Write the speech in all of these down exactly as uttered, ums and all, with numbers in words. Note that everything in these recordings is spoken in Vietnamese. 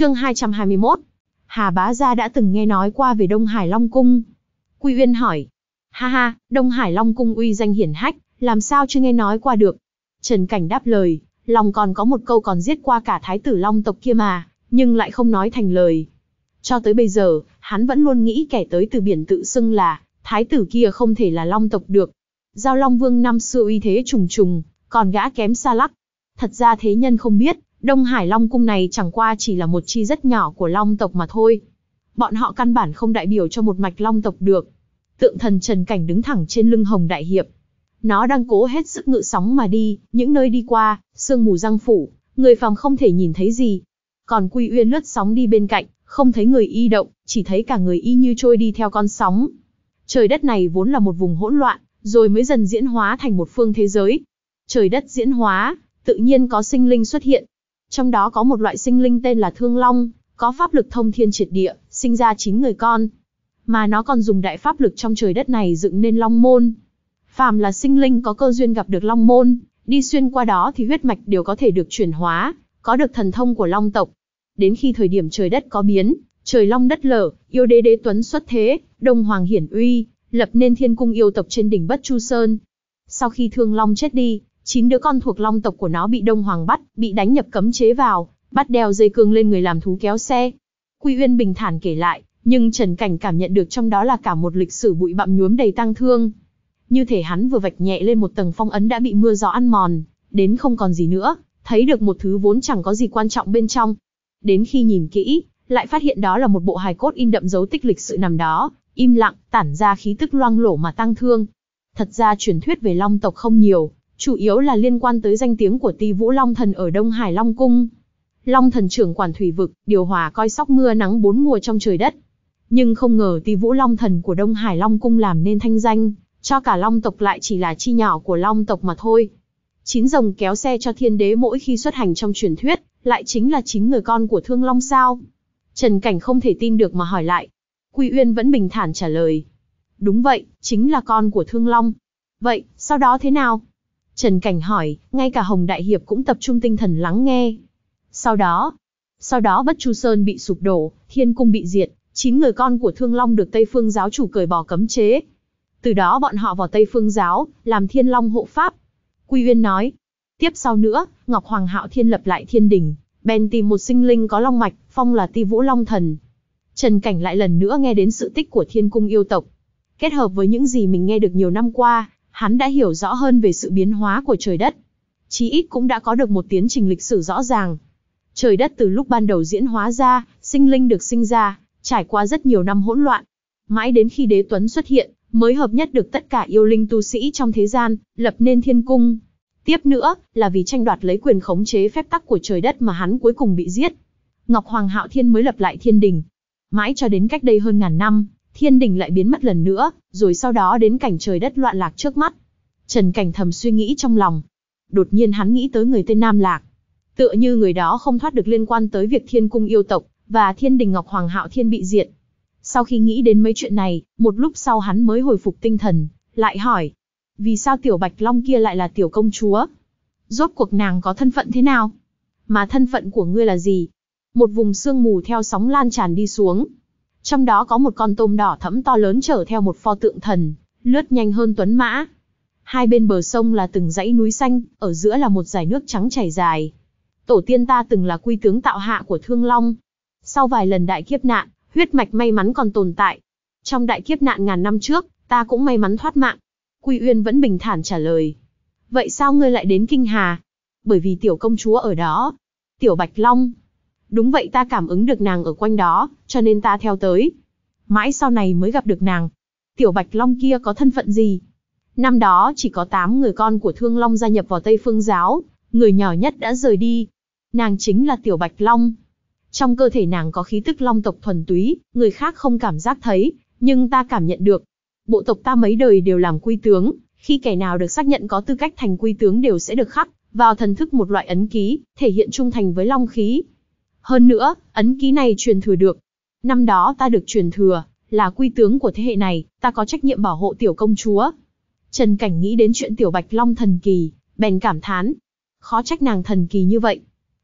Chương hai trăm hai mươi mốt. Hà Bá Gia đã từng nghe nói qua về Đông Hải Long Cung. Quy Uyên hỏi. Ha ha, Đông Hải Long Cung uy danh hiển hách, làm sao chưa nghe nói qua được. Trần Cảnh đáp lời, lòng còn có một câu còn giết qua cả thái tử Long tộc kia mà, nhưng lại không nói thành lời. Cho tới bây giờ, hắn vẫn luôn nghĩ kẻ tới từ biển tự xưng là thái tử kia không thể là Long tộc được. Giao Long Vương năm xưa uy thế trùng trùng, còn gã kém xa lắc. Thật ra thế nhân không biết, Đông Hải Long Cung này chẳng qua chỉ là một chi rất nhỏ của Long tộc mà thôi. Bọn họ căn bản không đại biểu cho một mạch Long tộc được. Tượng thần Trần Cảnh đứng thẳng trên lưng Hồng Đại Hiệp. Nó đang cố hết sức ngự sóng mà đi, những nơi đi qua, sương mù giăng phủ, người phàm không thể nhìn thấy gì. Còn Quy Uyên lướt sóng đi bên cạnh, không thấy người y động, chỉ thấy cả người y như trôi đi theo con sóng. Trời đất này vốn là một vùng hỗn loạn, rồi mới dần diễn hóa thành một phương thế giới. Trời đất diễn hóa, tự nhiên có sinh linh xuất hiện. Trong đó có một loại sinh linh tên là Thương Long, có pháp lực thông thiên triệt địa, sinh ra chín người con. Mà nó còn dùng đại pháp lực trong trời đất này dựng nên Long Môn. Phàm là sinh linh có cơ duyên gặp được Long Môn, đi xuyên qua đó thì huyết mạch đều có thể được chuyển hóa, có được thần thông của Long tộc. Đến khi thời điểm trời đất có biến, trời long đất lở, yêu đế đế tuấn xuất thế, Đông Hoàng hiển uy, lập nên thiên cung yêu tộc trên đỉnh Bất Chu Sơn. Sau khi Thương Long chết đi, chín đứa con thuộc Long tộc của nó bị Đông Hoàng bắt, bị đánh nhập cấm chế vào, bắt đeo dây cương lên người làm thú kéo xe. Quy Uyên bình thản kể lại, nhưng Trần Cảnh cảm nhận được trong đó là cả một lịch sử bụi bặm nhuốm đầy tang thương. Như thể hắn vừa vạch nhẹ lên một tầng phong ấn đã bị mưa gió ăn mòn, đến không còn gì nữa, thấy được một thứ vốn chẳng có gì quan trọng bên trong. Đến khi nhìn kỹ, lại phát hiện đó là một bộ hài cốt in đậm dấu tích lịch sự nằm đó, im lặng, tản ra khí tức loang lổ mà tang thương. Thật ra truyền thuyết về Long tộc không nhiều, chủ yếu là liên quan tới danh tiếng của Ti Vũ Long Thần ở Đông Hải Long Cung. Long Thần trưởng quản thủy vực, điều hòa coi sóc mưa nắng bốn mùa trong trời đất. Nhưng không ngờ Ti Vũ Long Thần của Đông Hải Long Cung làm nên thanh danh, cho cả Long tộc lại chỉ là chi nhỏ của Long tộc mà thôi. Chín rồng kéo xe cho thiên đế mỗi khi xuất hành trong truyền thuyết, lại chính là chín người con của Thương Long sao? Trần Cảnh không thể tin được mà hỏi lại. Quy Uyên vẫn bình thản trả lời. Đúng vậy, chính là con của Thương Long. Vậy, sau đó thế nào? Trần Cảnh hỏi, ngay cả Hồng Đại Hiệp cũng tập trung tinh thần lắng nghe. Sau đó, sau đó Bất Chu Sơn bị sụp đổ, thiên cung bị diệt, chín người con của Thương Long được Tây Phương giáo chủ cởi bỏ cấm chế. Từ đó bọn họ vào Tây Phương giáo, làm Thiên Long hộ pháp. Quy Uyên nói. Tiếp sau nữa, Ngọc Hoàng Hạo Thiên lập lại thiên đình, bèn tìm một sinh linh có long mạch, phong là Ti Vũ Long Thần. Trần Cảnh lại lần nữa nghe đến sự tích của thiên cung yêu tộc. Kết hợp với những gì mình nghe được nhiều năm qua, hắn đã hiểu rõ hơn về sự biến hóa của trời đất. Chí ít cũng đã có được một tiến trình lịch sử rõ ràng. Trời đất từ lúc ban đầu diễn hóa ra, sinh linh được sinh ra, trải qua rất nhiều năm hỗn loạn. Mãi đến khi đế tuấn xuất hiện, mới hợp nhất được tất cả yêu linh tu sĩ trong thế gian, lập nên thiên cung. Tiếp nữa, là vì tranh đoạt lấy quyền khống chế phép tắc của trời đất mà hắn cuối cùng bị giết. Ngọc Hoàng Hạo Thiên mới lập lại thiên đình. Mãi cho đến cách đây hơn ngàn năm, thiên đình lại biến mất lần nữa, rồi sau đó đến cảnh trời đất loạn lạc trước mắt. Trần Cảnh thầm suy nghĩ trong lòng. Đột nhiên hắn nghĩ tới người tên Nam Lạc. Tựa như người đó không thoát được liên quan tới việc thiên cung yêu tộc, và thiên đình Ngọc Hoàng Hạo Thiên bị diệt. Sau khi nghĩ đến mấy chuyện này, một lúc sau hắn mới hồi phục tinh thần, lại hỏi. Vì sao tiểu Bạch Long kia lại là tiểu công chúa? Rốt cuộc nàng có thân phận thế nào? Mà thân phận của ngươi là gì? Một vùng sương mù theo sóng lan tràn đi xuống. Trong đó có một con tôm đỏ thẫm to lớn chở theo một pho tượng thần, lướt nhanh hơn tuấn mã. Hai bên bờ sông là từng dãy núi xanh, ở giữa là một dải nước trắng chảy dài. Tổ tiên ta từng là quy tướng tạo hạ của Thương Long. Sau vài lần đại kiếp nạn, huyết mạch may mắn còn tồn tại. Trong đại kiếp nạn ngàn năm trước, ta cũng may mắn thoát mạng. Quy Uyên vẫn bình thản trả lời. Vậy sao ngươi lại đến Kinh Hà? Bởi vì tiểu công chúa ở đó. Tiểu Bạch Long. Đúng vậy, ta cảm ứng được nàng ở quanh đó, cho nên ta theo tới. Mãi sau này mới gặp được nàng. Tiểu Bạch Long kia có thân phận gì? Năm đó chỉ có tám người con của Thương Long gia nhập vào Tây Phương giáo, người nhỏ nhất đã rời đi. Nàng chính là Tiểu Bạch Long. Trong cơ thể nàng có khí tức long tộc thuần túy, người khác không cảm giác thấy, nhưng ta cảm nhận được. Bộ tộc ta mấy đời đều làm quy tướng, khi kẻ nào được xác nhận có tư cách thành quy tướng đều sẽ được khắc vào thần thức một loại ấn ký, thể hiện trung thành với long khí. Hơn nữa, ấn ký này truyền thừa được. Năm đó ta được truyền thừa, là quy tướng của thế hệ này, ta có trách nhiệm bảo hộ tiểu công chúa. Trần Cảnh nghĩ đến chuyện tiểu Bạch Long thần kỳ, bèn cảm thán. Khó trách nàng thần kỳ như vậy.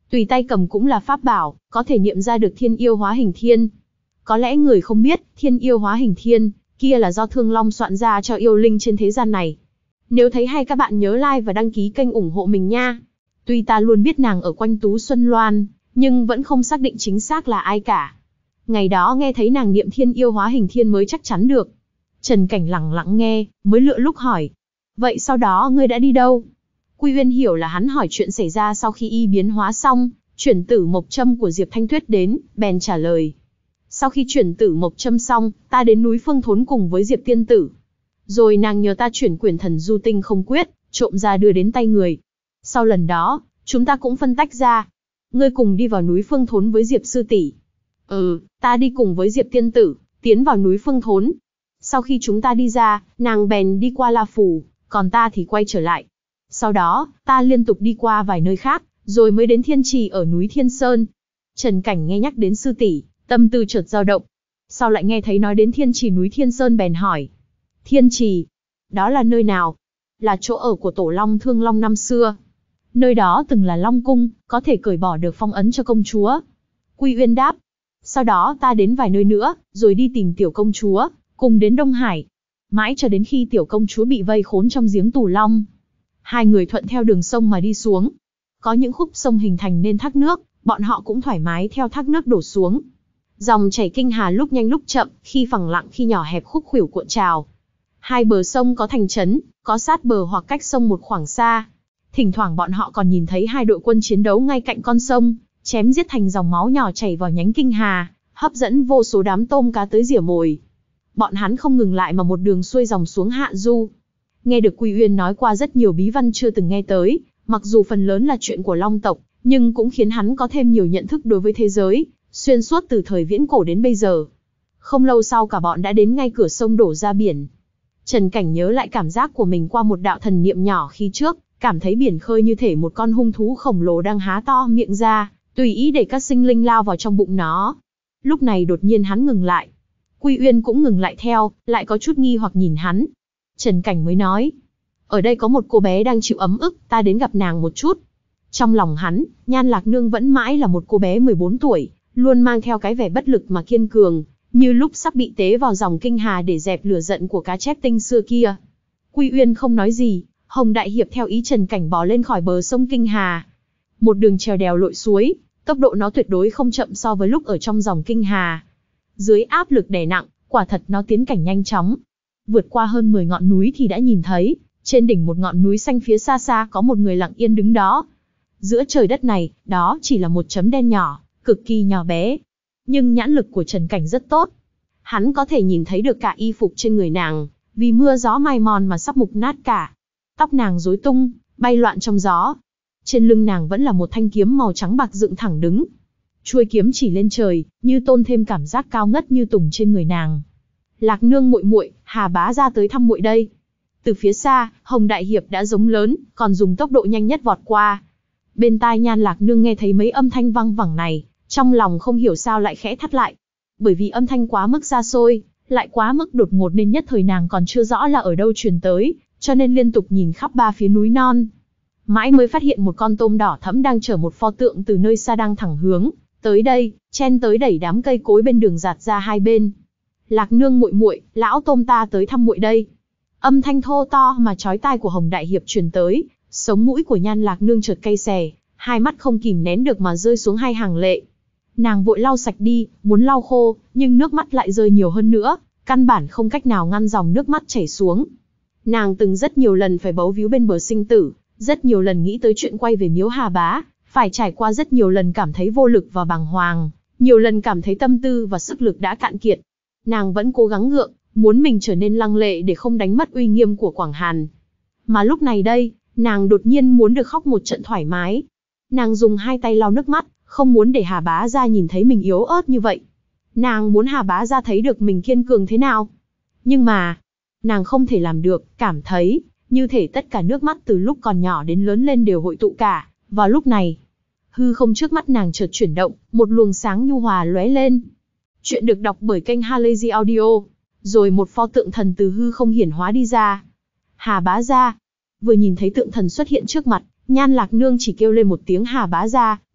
Tùy tay cầm cũng là pháp bảo, có thể niệm ra được thiên yêu hóa hình thiên. Có lẽ người không biết, thiên yêu hóa hình thiên, kia là do Thương Long soạn ra cho yêu linh trên thế gian này. Nếu thấy hay các bạn nhớ like và đăng ký kênh ủng hộ mình nha. Tuy ta luôn biết nàng ở quanh Tú Xuân Loan, nhưng vẫn không xác định chính xác là ai cả. Ngày đó nghe thấy nàng niệm thiên yêu hóa hình thiên mới chắc chắn được. Trần Cảnh lặng lặng nghe, mới lựa lúc hỏi. Vậy sau đó ngươi đã đi đâu? Quy Uyên hiểu là hắn hỏi chuyện xảy ra sau khi y biến hóa xong, chuyển tử mộc châm của Diệp Thanh Tuyết đến, bèn trả lời. Sau khi chuyển tử mộc châm xong, ta đến núi Phương Thốn cùng với Diệp Tiên Tử. Rồi nàng nhờ ta chuyển quyển thần du tinh không quyết, trộm ra đưa đến tay người. Sau lần đó, chúng ta cũng phân tách ra. Ngươi cùng đi vào núi Phương Thốn với Diệp Sư tỷ. Ừ, ta đi cùng với Diệp Tiên Tử, tiến vào núi Phương Thốn. Sau khi chúng ta đi ra, nàng bèn đi qua La Phủ, còn ta thì quay trở lại. Sau đó, ta liên tục đi qua vài nơi khác, rồi mới đến Thiên Trì ở núi Thiên Sơn. Trần Cảnh nghe nhắc đến sư tỷ, tâm tư chợt dao động. Sau lại nghe thấy nói đến Thiên Trì núi Thiên Sơn bèn hỏi. Thiên Trì, đó là nơi nào? Là chỗ ở của Tổ Long Thương Long năm xưa. Nơi đó từng là Long Cung, có thể cởi bỏ được phong ấn cho công chúa. Quy Uyên đáp. Sau đó ta đến vài nơi nữa, rồi đi tìm tiểu công chúa, cùng đến Đông Hải. Mãi cho đến khi tiểu công chúa bị vây khốn trong giếng Tù Long. Hai người thuận theo đường sông mà đi xuống. Có những khúc sông hình thành nên thác nước, bọn họ cũng thoải mái theo thác nước đổ xuống. Dòng chảy kinh hà lúc nhanh lúc chậm, khi phẳng lặng khi nhỏ hẹp khúc khuỷu cuộn trào. Hai bờ sông có thành trấn, có sát bờ hoặc cách sông một khoảng xa. Thỉnh thoảng bọn họ còn nhìn thấy hai đội quân chiến đấu ngay cạnh con sông, chém giết thành dòng máu nhỏ chảy vào nhánh kinh hà, hấp dẫn vô số đám tôm cá tới rỉa mồi. Bọn hắn không ngừng lại mà một đường xuôi dòng xuống hạ du. Nghe được Quy Uyên nói qua rất nhiều bí văn chưa từng nghe tới, mặc dù phần lớn là chuyện của Long tộc, nhưng cũng khiến hắn có thêm nhiều nhận thức đối với thế giới, xuyên suốt từ thời viễn cổ đến bây giờ. Không lâu sau cả bọn đã đến ngay cửa sông đổ ra biển. Trần Cảnh nhớ lại cảm giác của mình qua một đạo thần niệm nhỏ khi trước, cảm thấy biển khơi như thể một con hung thú khổng lồ đang há to miệng ra, tùy ý để các sinh linh lao vào trong bụng nó. Lúc này đột nhiên hắn ngừng lại. Quy Uyên cũng ngừng lại theo, lại có chút nghi hoặc nhìn hắn. Trần Cảnh mới nói, ở đây có một cô bé đang chịu ấm ức, ta đến gặp nàng một chút. Trong lòng hắn, Nhan Lạc Nương vẫn mãi là một cô bé mười bốn tuổi, luôn mang theo cái vẻ bất lực mà kiên cường, như lúc sắp bị tế vào dòng kinh hà để dẹp lửa giận của cá chép tinh xưa kia. Quy Uyên không nói gì, Hồng Đại Hiệp theo ý Trần Cảnh bò lên khỏi bờ sông kinh hà. Một đường trèo đèo lội suối, tốc độ nó tuyệt đối không chậm so với lúc ở trong dòng kinh hà. Dưới áp lực đè nặng, quả thật nó tiến cảnh nhanh chóng. Vượt qua hơn mười ngọn núi thì đã nhìn thấy, trên đỉnh một ngọn núi xanh phía xa xa có một người lặng yên đứng đó. Giữa trời đất này, đó chỉ là một chấm đen nhỏ, cực kỳ nhỏ bé. Nhưng nhãn lực của Trần Cảnh rất tốt. Hắn có thể nhìn thấy được cả y phục trên người nàng, vì mưa gió mai mòn mà sắp mục nát cả. Tóc nàng rối tung, bay loạn trong gió. Trên lưng nàng vẫn là một thanh kiếm màu trắng bạc dựng thẳng đứng. Chuôi kiếm chỉ lên trời, như tôn thêm cảm giác cao ngất như tùng trên người nàng. Lạc Nương muội muội, Hà bá gia tới thăm muội đây. Từ phía xa, Hồng Đại Hiệp đã giống lớn, còn dùng tốc độ nhanh nhất vọt qua. Bên tai Nhan Lạc Nương nghe thấy mấy âm thanh văng vẳng này, trong lòng không hiểu sao lại khẽ thắt lại. Bởi vì âm thanh quá mức xa xôi, lại quá mức đột ngột nên nhất thời nàng còn chưa rõ là ở đâu truyền tới, cho nên liên tục nhìn khắp ba phía núi non. Mãi mới phát hiện một con tôm đỏ thẫm đang chở một pho tượng từ nơi xa đang thẳng hướng tới đây, chen tới đẩy đám cây cối bên đường giạt ra hai bên. Lạc Nương muội muội, lão tôm ta tới thăm muội đây. Âm thanh thô to mà chói tai của Hồng Đại Hiệp truyền tới, sống mũi của Nhan Lạc Nương chợt cay xè, hai mắt không kìm nén được mà rơi xuống hai hàng lệ. Nàng vội lau sạch đi, muốn lau khô, nhưng nước mắt lại rơi nhiều hơn nữa, căn bản không cách nào ngăn dòng nước mắt chảy xuống. Nàng từng rất nhiều lần phải bấu víu bên bờ sinh tử, rất nhiều lần nghĩ tới chuyện quay về miếu Hà Bá, phải trải qua rất nhiều lần cảm thấy vô lực và bàng hoàng, nhiều lần cảm thấy tâm tư và sức lực đã cạn kiệt. Nàng vẫn cố gắng gượng, muốn mình trở nên lăng lệ để không đánh mất uy nghiêm của Quảng Hàn. Mà lúc này đây, nàng đột nhiên muốn được khóc một trận thoải mái. Nàng dùng hai tay lau nước mắt, không muốn để Hà Bá gia nhìn thấy mình yếu ớt như vậy. Nàng muốn Hà Bá gia thấy được mình kiên cường thế nào. Nhưng mà, nàng không thể làm được, cảm thấy như thể tất cả nước mắt từ lúc còn nhỏ đến lớn lên đều hội tụ cả. Vào lúc này, hư không trước mắt nàng chợt chuyển động, một luồng sáng nhu hòa lóe lên. Chuyện được đọc bởi kênh Halazy Audio. Rồi một pho tượng thần từ hư không hiển hóa đi ra. Hà Bá gia. Vừa nhìn thấy tượng thần xuất hiện trước mặt, Nhan Lạc Nương chỉ kêu lên một tiếng Hà Bá gia,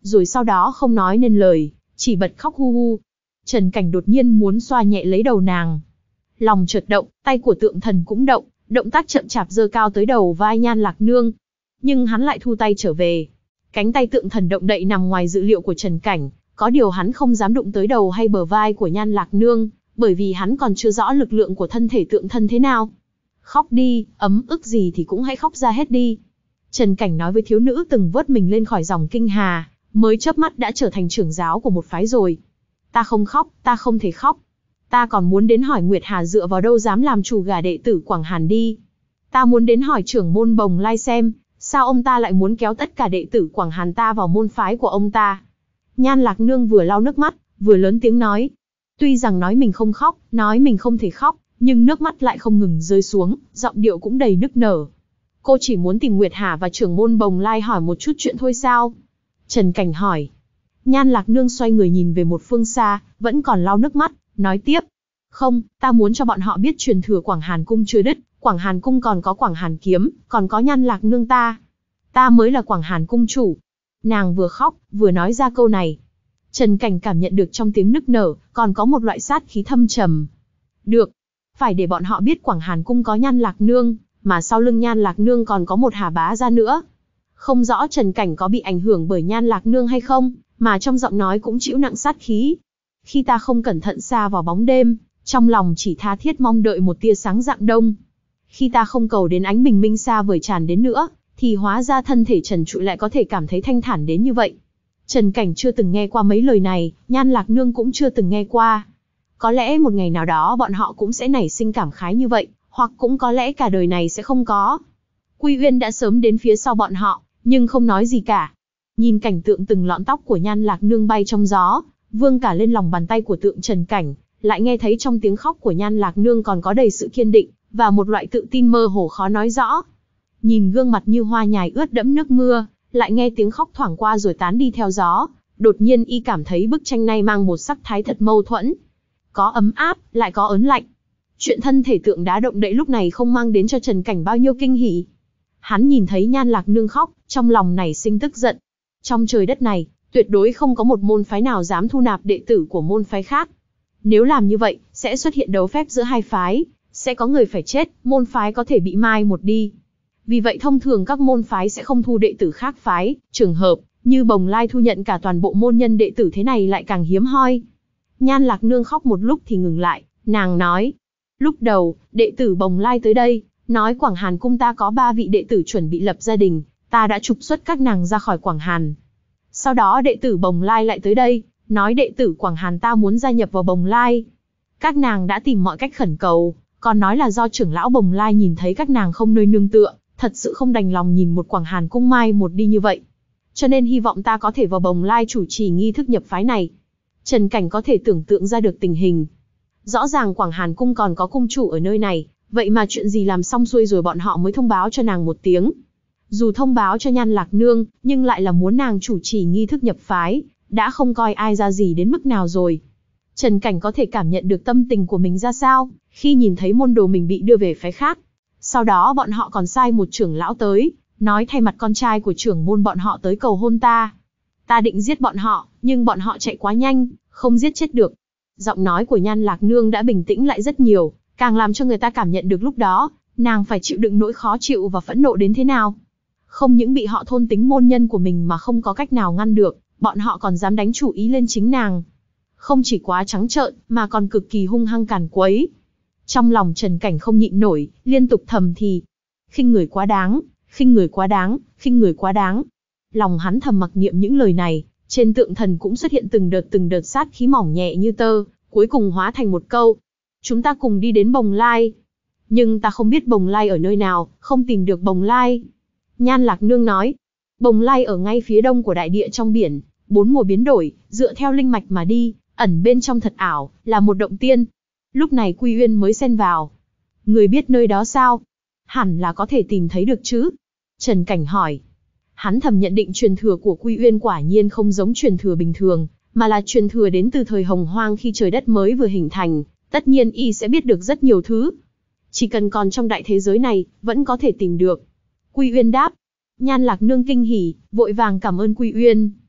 rồi sau đó không nói nên lời, chỉ bật khóc hu hu. Trần Cảnh đột nhiên muốn xoa nhẹ lấy đầu nàng. Lòng chợt động, tay của Tượng Thần cũng động, động tác chậm chạp giơ cao tới đầu vai Nhan Lạc Nương. Nhưng hắn lại thu tay trở về. Cánh tay Tượng Thần động đậy nằm ngoài dự liệu của Trần Cảnh, có điều hắn không dám đụng tới đầu hay bờ vai của Nhan Lạc Nương, bởi vì hắn còn chưa rõ lực lượng của thân thể Tượng Thần thế nào. Khóc đi, ấm ức gì thì cũng hãy khóc ra hết đi. Trần Cảnh nói với thiếu nữ từng vớt mình lên khỏi dòng kinh hà, mới chớp mắt đã trở thành trưởng giáo của một phái rồi. Ta không khóc, ta không thể khóc. Ta còn muốn đến hỏi Nguyệt Hà dựa vào đâu dám làm chủ gả đệ tử Quảng Hàn đi. Ta muốn đến hỏi trưởng môn Bồng Lai xem, sao ông ta lại muốn kéo tất cả đệ tử Quảng Hàn ta vào môn phái của ông ta. Nhan Lạc Nương vừa lau nước mắt, vừa lớn tiếng nói. Tuy rằng nói mình không khóc, nói mình không thể khóc, nhưng nước mắt lại không ngừng rơi xuống, giọng điệu cũng đầy nức nở. Cô chỉ muốn tìm Nguyệt Hà và trưởng môn Bồng Lai hỏi một chút chuyện thôi sao? Trần Cảnh hỏi. Nhan Lạc Nương xoay người nhìn về một phương xa, vẫn còn lau nước mắt, nói tiếp. Không, ta muốn cho bọn họ biết truyền thừa Quảng Hàn Cung chưa đứt, Quảng Hàn Cung còn có Quảng Hàn Kiếm, còn có Nhan Lạc Nương ta. Ta mới là Quảng Hàn Cung chủ. Nàng vừa khóc, vừa nói ra câu này. Trần Cảnh cảm nhận được trong tiếng nức nở, còn có một loại sát khí thâm trầm. Được, phải để bọn họ biết Quảng Hàn Cung có Nhan Lạc Nương, mà sau lưng Nhan Lạc Nương còn có một Hà Bá Gia nữa. Không rõ Trần Cảnh có bị ảnh hưởng bởi Nhan Lạc Nương hay không, mà trong giọng nói cũng trĩu nặng sát khí. Khi ta không cẩn thận xa vào bóng đêm, trong lòng chỉ tha thiết mong đợi một tia sáng rạng đông. Khi ta không cầu đến ánh bình minh xa vời tràn đến nữa, thì hóa ra thân thể trần trụi lại có thể cảm thấy thanh thản đến như vậy. Trần Cảnh chưa từng nghe qua mấy lời này, Nhan Lạc Nương cũng chưa từng nghe qua. Có lẽ một ngày nào đó bọn họ cũng sẽ nảy sinh cảm khái như vậy, hoặc cũng có lẽ cả đời này sẽ không có. Quy Uyên đã sớm đến phía sau bọn họ, nhưng không nói gì cả. Nhìn cảnh tượng từng lọn tóc của Nhan Lạc Nương bay trong gió, vương cả lên lòng bàn tay của Tượng Trần Cảnh, lại nghe thấy trong tiếng khóc của Nhan Lạc Nương còn có đầy sự kiên định, và một loại tự tin mơ hồ khó nói rõ. Nhìn gương mặt như hoa nhài ướt đẫm nước mưa, lại nghe tiếng khóc thoảng qua rồi tán đi theo gió, đột nhiên y cảm thấy bức tranh này mang một sắc thái thật mâu thuẫn. Có ấm áp, lại có ớn lạnh. Chuyện thân thể tượng đá động đậy lúc này không mang đến cho Trần Cảnh bao nhiêu kinh hỉ. Hắn nhìn thấy Nhan Lạc Nương khóc, trong lòng nảy sinh tức giận. Trong trời đất này, tuyệt đối không có một môn phái nào dám thu nạp đệ tử của môn phái khác. Nếu làm như vậy, sẽ xuất hiện đấu phép giữa hai phái, sẽ có người phải chết, môn phái có thể bị mai một đi. Vì vậy thông thường các môn phái sẽ không thu đệ tử khác phái, trường hợp như Bồng Lai thu nhận cả toàn bộ môn nhân đệ tử thế này lại càng hiếm hoi. Nhan Lạc Nương khóc một lúc thì ngừng lại, nàng nói. Lúc đầu, đệ tử Bồng Lai tới đây, nói Quảng Hàn Cung ta có ba vị đệ tử chuẩn bị lập gia đình, ta đã trục xuất các nàng ra khỏi Quảng Hàn. Sau đó đệ tử Bồng Lai lại tới đây, nói đệ tử Quảng Hàn ta muốn gia nhập vào Bồng Lai. Các nàng đã tìm mọi cách khẩn cầu, còn nói là do trưởng lão Bồng Lai nhìn thấy các nàng không nơi nương tựa, thật sự không đành lòng nhìn một Quảng Hàn Cung mai một đi như vậy. Cho nên hy vọng ta có thể vào Bồng Lai chủ trì nghi thức nhập phái này. Trần Cảnh có thể tưởng tượng ra được tình hình. Rõ ràng Quảng Hàn Cung còn có cung chủ ở nơi này, vậy mà chuyện gì làm xong xuôi rồi bọn họ mới thông báo cho nàng một tiếng. Dù thông báo cho Nhan Lạc Nương, nhưng lại là muốn nàng chủ trì nghi thức nhập phái, đã không coi ai ra gì đến mức nào rồi. Trần Cảnh có thể cảm nhận được tâm tình của mình ra sao, khi nhìn thấy môn đồ mình bị đưa về phái khác. Sau đó bọn họ còn sai một trưởng lão tới, nói thay mặt con trai của trưởng môn bọn họ tới cầu hôn ta. Ta định giết bọn họ, nhưng bọn họ chạy quá nhanh, không giết chết được. Giọng nói của Nhan Lạc Nương đã bình tĩnh lại rất nhiều, càng làm cho người ta cảm nhận được lúc đó, nàng phải chịu đựng nỗi khó chịu và phẫn nộ đến thế nào. Không những bị họ thôn tính môn nhân của mình mà không có cách nào ngăn được, bọn họ còn dám đánh chủ ý lên chính nàng. Không chỉ quá trắng trợn, mà còn cực kỳ hung hăng càn quấy. Trong lòng Trần Cảnh không nhịn nổi, liên tục thầm thì. Khinh người quá đáng, khinh người quá đáng, khinh người quá đáng. Lòng hắn thầm mặc niệm những lời này, trên tượng thần cũng xuất hiện từng đợt từng đợt sát khí mỏng nhẹ như tơ, cuối cùng hóa thành một câu. Chúng ta cùng đi đến Bồng Lai. Nhưng ta không biết Bồng Lai ở nơi nào, không tìm được Bồng Lai. Nhan Lạc Nương nói. Bồng Lai ở ngay phía đông của đại địa trong biển, bốn mùa biến đổi, dựa theo linh mạch mà đi, ẩn bên trong thật ảo, là một động tiên. Lúc này Quy Uyên mới xen vào. Người biết nơi đó sao? Hẳn là có thể tìm thấy được chứ? Trần Cảnh hỏi. Hắn thầm nhận định truyền thừa của Quy Uyên quả nhiên không giống truyền thừa bình thường, mà là truyền thừa đến từ thời Hồng Hoang khi trời đất mới vừa hình thành, tất nhiên y sẽ biết được rất nhiều thứ. Chỉ cần còn trong đại thế giới này, vẫn có thể tìm được. Quy Uyên đáp. Nhan Lạc Nương kinh hỉ, vội vàng cảm ơn Quy Uyên.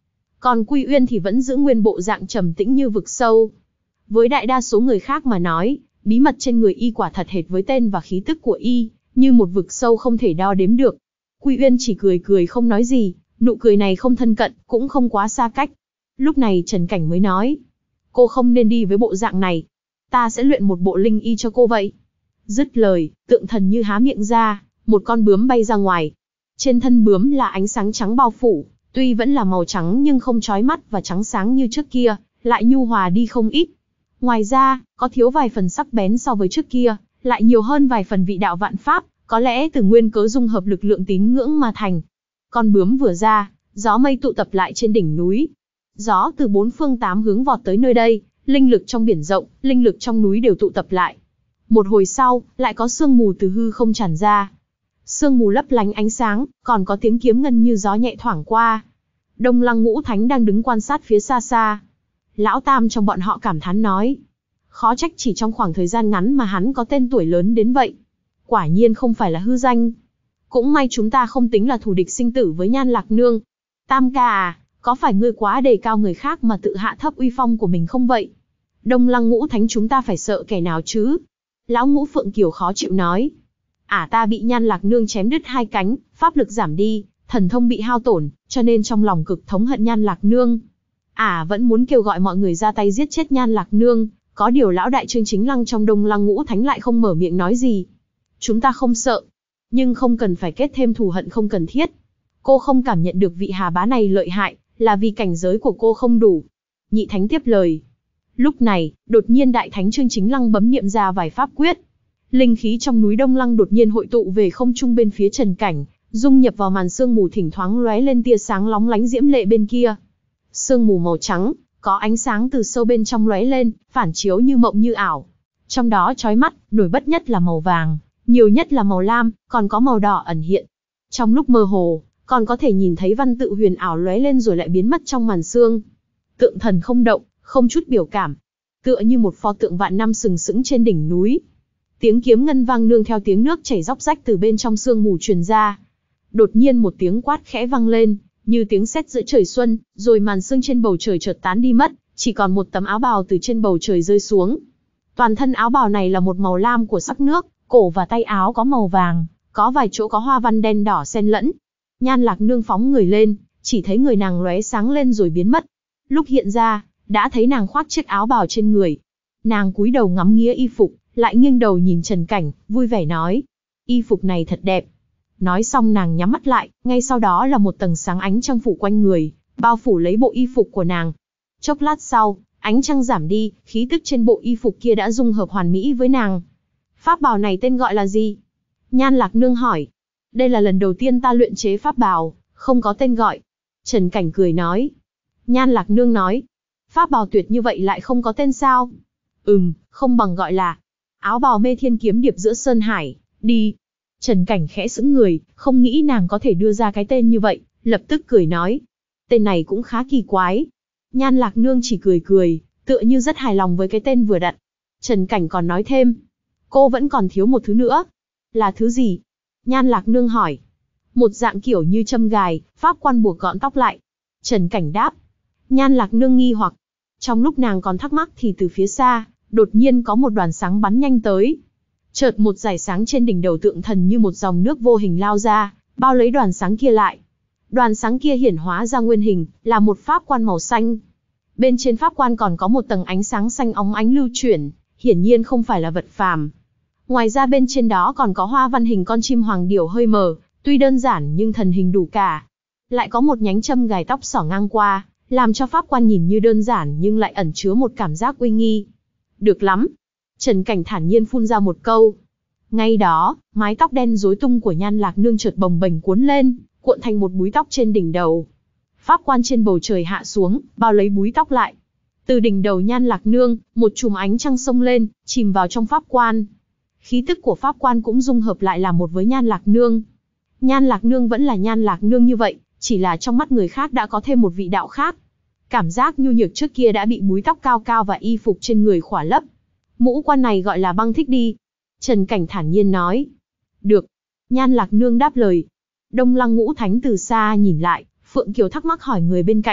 Còn Quy Uyên thì vẫn giữ nguyên bộ dạng trầm tĩnh như vực sâu. Với đại đa số người khác mà nói, bí mật trên người y quả thật hệt với tên và khí tức của y, như một vực sâu không thể đo đếm được. Quy Uyên chỉ cười cười không nói gì, nụ cười này không thân cận, cũng không quá xa cách. Lúc này Trần Cảnh mới nói, cô không nên đi với bộ dạng này. Ta sẽ luyện một bộ linh y cho cô vậy. Dứt lời, tượng thần như há miệng ra, một con bướm bay ra ngoài. Trên thân bướm là ánh sáng trắng bao phủ, tuy vẫn là màu trắng nhưng không chói mắt và trắng sáng như trước kia, lại nhu hòa đi không ít. Ngoài ra, có thiếu vài phần sắc bén so với trước kia, lại nhiều hơn vài phần vị đạo vạn pháp, có lẽ từ nguyên cớ dung hợp lực lượng tín ngưỡng mà thành. Con bướm vừa ra, gió mây tụ tập lại trên đỉnh núi. Gió từ bốn phương tám hướng vọt tới nơi đây, linh lực trong biển rộng, linh lực trong núi đều tụ tập lại. Một hồi sau, lại có sương mù từ hư không tràn ra. Sương mù lấp lánh ánh sáng, còn có tiếng kiếm ngân như gió nhẹ thoảng qua. Đông Lăng Ngũ Thánh đang đứng quan sát phía xa xa. Lão Tam trong bọn họ cảm thán nói, khó trách chỉ trong khoảng thời gian ngắn mà hắn có tên tuổi lớn đến vậy. Quả nhiên không phải là hư danh. Cũng may chúng ta không tính là thù địch sinh tử với Nhan Lạc Nương. Tam ca à, có phải ngươi quá đề cao người khác mà tự hạ thấp uy phong của mình không vậy? Đông Lăng Ngũ Thánh chúng ta phải sợ kẻ nào chứ? Lão Ngũ Phượng Kiều khó chịu nói. Ả ta bị Nhan Lạc Nương chém đứt hai cánh, pháp lực giảm đi, thần thông bị hao tổn, cho nên trong lòng cực thống hận Nhan Lạc Nương. Ả vẫn muốn kêu gọi mọi người ra tay giết chết Nhan Lạc Nương, có điều lão đại Trương Chính Lăng trong Đông Lăng Ngũ Thánh lại không mở miệng nói gì. Chúng ta không sợ, nhưng không cần phải kết thêm thù hận không cần thiết. Cô không cảm nhận được vị Hà Bá này lợi hại, là vì cảnh giới của cô không đủ. Nhị Thánh tiếp lời. Lúc này, đột nhiên Đại Thánh Trương Chính Lăng bấm niệm ra vài pháp quyết. Linh khí trong núi Đông Lăng đột nhiên hội tụ về không trung bên phía Trần Cảnh, dung nhập vào màn sương mù thỉnh thoáng lóe lên tia sáng lóng lánh diễm lệ bên kia. Sương mù màu trắng, có ánh sáng từ sâu bên trong lóe lên, phản chiếu như mộng như ảo. Trong đó chói mắt, nổi bật nhất là màu vàng, nhiều nhất là màu lam, còn có màu đỏ ẩn hiện. Trong lúc mơ hồ, còn có thể nhìn thấy văn tự huyền ảo lóe lên rồi lại biến mất trong màn sương. Tượng thần không động, không chút biểu cảm, tựa như một pho tượng vạn năm sừng sững trên đỉnh núi. Tiếng kiếm ngân vang nương theo tiếng nước chảy róc rách từ bên trong sương mù truyền ra. Đột nhiên một tiếng quát khẽ vang lên, như tiếng sét giữa trời xuân, rồi màn sương trên bầu trời chợt tán đi mất, chỉ còn một tấm áo bào từ trên bầu trời rơi xuống. Toàn thân áo bào này là một màu lam của sắc nước, cổ và tay áo có màu vàng, có vài chỗ có hoa văn đen đỏ xen lẫn. Nhan Lạc Nương phóng người lên, chỉ thấy người nàng lóe sáng lên rồi biến mất. Lúc hiện ra, đã thấy nàng khoác chiếc áo bào trên người. Nàng cúi đầu ngắm nghía y phục, lại nghiêng đầu nhìn Trần Cảnh, vui vẻ nói, y phục này thật đẹp. Nói xong nàng nhắm mắt lại, ngay sau đó là một tầng sáng ánh trăng phủ quanh người, bao phủ lấy bộ y phục của nàng. Chốc lát sau, ánh trăng giảm đi, khí tức trên bộ y phục kia đã dung hợp hoàn mỹ với nàng. Pháp bào này tên gọi là gì? Nhan Lạc Nương hỏi. Đây là lần đầu tiên ta luyện chế pháp bào, không có tên gọi. Trần Cảnh cười nói. Nhan Lạc Nương nói. Pháp bào tuyệt như vậy lại không có tên sao? Ừm, không bằng gọi là áo bào mê thiên kiếm điệp giữa Sơn Hải, đi. Trần Cảnh khẽ sững người, không nghĩ nàng có thể đưa ra cái tên như vậy, lập tức cười nói. Tên này cũng khá kỳ quái. Nhan Lạc Nương chỉ cười cười, tựa như rất hài lòng với cái tên vừa đặt. Trần Cảnh còn nói thêm. Cô vẫn còn thiếu một thứ nữa. Là thứ gì? Nhan Lạc Nương hỏi. Một dạng kiểu như châm gài, pháp quan buộc gọn tóc lại. Trần Cảnh đáp. Nhan Lạc Nương nghi hoặc. Trong lúc nàng còn thắc mắc thì từ phía xa, đột nhiên có một đoàn sáng bắn nhanh tới. Chợt một dải sáng trên đỉnh đầu tượng thần như một dòng nước vô hình lao ra, bao lấy đoàn sáng kia lại. Đoàn sáng kia hiển hóa ra nguyên hình, là một pháp quan màu xanh. Bên trên pháp quan còn có một tầng ánh sáng xanh óng ánh lưu chuyển, hiển nhiên không phải là vật phàm. Ngoài ra bên trên đó còn có hoa văn hình con chim hoàng điểu hơi mờ, tuy đơn giản nhưng thần hình đủ cả. Lại có một nhánh châm gài tóc xỏ ngang qua, làm cho pháp quan nhìn như đơn giản nhưng lại ẩn chứa một cảm giác uy nghi. Được lắm. Trần Cảnh thản nhiên phun ra một câu. Ngay đó, mái tóc đen rối tung của Nhan Lạc Nương chợt bồng bềnh cuốn lên, cuộn thành một búi tóc trên đỉnh đầu. Pháp quan trên bầu trời hạ xuống, bao lấy búi tóc lại. Từ đỉnh đầu Nhan Lạc Nương, một chùm ánh trăng xông lên, chìm vào trong pháp quan. Khí tức của pháp quan cũng dung hợp lại làm một với Nhan Lạc Nương. Nhan Lạc Nương vẫn là Nhan Lạc Nương như vậy, chỉ là trong mắt người khác đã có thêm một vị đạo khác. Cảm giác nhu nhược trước kia đã bị búi tóc cao cao và y phục trên người khỏa lấp. Mũ quan này gọi là băng thích đi. Trần Cảnh thản nhiên nói. Được. Nhan Lạc Nương đáp lời. Đông Lăng Ngũ Thánh từ xa nhìn lại, Phượng Kiều thắc mắc hỏi người bên cạnh.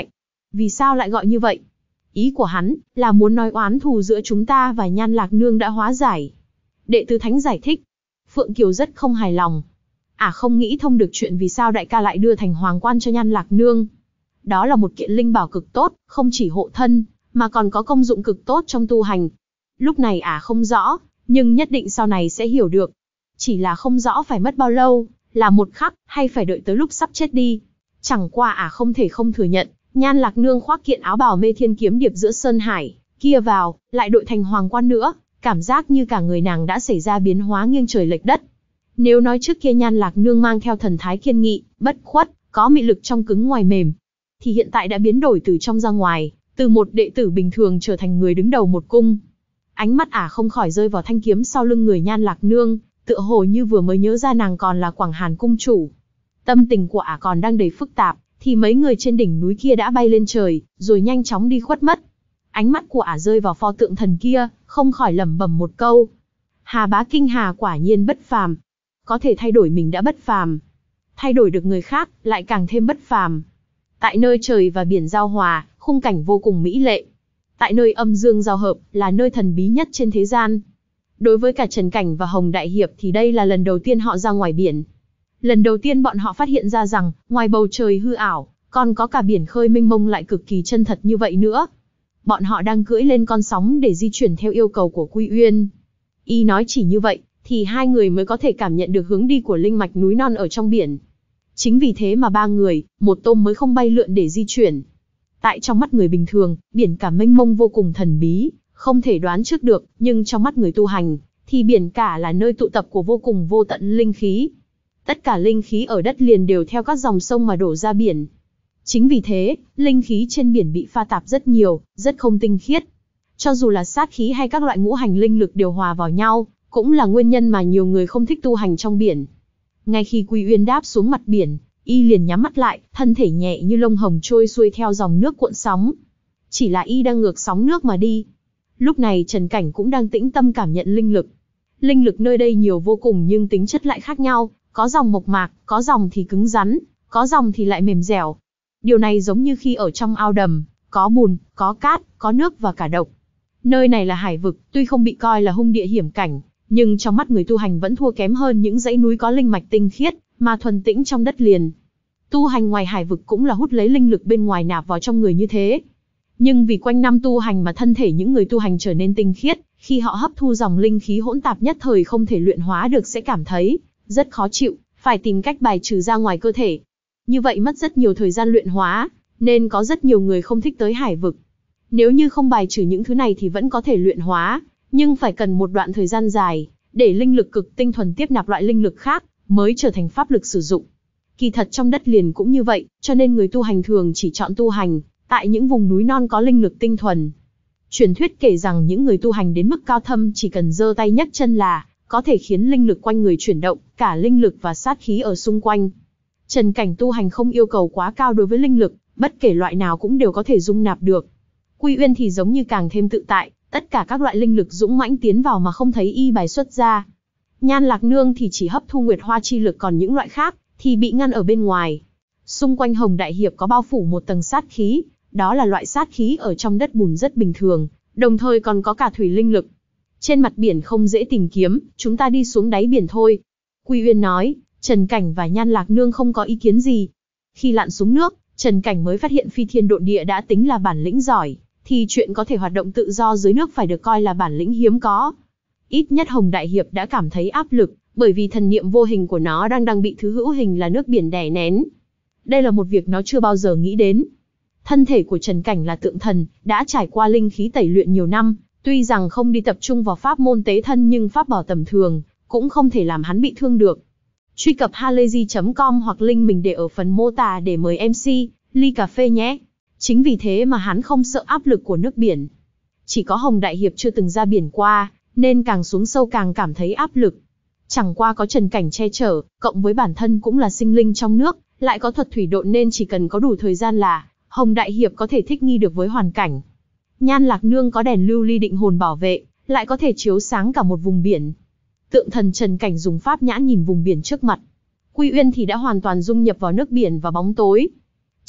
Vì sao lại gọi như vậy? Ý của hắn là muốn nói oán thù giữa chúng ta và Nhan Lạc Nương đã hóa giải. Đệ tử Thánh giải thích. Phượng Kiều rất không hài lòng. À không nghĩ thông được chuyện vì sao đại ca lại đưa thành hoàng quan cho Nhan Lạc Nương. Đó là một kiện linh bảo cực tốt, không chỉ hộ thân, mà còn có công dụng cực tốt trong tu hành. Lúc này à không rõ, nhưng nhất định sau này sẽ hiểu được. Chỉ là không rõ phải mất bao lâu, là một khắc, hay phải đợi tới lúc sắp chết đi. Chẳng qua à không thể không thừa nhận, Nhan Lạc Nương khoác kiện áo bào mê thiên kiếm điệp giữa sơn hải, kia vào, lại đội thành hoàng quan nữa, cảm giác như cả người nàng đã xảy ra biến hóa nghiêng trời lệch đất. Nếu nói trước kia Nhan Lạc Nương mang theo thần thái kiên nghị, bất khuất, có mị lực trong cứng ngoài mềm, thì hiện tại đã biến đổi từ trong ra ngoài, từ một đệ tử bình thường trở thành người đứng đầu một cung. Ánh mắt ả không khỏi rơi vào thanh kiếm sau lưng người Nhan Lạc Nương, tựa hồ như vừa mới nhớ ra nàng còn là Quảng Hàn cung chủ. Tâm tình của ả còn đang đầy phức tạp, thì mấy người trên đỉnh núi kia đã bay lên trời, rồi nhanh chóng đi khuất mất. Ánh mắt của ả rơi vào pho tượng thần kia, không khỏi lẩm bẩm một câu. Hà Bá Kinh Hà quả nhiên bất phàm. Có thể thay đổi mình đã bất phàm. Thay đổi được người khác, lại càng thêm bất phàm. Tại nơi trời và biển giao hòa, khung cảnh vô cùng mỹ lệ. Tại nơi âm dương giao hợp, là nơi thần bí nhất trên thế gian. Đối với cả Trần Cảnh và Hồng Đại Hiệp thì đây là lần đầu tiên họ ra ngoài biển. Lần đầu tiên bọn họ phát hiện ra rằng, ngoài bầu trời hư ảo, còn có cả biển khơi mênh mông lại cực kỳ chân thật như vậy nữa. Bọn họ đang cưỡi lên con sóng để di chuyển theo yêu cầu của Quy Uyên. Y nói chỉ như vậy, thì hai người mới có thể cảm nhận được hướng đi của linh mạch núi non ở trong biển. Chính vì thế mà ba người, một tôm mới không bay lượn để di chuyển. Tại trong mắt người bình thường, biển cả mênh mông vô cùng thần bí, không thể đoán trước được, nhưng trong mắt người tu hành, thì biển cả là nơi tụ tập của vô cùng vô tận linh khí. Tất cả linh khí ở đất liền đều theo các dòng sông mà đổ ra biển. Chính vì thế, linh khí trên biển bị pha tạp rất nhiều, rất không tinh khiết. Cho dù là sát khí hay các loại ngũ hành linh lực điều hòa vào nhau, cũng là nguyên nhân mà nhiều người không thích tu hành trong biển. Ngay khi Quy Uyên đáp xuống mặt biển, y liền nhắm mắt lại, thân thể nhẹ như lông hồng trôi xuôi theo dòng nước cuộn sóng. Chỉ là y đang ngược sóng nước mà đi. Lúc này Trần Cảnh cũng đang tĩnh tâm cảm nhận linh lực. Linh lực nơi đây nhiều vô cùng nhưng tính chất lại khác nhau, có dòng mộc mạc, có dòng thì cứng rắn, có dòng thì lại mềm dẻo. Điều này giống như khi ở trong ao đầm, có bùn, có cát, có nước và cả độc. Nơi này là hải vực, tuy không bị coi là hung địa hiểm cảnh, nhưng trong mắt người tu hành vẫn thua kém hơn những dãy núi có linh mạch tinh khiết, mà thuần tĩnh trong đất liền. Tu hành ngoài hải vực cũng là hút lấy linh lực bên ngoài nạp vào trong người như thế. Nhưng vì quanh năm tu hành mà thân thể những người tu hành trở nên tinh khiết, khi họ hấp thu dòng linh khí hỗn tạp nhất thời không thể luyện hóa được sẽ cảm thấy rất khó chịu, phải tìm cách bài trừ ra ngoài cơ thể. Như vậy mất rất nhiều thời gian luyện hóa, nên có rất nhiều người không thích tới hải vực. Nếu như không bài trừ những thứ này thì vẫn có thể luyện hóa, nhưng phải cần một đoạn thời gian dài, để linh lực cực tinh thuần tiếp nạp loại linh lực khác, mới trở thành pháp lực sử dụng. Kỳ thật trong đất liền cũng như vậy, cho nên người tu hành thường chỉ chọn tu hành tại những vùng núi non có linh lực tinh thuần. Truyền thuyết kể rằng những người tu hành đến mức cao thâm chỉ cần giơ tay nhấc chân là có thể khiến linh lực quanh người chuyển động, cả linh lực và sát khí ở xung quanh. Trần Cảnh tu hành không yêu cầu quá cao đối với linh lực, bất kể loại nào cũng đều có thể dung nạp được. Quy Uyên thì giống như càng thêm tự tại, tất cả các loại linh lực dũng mãnh tiến vào mà không thấy y bài xuất ra. Nhan Lạc Nương thì chỉ hấp thu nguyệt hoa chi lực, còn những loại khác thì bị ngăn ở bên ngoài. Xung quanh Hồng Đại Hiệp có bao phủ một tầng sát khí, đó là loại sát khí ở trong đất bùn rất bình thường, đồng thời còn có cả thủy linh lực. Trên mặt biển không dễ tìm kiếm, chúng ta đi xuống đáy biển thôi. Quy Uyên nói. Trần Cảnh và Nhan Lạc Nương không có ý kiến gì. Khi lặn xuống nước, Trần Cảnh mới phát hiện phi thiên độn địa đã tính là bản lĩnh giỏi, thì chuyện có thể hoạt động tự do dưới nước phải được coi là bản lĩnh hiếm có. Ít nhất Hồng Đại Hiệp đã cảm thấy áp lực, bởi vì thần niệm vô hình của nó đang đang bị thứ hữu hình là nước biển đè nén. Đây là một việc nó chưa bao giờ nghĩ đến. Thân thể của Trần Cảnh là tượng thần, đã trải qua linh khí tẩy luyện nhiều năm, tuy rằng không đi tập trung vào pháp môn tế thân nhưng pháp bảo tầm thường cũng không thể làm hắn bị thương được. Truy cập halayzi chấm com hoặc link mình để ở phần mô tả để mời em xê, ly cà phê nhé. Chính vì thế mà hắn không sợ áp lực của nước biển. Chỉ có Hồng Đại Hiệp chưa từng ra biển qua, nên càng xuống sâu càng cảm thấy áp lực. Chẳng qua có Trần Cảnh che chở, cộng với bản thân cũng là sinh linh trong nước, lại có thuật thủy độn nên chỉ cần có đủ thời gian là Hồng Đại Hiệp có thể thích nghi được với hoàn cảnh. Nhan Lạc Nương có đèn lưu ly định hồn bảo vệ, lại có thể chiếu sáng cả một vùng biển. Tượng thần Trần Cảnh dùng pháp nhãn nhìn vùng biển trước mặt. Quy Uyên thì đã hoàn toàn dung nhập vào nước biển và bóng tối.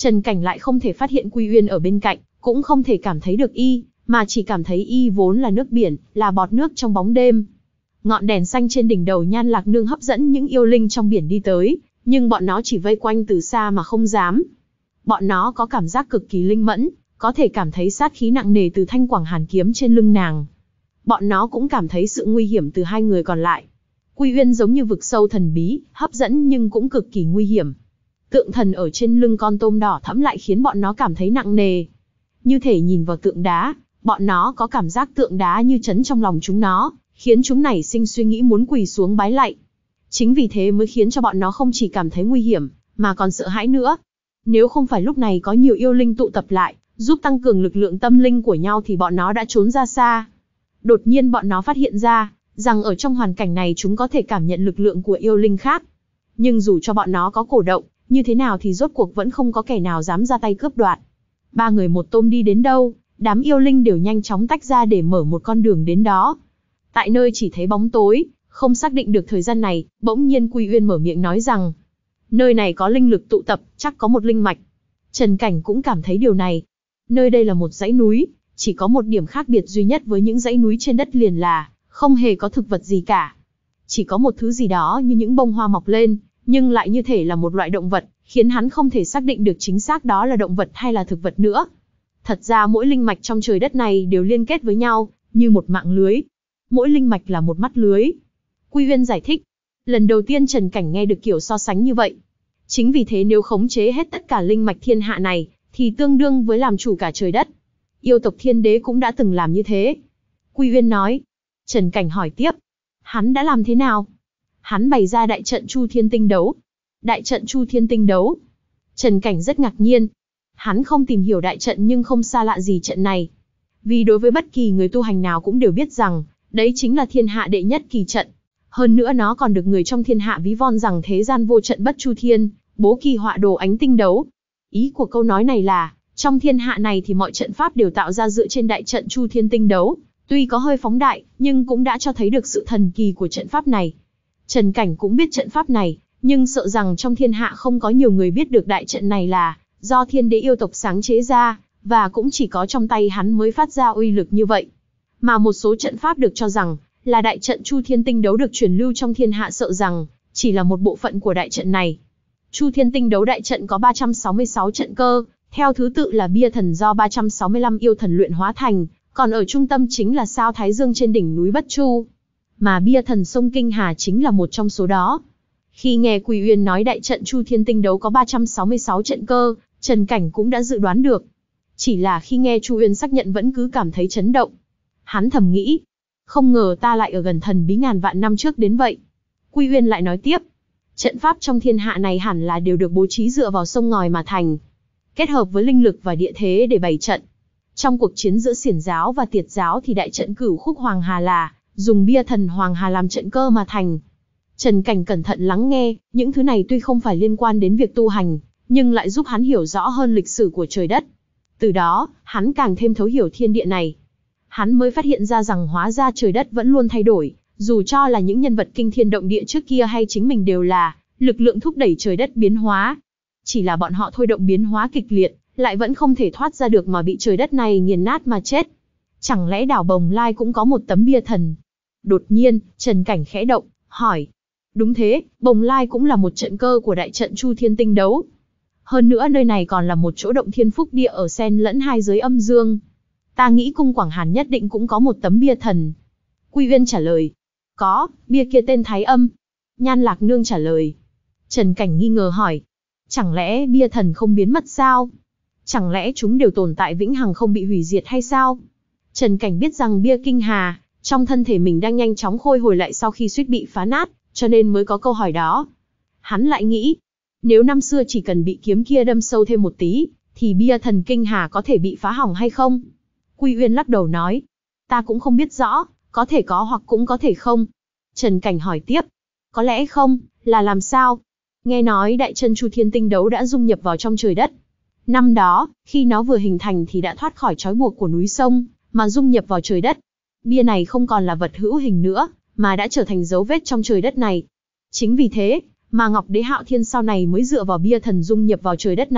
Trần Cảnh lại không thể phát hiện Quy Uyên ở bên cạnh, cũng không thể cảm thấy được y, mà chỉ cảm thấy y vốn là nước biển, là bọt nước trong bóng đêm. Ngọn đèn xanh trên đỉnh đầu Nhan Lạc Nương hấp dẫn những yêu linh trong biển đi tới, nhưng bọn nó chỉ vây quanh từ xa mà không dám. Bọn nó có cảm giác cực kỳ linh mẫn, có thể cảm thấy sát khí nặng nề từ thanh quảng hàn kiếm trên lưng nàng. Bọn nó cũng cảm thấy sự nguy hiểm từ hai người còn lại. Quy Uyên giống như vực sâu thần bí, hấp dẫn nhưng cũng cực kỳ nguy hiểm. Tượng thần ở trên lưng con tôm đỏ thẫm lại khiến bọn nó cảm thấy nặng nề. Như thể nhìn vào tượng đá, bọn nó có cảm giác tượng đá như chấn trong lòng chúng nó, khiến chúng nảy sinh suy nghĩ muốn quỳ xuống bái lạy. Chính vì thế mới khiến cho bọn nó không chỉ cảm thấy nguy hiểm, mà còn sợ hãi nữa. Nếu không phải lúc này có nhiều yêu linh tụ tập lại, giúp tăng cường lực lượng tâm linh của nhau thì bọn nó đã trốn ra xa. Đột nhiên bọn nó phát hiện ra, rằng ở trong hoàn cảnh này chúng có thể cảm nhận lực lượng của yêu linh khác. Nhưng dù cho bọn nó có cổ động, như thế nào thì rốt cuộc vẫn không có kẻ nào dám ra tay cướp đoạt. Ba người một tôm đi đến đâu, đám yêu linh đều nhanh chóng tách ra để mở một con đường đến đó. Tại nơi chỉ thấy bóng tối, không xác định được thời gian này, bỗng nhiên Quy Uyên mở miệng nói rằng, nơi này có linh lực tụ tập, chắc có một linh mạch. Trần Cảnh cũng cảm thấy điều này. Nơi đây là một dãy núi, chỉ có một điểm khác biệt duy nhất với những dãy núi trên đất liền là, không hề có thực vật gì cả. Chỉ có một thứ gì đó như những bông hoa mọc lên, nhưng lại như thể là một loại động vật, khiến hắn không thể xác định được chính xác đó là động vật hay là thực vật nữa. Thật ra mỗi linh mạch trong trời đất này đều liên kết với nhau, như một mạng lưới. Mỗi linh mạch là một mắt lưới. Quy Uyên giải thích. Lần đầu tiên Trần Cảnh nghe được kiểu so sánh như vậy. Chính vì thế nếu khống chế hết tất cả linh mạch thiên hạ này, thì tương đương với làm chủ cả trời đất. Yêu tộc Thiên Đế cũng đã từng làm như thế. Quy Uyên nói. Trần Cảnh hỏi tiếp. Hắn đã làm thế nào? Hắn bày ra đại trận Chu Thiên Tinh Đấu. Đại trận Chu Thiên Tinh Đấu. Trần Cảnh rất ngạc nhiên. Hắn không tìm hiểu đại trận nhưng không xa lạ gì trận này. Vì đối với bất kỳ người tu hành nào cũng đều biết rằng, đấy chính là thiên hạ đệ nhất kỳ trận. Hơn nữa nó còn được người trong thiên hạ ví von rằng thế gian vô trận bất chu thiên, bố kỳ họa đồ ánh tinh đấu. Ý của câu nói này là, trong thiên hạ này thì mọi trận pháp đều tạo ra dựa trên đại trận Chu Thiên Tinh Đấu. Tuy có hơi phóng đại, nhưng cũng đã cho thấy được sự thần kỳ của trận pháp này. Trần Cảnh cũng biết trận pháp này, nhưng sợ rằng trong thiên hạ không có nhiều người biết được đại trận này là do Thiên Đế yêu tộc sáng chế ra, và cũng chỉ có trong tay hắn mới phát ra uy lực như vậy. Mà một số trận pháp được cho rằng là đại trận Chu Thiên Tinh Đấu được truyền lưu trong thiên hạ sợ rằng chỉ là một bộ phận của đại trận này. Chu Thiên Tinh Đấu đại trận có ba trăm sáu mươi sáu trận cơ, theo thứ tự là bia thần do ba trăm sáu mươi lăm yêu thần luyện hóa thành, còn ở trung tâm chính là sao Thái Dương trên đỉnh núi Bất Chu. Mà bia thần sông Kinh Hà chính là một trong số đó. Khi nghe Quy Uyên nói đại trận Chu Thiên Tinh Đấu có ba trăm sáu mươi sáu trận cơ, Trần Cảnh cũng đã dự đoán được. Chỉ là khi nghe Chu Uyên xác nhận vẫn cứ cảm thấy chấn động. Hắn thầm nghĩ, không ngờ ta lại ở gần thần bí ngàn vạn năm trước đến vậy. Quy Uyên lại nói tiếp, trận pháp trong thiên hạ này hẳn là đều được bố trí dựa vào sông ngòi mà thành, kết hợp với linh lực và địa thế để bày trận. Trong cuộc chiến giữa Xiển giáo và Tiệt giáo thì đại trận Cửu Khúc Hoàng Hà là dùng bia thần Hoàng Hà làm trận cơ mà thành. Trần Cảnh cẩn thận lắng nghe, những thứ này tuy không phải liên quan đến việc tu hành, nhưng lại giúp hắn hiểu rõ hơn lịch sử của trời đất. Từ đó, hắn càng thêm thấu hiểu thiên địa này. Hắn mới phát hiện ra rằng hóa ra trời đất vẫn luôn thay đổi, dù cho là những nhân vật kinh thiên động địa trước kia hay chính mình đều là lực lượng thúc đẩy trời đất biến hóa. Chỉ là bọn họ thôi động biến hóa kịch liệt, lại vẫn không thể thoát ra được mà bị trời đất này nghiền nát mà chết. Chẳng lẽ đảo Bồng Lai cũng có một tấm bia thần? Đột nhiên, Trần Cảnh khẽ động, hỏi. Đúng thế, Bồng Lai cũng là một trận cơ của đại trận Chu Thiên Tinh Đấu. Hơn nữa nơi này còn là một chỗ động thiên phúc địa ở xen lẫn hai giới âm dương. Ta nghĩ cung Quảng Hàn nhất định cũng có một tấm bia thần. Quy Uyên trả lời. Có, bia kia tên Thái Âm. Nhan Lạc Nương trả lời. Trần Cảnh nghi ngờ hỏi. Chẳng lẽ bia thần không biến mất sao? Chẳng lẽ chúng đều tồn tại vĩnh hằng không bị hủy diệt hay sao? Trần Cảnh biết rằng bia Kinh Hà, trong thân thể mình đang nhanh chóng khôi hồi lại sau khi suýt bị phá nát, cho nên mới có câu hỏi đó. Hắn lại nghĩ, nếu năm xưa chỉ cần bị kiếm kia đâm sâu thêm một tí, thì bia thần Kinh Hà có thể bị phá hỏng hay không? Quy Uyên lắc đầu nói, ta cũng không biết rõ, có thể có hoặc cũng có thể không. Trần Cảnh hỏi tiếp, có lẽ không, là làm sao? Nghe nói đại chân Chu Thiên Tinh Đấu đã dung nhập vào trong trời đất. Năm đó, khi nó vừa hình thành thì đã thoát khỏi trói buộc của núi sông, mà dung nhập vào trời đất. Bia này không còn là vật hữu hình nữa, mà đã trở thành dấu vết trong trời đất này. Chính vì thế, mà Ngọc Đế Hạo Thiên sau này mới dựa vào bia thần dung nhập vào trời đất này,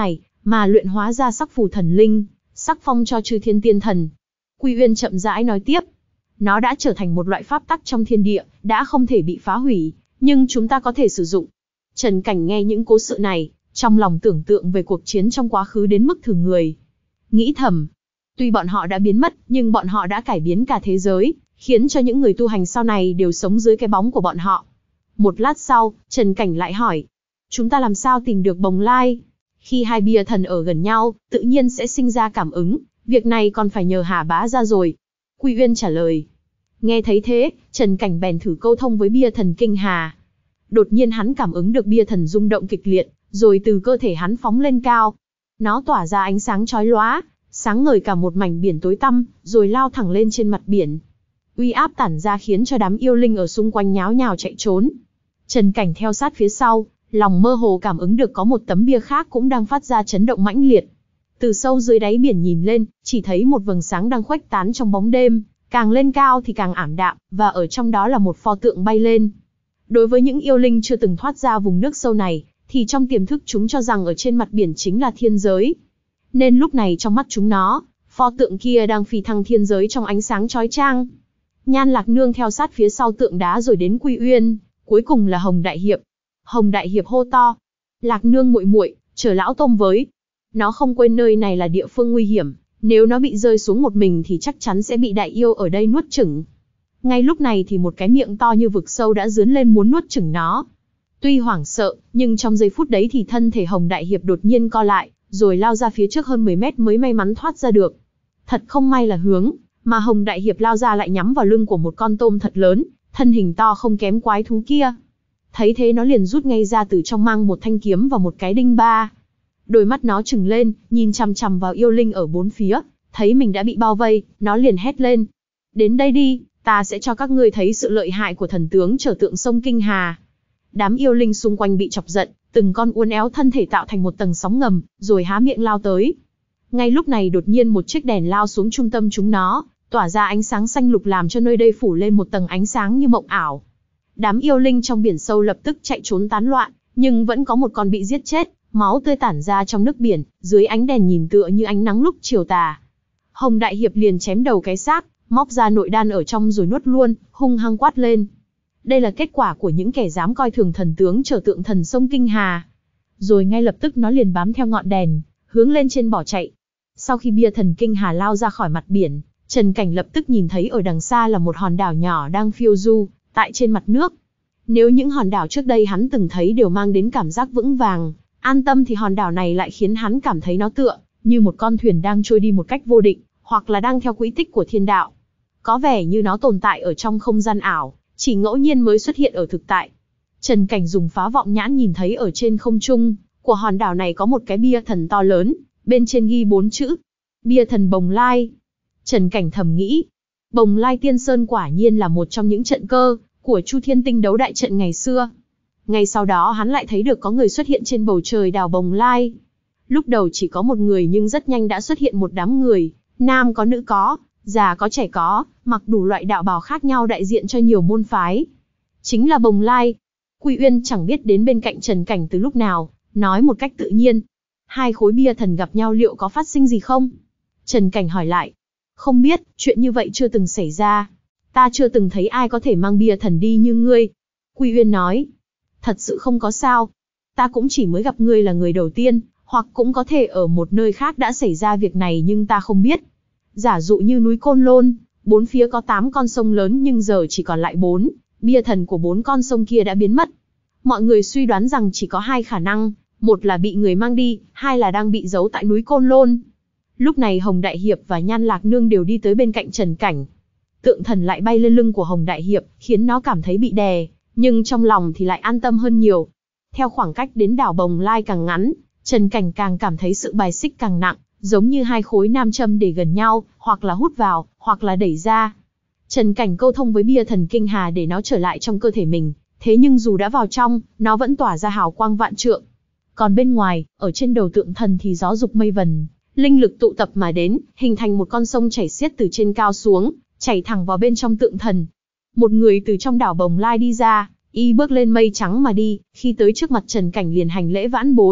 mà luyện hóa ra sắc phù thần linh, sắc phong cho chư thiên tiên thần. Quy Uyên chậm rãi nói tiếp. Nó đã trở thành một loại pháp tắc trong thiên địa, đã không thể bị phá hủy, nhưng chúng ta có thể sử dụng. Trần Cảnh nghe những cố sự này, trong lòng tưởng tượng về cuộc chiến trong quá khứ đến mức thử người. Nghĩ thầm, tuy bọn họ đã biến mất, nhưng bọn họ đã cải biến cả thế giới, khiến cho những người tu hành sau này đều sống dưới cái bóng của bọn họ. Một lát sau, Trần Cảnh lại hỏi, chúng ta làm sao tìm được bồng lai? Khi hai bia thần ở gần nhau, tự nhiên sẽ sinh ra cảm ứng, việc này còn phải nhờ Hà Bá ra rồi. Quy Uyên trả lời. Nghe thấy thế, Trần Cảnh bèn thử câu thông với bia thần Kinh Hà. Đột nhiên hắn cảm ứng được bia thần rung động kịch liệt, rồi từ cơ thể hắn phóng lên cao. Nó tỏa ra ánh sáng chói lóa, sáng ngời cả một mảnh biển tối tăm, rồi lao thẳng lên trên mặt biển. Uy áp tản ra khiến cho đám yêu linh ở xung quanh nháo nhào chạy trốn. Trần Cảnh theo sát phía sau, lòng mơ hồ cảm ứng được có một tấm bia khác cũng đang phát ra chấn động mãnh liệt. Từ sâu dưới đáy biển nhìn lên, chỉ thấy một vầng sáng đang khuếch tán trong bóng đêm, càng lên cao thì càng ảm đạm, và ở trong đó là một pho tượng bay lên. Đối với những yêu linh chưa từng thoát ra vùng nước sâu này, thì trong tiềm thức chúng cho rằng ở trên mặt biển chính là thiên giới. Nên lúc này trong mắt chúng nó, pho tượng kia đang phi thăng thiên giới trong ánh sáng chói chang. Nhan Lạc Nương theo sát phía sau tượng đá rồi đến Quy Uyên, cuối cùng là Hồng Đại Hiệp. Hồng Đại Hiệp hô to, Lạc Nương muội muội, chờ lão tôm với. Nó không quên nơi này là địa phương nguy hiểm, nếu nó bị rơi xuống một mình thì chắc chắn sẽ bị đại yêu ở đây nuốt chửng. Ngay lúc này thì một cái miệng to như vực sâu đã dướn lên muốn nuốt chửng nó. Tuy hoảng sợ, nhưng trong giây phút đấy thì thân thể Hồng Đại Hiệp đột nhiên co lại, rồi lao ra phía trước hơn mười mét mới may mắn thoát ra được. Thật không may là hướng mà Hồng Đại Hiệp lao ra lại nhắm vào lưng của một con tôm thật lớn, thân hình to không kém quái thú kia. Thấy thế nó liền rút ngay ra từ trong mang một thanh kiếm và một cái đinh ba. Đôi mắt nó trừng lên, nhìn chằm chằm vào yêu linh ở bốn phía, thấy mình đã bị bao vây, nó liền hét lên. Đến đây đi, ta sẽ cho các ngươi thấy sự lợi hại của thần tướng trở tượng sông Kinh Hà. Đám yêu linh xung quanh bị chọc giận, từng con uốn éo thân thể tạo thành một tầng sóng ngầm, rồi há miệng lao tới. Ngay lúc này đột nhiên một chiếc đèn lao xuống trung tâm chúng nó, tỏa ra ánh sáng xanh lục làm cho nơi đây phủ lên một tầng ánh sáng như mộng ảo. Đám yêu linh trong biển sâu lập tức chạy trốn tán loạn, nhưng vẫn có một con bị giết chết, máu tươi tản ra trong nước biển, dưới ánh đèn nhìn tựa như ánh nắng lúc chiều tà. Hồng Đại Hiệp liền chém đầu cái xác, móc ra nội đan ở trong rồi nuốt luôn, hung hăng quát lên. Đây là kết quả của những kẻ dám coi thường thần tướng trở tượng thần sông Kinh Hà. Rồi ngay lập tức nó liền bám theo ngọn đèn, hướng lên trên bỏ chạy. Sau khi bia thần Kinh Hà lao ra khỏi mặt biển, Trần Cảnh lập tức nhìn thấy ở đằng xa là một hòn đảo nhỏ đang phiêu du tại trên mặt nước. Nếu những hòn đảo trước đây hắn từng thấy đều mang đến cảm giác vững vàng, an tâm, thì hòn đảo này lại khiến hắn cảm thấy nó tựa như một con thuyền đang trôi đi một cách vô định, hoặc là đang theo quỹ tích của thiên đạo. Có vẻ như nó tồn tại ở trong không gian ảo, chỉ ngẫu nhiên mới xuất hiện ở thực tại. Trần Cảnh dùng phá vọng nhãn nhìn thấy ở trên không trung của hòn đảo này có một cái bia thần to lớn, bên trên ghi bốn chữ: Bia thần Bồng Lai. Trần Cảnh thầm nghĩ, Bồng Lai Tiên Sơn quả nhiên là một trong những trận cơ của Chu Thiên Tinh đấu đại trận ngày xưa. Ngay sau đó hắn lại thấy được có người xuất hiện trên bầu trời đảo Bồng Lai. Lúc đầu chỉ có một người nhưng rất nhanh đã xuất hiện một đám người, nam có nữ có, già có trẻ có, mặc đủ loại đạo bào khác nhau đại diện cho nhiều môn phái. Chính là Bồng Lai. Quy Uyên chẳng biết đến bên cạnh Trần Cảnh từ lúc nào, nói một cách tự nhiên. Hai khối bia thần gặp nhau liệu có phát sinh gì không? Trần Cảnh hỏi lại. Không biết, chuyện như vậy chưa từng xảy ra. Ta chưa từng thấy ai có thể mang bia thần đi như ngươi. Quy Uyên nói. Thật sự không có sao. Ta cũng chỉ mới gặp ngươi là người đầu tiên, hoặc cũng có thể ở một nơi khác đã xảy ra việc này nhưng ta không biết. Giả dụ như núi Côn Lôn, bốn phía có tám con sông lớn nhưng giờ chỉ còn lại bốn, bia thần của bốn con sông kia đã biến mất. Mọi người suy đoán rằng chỉ có hai khả năng, một là bị người mang đi, hai là đang bị giấu tại núi Côn Lôn. Lúc này Hồng Đại Hiệp và Nhan Lạc Nương đều đi tới bên cạnh Trần Cảnh. Tượng thần lại bay lên lưng của Hồng Đại Hiệp, khiến nó cảm thấy bị đè, nhưng trong lòng thì lại an tâm hơn nhiều. Theo khoảng cách đến đảo Bồng Lai càng ngắn, Trần Cảnh càng cảm thấy sự bài xích càng nặng, giống như hai khối nam châm để gần nhau, hoặc là hút vào, hoặc là đẩy ra. Trần Cảnh câu thông với bia thần Kinh Hà để nó trở lại trong cơ thể mình, thế nhưng dù đã vào trong, nó vẫn tỏa ra hào quang vạn trượng. Còn bên ngoài, ở trên đầu tượng thần thì gió dục mây vần, linh lực tụ tập mà đến, hình thành một con sông chảy xiết từ trên cao xuống, chảy thẳng vào bên trong tượng thần. Một người từ trong đảo Bồng Lai đi ra, y bước lên mây trắng mà đi, khi tới trước mặt Trần Cảnh liền hành lễ vãn bối,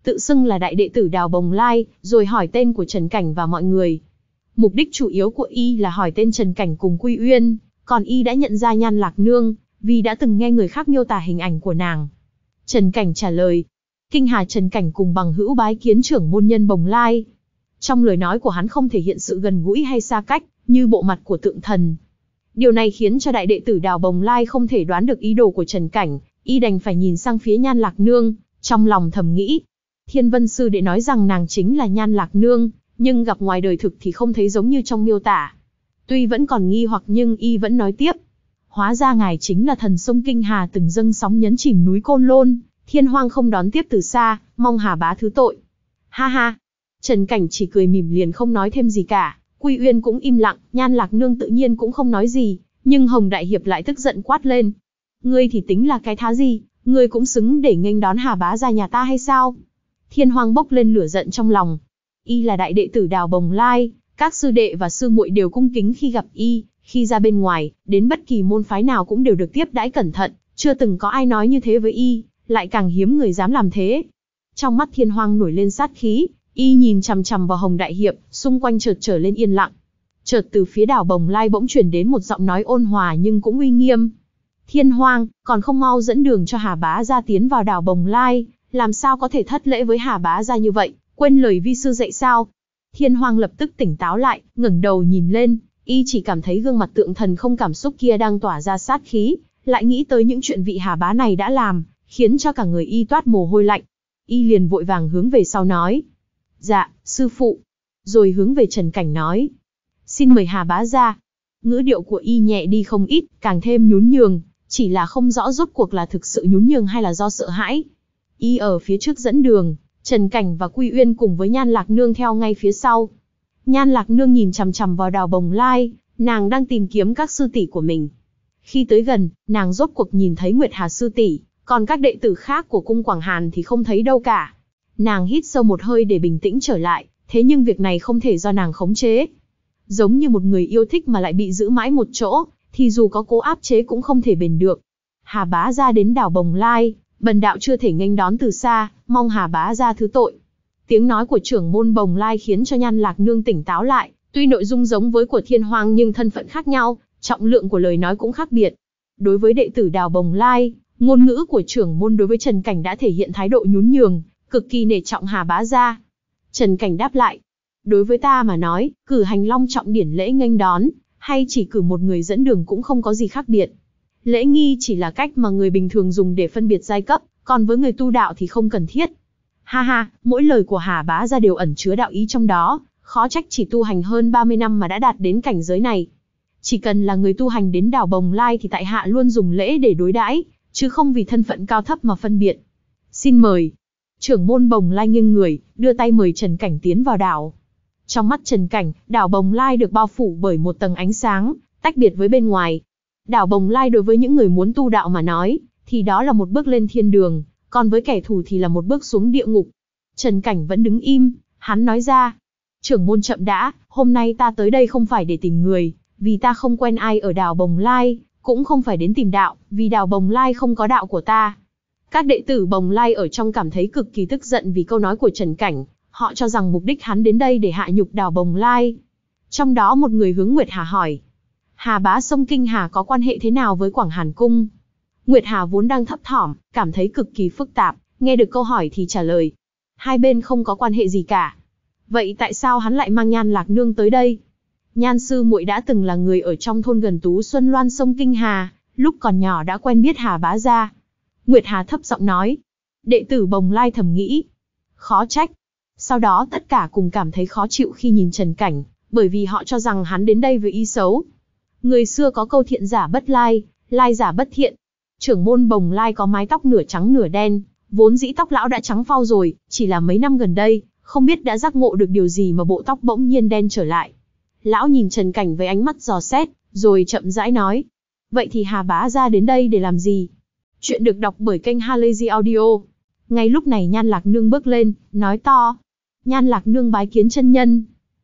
tự xưng là đại đệ tử Đào Bồng Lai, rồi hỏi tên của Trần Cảnh và mọi người. Mục đích chủ yếu của y là hỏi tên Trần Cảnh cùng Quy Uyên, còn y đã nhận ra Nhan Lạc Nương, vì đã từng nghe người khác miêu tả hình ảnh của nàng. Trần Cảnh trả lời, Kinh Hà Trần Cảnh cùng bằng hữu bái kiến trưởng môn nhân Bồng Lai. Trong lời nói của hắn không thể hiện sự gần gũi hay xa cách, như bộ mặt của tượng thần. Điều này khiến cho đại đệ tử Đào Bồng Lai không thể đoán được ý đồ của Trần Cảnh, y đành phải nhìn sang phía Nhan Lạc Nương, trong lòng thầm nghĩ. Thiên Vân Sư Đệ nói rằng nàng chính là Nhan Lạc Nương, nhưng gặp ngoài đời thực thì không thấy giống như trong miêu tả. Tuy vẫn còn nghi hoặc nhưng y vẫn nói tiếp. Hóa ra ngài chính là thần sông Kinh Hà từng dâng sóng nhấn chìm núi Côn Lôn, Thiên Hoang không đón tiếp từ xa, mong Hà bá thứ tội. Ha ha. Trần Cảnh chỉ cười mỉm liền không nói thêm gì cả, Quy Uyên cũng im lặng, Nhan Lạc Nương tự nhiên cũng không nói gì, nhưng Hồng Đại Hiệp lại tức giận quát lên. Ngươi thì tính là cái thá gì, ngươi cũng xứng để nghênh đón Hà bá ra nhà ta hay sao? Thiên Hoang bốc lên lửa giận trong lòng. Y là đại đệ tử Đào Bồng Lai, các sư đệ và sư muội đều cung kính khi gặp y, khi ra bên ngoài, đến bất kỳ môn phái nào cũng đều được tiếp đãi cẩn thận, chưa từng có ai nói như thế với y, lại càng hiếm người dám làm thế. Trong mắt Thiên Hoang nổi lên sát khí, y nhìn chằm chằm vào Hồng Đại Hiệp, xung quanh chợt trở lên yên lặng. Chợt từ phía Đào Bồng Lai bỗng truyền đến một giọng nói ôn hòa nhưng cũng uy nghiêm. Thiên Hoang, còn không mau dẫn đường cho Hà bá gia tiến vào Đào Bồng Lai, làm sao có thể thất lễ với Hà bá gia như vậy, quên lời vi sư dạy sao? Thiên Hoang lập tức tỉnh táo lại, ngẩng đầu nhìn lên, y chỉ cảm thấy gương mặt tượng thần không cảm xúc kia đang tỏa ra sát khí, lại nghĩ tới những chuyện vị Hà bá này đã làm, khiến cho cả người y toát mồ hôi lạnh. Y liền vội vàng hướng về sau nói. Dạ, sư phụ. Rồi hướng về Trần Cảnh nói. Xin mời Hà bá ra. Ngữ điệu của y nhẹ đi không ít, càng thêm nhún nhường, chỉ là không rõ rốt cuộc là thực sự nhún nhường hay là do sợ hãi. Y ở phía trước dẫn đường, Trần Cảnh và Quy Uyên cùng với Nhan Lạc Nương theo ngay phía sau. Nhan Lạc Nương nhìn chằm chằm vào Đào Bồng Lai, nàng đang tìm kiếm các sư tỷ của mình. Khi tới gần, nàng rốt cuộc nhìn thấy Nguyệt Hà sư tỷ, còn các đệ tử khác của cung Quảng Hàn thì không thấy đâu cả. Nàng hít sâu một hơi để bình tĩnh trở lại, thế nhưng việc này không thể do nàng khống chế. Giống như một người yêu thích mà lại bị giữ mãi một chỗ, thì dù có cố áp chế cũng không thể bền được. Hà bá gia đến Đào Bồng Lai, bần đạo chưa thể nghênh đón từ xa, mong Hà bá gia thứ tội. Tiếng nói của trưởng môn Bồng Lai khiến cho Nhan Lạc Nương tỉnh táo lại, tuy nội dung giống với của Thiên Hoang nhưng thân phận khác nhau, trọng lượng của lời nói cũng khác biệt. Đối với đệ tử Đào Bồng Lai, ngôn ngữ của trưởng môn đối với Trần Cảnh đã thể hiện thái độ nhún nhường, cực kỳ nể trọng Hà bá gia. Trần Cảnh đáp lại, đối với ta mà nói, cử hành long trọng điển lễ nghênh đón, hay chỉ cử một người dẫn đường cũng không có gì khác biệt. Lễ nghi chỉ là cách mà người bình thường dùng để phân biệt giai cấp, còn với người tu đạo thì không cần thiết. Ha ha, mỗi lời của Hà bá gia đều ẩn chứa đạo ý trong đó, khó trách chỉ tu hành hơn ba mươi năm mà đã đạt đến cảnh giới này. Chỉ cần là người tu hành đến Đào Bồng Lai thì tại hạ luôn dùng lễ để đối đãi, chứ không vì thân phận cao thấp mà phân biệt. Xin mời. Trưởng môn Bồng Lai nghiêng người, đưa tay mời Trần Cảnh tiến vào đảo. Trong mắt Trần Cảnh, đảo Bồng Lai được bao phủ bởi một tầng ánh sáng, tách biệt với bên ngoài. Đảo Bồng Lai đối với những người muốn tu đạo mà nói, thì đó là một bước lên thiên đường, còn với kẻ thù thì là một bước xuống địa ngục. Trần Cảnh vẫn đứng im, hắn nói ra. Trưởng môn chậm đã, hôm nay ta tới đây không phải để tìm người, vì ta không quen ai ở đảo Bồng Lai, cũng không phải đến tìm đạo, vì đảo Bồng Lai không có đạo của ta. Các đệ tử Bồng Lai ở trong cảm thấy cực kỳ tức giận vì câu nói của Trần Cảnh, họ cho rằng mục đích hắn đến đây để hạ nhục đảo Bồng Lai. Trong đó một người hướng Nguyệt Hà hỏi, Hà bá sông Kinh Hà có quan hệ thế nào với Quảng Hàn Cung? Nguyệt Hà vốn đang thấp thỏm, cảm thấy cực kỳ phức tạp, nghe được câu hỏi thì trả lời, hai bên không có quan hệ gì cả. Vậy tại sao hắn lại mang Nhan Lạc Nương tới đây? Nhan sư muội đã từng là người ở trong thôn gần Tú Xuân Loan sông Kinh Hà, lúc còn nhỏ đã quen biết Hà bá gia. Nguyệt Hà thấp giọng nói. Đệ tử Bồng Lai thầm nghĩ, khó trách. Sau đó tất cả cùng cảm thấy khó chịu khi nhìn Trần Cảnh, bởi vì họ cho rằng hắn đến đây với ý xấu. Người xưa có câu thiện giả bất lai, lai giả bất thiện. Trưởng môn Bồng Lai có mái tóc nửa trắng nửa đen, vốn dĩ tóc lão đã trắng phau rồi, chỉ là mấy năm gần đây, không biết đã giác ngộ được điều gì mà bộ tóc bỗng nhiên đen trở lại. Lão nhìn Trần Cảnh với ánh mắt dò xét, rồi chậm rãi nói. Vậy thì Hà bá gia đến đây để làm gì? Chuyện được đọc bởi kênh Halazy Audio. Ngay lúc này Nhan Lạc Nương bước lên, nói to. Nhan Lạc Nương bái kiến chân nhân.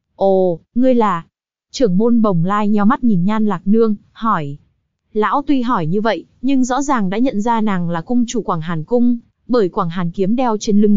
Ồ, ngươi là... Trưởng môn Bồng Lai nheo mắt nhìn Nhan Lạc Nương, hỏi. Lão tuy hỏi như vậy, nhưng rõ ràng đã nhận ra nàng là cung chủ Quảng Hàn Cung, bởi Quảng Hàn kiếm đeo trên lưng nàng,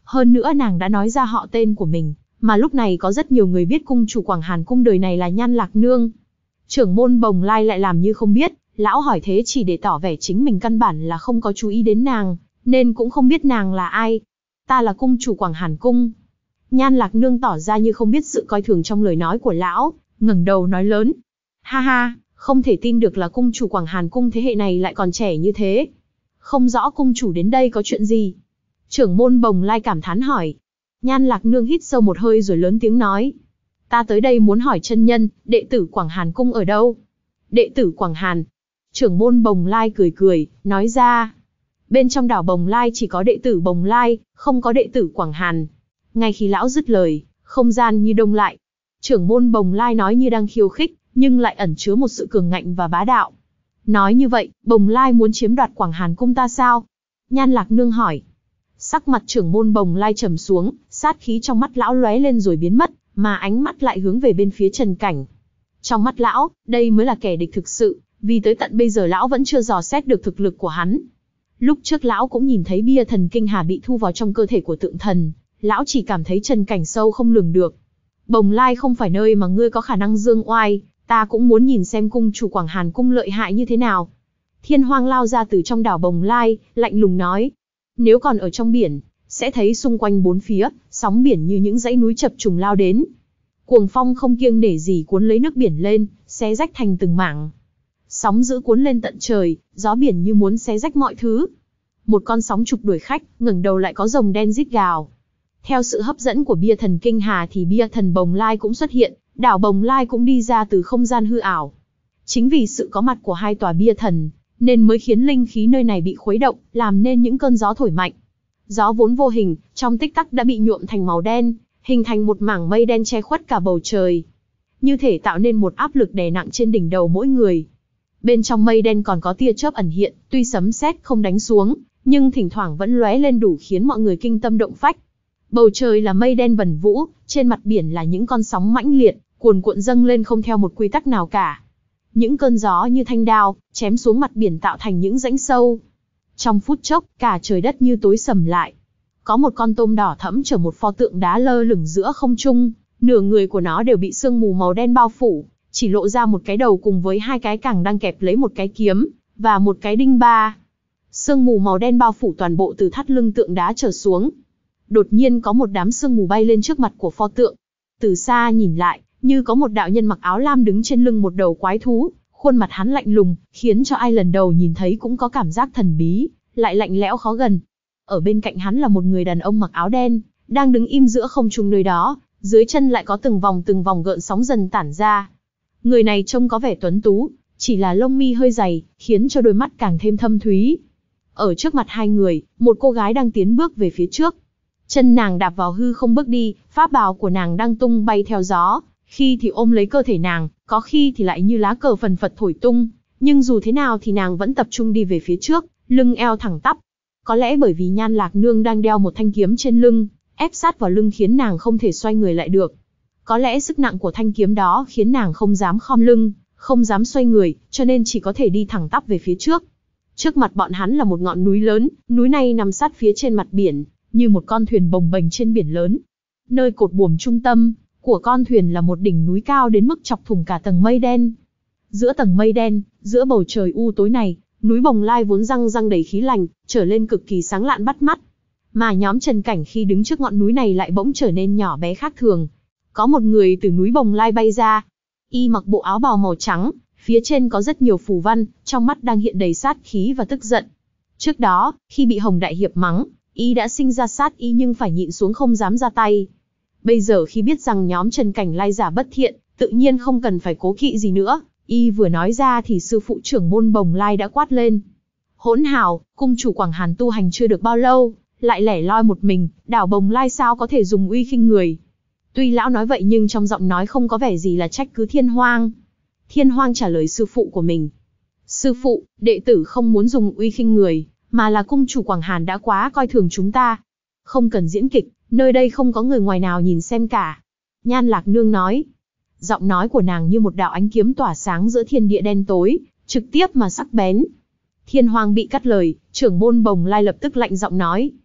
Hơn nữa nàng đã nói ra họ tên của mình, mà lúc này có rất nhiều người biết cung chủ Quảng Hàn cung đời này là Nhan Lạc Nương. Trưởng môn Bồng Lai lại làm như không biết, lão hỏi thế chỉ để tỏ vẻ chính mình căn bản là không có chú ý đến nàng, nên cũng không biết nàng là ai. Ta là cung chủ Quảng Hàn cung. Nhan Lạc Nương tỏ ra như không biết sự coi thường trong lời nói của lão, ngẩng đầu nói lớn. Ha ha, không thể tin được là cung chủ Quảng Hàn cung thế hệ này lại còn trẻ như thế. Không rõ cung chủ đến đây có chuyện gì? Trưởng môn Bồng Lai cảm thán hỏi. Nhan Lạc Nương hít sâu một hơi rồi lớn tiếng nói. Ta tới đây muốn hỏi chân nhân, đệ tử Quảng Hàn cung ở đâu? Đệ tử Quảng Hàn. Trưởng môn Bồng Lai cười cười, nói ra. Bên trong đảo Bồng Lai chỉ có đệ tử Bồng Lai, không có đệ tử Quảng Hàn. Ngay khi lão dứt lời, không gian như đông lại. Trưởng môn Bồng Lai nói như đang khiêu khích, nhưng lại ẩn chứa một sự cường ngạnh và bá đạo. Nói như vậy, Bồng Lai muốn chiếm đoạt Quảng Hàn cung ta sao? Nhan Lạc Nương hỏi. Sắc mặt trưởng môn Bồng Lai trầm xuống, sát khí trong mắt lão lóe lên rồi biến mất, mà ánh mắt lại hướng về bên phía Trần Cảnh. Trong mắt lão, đây mới là kẻ địch thực sự, vì tới tận bây giờ lão vẫn chưa dò xét được thực lực của hắn. Lúc trước lão cũng nhìn thấy bia thần kinh hà bị thu vào trong cơ thể của tượng thần, lão chỉ cảm thấy Trần Cảnh sâu không lường được. Bồng Lai không phải nơi mà ngươi có khả năng dương oai, ta cũng muốn nhìn xem cung chủ Quảng Hàn cung lợi hại như thế nào. Thiên Hoang lao ra từ trong đảo Bồng Lai, lạnh lùng nói. Nếu còn ở trong biển, sẽ thấy xung quanh bốn phía, sóng biển như những dãy núi chập trùng lao đến. Cuồng phong không kiêng nể gì cuốn lấy nước biển lên, xé rách thành từng mảng. Sóng dữ cuốn lên tận trời, gió biển như muốn xé rách mọi thứ. Một con sóng trục đuổi khách, ngẩng đầu lại có rồng đen rít gào. Theo sự hấp dẫn của bia thần kinh hà thì bia thần Bồng Lai cũng xuất hiện, đảo Bồng Lai cũng đi ra từ không gian hư ảo. Chính vì sự có mặt của hai tòa bia thần, nên mới khiến linh khí nơi này bị khuấy động, làm nên những cơn gió thổi mạnh. Gió vốn vô hình, trong tích tắc đã bị nhuộm thành màu đen, hình thành một mảng mây đen che khuất cả bầu trời. Như thể tạo nên một áp lực đè nặng trên đỉnh đầu mỗi người. Bên trong mây đen còn có tia chớp ẩn hiện, tuy sấm sét không đánh xuống, nhưng thỉnh thoảng vẫn lóe lên đủ khiến mọi người kinh tâm động phách. Bầu trời là mây đen vần vũ, trên mặt biển là những con sóng mãnh liệt, cuồn cuộn dâng lên không theo một quy tắc nào cả. Những cơn gió như thanh đao, chém xuống mặt biển tạo thành những rãnh sâu. Trong phút chốc, cả trời đất như tối sầm lại. Có một con tôm đỏ thẫm chở một pho tượng đá lơ lửng giữa không trung, nửa người của nó đều bị sương mù màu đen bao phủ, chỉ lộ ra một cái đầu cùng với hai cái cẳng đang kẹp lấy một cái kiếm, và một cái đinh ba. Sương mù màu đen bao phủ toàn bộ từ thắt lưng tượng đá trở xuống. Đột nhiên có một đám sương mù bay lên trước mặt của pho tượng. Từ xa nhìn lại, như có một đạo nhân mặc áo lam đứng trên lưng một đầu quái thú, khuôn mặt hắn lạnh lùng, khiến cho ai lần đầu nhìn thấy cũng có cảm giác thần bí, lại lạnh lẽo khó gần. Ở bên cạnh hắn là một người đàn ông mặc áo đen, đang đứng im giữa không trung nơi đó, dưới chân lại có từng vòng từng vòng gợn sóng dần tản ra. Người này trông có vẻ tuấn tú, chỉ là lông mi hơi dày, khiến cho đôi mắt càng thêm thâm thúy. Ở trước mặt hai người, một cô gái đang tiến bước về phía trước. Chân nàng đạp vào hư không bước đi, pháp bào của nàng đang tung bay theo gió, khi thì ôm lấy cơ thể nàng, có khi thì lại như lá cờ phần phật thổi tung, nhưng dù thế nào thì nàng vẫn tập trung đi về phía trước, lưng eo thẳng tắp. Có lẽ bởi vì Nhan Lạc Nương đang đeo một thanh kiếm trên lưng, ép sát vào lưng khiến nàng không thể xoay người lại được. Có lẽ sức nặng của thanh kiếm đó khiến nàng không dám khom lưng, không dám xoay người, cho nên chỉ có thể đi thẳng tắp về phía trước. Trước mặt bọn hắn là một ngọn núi lớn, núi này nằm sát phía trên mặt biển, như một con thuyền bồng bềnh trên biển lớn. Nơi cột buồm trung tâm của con thuyền là một đỉnh núi cao đến mức chọc thủng cả tầng mây đen. Giữa tầng mây đen, giữa bầu trời u tối này, núi Bồng Lai vốn răng răng đầy khí lành, trở lên cực kỳ sáng lạn bắt mắt. Mà nhóm Trần Cảnh khi đứng trước ngọn núi này lại bỗng trở nên nhỏ bé khác thường. Có một người từ núi Bồng Lai bay ra. Y mặc bộ áo bào màu trắng, phía trên có rất nhiều phù văn, trong mắt đang hiện đầy sát khí và tức giận. Trước đó, khi bị Hồng Đại Hiệp mắng, Y đã sinh ra sát ý nhưng phải nhịn xuống không dám ra tay. Bây giờ khi biết rằng nhóm Trần Cảnh lai giả bất thiện, tự nhiên không cần phải cố kỵ gì nữa. Y vừa nói ra thì sư phụ trưởng môn Bồng Lai đã quát lên. Hỗn hào, cung chủ Quảng Hàn tu hành chưa được bao lâu, lại lẻ loi một mình, đảo Bồng Lai sao có thể dùng uy khinh người. Tuy lão nói vậy nhưng trong giọng nói không có vẻ gì là trách cứ Thiên Hoang. Thiên Hoang trả lời sư phụ của mình. Sư phụ, đệ tử không muốn dùng uy khinh người, mà là cung chủ Quảng Hàn đã quá coi thường chúng ta. Không cần diễn kịch, nơi đây không có người ngoài nào nhìn xem cả. Nhan Lạc Nương nói. Giọng nói của nàng như một đạo ánh kiếm tỏa sáng giữa thiên địa đen tối, trực tiếp mà sắc bén. Thiên Hoang bị cắt lời, trưởng môn Bồng Lai lập tức lạnh giọng nói.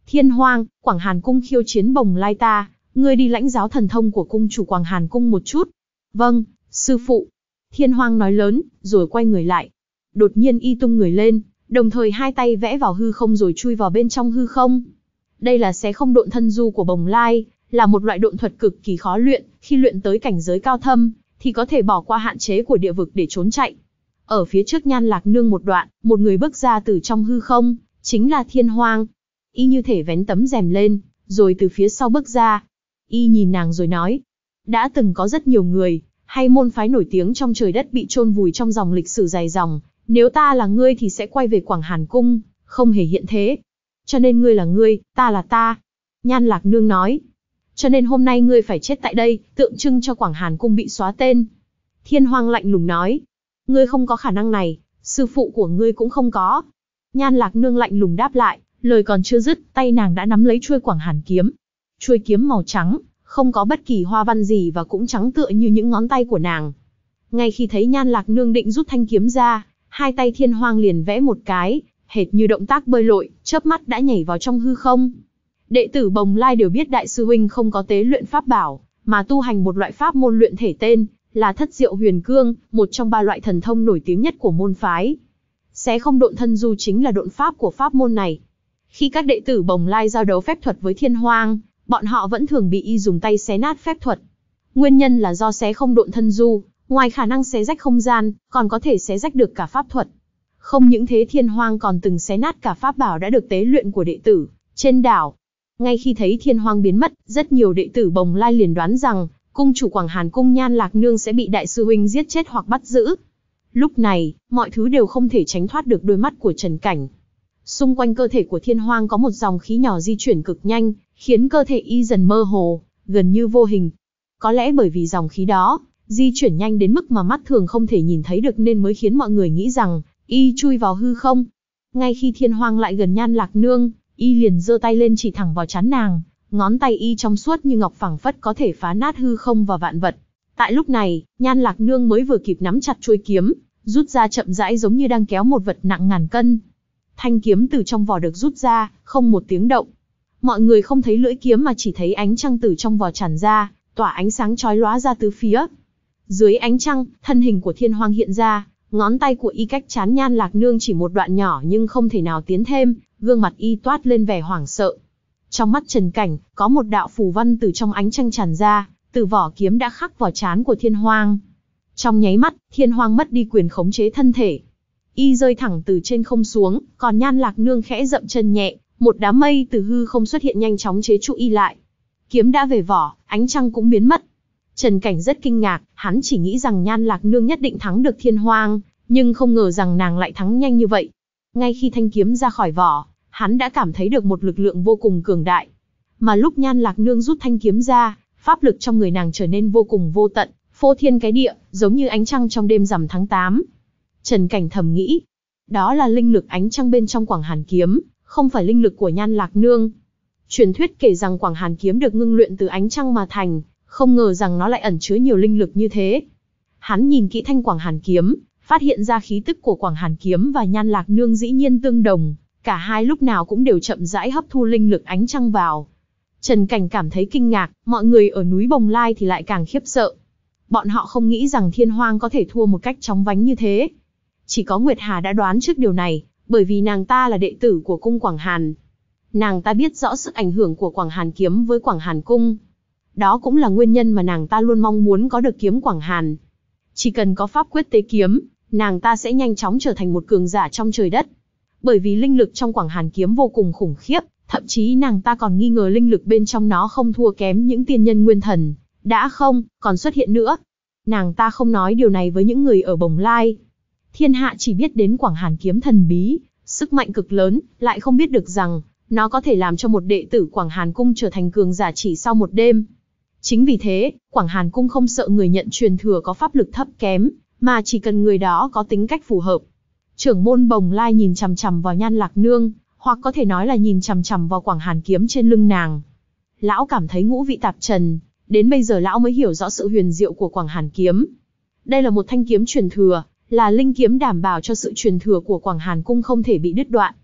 Thiên Hoang, Quảng Hàn Cung khiêu chiến Bồng Lai ta, ngươi đi lãnh giáo thần thông của cung chủ Quảng Hàn Cung một chút. Vâng, sư phụ. Thiên Hoang nói lớn, rồi quay người lại. Đột nhiên y tung người lên, đồng thời hai tay vẽ vào hư không rồi chui vào bên trong hư không. Đây là xé không độn thân du của Bồng Lai, là một loại độn thuật cực kỳ khó luyện, khi luyện tới cảnh giới cao thâm, thì có thể bỏ qua hạn chế của địa vực để trốn chạy. Ở phía trước Nhan Lạc Nương một đoạn, một người bước ra từ trong hư không, chính là Thiên Hoang. Y như thể vén tấm rèm lên, rồi từ phía sau bước ra. Y nhìn nàng rồi nói, đã từng có rất nhiều người, hay môn phái nổi tiếng trong trời đất bị chôn vùi trong dòng lịch sử dài dòng, nếu ta là ngươi thì sẽ quay về Quảng Hàn Cung, không hề hiện thế. Cho nên ngươi là ngươi, ta là ta. Nhan Lạc Nương nói, cho nên hôm nay ngươi phải chết tại đây, tượng trưng cho Quảng Hàn Cung bị xóa tên. Thiên Hoang lạnh lùng nói, ngươi không có khả năng này, sư phụ của ngươi cũng không có. Nhan Lạc Nương lạnh lùng đáp lại, lời còn chưa dứt, tay nàng đã nắm lấy chuôi Quảng Hàn kiếm. Chuôi kiếm màu trắng, không có bất kỳ hoa văn gì và cũng trắng tựa như những ngón tay của nàng. Ngay khi thấy Nhan Lạc Nương định rút thanh kiếm ra, hai tay Thiên Hoang liền vẽ một cái, hệt như động tác bơi lội, chớp mắt đã nhảy vào trong hư không. Đệ tử Bồng Lai đều biết đại sư huynh không có tế luyện pháp bảo, mà tu hành một loại pháp môn luyện thể tên là Thất Diệu Huyền Cương, một trong ba loại thần thông nổi tiếng nhất của môn phái. Xé không độn thân du chính là độn pháp của pháp môn này. Khi các đệ tử Bồng Lai giao đấu phép thuật với Thiên Hoang, bọn họ vẫn thường bị y dùng tay xé nát phép thuật. Nguyên nhân là do xé không độn thân du, ngoài khả năng xé rách không gian, còn có thể xé rách được cả pháp thuật. Không những thế, Thiên Hoang còn từng xé nát cả pháp bảo đã được tế luyện của đệ tử trên đảo. Ngay khi thấy Thiên Hoang biến mất, rất nhiều đệ tử Bồng Lai liền đoán rằng cung chủ Quảng Hàn Cung Nhan Lạc Nương sẽ bị đại sư huynh giết chết hoặc bắt giữ. Lúc này, mọi thứ đều không thể tránh thoát được đôi mắt của Trần Cảnh. Xung quanh cơ thể của Thiên Hoang có một dòng khí nhỏ di chuyển cực nhanh, khiến cơ thể y dần mơ hồ, gần như vô hình. Có lẽ bởi vì dòng khí đó di chuyển nhanh đến mức mà mắt thường không thể nhìn thấy được nên mới khiến mọi người nghĩ rằng y chui vào hư không. Ngay khi Thiên Hoang lại gần Nhan Lạc Nương, y liền giơ tay lên chỉ thẳng vào trán nàng, ngón tay y trong suốt như ngọc phẳng phất có thể phá nát hư không và vạn vật. Tại lúc này, Nhan Lạc Nương mới vừa kịp nắm chặt chuôi kiếm, rút ra chậm rãi giống như đang kéo một vật nặng ngàn cân. Thanh kiếm từ trong vỏ được rút ra, không một tiếng động. Mọi người không thấy lưỡi kiếm mà chỉ thấy ánh trăng từ trong vỏ tràn ra, tỏa ánh sáng chói lóa ra tứ phía. Dưới ánh trăng, thân hình của Thiên Hoang hiện ra, ngón tay của y cách trán Nhan Lạc Nương chỉ một đoạn nhỏ nhưng không thể nào tiến thêm, gương mặt y toát lên vẻ hoảng sợ. Trong mắt Trần Cảnh, có một đạo phù văn từ trong ánh trăng tràn ra, từ vỏ kiếm đã khắc vào trán của Thiên Hoang. Trong nháy mắt, Thiên Hoang mất đi quyền khống chế thân thể. Y rơi thẳng từ trên không xuống, còn Nhan Lạc Nương khẽ dậm chân nhẹ, một đám mây từ hư không xuất hiện nhanh chóng chế trụ y lại. Kiếm đã về vỏ, ánh trăng cũng biến mất. Trần Cảnh rất kinh ngạc, hắn chỉ nghĩ rằng Nhan Lạc Nương nhất định thắng được Thiên Hoang, nhưng không ngờ rằng nàng lại thắng nhanh như vậy. Ngay khi thanh kiếm ra khỏi vỏ, hắn đã cảm thấy được một lực lượng vô cùng cường đại. Mà lúc Nhan Lạc Nương rút thanh kiếm ra, pháp lực trong người nàng trở nên vô cùng vô tận, phô thiên cái địa, giống như ánh trăng trong đêm rằm tháng tám. Trần Cảnh thầm nghĩ, đó là linh lực ánh trăng bên trong Quảng Hàn kiếm, không phải linh lực của Nhan Lạc Nương. Truyền thuyết kể rằng Quảng Hàn kiếm được ngưng luyện từ ánh trăng mà thành, không ngờ rằng nó lại ẩn chứa nhiều linh lực như thế. Hắn nhìn kỹ thanh Quảng Hàn kiếm, phát hiện ra khí tức của Quảng Hàn kiếm và Nhan Lạc Nương dĩ nhiên tương đồng, cả hai lúc nào cũng đều chậm rãi hấp thu linh lực ánh trăng vào. Trần Cảnh cảm thấy kinh ngạc, mọi người ở núi Bồng Lai thì lại càng khiếp sợ. Bọn họ không nghĩ rằng Thiên Hoang có thể thua một cách chóng vánh như thế. Chỉ có Nguyệt Hà đã đoán trước điều này, bởi vì nàng ta là đệ tử của cung Quảng Hàn. Nàng ta biết rõ sức ảnh hưởng của Quảng Hàn kiếm với Quảng Hàn cung. Đó cũng là nguyên nhân mà nàng ta luôn mong muốn có được kiếm Quảng Hàn. Chỉ cần có pháp quyết tế kiếm, nàng ta sẽ nhanh chóng trở thành một cường giả trong trời đất. Bởi vì linh lực trong Quảng Hàn kiếm vô cùng khủng khiếp, thậm chí nàng ta còn nghi ngờ linh lực bên trong nó không thua kém những tiên nhân nguyên thần, đã không còn xuất hiện nữa. Nàng ta không nói điều này với những người ở Bồng Lai. Thiên hạ chỉ biết đến Quảng Hàn kiếm thần bí, sức mạnh cực lớn, lại không biết được rằng nó có thể làm cho một đệ tử Quảng Hàn cung trở thành cường giả chỉ sau một đêm. Chính vì thế, Quảng Hàn cung không sợ người nhận truyền thừa có pháp lực thấp kém, mà chỉ cần người đó có tính cách phù hợp. Trưởng môn Bồng Lai nhìn chằm chằm vào Nhan Lạc Nương, hoặc có thể nói là nhìn chằm chằm vào Quảng Hàn kiếm trên lưng nàng. Lão cảm thấy ngũ vị tạp trần, đến bây giờ lão mới hiểu rõ sự huyền diệu của Quảng Hàn kiếm. Đây là một thanh kiếm truyền thừa, là linh kiếm đảm bảo cho sự truyền thừa của Quảng Hàn cung không thể bị đứt đoạn.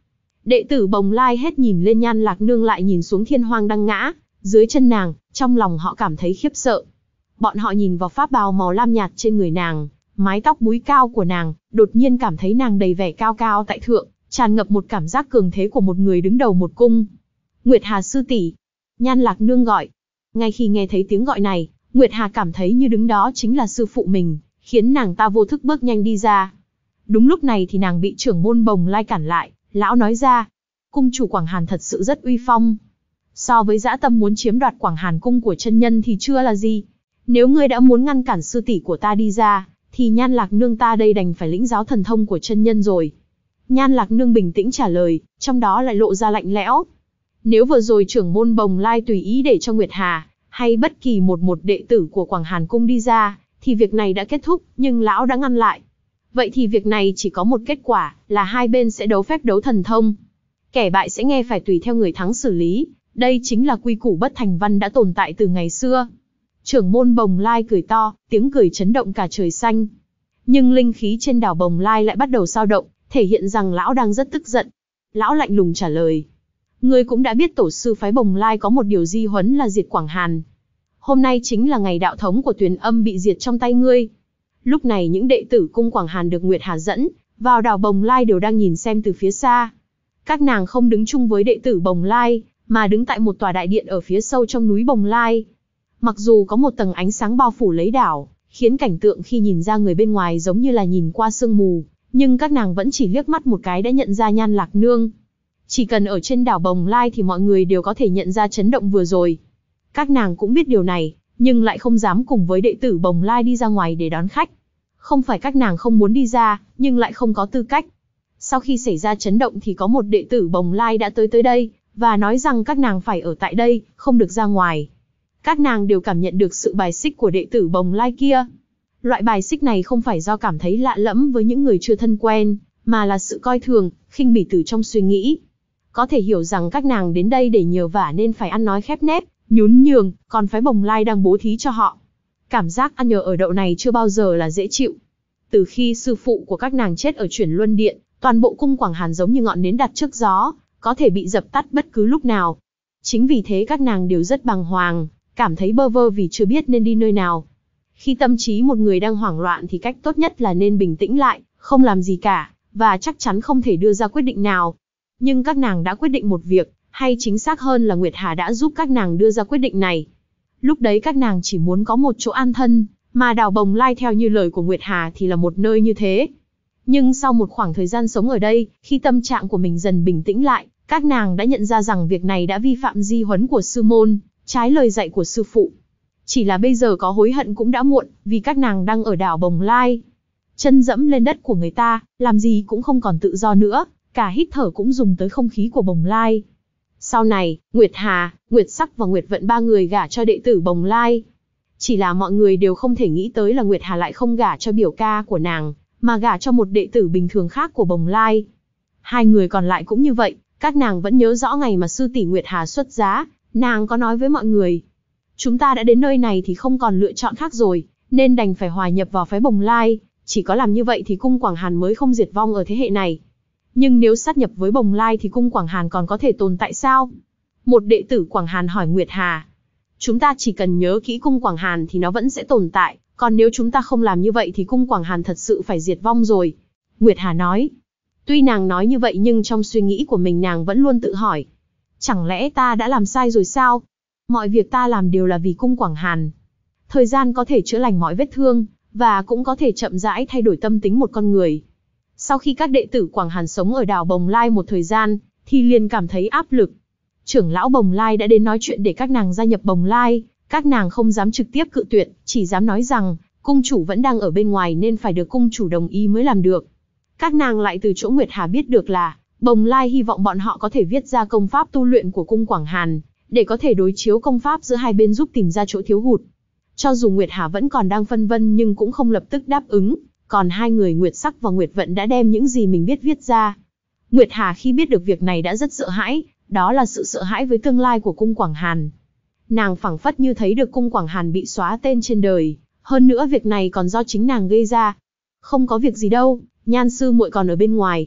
Đệ tử Bồng Lai hết nhìn lên Nhan Lạc Nương lại nhìn xuống thiên hoang đang ngã dưới chân nàng, trong lòng họ cảm thấy khiếp sợ. Bọn họ nhìn vào pháp bào màu lam nhạt trên người nàng, mái tóc búi cao của nàng, đột nhiên cảm thấy nàng đầy vẻ cao cao tại thượng, tràn ngập một cảm giác cường thế của một người đứng đầu một cung. Nguyệt Hà sư tỷ, Nhan Lạc Nương gọi. Ngay khi nghe thấy tiếng gọi này, Nguyệt Hà cảm thấy như đứng đó chính là sư phụ mình, khiến nàng ta vô thức bước nhanh đi ra. Đúng lúc này thì nàng bị trưởng môn Bồng Lai cản lại, lão nói ra, cung chủ Quảng Hàn thật sự rất uy phong. So với dã tâm muốn chiếm đoạt Quảng Hàn cung của chân nhân thì chưa là gì. Nếu ngươi đã muốn ngăn cản sư tỷ của ta đi ra, thì Nhan Lạc Nương ta đây đành phải lĩnh giáo thần thông của chân nhân rồi. Nhan Lạc Nương bình tĩnh trả lời, trong đó lại lộ ra lạnh lẽo. Nếu vừa rồi trưởng môn Bồng Lai tùy ý để cho Nguyệt Hà, hay bất kỳ một một đệ tử của Quảng Hàn cung đi ra, thì việc này đã kết thúc, nhưng lão đã ngăn lại. Vậy thì việc này chỉ có một kết quả, là hai bên sẽ đấu phép đấu thần thông. Kẻ bại sẽ nghe phải tùy theo người thắng xử lý, đây chính là quy củ bất thành văn đã tồn tại từ ngày xưa. Trưởng môn Bồng Lai cười to, tiếng cười chấn động cả trời xanh. Nhưng linh khí trên đảo Bồng Lai lại bắt đầu dao động, thể hiện rằng lão đang rất tức giận. Lão lạnh lùng trả lời. Ngươi cũng đã biết tổ sư phái Bồng Lai có một điều di huấn là diệt Quảng Hàn. Hôm nay chính là ngày đạo thống của Tuyền Âm bị diệt trong tay ngươi. Lúc này những đệ tử cung Quảng Hàn được Nguyệt Hà dẫn vào đảo Bồng Lai đều đang nhìn xem từ phía xa. Các nàng không đứng chung với đệ tử Bồng Lai, mà đứng tại một tòa đại điện ở phía sâu trong núi Bồng Lai. Mặc dù có một tầng ánh sáng bao phủ lấy đảo, khiến cảnh tượng khi nhìn ra người bên ngoài giống như là nhìn qua sương mù, nhưng các nàng vẫn chỉ liếc mắt một cái đã nhận ra Nhan Lạc Nương. Chỉ cần ở trên đảo Bồng Lai thì mọi người đều có thể nhận ra chấn động vừa rồi. Các nàng cũng biết điều này, nhưng lại không dám cùng với đệ tử Bồng Lai đi ra ngoài để đón khách. Không phải các nàng không muốn đi ra, nhưng lại không có tư cách. Sau khi xảy ra chấn động thì có một đệ tử Bồng Lai đã tới tới đây, và nói rằng các nàng phải ở tại đây, không được ra ngoài. Các nàng đều cảm nhận được sự bài xích của đệ tử Bồng Lai kia. Loại bài xích này không phải do cảm thấy lạ lẫm với những người chưa thân quen, mà là sự coi thường, khinh bỉ từ trong suy nghĩ. Có thể hiểu rằng các nàng đến đây để nhờ vả nên phải ăn nói khép nép, nhún nhường, còn phái Bồng Lai đang bố thí cho họ. Cảm giác ăn nhờ ở đậu này chưa bao giờ là dễ chịu. Từ khi sư phụ của các nàng chết ở Chuyển Luân Điện, toàn bộ cung Quảng Hàn giống như ngọn nến đặt trước gió, có thể bị dập tắt bất cứ lúc nào. Chính vì thế các nàng đều rất bàng hoàng, cảm thấy bơ vơ vì chưa biết nên đi nơi nào. Khi tâm trí một người đang hoảng loạn thì cách tốt nhất là nên bình tĩnh lại, không làm gì cả, và chắc chắn không thể đưa ra quyết định nào. Nhưng các nàng đã quyết định một việc, hay chính xác hơn là Nguyệt Hà đã giúp các nàng đưa ra quyết định này. Lúc đấy các nàng chỉ muốn có một chỗ an thân, mà đảo Bồng Lai theo như lời của Nguyệt Hà thì là một nơi như thế. Nhưng sau một khoảng thời gian sống ở đây, khi tâm trạng của mình dần bình tĩnh lại, các nàng đã nhận ra rằng việc này đã vi phạm di huấn của sư môn, trái lời dạy của sư phụ. Chỉ là bây giờ có hối hận cũng đã muộn, vì các nàng đang ở đảo Bồng Lai. Chân dẫm lên đất của người ta, làm gì cũng không còn tự do nữa, cả hít thở cũng dùng tới không khí của Bồng Lai. Sau này, Nguyệt Hà, Nguyệt Sắc và Nguyệt Vận ba người gả cho đệ tử Bồng Lai. Chỉ là mọi người đều không thể nghĩ tới là Nguyệt Hà lại không gả cho biểu ca của nàng, mà gả cho một đệ tử bình thường khác của Bồng Lai. Hai người còn lại cũng như vậy, các nàng vẫn nhớ rõ ngày mà sư tỷ Nguyệt Hà xuất giá, nàng có nói với mọi người. Chúng ta đã đến nơi này thì không còn lựa chọn khác rồi, nên đành phải hòa nhập vào phái Bồng Lai, chỉ có làm như vậy thì cung Quảng Hàn mới không diệt vong ở thế hệ này. Nhưng nếu sát nhập với Bồng Lai thì cung Quảng Hàn còn có thể tồn tại sao? Một đệ tử Quảng Hàn hỏi Nguyệt Hà. Chúng ta chỉ cần nhớ kỹ cung Quảng Hàn thì nó vẫn sẽ tồn tại, còn nếu chúng ta không làm như vậy thì cung Quảng Hàn thật sự phải diệt vong rồi. Nguyệt Hà nói. Tuy nàng nói như vậy nhưng trong suy nghĩ của mình nàng vẫn luôn tự hỏi. Chẳng lẽ ta đã làm sai rồi sao? Mọi việc ta làm đều là vì cung Quảng Hàn. Thời gian có thể chữa lành mọi vết thương, và cũng có thể chậm rãi thay đổi tâm tính một con người. Sau khi các đệ tử Quảng Hàn sống ở đảo Bồng Lai một thời gian, thì liền cảm thấy áp lực. Trưởng lão Bồng Lai đã đến nói chuyện để các nàng gia nhập Bồng Lai, các nàng không dám trực tiếp cự tuyệt, chỉ dám nói rằng, cung chủ vẫn đang ở bên ngoài nên phải được cung chủ đồng ý mới làm được. Các nàng lại từ chỗ Nguyệt Hà biết được là, Bồng Lai hy vọng bọn họ có thể viết ra công pháp tu luyện của cung Quảng Hàn, để có thể đối chiếu công pháp giữa hai bên giúp tìm ra chỗ thiếu hụt. Cho dù Nguyệt Hà vẫn còn đang phân vân nhưng cũng không lập tức đáp ứng, còn hai người Nguyệt Sắc và Nguyệt Vận đã đem những gì mình biết viết ra. Nguyệt Hà khi biết được việc này đã rất sợ hãi, đó là sự sợ hãi với tương lai của cung Quảng Hàn. Nàng phảng phất như thấy được cung Quảng Hàn bị xóa tên trên đời, hơn nữa việc này còn do chính nàng gây ra. Không có việc gì đâu, Nhan sư muội còn ở bên ngoài.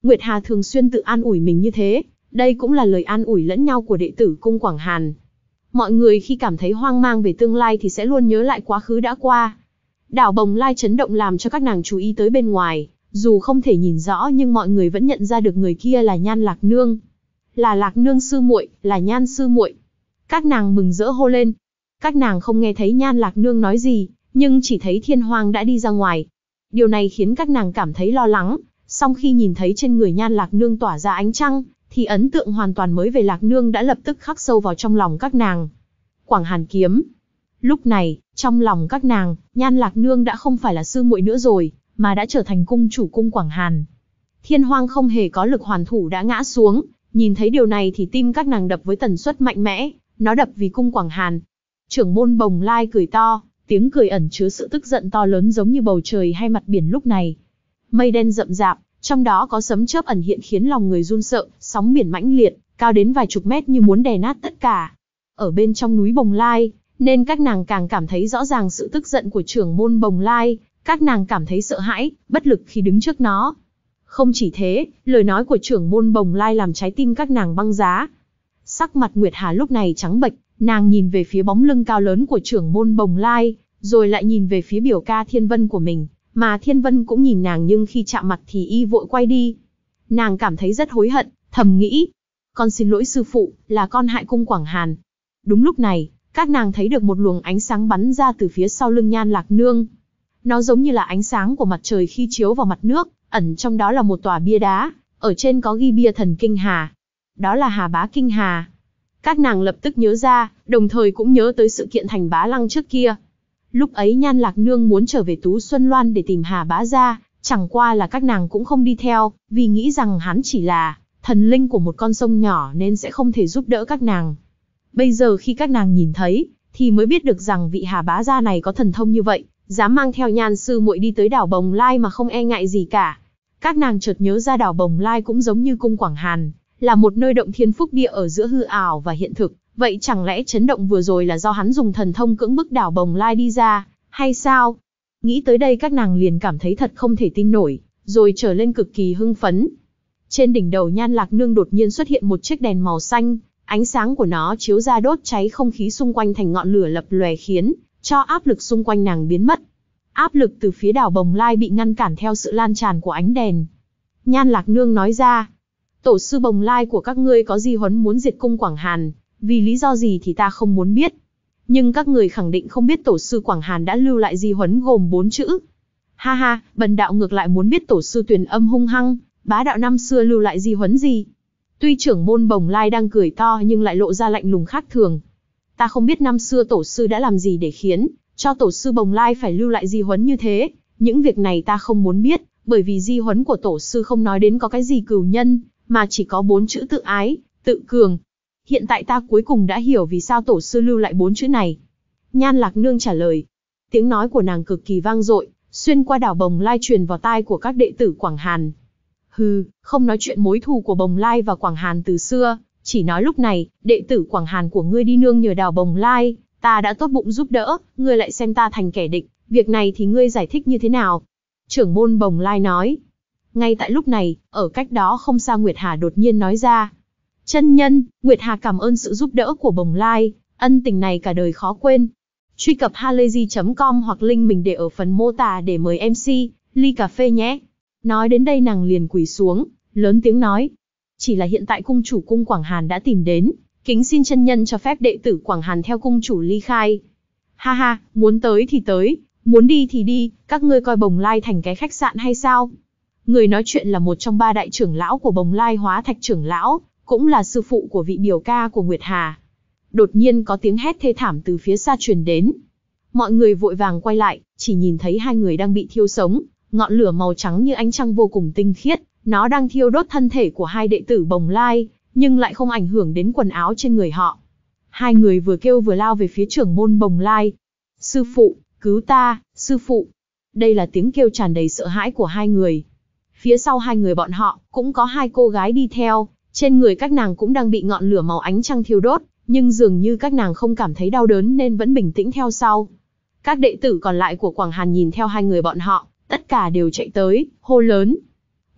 Nguyệt Hà thường xuyên tự an ủi mình như thế, đây cũng là lời an ủi lẫn nhau của đệ tử cung Quảng Hàn. Mọi người khi cảm thấy hoang mang về tương lai thì sẽ luôn nhớ lại quá khứ đã qua. Đảo Bồng Lai chấn động làm cho các nàng chú ý tới bên ngoài, dù không thể nhìn rõ nhưng mọi người vẫn nhận ra được người kia là Nhan Lạc Nương. Là Lạc Nương sư muội, là Nhan sư muội. Các nàng mừng rỡ hô lên. Các nàng không nghe thấy Nhan Lạc Nương nói gì, nhưng chỉ thấy Thiên Hoang đã đi ra ngoài. Điều này khiến các nàng cảm thấy lo lắng, song khi nhìn thấy trên người Nhan Lạc Nương tỏa ra ánh trăng, thì ấn tượng hoàn toàn mới về Lạc Nương đã lập tức khắc sâu vào trong lòng các nàng. Quảng Hàn kiếm. Lúc này, trong lòng các nàng, Nhan Lạc Nương đã không phải là sư muội nữa rồi, mà đã trở thành cung chủ cung Quảng Hàn. Thiên Hoang không hề có lực hoàn thủ đã ngã xuống, nhìn thấy điều này thì tim các nàng đập với tần suất mạnh mẽ, nó đập vì cung Quảng Hàn. Trưởng môn Bồng Lai cười to, tiếng cười ẩn chứa sự tức giận to lớn giống như bầu trời hay mặt biển lúc này. Mây đen rậm rạp, trong đó có sấm chớp ẩn hiện khiến lòng người run sợ, sóng biển mãnh liệt, cao đến vài chục mét như muốn đè nát tất cả. Ở bên trong núi Bồng Lai, nên các nàng càng cảm thấy rõ ràng sự tức giận của trưởng môn Bồng Lai, các nàng cảm thấy sợ hãi, bất lực khi đứng trước nó. Không chỉ thế, lời nói của trưởng môn Bồng Lai làm trái tim các nàng băng giá. Sắc mặt Nguyệt Hà lúc này trắng bệch, nàng nhìn về phía bóng lưng cao lớn của trưởng môn Bồng Lai, rồi lại nhìn về phía biểu ca Thiên Vân của mình, mà Thiên Vân cũng nhìn nàng nhưng khi chạm mặt thì y vội quay đi. Nàng cảm thấy rất hối hận, thầm nghĩ, con xin lỗi sư phụ, là con hại cung Quảng Hàn. Đúng lúc này, các nàng thấy được một luồng ánh sáng bắn ra từ phía sau lưng Nhan Lạc Nương. Nó giống như là ánh sáng của mặt trời khi chiếu vào mặt nước, ẩn trong đó là một tòa bia đá, ở trên có ghi bia thần Kinh Hà. Đó là Hà Bá Kinh Hà. Các nàng lập tức nhớ ra, đồng thời cũng nhớ tới sự kiện thành Bá Lăng trước kia. Lúc ấy Nhan Lạc Nương muốn trở về Tú Xuân Loan để tìm Hà Bá gia, chẳng qua là các nàng cũng không đi theo, vì nghĩ rằng hắn chỉ là thần linh của một con sông nhỏ nên sẽ không thể giúp đỡ các nàng. Bây giờ khi các nàng nhìn thấy, thì mới biết được rằng vị Hà Bá gia này có thần thông như vậy, dám mang theo Nhan sư muội đi tới đảo Bồng Lai mà không e ngại gì cả. Các nàng chợt nhớ ra đảo Bồng Lai cũng giống như cung Quảng Hàn, là một nơi động thiên phúc địa ở giữa hư ảo và hiện thực. Vậy chẳng lẽ chấn động vừa rồi là do hắn dùng thần thông cưỡng bức đảo Bồng Lai đi ra, hay sao? Nghĩ tới đây các nàng liền cảm thấy thật không thể tin nổi, rồi trở lên cực kỳ hưng phấn. Trên đỉnh đầu Nhan Lạc Nương đột nhiên xuất hiện một chiếc đèn màu xanh, ánh sáng của nó chiếu ra đốt cháy không khí xung quanh thành ngọn lửa lập lòe khiến cho áp lực xung quanh nàng biến mất. Áp lực từ phía đảo Bồng Lai bị ngăn cản theo sự lan tràn của ánh đèn. Nhan Lạc Nương nói ra, tổ sư Bồng Lai của các ngươi có di huấn muốn diệt cung Quảng Hàn, vì lý do gì thì ta không muốn biết. Nhưng các người khẳng định không biết tổ sư Quảng Hàn đã lưu lại di huấn gồm bốn chữ. Ha ha, bần đạo ngược lại muốn biết tổ sư Tuyền Âm hung hăng, bá đạo năm xưa lưu lại di huấn gì. Tuy trưởng môn Bồng Lai đang cười to nhưng lại lộ ra lạnh lùng khác thường. Ta không biết năm xưa tổ sư đã làm gì để khiến cho tổ sư Bồng Lai phải lưu lại di huấn như thế. Những việc này ta không muốn biết, bởi vì di huấn của tổ sư không nói đến có cái gì cừu nhân, mà chỉ có bốn chữ tự ái, tự cường. Hiện tại ta cuối cùng đã hiểu vì sao tổ sư lưu lại bốn chữ này. Nhan Lạc Nương trả lời. Tiếng nói của nàng cực kỳ vang dội, xuyên qua đảo Bồng Lai truyền vào tai của các đệ tử Quảng Hàn. Hừ, không nói chuyện mối thù của Bồng Lai và Quảng Hàn từ xưa, chỉ nói lúc này, đệ tử Quảng Hàn của ngươi đi nương nhờ đảo Bồng Lai, ta đã tốt bụng giúp đỡ, ngươi lại xem ta thành kẻ địch, việc này thì ngươi giải thích như thế nào? Trưởng môn Bồng Lai nói. Ngay tại lúc này, ở cách đó không xa Nguyệt Hà đột nhiên nói ra. Chân nhân, Nguyệt Hà cảm ơn sự giúp đỡ của Bồng Lai, ân tình này cả đời khó quên. Truy cập halayzi chấm com hoặc link mình để ở phần mô tả để mời em xê, ly cà phê nhé. Nói đến đây nàng liền quỳ xuống, lớn tiếng nói. Chỉ là hiện tại cung chủ cung Quảng Hàn đã tìm đến, kính xin chân nhân cho phép đệ tử Quảng Hàn theo cung chủ ly khai. Ha ha, muốn tới thì tới, muốn đi thì đi, các ngươi coi Bồng Lai thành cái khách sạn hay sao? Người nói chuyện là một trong ba đại trưởng lão của Bồng Lai Hóa Thạch trưởng lão, cũng là sư phụ của vị biểu ca của Nguyệt Hà. Đột nhiên có tiếng hét thê thảm từ phía xa truyền đến. Mọi người vội vàng quay lại, chỉ nhìn thấy hai người đang bị thiêu sống, ngọn lửa màu trắng như ánh trăng vô cùng tinh khiết, nó đang thiêu đốt thân thể của hai đệ tử Bồng Lai, nhưng lại không ảnh hưởng đến quần áo trên người họ. Hai người vừa kêu vừa lao về phía trưởng môn Bồng Lai. Sư phụ, cứu ta, sư phụ. Đây là tiếng kêu tràn đầy sợ hãi của hai người. Phía sau hai người bọn họ, cũng có hai cô gái đi theo, trên người các nàng cũng đang bị ngọn lửa màu ánh trăng thiêu đốt, nhưng dường như các nàng không cảm thấy đau đớn nên vẫn bình tĩnh theo sau. Các đệ tử còn lại của Quảng Hàn nhìn theo hai người bọn họ, tất cả đều chạy tới, hô lớn.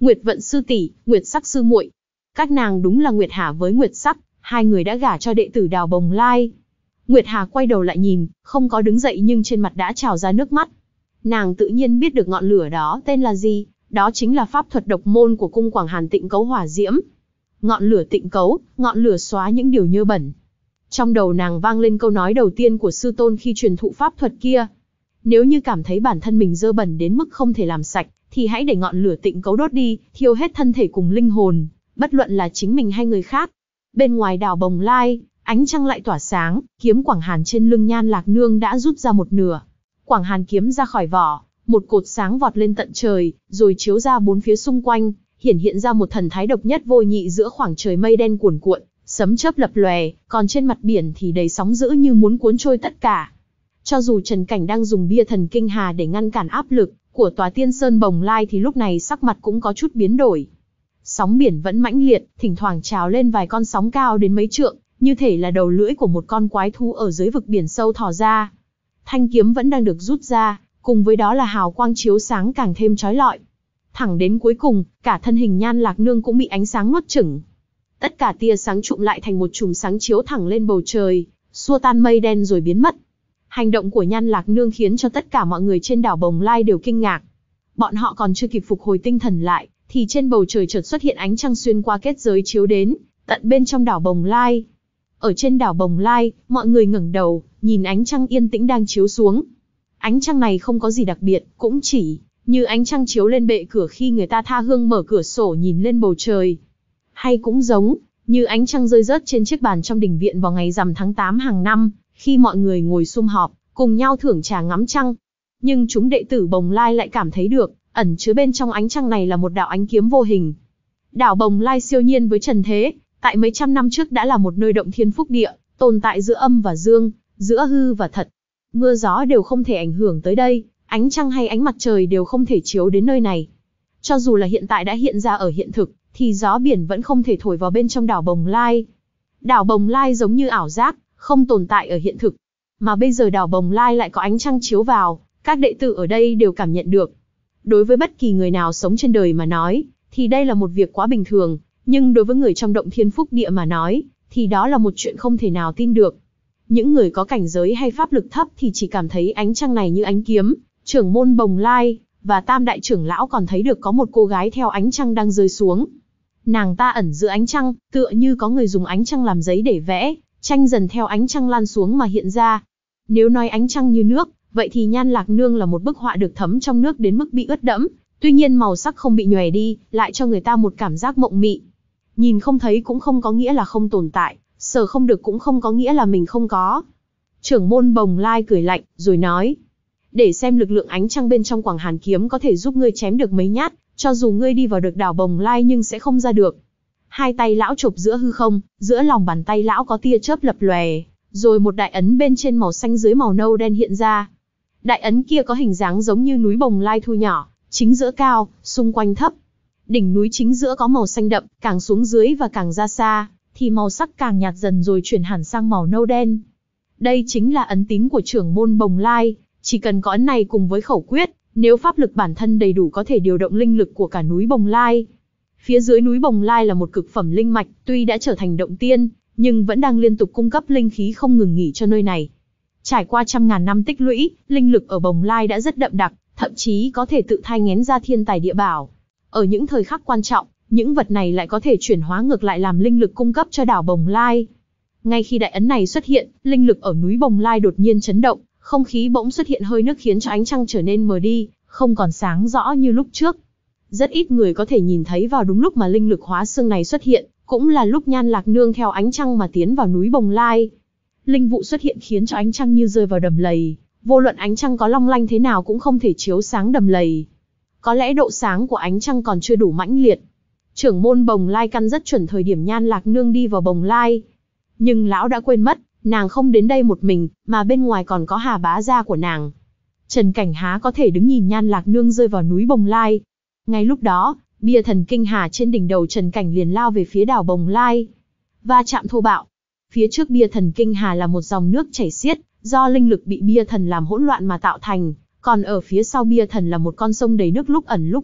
Nguyệt Vận sư tỷ, Nguyệt Sắc sư muội. Các nàng đúng là Nguyệt Hà với Nguyệt Sắc, hai người đã gả cho đệ tử Đào Bồng Lai. Nguyệt Hà quay đầu lại nhìn, không có đứng dậy nhưng trên mặt đã trào ra nước mắt. Nàng tự nhiên biết được ngọn lửa đó tên là gì, đó chính là pháp thuật độc môn của cung Quảng Hàn Tịnh Cấu Hỏa Diễm. Ngọn lửa tịnh cấu, ngọn lửa xóa những điều nhơ bẩn. Trong đầu nàng vang lên câu nói đầu tiên của sư tôn khi truyền thụ pháp thuật kia. Nếu như cảm thấy bản thân mình dơ bẩn đến mức không thể làm sạch, thì hãy để ngọn lửa tịnh cấu đốt đi, thiêu hết thân thể cùng linh hồn, bất luận là chính mình hay người khác. Bên ngoài Đào Bồng Lai, ánh trăng lại tỏa sáng, kiếm Quảng Hàn trên lưng Nhan Lạc Nương đã rút ra một nửa. Quảng Hàn kiếm ra khỏi vỏ, một cột sáng vọt lên tận trời, rồi chiếu ra bốn phía xung quanh, hiển hiện ra một thần thái độc nhất vô nhị giữa khoảng trời mây đen cuồn cuộn, sấm chớp lập lòe, còn trên mặt biển thì đầy sóng dữ như muốn cuốn trôi tất cả. Cho dù Trần Cảnh đang dùng bia thần kinh hà để ngăn cản áp lực của tòa Tiên Sơn Bồng Lai thì lúc này sắc mặt cũng có chút biến đổi. Sóng biển vẫn mãnh liệt, thỉnh thoảng trào lên vài con sóng cao đến mấy trượng, như thể là đầu lưỡi của một con quái thú ở dưới vực biển sâu thò ra. Thanh kiếm vẫn đang được rút ra, cùng với đó là hào quang chiếu sáng càng thêm chói lọi. Thẳng đến cuối cùng, cả thân hình Nhan Lạc Nương cũng bị ánh sáng nuốt chửng. Tất cả tia sáng trụm lại thành một chùm sáng chiếu thẳng lên bầu trời, xua tan mây đen rồi biến mất. Hành động của Nhan Lạc Nương khiến cho tất cả mọi người trên đảo Bồng Lai đều kinh ngạc. Bọn họ còn chưa kịp phục hồi tinh thần lại, thì trên bầu trời chợt xuất hiện ánh trăng xuyên qua kết giới chiếu đến, tận bên trong đảo Bồng Lai. Ở trên đảo Bồng Lai, mọi người ngẩng đầu, nhìn ánh trăng yên tĩnh đang chiếu xuống. Ánh trăng này không có gì đặc biệt, cũng chỉ như ánh trăng chiếu lên bệ cửa khi người ta tha hương mở cửa sổ nhìn lên bầu trời. Hay cũng giống như ánh trăng rơi rớt trên chiếc bàn trong đình viện vào ngày rằm tháng tám hàng năm, khi mọi người ngồi sum họp, cùng nhau thưởng trà ngắm trăng. Nhưng chúng đệ tử Bồng Lai lại cảm thấy được, ẩn chứa bên trong ánh trăng này là một đạo ánh kiếm vô hình. Đảo Bồng Lai siêu nhiên với trần thế, tại mấy trăm năm trước đã là một nơi động thiên phúc địa, tồn tại giữa âm và dương, giữa hư và thật. Mưa gió đều không thể ảnh hưởng tới đây, ánh trăng hay ánh mặt trời đều không thể chiếu đến nơi này. Cho dù là hiện tại đã hiện ra ở hiện thực, thì gió biển vẫn không thể thổi vào bên trong đảo Bồng Lai. Đảo Bồng Lai giống như ảo giác, không tồn tại ở hiện thực. Mà bây giờ đảo Bồng Lai lại có ánh trăng chiếu vào, các đệ tử ở đây đều cảm nhận được. Đối với bất kỳ người nào sống trên đời mà nói, thì đây là một việc quá bình thường, nhưng đối với người trong động thiên phúc địa mà nói, thì đó là một chuyện không thể nào tin được. Những người có cảnh giới hay pháp lực thấp thì chỉ cảm thấy ánh trăng này như ánh kiếm. Trưởng môn Bồng Lai và Tam đại trưởng lão còn thấy được có một cô gái theo ánh trăng đang rơi xuống. Nàng ta ẩn giữa ánh trăng, tựa như có người dùng ánh trăng làm giấy để vẽ, tranh dần theo ánh trăng lan xuống mà hiện ra. Nếu nói ánh trăng như nước, vậy thì Nhan Lạc Nương là một bức họa được thấm trong nước đến mức bị ướt đẫm, tuy nhiên màu sắc không bị nhòe đi, lại cho người ta một cảm giác mộng mị. Nhìn không thấy cũng không có nghĩa là không tồn tại, sờ không được cũng không có nghĩa là mình không có. Trưởng môn Bồng Lai cười lạnh, rồi nói: để xem lực lượng ánh trăng bên trong Quảng Hàn kiếm có thể giúp ngươi chém được mấy nhát, cho dù ngươi đi vào được đảo Bồng Lai nhưng sẽ không ra được. Hai tay lão chộp giữa hư không, giữa lòng bàn tay lão có tia chớp lập lòe, rồi một đại ấn bên trên màu xanh dưới màu nâu đen hiện ra. Đại ấn kia có hình dáng giống như núi Bồng Lai thu nhỏ, chính giữa cao, xung quanh thấp. Đỉnh núi chính giữa có màu xanh đậm, càng xuống dưới và càng ra xa, thì màu sắc càng nhạt dần rồi chuyển hẳn sang màu nâu đen. Đây chính là ấn tín của trưởng môn Bồng Lai. Chỉ cần có ấn này cùng với khẩu quyết, nếu pháp lực bản thân đầy đủ có thể điều động linh lực của cả núi Bồng Lai. Phía dưới núi Bồng Lai là một cực phẩm linh mạch, tuy đã trở thành động tiên, nhưng vẫn đang liên tục cung cấp linh khí không ngừng nghỉ cho nơi này. Trải qua trăm ngàn năm tích lũy, linh lực ở Bồng Lai đã rất đậm đặc, thậm chí có thể tự thai nghén ra thiên tài địa bảo. Ở những thời khắc quan trọng, những vật này lại có thể chuyển hóa ngược lại làm linh lực cung cấp cho đảo Bồng Lai. Ngay khi đại ấn này xuất hiện, linh lực ở núi Bồng Lai đột nhiên chấn động, không khí bỗng xuất hiện hơi nước khiến cho ánh trăng trở nên mờ đi, không còn sáng rõ như lúc trước. Rất ít người có thể nhìn thấy vào đúng lúc mà linh lực hóa xương này xuất hiện, cũng là lúc Nhan Lạc Nương theo ánh trăng mà tiến vào núi Bồng Lai. Linh vụ xuất hiện khiến cho ánh trăng như rơi vào đầm lầy, vô luận ánh trăng có long lanh thế nào cũng không thể chiếu sáng đầm lầy. Có lẽ độ sáng của ánh trăng còn chưa đủ mãnh liệt. Trưởng môn Bồng Lai căn rất chuẩn thời điểm Nhan Lạc Nương đi vào Bồng Lai. Nhưng lão đã quên mất, nàng không đến đây một mình, mà bên ngoài còn có Hà bá gia của nàng. Trần Cảnh há có thể đứng nhìn Nhan Lạc Nương rơi vào núi Bồng Lai. Ngay lúc đó, bia thần kinh hà trên đỉnh đầu Trần Cảnh liền lao về phía đảo Bồng Lai. Va chạm thô bạo. Phía trước bia thần kinh hà là một dòng nước chảy xiết, do linh lực bị bia thần làm hỗn loạn mà tạo thành. Còn ở phía sau bia thần là một con sông đầy nước lúc ẩn lúc hiện,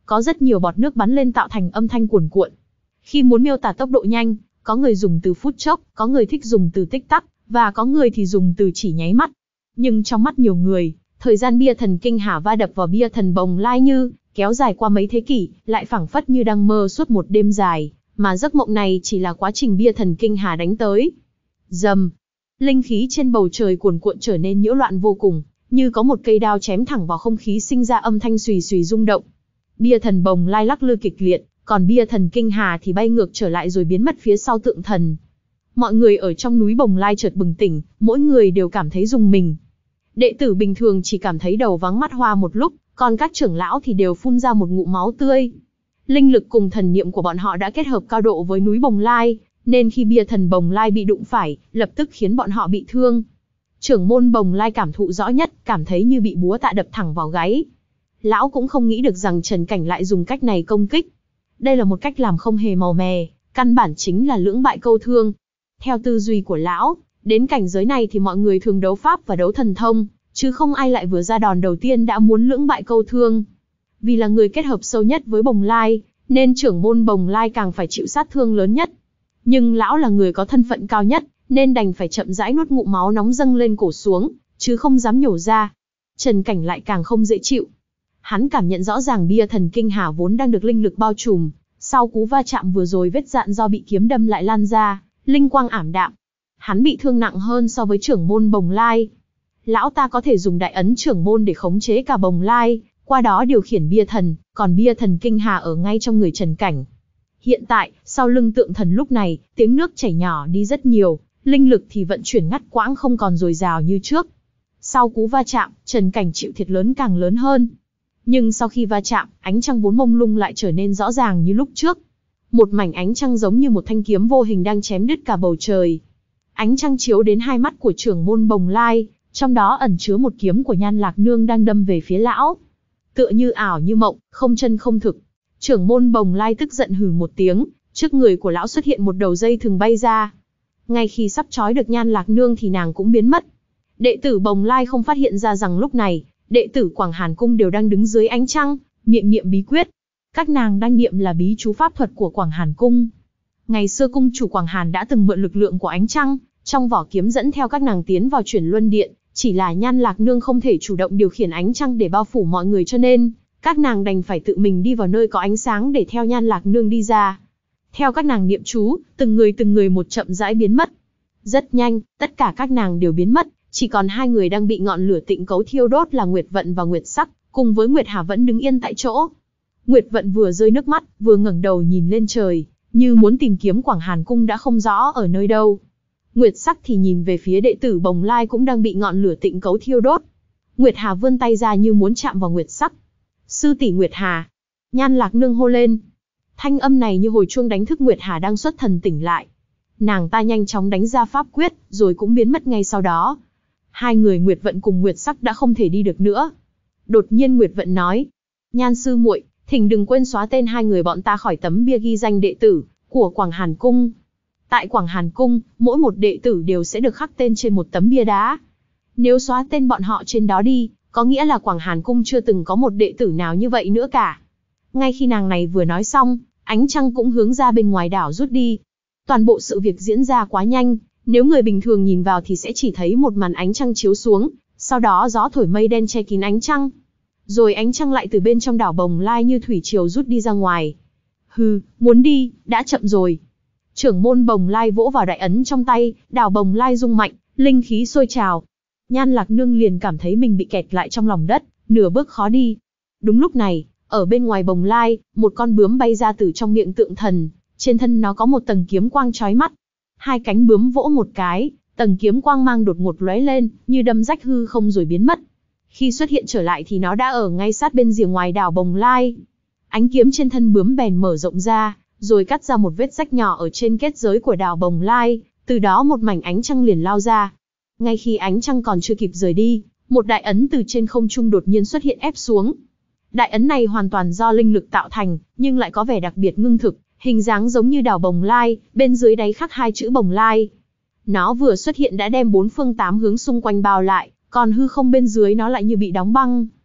có rất nhiều bọt nước bắn lên tạo thành âm thanh cuồn cuộn. Khi muốn miêu tả tốc độ nhanh, có người dùng từ phút chốc, có người thích dùng từ tích tắc, và có người thì dùng từ chỉ nháy mắt. Nhưng trong mắt nhiều người, thời gian bia thần kinh hà va đập vào bia thần bồng lai như kéo dài qua mấy thế kỷ, lại phảng phất như đang mơ suốt một đêm dài, mà giấc mộng này chỉ là quá trình bia thần kinh hà đánh tới. Rầm, linh khí trên bầu trời cuồn cuộn trở nên nhiễu loạn vô cùng, như có một cây đao chém thẳng vào không khí sinh ra âm thanh xùy xùy rung động. Bia thần bồng lai lắc lư kịch liệt, còn bia thần kinh hà thì bay ngược trở lại rồi biến mất phía sau tượng thần. Mọi người ở trong núi bồng lai chợt bừng tỉnh, mỗi người đều cảm thấy rùng mình. Đệ tử bình thường chỉ cảm thấy đầu váng mắt hoa một lúc, còn các trưởng lão thì đều phun ra một ngụm máu tươi. Linh lực cùng thần niệm của bọn họ đã kết hợp cao độ với núi bồng lai, nên khi bia thần bồng lai bị đụng phải, lập tức khiến bọn họ bị thương. Trưởng môn bồng lai cảm thụ rõ nhất, cảm thấy như bị búa tạ đập thẳng vào gáy. Lão cũng không nghĩ được rằng Trần Cảnh lại dùng cách này công kích. Đây là một cách làm không hề màu mè, căn bản chính là lưỡng bại câu thương. Theo tư duy của lão, đến cảnh giới này thì mọi người thường đấu pháp và đấu thần thông, chứ không ai lại vừa ra đòn đầu tiên đã muốn lưỡng bại câu thương. Vì là người kết hợp sâu nhất với bồng lai, nên trưởng môn bồng lai càng phải chịu sát thương lớn nhất. Nhưng lão là người có thân phận cao nhất, nên đành phải chậm rãi nuốt ngụm máu nóng dâng lên cổ xuống, chứ không dám nhổ ra. Trần Cảnh lại càng không dễ chịu. Hắn cảm nhận rõ ràng bia thần kinh hà vốn đang được linh lực bao trùm, sau cú va chạm vừa rồi vết dạn do bị kiếm đâm lại lan ra, linh quang ảm đạm. Hắn bị thương nặng hơn so với trưởng môn bồng lai. Lão ta có thể dùng đại ấn trưởng môn để khống chế cả bồng lai, qua đó điều khiển bia thần, còn bia thần kinh hà ở ngay trong người Trần Cảnh. Hiện tại, sau lưng tượng thần lúc này, tiếng nước chảy nhỏ đi rất nhiều, linh lực thì vận chuyển ngắt quãng không còn dồi dào như trước. Sau cú va chạm, Trần Cảnh chịu thiệt lớn càng lớn hơn. Nhưng sau khi va chạm, ánh trăng vốn mông lung lại trở nên rõ ràng như lúc trước. Một mảnh ánh trăng giống như một thanh kiếm vô hình đang chém đứt cả bầu trời. Ánh trăng chiếu đến hai mắt của trưởng môn bồng lai, trong đó ẩn chứa một kiếm của Nhan Lạc Nương đang đâm về phía lão. Tựa như ảo như mộng, không chân không thực. Trưởng môn bồng lai tức giận hừ một tiếng, trước người của lão xuất hiện một đầu dây thừng bay ra. Ngay khi sắp trói được Nhan Lạc Nương thì nàng cũng biến mất. Đệ tử bồng lai không phát hiện ra rằng lúc này, đệ tử Quảng Hàn Cung đều đang đứng dưới ánh trăng, miệng niệm bí quyết. Các nàng đang niệm là bí chú pháp thuật của Quảng Hàn Cung. Ngày xưa cung chủ Quảng Hàn đã từng mượn lực lượng của ánh trăng, trong vỏ kiếm dẫn theo các nàng tiến vào Chuyển Luân Điện, chỉ là Nhan Lạc Nương không thể chủ động điều khiển ánh trăng để bao phủ mọi người cho nên, các nàng đành phải tự mình đi vào nơi có ánh sáng để theo Nhan Lạc Nương đi ra. Theo các nàng niệm chú, từng người từng người một chậm rãi biến mất. Rất nhanh, tất cả các nàng đều biến mất, chỉ còn hai người đang bị ngọn lửa tịnh cấu thiêu đốt là Nguyệt Vận và Nguyệt Sắc, cùng với Nguyệt Hà vẫn đứng yên tại chỗ. Nguyệt Vận vừa rơi nước mắt, vừa ngẩng đầu nhìn lên trời, như muốn tìm kiếm Quảng Hàn Cung đã không rõ ở nơi đâu. Nguyệt Sắc thì nhìn về phía đệ tử bồng lai cũng đang bị ngọn lửa tịnh cấu thiêu đốt. Nguyệt Hà vươn tay ra như muốn chạm vào Nguyệt Sắc. Sư tỷ Nguyệt Hà. Nhan Lạc Nương hô lên. Thanh âm này như hồi chuông đánh thức Nguyệt Hà đang xuất thần tỉnh lại. Nàng ta nhanh chóng đánh ra pháp quyết, rồi cũng biến mất ngay sau đó. Hai người Nguyệt Vận cùng Nguyệt Sắc đã không thể đi được nữa. Đột nhiên Nguyệt Vận nói. Nhan sư muội, thỉnh đừng quên xóa tên hai người bọn ta khỏi tấm bia ghi danh đệ tử của Quảng Hàn Cung. Tại Quảng Hàn Cung, mỗi một đệ tử đều sẽ được khắc tên trên một tấm bia đá. Nếu xóa tên bọn họ trên đó đi, có nghĩa là Quảng Hàn Cung chưa từng có một đệ tử nào như vậy nữa cả. Ngay khi nàng này vừa nói xong, ánh trăng cũng hướng ra bên ngoài đảo rút đi. Toàn bộ sự việc diễn ra quá nhanh, nếu người bình thường nhìn vào thì sẽ chỉ thấy một màn ánh trăng chiếu xuống, sau đó gió thổi mây đen che kín ánh trăng. Rồi ánh trăng lại từ bên trong đảo bồng lai như thủy triều rút đi ra ngoài. Hừ, muốn đi, đã chậm rồi. Trưởng môn bồng lai vỗ vào đại ấn trong tay, đảo bồng lai rung mạnh, linh khí sôi trào. Nhan Lạc Nương liền cảm thấy mình bị kẹt lại trong lòng đất, nửa bước khó đi. Đúng lúc này, ở bên ngoài bồng lai, một con bướm bay ra từ trong miệng tượng thần, trên thân nó có một tầng kiếm quang chói mắt. Hai cánh bướm vỗ một cái, tầng kiếm quang mang đột ngột lóe lên, như đâm rách hư không rồi biến mất. Khi xuất hiện trở lại thì nó đã ở ngay sát bên rìa ngoài đảo bồng lai. Ánh kiếm trên thân bướm bèn mở rộng ra, rồi cắt ra một vết rách nhỏ ở trên kết giới của đảo bồng lai, từ đó một mảnh ánh trăng liền lao ra. Ngay khi ánh trăng còn chưa kịp rời đi, một đại ấn từ trên không trung đột nhiên xuất hiện ép xuống. Đại ấn này hoàn toàn do linh lực tạo thành, nhưng lại có vẻ đặc biệt ngưng thực, hình dáng giống như đảo bồng lai, bên dưới đáy khắc hai chữ bồng lai. Nó vừa xuất hiện đã đem bốn phương tám hướng xung quanh bao lại, còn hư không bên dưới nó lại như bị đóng băng.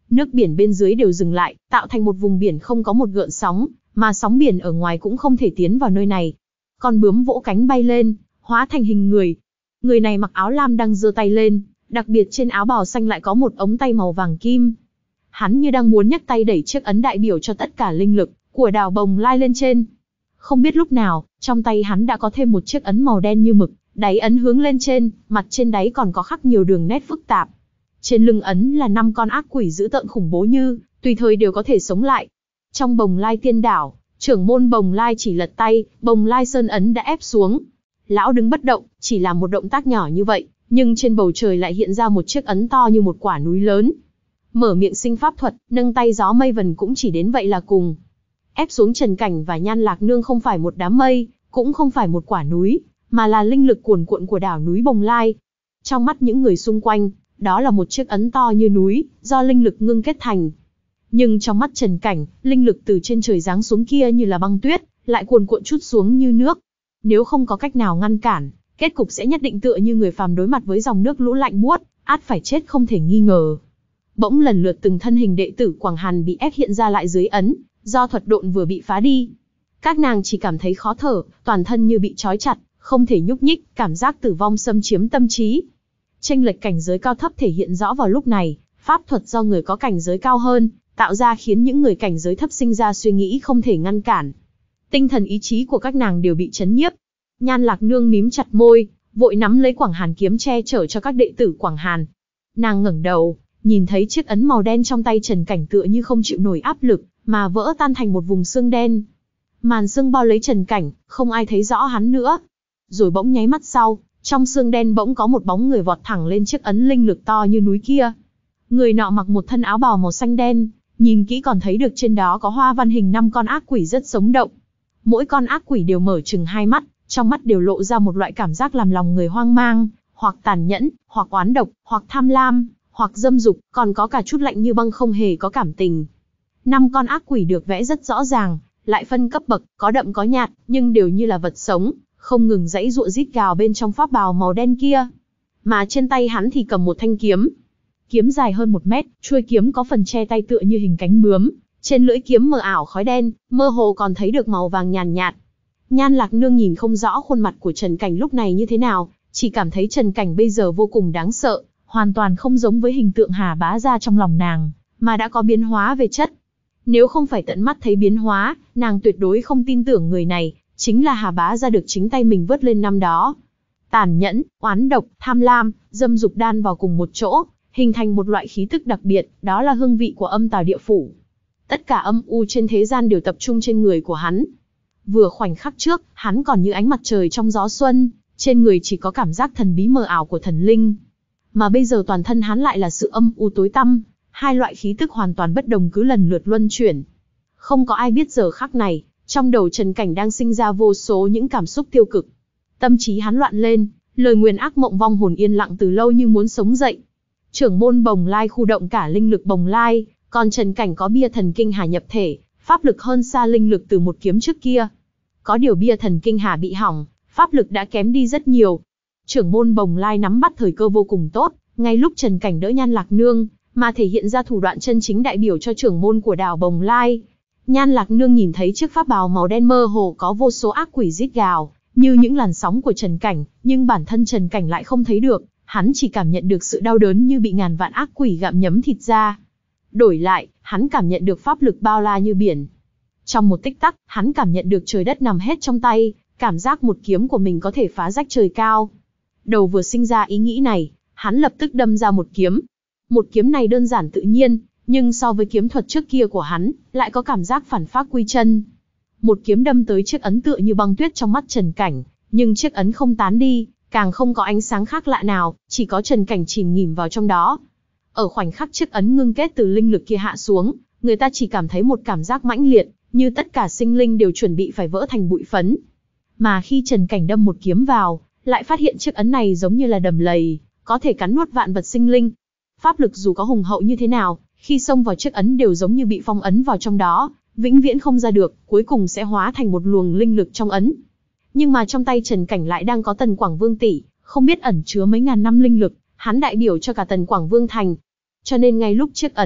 Nước biển bên dưới đều dừng lại, tạo thành một vùng biển không có một gợn sóng, mà sóng biển ở ngoài cũng không thể tiến vào nơi này. Con bướm vỗ cánh bay lên, hóa thành hình người. Người này mặc áo lam đang giơ tay lên, đặc biệt trên áo bào xanh lại có một ống tay màu vàng kim. Hắn như đang muốn nhấc tay đẩy chiếc ấn đại biểu cho tất cả linh lực của đảo Bồng Lai lên trên. Không biết lúc nào, trong tay hắn đã có thêm một chiếc ấn màu đen như mực, đáy ấn hướng lên trên, mặt trên đáy còn có khắc nhiều đường nét phức tạp. Trên lưng ấn là năm con ác quỷ dữ tợn khủng bố như, tùy thời đều có thể sống lại. Trong Bồng Lai Tiên Đảo, trưởng môn Bồng Lai chỉ lật tay, Bồng Lai Sơn ấn đã ép xuống. Lão đứng bất động, chỉ làm một động tác nhỏ như vậy, nhưng trên bầu trời lại hiện ra một chiếc ấn to như một quả núi lớn. Mở miệng sinh pháp thuật, nâng tay gió mây vần cũng chỉ đến vậy là cùng. Ép xuống Trần Cảnh và Nhan Lạc Nương không phải một đám mây, cũng không phải một quả núi, mà là linh lực cuồn cuộn của đảo núi Bồng Lai. Trong mắt những người xung quanh, đó là một chiếc ấn to như núi, do linh lực ngưng kết thành. Nhưng trong mắt Trần Cảnh, linh lực từ trên trời giáng xuống kia như là băng tuyết, lại cuồn cuộn trút xuống như nước. Nếu không có cách nào ngăn cản, kết cục sẽ nhất định tựa như người phàm đối mặt với dòng nước lũ lạnh buốt, át phải chết không thể nghi ngờ. Bỗng lần lượt từng thân hình đệ tử Quảng Hàn bị ép hiện ra lại dưới ấn, do thuật độn vừa bị phá đi. Các nàng chỉ cảm thấy khó thở, toàn thân như bị trói chặt, không thể nhúc nhích, cảm giác tử vong xâm chiếm tâm trí. Chênh lệch cảnh giới cao thấp thể hiện rõ vào lúc này, pháp thuật do người có cảnh giới cao hơn, tạo ra khiến những người cảnh giới thấp sinh ra suy nghĩ không thể ngăn cản. Tinh thần ý chí của các nàng đều bị chấn nhiếp. Nhan Lạc Nương mím chặt môi, vội nắm lấy Quảng Hàn kiếm che chở cho các đệ tử Quảng Hàn. Nàng ngẩng đầu, nhìn thấy chiếc ấn màu đen trong tay Trần Cảnh tựa như không chịu nổi áp lực, mà vỡ tan thành một vùng xương đen. Màn xương bao lấy Trần Cảnh, không ai thấy rõ hắn nữa. Rồi bỗng nháy mắt sau, trong xương đen bỗng có một bóng người vọt thẳng lên chiếc ấn linh lực to như núi kia. Người nọ mặc một thân áo bào màu xanh đen, nhìn kỹ còn thấy được trên đó có hoa văn hình năm con ác quỷ rất sống động. Mỗi con ác quỷ đều mở trừng hai mắt, trong mắt đều lộ ra một loại cảm giác làm lòng người hoang mang, hoặc tàn nhẫn, hoặc oán độc, hoặc tham lam, hoặc dâm dục, còn có cả chút lạnh như băng không hề có cảm tình. Năm con ác quỷ được vẽ rất rõ ràng, lại phân cấp bậc, có đậm có nhạt, nhưng đều như là vật sống, không ngừng giãy giụa rít gào bên trong pháp bào màu đen kia. Mà trên tay hắn thì cầm một thanh kiếm. Kiếm dài hơn một mét, chuôi kiếm có phần che tay tựa như hình cánh bướm, trên lưỡi kiếm mờ ảo khói đen, mơ hồ còn thấy được màu vàng nhàn nhạt. Nhan Lạc Nương nhìn không rõ khuôn mặt của Trần Cảnh lúc này như thế nào, chỉ cảm thấy Trần Cảnh bây giờ vô cùng đáng sợ, hoàn toàn không giống với hình tượng Hà Bá Gia trong lòng nàng, mà đã có biến hóa về chất. Nếu không phải tận mắt thấy biến hóa, nàng tuyệt đối không tin tưởng người này chính là Hà Bá Gia được chính tay mình vớt lên năm đó. Tàn nhẫn, oán độc, tham lam, dâm dục đan vào cùng một chỗ, hình thành một loại khí tức đặc biệt, đó là hương vị của âm tào địa phủ. Tất cả âm u trên thế gian đều tập trung trên người của hắn. Vừa khoảnh khắc trước, hắn còn như ánh mặt trời trong gió xuân, trên người chỉ có cảm giác thần bí mờ ảo của thần linh. Mà bây giờ toàn thân hắn lại là sự âm u tối tăm, hai loại khí tức hoàn toàn bất đồng cứ lần lượt luân chuyển. Không có ai biết giờ khắc này, trong đầu Trần Cảnh đang sinh ra vô số những cảm xúc tiêu cực. Tâm trí hắn loạn lên, lời nguyền ác mộng vong hồn yên lặng từ lâu như muốn sống dậy. Trưởng môn Bồng Lai khu động cả linh lực Bồng Lai, còn Trần Cảnh có bia thần kinh hà nhập thể, pháp lực hơn xa linh lực từ một kiếm trước kia. Có điều bia thần kinh hà bị hỏng, pháp lực đã kém đi rất nhiều. Trưởng môn Bồng Lai nắm bắt thời cơ vô cùng tốt, ngay lúc Trần Cảnh đỡ Nhan Lạc Nương, mà thể hiện ra thủ đoạn chân chính đại biểu cho trưởng môn của đảo Bồng Lai. Nhan Lạc Nương nhìn thấy chiếc pháp bào màu đen mơ hồ có vô số ác quỷ rít gào, như những làn sóng của Trần Cảnh, nhưng bản thân Trần Cảnh lại không thấy được, hắn chỉ cảm nhận được sự đau đớn như bị ngàn vạn ác quỷ gặm nhấm thịt ra. Đổi lại, hắn cảm nhận được pháp lực bao la như biển. Trong một tích tắc, hắn cảm nhận được trời đất nằm hết trong tay, cảm giác một kiếm của mình có thể phá rách trời cao. Đầu vừa sinh ra ý nghĩ này, hắn lập tức đâm ra một kiếm. Một kiếm này đơn giản tự nhiên, nhưng so với kiếm thuật trước kia của hắn, lại có cảm giác phản phác quy chân. Một kiếm đâm tới chiếc ấn tựa như băng tuyết trong mắt Trần Cảnh, nhưng chiếc ấn không tán đi, càng không có ánh sáng khác lạ nào, chỉ có Trần Cảnh chìm nghỉm vào trong đó. Ở khoảnh khắc chiếc ấn ngưng kết từ linh lực kia hạ xuống, người ta chỉ cảm thấy một cảm giác mãnh liệt, như tất cả sinh linh đều chuẩn bị phải vỡ thành bụi phấn. Mà khi Trần Cảnh đâm một kiếm vào, lại phát hiện chiếc ấn này giống như là đầm lầy, có thể cắn nuốt vạn vật sinh linh. Pháp lực dù có hùng hậu như thế nào, khi xông vào chiếc ấn đều giống như bị phong ấn vào trong đó, vĩnh viễn không ra được, cuối cùng sẽ hóa thành một luồng linh lực trong ấn. Nhưng mà trong tay Trần Cảnh lại đang có Tần Quảng Vương tỷ, không biết ẩn chứa mấy ngàn năm linh lực, hắn đại biểu cho cả Tần Quảng Vương thành. Cho nên ngay lúc chiếc ấn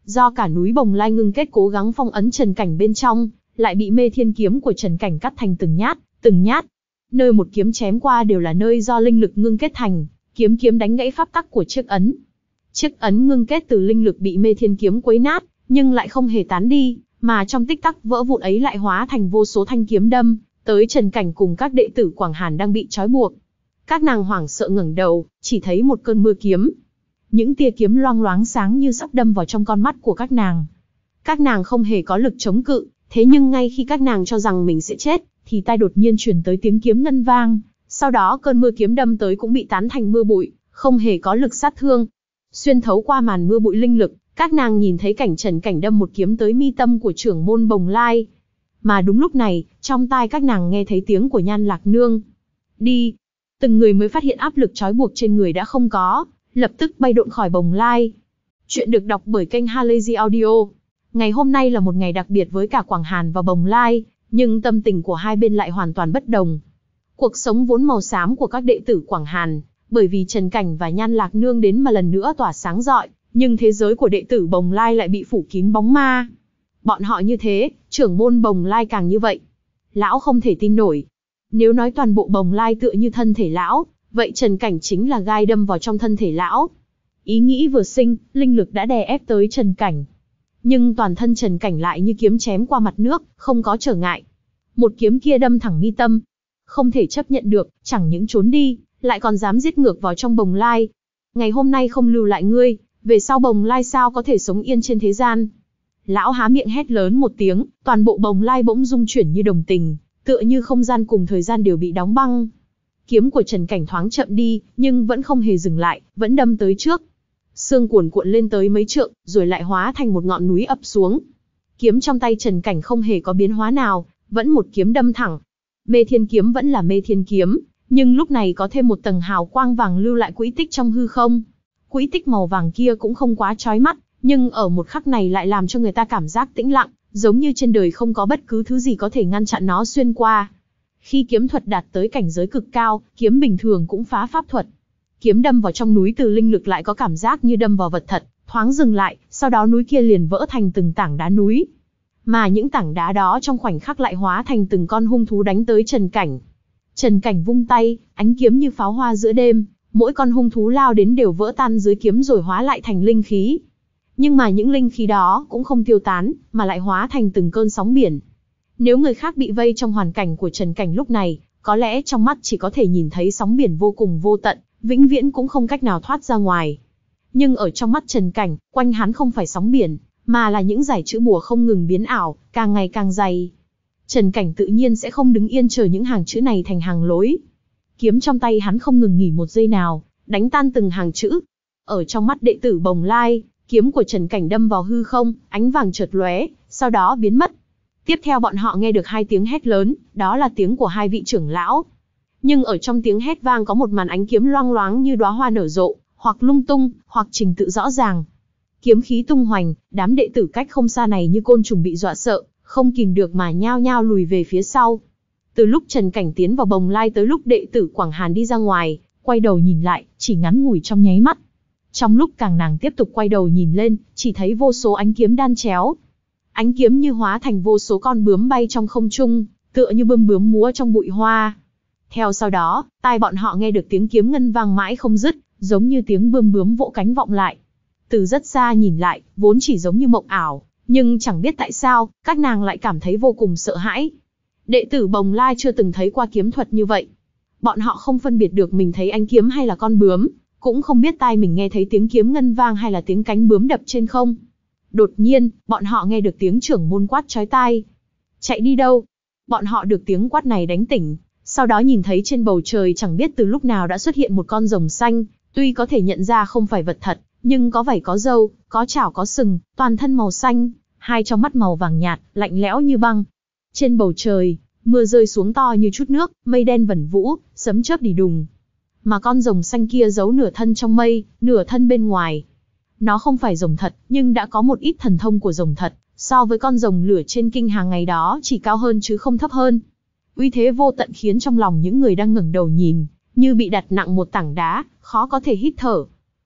Do cả núi Bồng Lai ngưng kết cố gắng phong ấn Trần Cảnh bên trong, lại bị Mê Thiên kiếm của Trần Cảnh cắt thành từng nhát, từng nhát. Nơi một kiếm chém qua đều là nơi do linh lực ngưng kết thành, kiếm kiếm đánh gãy pháp tắc của chiếc ấn. Chiếc ấn ngưng kết từ linh lực bị Mê Thiên kiếm quấy nát, nhưng lại không hề tán đi, mà trong tích tắc vỡ vụn ấy lại hóa thành vô số thanh kiếm đâm tới Trần Cảnh cùng các đệ tử Quảng Hàn đang bị trói buộc. Các nàng hoảng sợ ngẩng đầu, chỉ thấy một cơn mưa kiếm. Những tia kiếm loang loáng sáng như sắp đâm vào trong con mắt của các nàng. Các nàng không hề có lực chống cự, thế nhưng ngay khi các nàng cho rằng mình sẽ chết, thì tai đột nhiên truyền tới tiếng kiếm ngân vang. Sau đó cơn mưa kiếm đâm tới cũng bị tán thành mưa bụi, không hề có lực sát thương. Xuyên thấu qua màn mưa bụi linh lực, các nàng nhìn thấy cảnh Trần Cảnh đâm một kiếm tới mi tâm của trưởng môn Bồng Lai. Mà đúng lúc này, trong tai các nàng nghe thấy tiếng của Nhan Lạc Nương. Đi! Từng người mới phát hiện áp lực trói buộc trên người đã không có, lập tức bay độn khỏi Bồng Lai. Chuyện được đọc bởi kênh Halazy Audio. Ngày hôm nay là một ngày đặc biệt với cả Quảng Hàn và Bồng Lai, nhưng tâm tình của hai bên lại hoàn toàn bất đồng. Cuộc sống vốn màu xám của các đệ tử Quảng Hàn, bởi vì Trần Cảnh và Nhan Lạc Nương đến mà lần nữa tỏa sáng rọi, nhưng thế giới của đệ tử Bồng Lai lại bị phủ kín bóng ma. Bọn họ như thế, trưởng môn Bồng Lai càng như vậy. Lão không thể tin nổi. Nếu nói toàn bộ Bồng Lai tựa như thân thể lão, vậy Trần Cảnh chính là gai đâm vào trong thân thể lão. Ý nghĩ vừa sinh, linh lực đã đè ép tới Trần Cảnh. Nhưng toàn thân Trần Cảnh lại như kiếm chém qua mặt nước, không có trở ngại. Một kiếm kia đâm thẳng mi tâm. Không thể chấp nhận được, chẳng những trốn đi, lại còn dám giết ngược vào trong Bồng Lai. Ngày hôm nay không lưu lại ngươi, về sau Bồng Lai sao có thể sống yên trên thế gian. Lão há miệng hét lớn một tiếng, toàn bộ Bồng Lai bỗng rung chuyển như đồng tình, tựa như không gian cùng thời gian đều bị đóng băng. Kiếm của Trần Cảnh thoáng chậm đi, nhưng vẫn không hề dừng lại, vẫn đâm tới trước. Sương cuồn cuộn lên tới mấy trượng, rồi lại hóa thành một ngọn núi ập xuống. Kiếm trong tay Trần Cảnh không hề có biến hóa nào, vẫn một kiếm đâm thẳng. Mê Thiên kiếm vẫn là Mê Thiên kiếm, nhưng lúc này có thêm một tầng hào quang vàng lưu lại quỹ tích trong hư không. Quỹ tích màu vàng kia cũng không quá chói mắt, nhưng ở một khắc này lại làm cho người ta cảm giác tĩnh lặng, giống như trên đời không có bất cứ thứ gì có thể ngăn chặn nó xuyên qua. Khi kiếm thuật đạt tới cảnh giới cực cao, kiếm bình thường cũng phá pháp thuật. Kiếm đâm vào trong núi từ linh lực lại có cảm giác như đâm vào vật thật, thoáng dừng lại, sau đó núi kia liền vỡ thành từng tảng đá núi. Mà những tảng đá đó trong khoảnh khắc lại hóa thành từng con hung thú đánh tới Trần Cảnh. Trần Cảnh vung tay, ánh kiếm như pháo hoa giữa đêm, mỗi con hung thú lao đến đều vỡ tan dưới kiếm rồi hóa lại thành linh khí. Nhưng mà những linh khí đó cũng không tiêu tán, mà lại hóa thành từng cơn sóng biển. Nếu người khác bị vây trong hoàn cảnh của Trần Cảnh lúc này, có lẽ trong mắt chỉ có thể nhìn thấy sóng biển vô cùng vô tận, vĩnh viễn cũng không cách nào thoát ra ngoài. Nhưng ở trong mắt Trần Cảnh, quanh hắn không phải sóng biển, mà là những dải chữ bùa không ngừng biến ảo, càng ngày càng dày. Trần Cảnh tự nhiên sẽ không đứng yên chờ những hàng chữ này thành hàng lối. Kiếm trong tay hắn không ngừng nghỉ một giây nào, đánh tan từng hàng chữ. Ở trong mắt đệ tử Bồng Lai, kiếm của Trần Cảnh đâm vào hư không, ánh vàng chợt lóe, sau đó biến mất. Tiếp theo bọn họ nghe được hai tiếng hét lớn, đó là tiếng của hai vị trưởng lão. Nhưng ở trong tiếng hét vang có một màn ánh kiếm loang loáng như đóa hoa nở rộ, hoặc lung tung, hoặc trình tự rõ ràng. Kiếm khí tung hoành, đám đệ tử cách không xa này như côn trùng bị dọa sợ, không kìm được mà nhao nhao lùi về phía sau. Từ lúc Trần Cảnh tiến vào Bồng Lai tới lúc đệ tử Quảng Hàn đi ra ngoài, quay đầu nhìn lại, chỉ ngắn ngủi trong nháy mắt. Trong lúc càng nàng tiếp tục quay đầu nhìn lên, chỉ thấy vô số ánh kiếm đan chéo. Ánh kiếm như hóa thành vô số con bướm bay trong không trung, tựa như bướm bướm múa trong bụi hoa. Theo sau đó, tai bọn họ nghe được tiếng kiếm ngân vang mãi không dứt, giống như tiếng bướm bướm vỗ cánh vọng lại. Từ rất xa nhìn lại, vốn chỉ giống như mộng ảo, nhưng chẳng biết tại sao, các nàng lại cảm thấy vô cùng sợ hãi. Đệ tử Bồng Lai chưa từng thấy qua kiếm thuật như vậy. Bọn họ không phân biệt được mình thấy ánh kiếm hay là con bướm, cũng không biết tai mình nghe thấy tiếng kiếm ngân vang hay là tiếng cánh bướm đập trên không. Đột nhiên, bọn họ nghe được tiếng trưởng môn quát chói tai. Chạy đi đâu? Bọn họ được tiếng quát này đánh tỉnh, sau đó nhìn thấy trên bầu trời chẳng biết từ lúc nào đã xuất hiện một con rồng xanh, tuy có thể nhận ra không phải vật thật, nhưng có vảy có râu, có chảo có sừng, toàn thân màu xanh, hai trong mắt màu vàng nhạt, lạnh lẽo như băng. Trên bầu trời, mưa rơi xuống to như chút nước, mây đen vẩn vũ, sấm chớp đì đùng. Mà con rồng xanh kia giấu nửa thân trong mây, nửa thân bên ngoài. Nó không phải rồng thật, nhưng đã có một ít thần thông của rồng thật, so với con rồng lửa trên kinh hàng ngày đó chỉ cao hơn chứ không thấp hơn. Uy thế vô tận khiến trong lòng những người đang ngẩng đầu nhìn, như bị đặt nặng một tảng đá, khó có thể hít thở.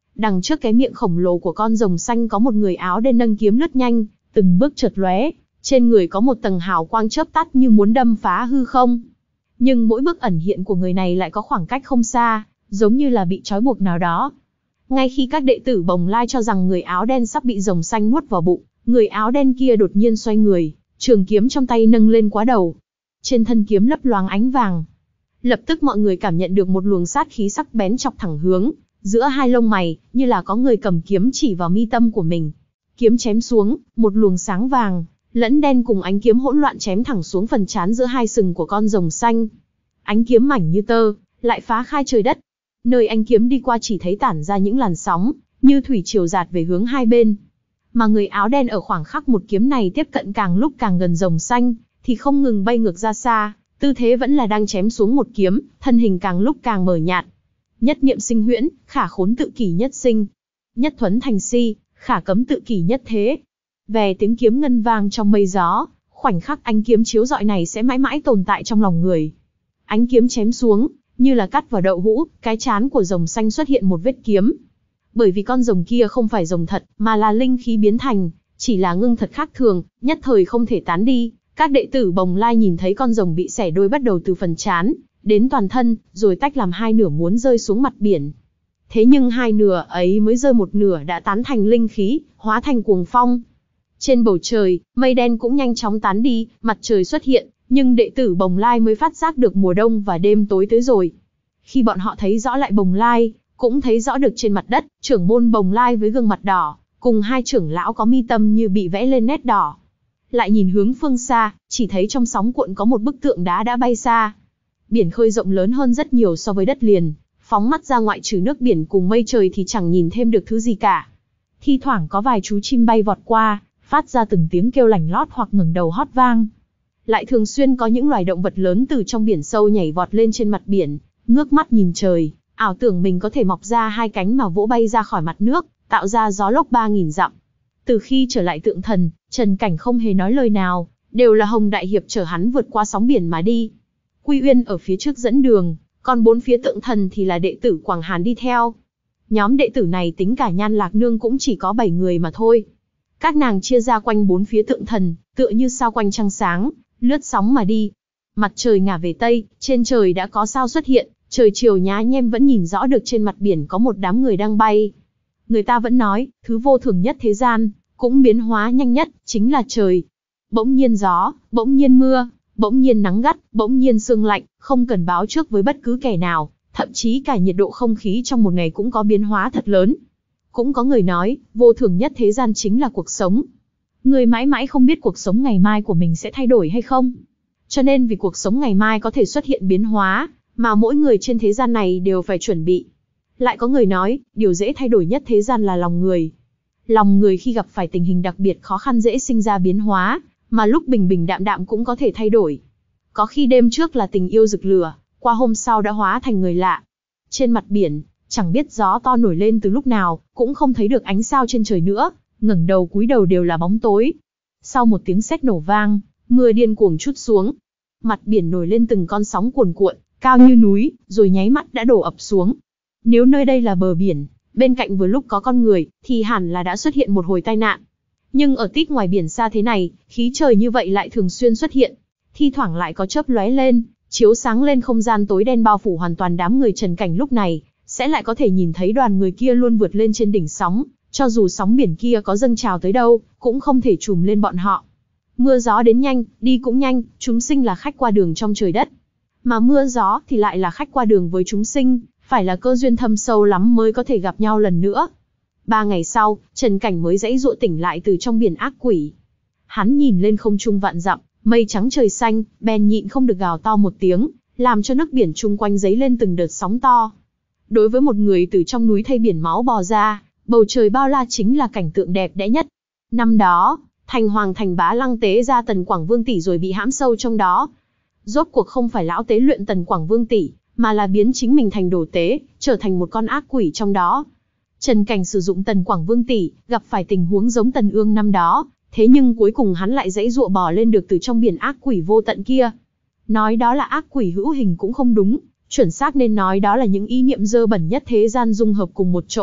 Đằng trước cái miệng khổng lồ của con rồng xanh có một người áo đen nâng kiếm lướt nhanh, từng bước chợt lóe, trên người có một tầng hào quang chớp tắt như muốn đâm phá hư không. Nhưng mỗi bước ẩn hiện của người này lại có khoảng cách không xa, giống như là bị trói buộc nào đó. Ngay khi các đệ tử Bồng Lai cho rằng người áo đen sắp bị rồng xanh nuốt vào bụng, người áo đen kia đột nhiên xoay người, trường kiếm trong tay nâng lên quá đầu. Trên thân kiếm lấp loáng ánh vàng. Lập tức mọi người cảm nhận được một luồng sát khí sắc bén chọc thẳng hướng, giữa hai lông mày, như là có người cầm kiếm chỉ vào mi tâm của mình. Kiếm chém xuống, một luồng sáng vàng, lẫn đen cùng ánh kiếm hỗn loạn chém thẳng xuống phần trán giữa hai sừng của con rồng xanh. Ánh kiếm mảnh như tơ, lại phá khai trời đất. Nơi ánh kiếm đi qua chỉ thấy tản ra những làn sóng, như thủy triều dạt về hướng hai bên. Mà người áo đen ở khoảng khắc một kiếm này tiếp cận càng lúc càng gần rồng xanh, thì không ngừng bay ngược ra xa, tư thế vẫn là đang chém xuống một kiếm, thân hình càng lúc càng mờ nhạt. Nhất niệm sinh huyễn, khả khốn tự kỷ nhất sinh. Nhất thuấn thành si, khả cấm tự kỷ nhất thế. Về tiếng kiếm ngân vang trong mây gió, khoảnh khắc ánh kiếm chiếu rọi này sẽ mãi mãi tồn tại trong lòng người. Ánh kiếm chém xuống, như là cắt vào đậu hũ, cái trán của rồng xanh xuất hiện một vết kiếm. Bởi vì con rồng kia không phải rồng thật, mà là linh khí biến thành, chỉ là ngưng thật khác thường, nhất thời không thể tán đi. Các đệ tử Bồng Lai nhìn thấy con rồng bị xẻ đôi bắt đầu từ phần trán đến toàn thân, rồi tách làm hai nửa muốn rơi xuống mặt biển. Thế nhưng hai nửa ấy mới rơi một nửa đã tán thành linh khí, hóa thành cuồng phong. Trên bầu trời, mây đen cũng nhanh chóng tán đi, mặt trời xuất hiện, nhưng đệ tử Bồng Lai mới phát giác được mùa đông và đêm tối tới rồi. Khi bọn họ thấy rõ lại Bồng Lai, cũng thấy rõ được trên mặt đất, trưởng môn Bồng Lai với gương mặt đỏ, cùng hai trưởng lão có mi tâm như bị vẽ lên nét đỏ. Lại nhìn hướng phương xa, chỉ thấy trong sóng cuộn có một bức tượng đá đã bay xa. Biển khơi rộng lớn hơn rất nhiều so với đất liền, phóng mắt ra ngoại trừ nước biển cùng mây trời thì chẳng nhìn thêm được thứ gì cả. Thi thoảng có vài chú chim bay vọt qua, phát ra từng tiếng kêu lành lót hoặc ngẩng đầu hót vang. Lại thường xuyên có những loài động vật lớn từ trong biển sâu nhảy vọt lên trên mặt biển, ngước mắt nhìn trời, ảo tưởng mình có thể mọc ra hai cánh mà vỗ bay ra khỏi mặt nước, tạo ra gió lốc ba nghìn dặm. Từ khi trở lại Tượng Thần, Trần Cảnh không hề nói lời nào, đều là Hồng Đại Hiệp chở hắn vượt qua sóng biển mà đi. Quy Uyên ở phía trước dẫn đường, còn bốn phía Tượng Thần thì là đệ tử Quảng Hàn đi theo. Nhóm đệ tử này tính cả Nhan Lạc Nương cũng chỉ có bảy người mà thôi. Các nàng chia ra quanh bốn phía Tượng Thần, tựa như sao quanh trăng sáng, lướt sóng mà đi. Mặt trời ngả về tây, trên trời đã có sao xuất hiện, trời chiều nhá nhem vẫn nhìn rõ được trên mặt biển có một đám người đang bay. Người ta vẫn nói, thứ vô thường nhất thế gian, cũng biến hóa nhanh nhất, chính là trời. Bỗng nhiên gió, bỗng nhiên mưa, bỗng nhiên nắng gắt, bỗng nhiên sương lạnh, không cần báo trước với bất cứ kẻ nào, thậm chí cả nhiệt độ không khí trong một ngày cũng có biến hóa thật lớn. Cũng có người nói, vô thường nhất thế gian chính là cuộc sống. Người mãi mãi không biết cuộc sống ngày mai của mình sẽ thay đổi hay không. Cho nên vì cuộc sống ngày mai có thể xuất hiện biến hóa, mà mỗi người trên thế gian này đều phải chuẩn bị. Lại có người nói, điều dễ thay đổi nhất thế gian là lòng người. Lòng người khi gặp phải tình hình đặc biệt khó khăn dễ sinh ra biến hóa, mà lúc bình bình đạm đạm cũng có thể thay đổi. Có khi đêm trước là tình yêu rực lửa, qua hôm sau đã hóa thành người lạ. Trên mặt biển, chẳng biết gió to nổi lên từ lúc nào, cũng không thấy được ánh sao trên trời nữa, ngẩng đầu cúi đầu đều là bóng tối. Sau một tiếng sét nổ vang, mưa điên cuồng trút xuống. Mặt biển nổi lên từng con sóng cuồn cuộn, cao như núi, rồi nháy mắt đã đổ ập xuống. Nếu nơi đây là bờ biển, bên cạnh vừa lúc có con người, thì hẳn là đã xuất hiện một hồi tai nạn. Nhưng ở tít ngoài biển xa thế này, khí trời như vậy lại thường xuyên xuất hiện. Thi thoảng lại có chớp lóe lên, chiếu sáng lên không gian tối đen bao phủ hoàn toàn đám người Trần Cảnh lúc này, sẽ lại có thể nhìn thấy đoàn người kia luôn vượt lên trên đỉnh sóng, cho dù sóng biển kia có dâng trào tới đâu, cũng không thể trùm lên bọn họ. Mưa gió đến nhanh, đi cũng nhanh, chúng sinh là khách qua đường trong trời đất. Mà mưa gió thì lại là khách qua đường với chúng sinh, phải là cơ duyên thâm sâu lắm mới có thể gặp nhau lần nữa. Ba ngày sau, Trần Cảnh mới giãy giụa tỉnh lại từ trong biển ác quỷ. Hắn nhìn lên không trung vạn dặm, mây trắng trời xanh, bèn nhịn không được gào to một tiếng, làm cho nước biển chung quanh dấy lên từng đợt sóng to. Đối với một người từ trong núi thay biển máu bò ra, bầu trời bao la chính là cảnh tượng đẹp đẽ nhất. Năm đó, thành hoàng thành bá lăng tế ra Tần Quảng Vương tỷ rồi bị hãm sâu trong đó. Rốt cuộc không phải lão tế luyện Tần Quảng Vương tỷ, mà là biến chính mình thành đồ tế, trở thành một con ác quỷ trong đó. Trần Cảnh sử dụng Tần Quảng Vương tỷ, gặp phải tình huống giống Tần Ương năm đó, thế nhưng cuối cùng hắn lại giãy giụa bò lên được từ trong biển ác quỷ vô tận kia. Nói đó là ác quỷ hữu hình cũng không đúng, chuẩn xác nên nói đó là những ý niệm dơ bẩn nhất thế gian dung hợp cùng một chỗ,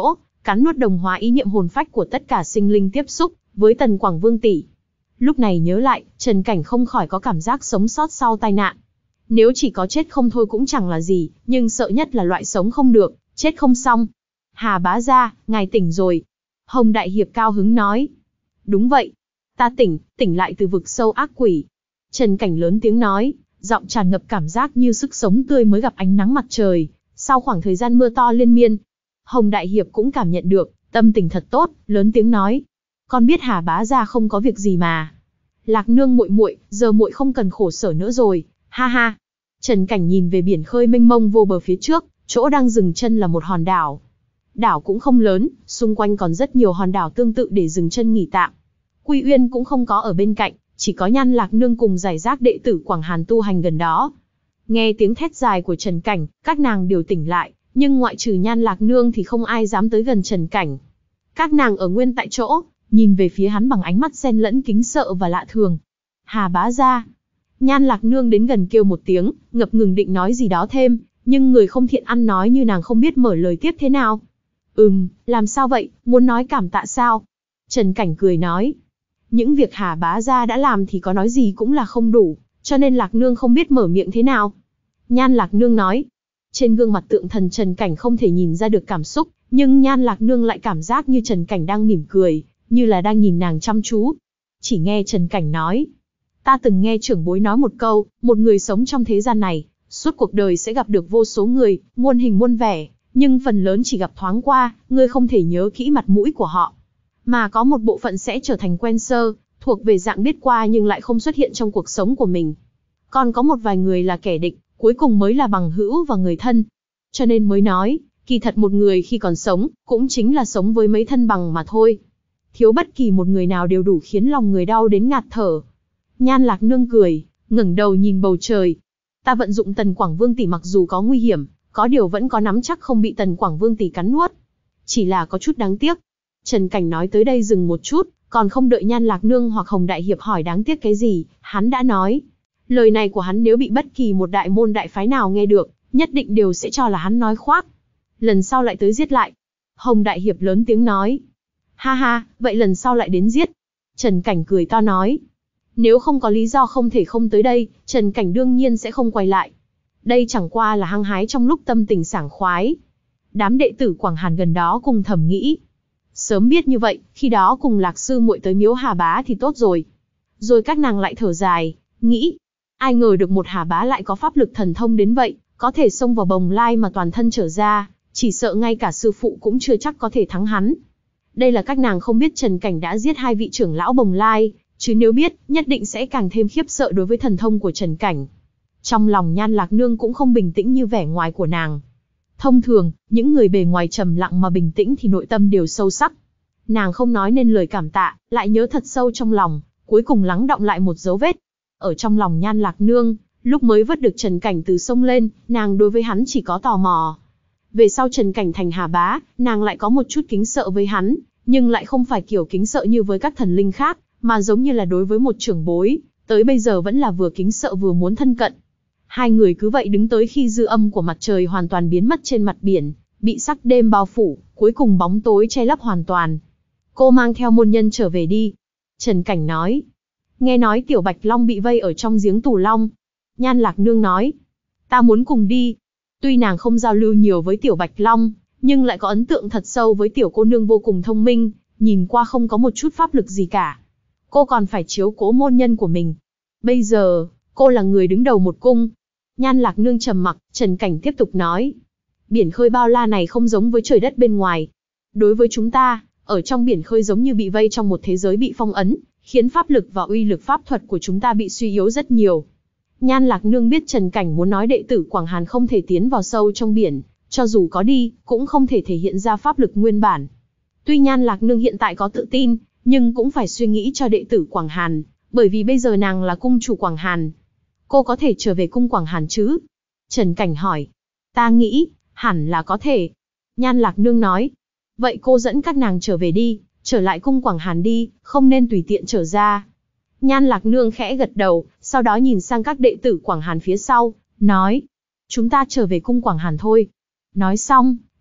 cắn nuốt đồng hóa ý niệm hồn phách của tất cả sinh linh tiếp xúc với Tần Quảng Vương tỷ. Lúc này nhớ lại, Trần Cảnh không khỏi có cảm giác sống sót sau tai nạn. Nếu chỉ có chết không thôi cũng chẳng là gì, nhưng sợ nhất là loại sống không được, chết không xong. Hà bá gia, ngài tỉnh rồi. Hồng Đại Hiệp cao hứng nói. Đúng vậy. Ta tỉnh, tỉnh lại từ vực sâu ác quỷ. Trần Cảnh lớn tiếng nói, giọng tràn ngập cảm giác như sức sống tươi mới gặp ánh nắng mặt trời, sau khoảng thời gian mưa to liên miên. Hồng Đại Hiệp cũng cảm nhận được, tâm tình thật tốt, lớn tiếng nói. Con biết Hà bá gia không có việc gì mà. Lạc nương muội muội, giờ muội không cần khổ sở nữa rồi, ha ha. Trần Cảnh nhìn về biển khơi mênh mông vô bờ phía trước, chỗ đang dừng chân là một hòn đảo. Đảo cũng không lớn, xung quanh còn rất nhiều hòn đảo tương tự để dừng chân nghỉ tạm. Quy Uyên cũng không có ở bên cạnh, chỉ có Nhan Lạc Nương cùng giải rác đệ tử Quảng Hàn tu hành gần đó. Nghe tiếng thét dài của Trần Cảnh, các nàng đều tỉnh lại, nhưng ngoại trừ Nhan Lạc Nương thì không ai dám tới gần Trần Cảnh. Các nàng ở nguyên tại chỗ, nhìn về phía hắn bằng ánh mắt xen lẫn kính sợ và lạ thường. Hà bá gia. Nhan Lạc Nương đến gần kêu một tiếng, ngập ngừng định nói gì đó thêm, nhưng người không thiện ăn nói như nàng không biết mở lời tiếp thế nào. Ừm, làm sao vậy, muốn nói cảm tạ sao? Trần Cảnh cười nói. Những việc Hà bá gia đã làm thì có nói gì cũng là không đủ, cho nên Lạc Nương không biết mở miệng thế nào. Nhan Lạc Nương nói. Trên gương mặt tượng thần Trần Cảnh không thể nhìn ra được cảm xúc, nhưng Nhan Lạc Nương lại cảm giác như Trần Cảnh đang mỉm cười, như là đang nhìn nàng chăm chú. Chỉ nghe Trần Cảnh nói. Ta từng nghe trưởng bối nói một câu, một người sống trong thế gian này, suốt cuộc đời sẽ gặp được vô số người, muôn hình muôn vẻ, nhưng phần lớn chỉ gặp thoáng qua, ngươi không thể nhớ kỹ mặt mũi của họ. Mà có một bộ phận sẽ trở thành quen sơ, thuộc về dạng biết qua nhưng lại không xuất hiện trong cuộc sống của mình. Còn có một vài người là kẻ địch, cuối cùng mới là bằng hữu và người thân. Cho nên mới nói, kỳ thật một người khi còn sống, cũng chính là sống với mấy thân bằng mà thôi. Thiếu bất kỳ một người nào đều đủ khiến lòng người đau đến ngạt thở. Nhan Lạc Nương cười, ngẩng đầu nhìn bầu trời. Ta vận dụng Tần Quảng Vương tỷ mặc dù có nguy hiểm, có điều vẫn có nắm chắc không bị Tần Quảng Vương tỷ cắn nuốt. Chỉ là có chút đáng tiếc. Trần Cảnh nói tới đây dừng một chút, còn không đợi Nhan Lạc Nương hoặc Hồng Đại Hiệp hỏi đáng tiếc cái gì, hắn đã nói. Lời này của hắn nếu bị bất kỳ một đại môn đại phái nào nghe được, nhất định đều sẽ cho là hắn nói khoác. Lần sau lại tới giết lại. Hồng Đại Hiệp lớn tiếng nói. Ha ha, vậy lần sau lại đến giết. Trần Cảnh cười to nói. Nếu không có lý do không thể không tới đây, Trần Cảnh đương nhiên sẽ không quay lại. Đây chẳng qua là hăng hái trong lúc tâm tình sảng khoái. Đám đệ tử Quảng Hàn gần đó cùng thầm nghĩ. Sớm biết như vậy, khi đó cùng Lạc sư muội tới miếu Hà bá thì tốt rồi. Rồi các nàng lại thở dài, nghĩ. Ai ngờ được một Hà bá lại có pháp lực thần thông đến vậy, có thể xông vào bồng lai mà toàn thân trở ra, chỉ sợ ngay cả sư phụ cũng chưa chắc có thể thắng hắn. Đây là các nàng không biết Trần Cảnh đã giết hai vị trưởng lão bồng lai, chứ nếu biết, nhất định sẽ càng thêm khiếp sợ đối với thần thông của Trần Cảnh. Trong lòng Nhan Lạc Nương cũng không bình tĩnh như vẻ ngoài của nàng. Thông thường, những người bề ngoài trầm lặng mà bình tĩnh thì nội tâm đều sâu sắc. Nàng không nói nên lời cảm tạ, lại nhớ thật sâu trong lòng, cuối cùng lắng đọng lại một dấu vết. Ở trong lòng Nhan Lạc Nương, lúc mới vớt được Trần Cảnh từ sông lên, nàng đối với hắn chỉ có tò mò. Về sau Trần Cảnh thành Hà bá, nàng lại có một chút kính sợ với hắn, nhưng lại không phải kiểu kính sợ như với các thần linh khác, mà giống như là đối với một trưởng bối, tới bây giờ vẫn là vừa kính sợ vừa muốn thân cận. Hai người cứ vậy đứng tới khi dư âm của mặt trời hoàn toàn biến mất trên mặt biển, bị sắc đêm bao phủ, cuối cùng bóng tối che lấp hoàn toàn. Cô mang theo môn nhân trở về đi. Trần Cảnh nói. Nghe nói Tiểu Bạch Long bị vây ở trong giếng tù long. Nhan Lạc Nương nói. Ta muốn cùng đi. Tuy nàng không giao lưu nhiều với Tiểu Bạch Long, nhưng lại có ấn tượng thật sâu với tiểu cô nương vô cùng thông minh, nhìn qua không có một chút pháp lực gì cả. Cô còn phải chiếu cố môn nhân của mình. Bây giờ, cô là người đứng đầu một cung. Nhan Lạc Nương trầm mặc, Trần Cảnh tiếp tục nói. Biển khơi bao la này không giống với trời đất bên ngoài. Đối với chúng ta, ở trong biển khơi giống như bị vây trong một thế giới bị phong ấn, khiến pháp lực và uy lực pháp thuật của chúng ta bị suy yếu rất nhiều. Nhan Lạc Nương biết Trần Cảnh muốn nói đệ tử Quảng Hàn không thể tiến vào sâu trong biển, cho dù có đi, cũng không thể thể hiện ra pháp lực nguyên bản. Tuy Nhan Lạc Nương hiện tại có tự tin, nhưng cũng phải suy nghĩ cho đệ tử Quảng Hàn, bởi vì bây giờ nàng là cung chủ Quảng Hàn. Cô có thể trở về cung Quảng Hàn chứ? Trần Cảnh hỏi. Ta nghĩ, hẳn là có thể. Nhan Lạc Nương nói. Vậy cô dẫn các nàng trở về đi, trở lại cung Quảng Hàn đi, không nên tùy tiện trở ra. Nhan Lạc Nương khẽ gật đầu, sau đó nhìn sang các đệ tử Quảng Hàn phía sau, nói. Chúng ta trở về cung Quảng Hàn thôi. Nói xong,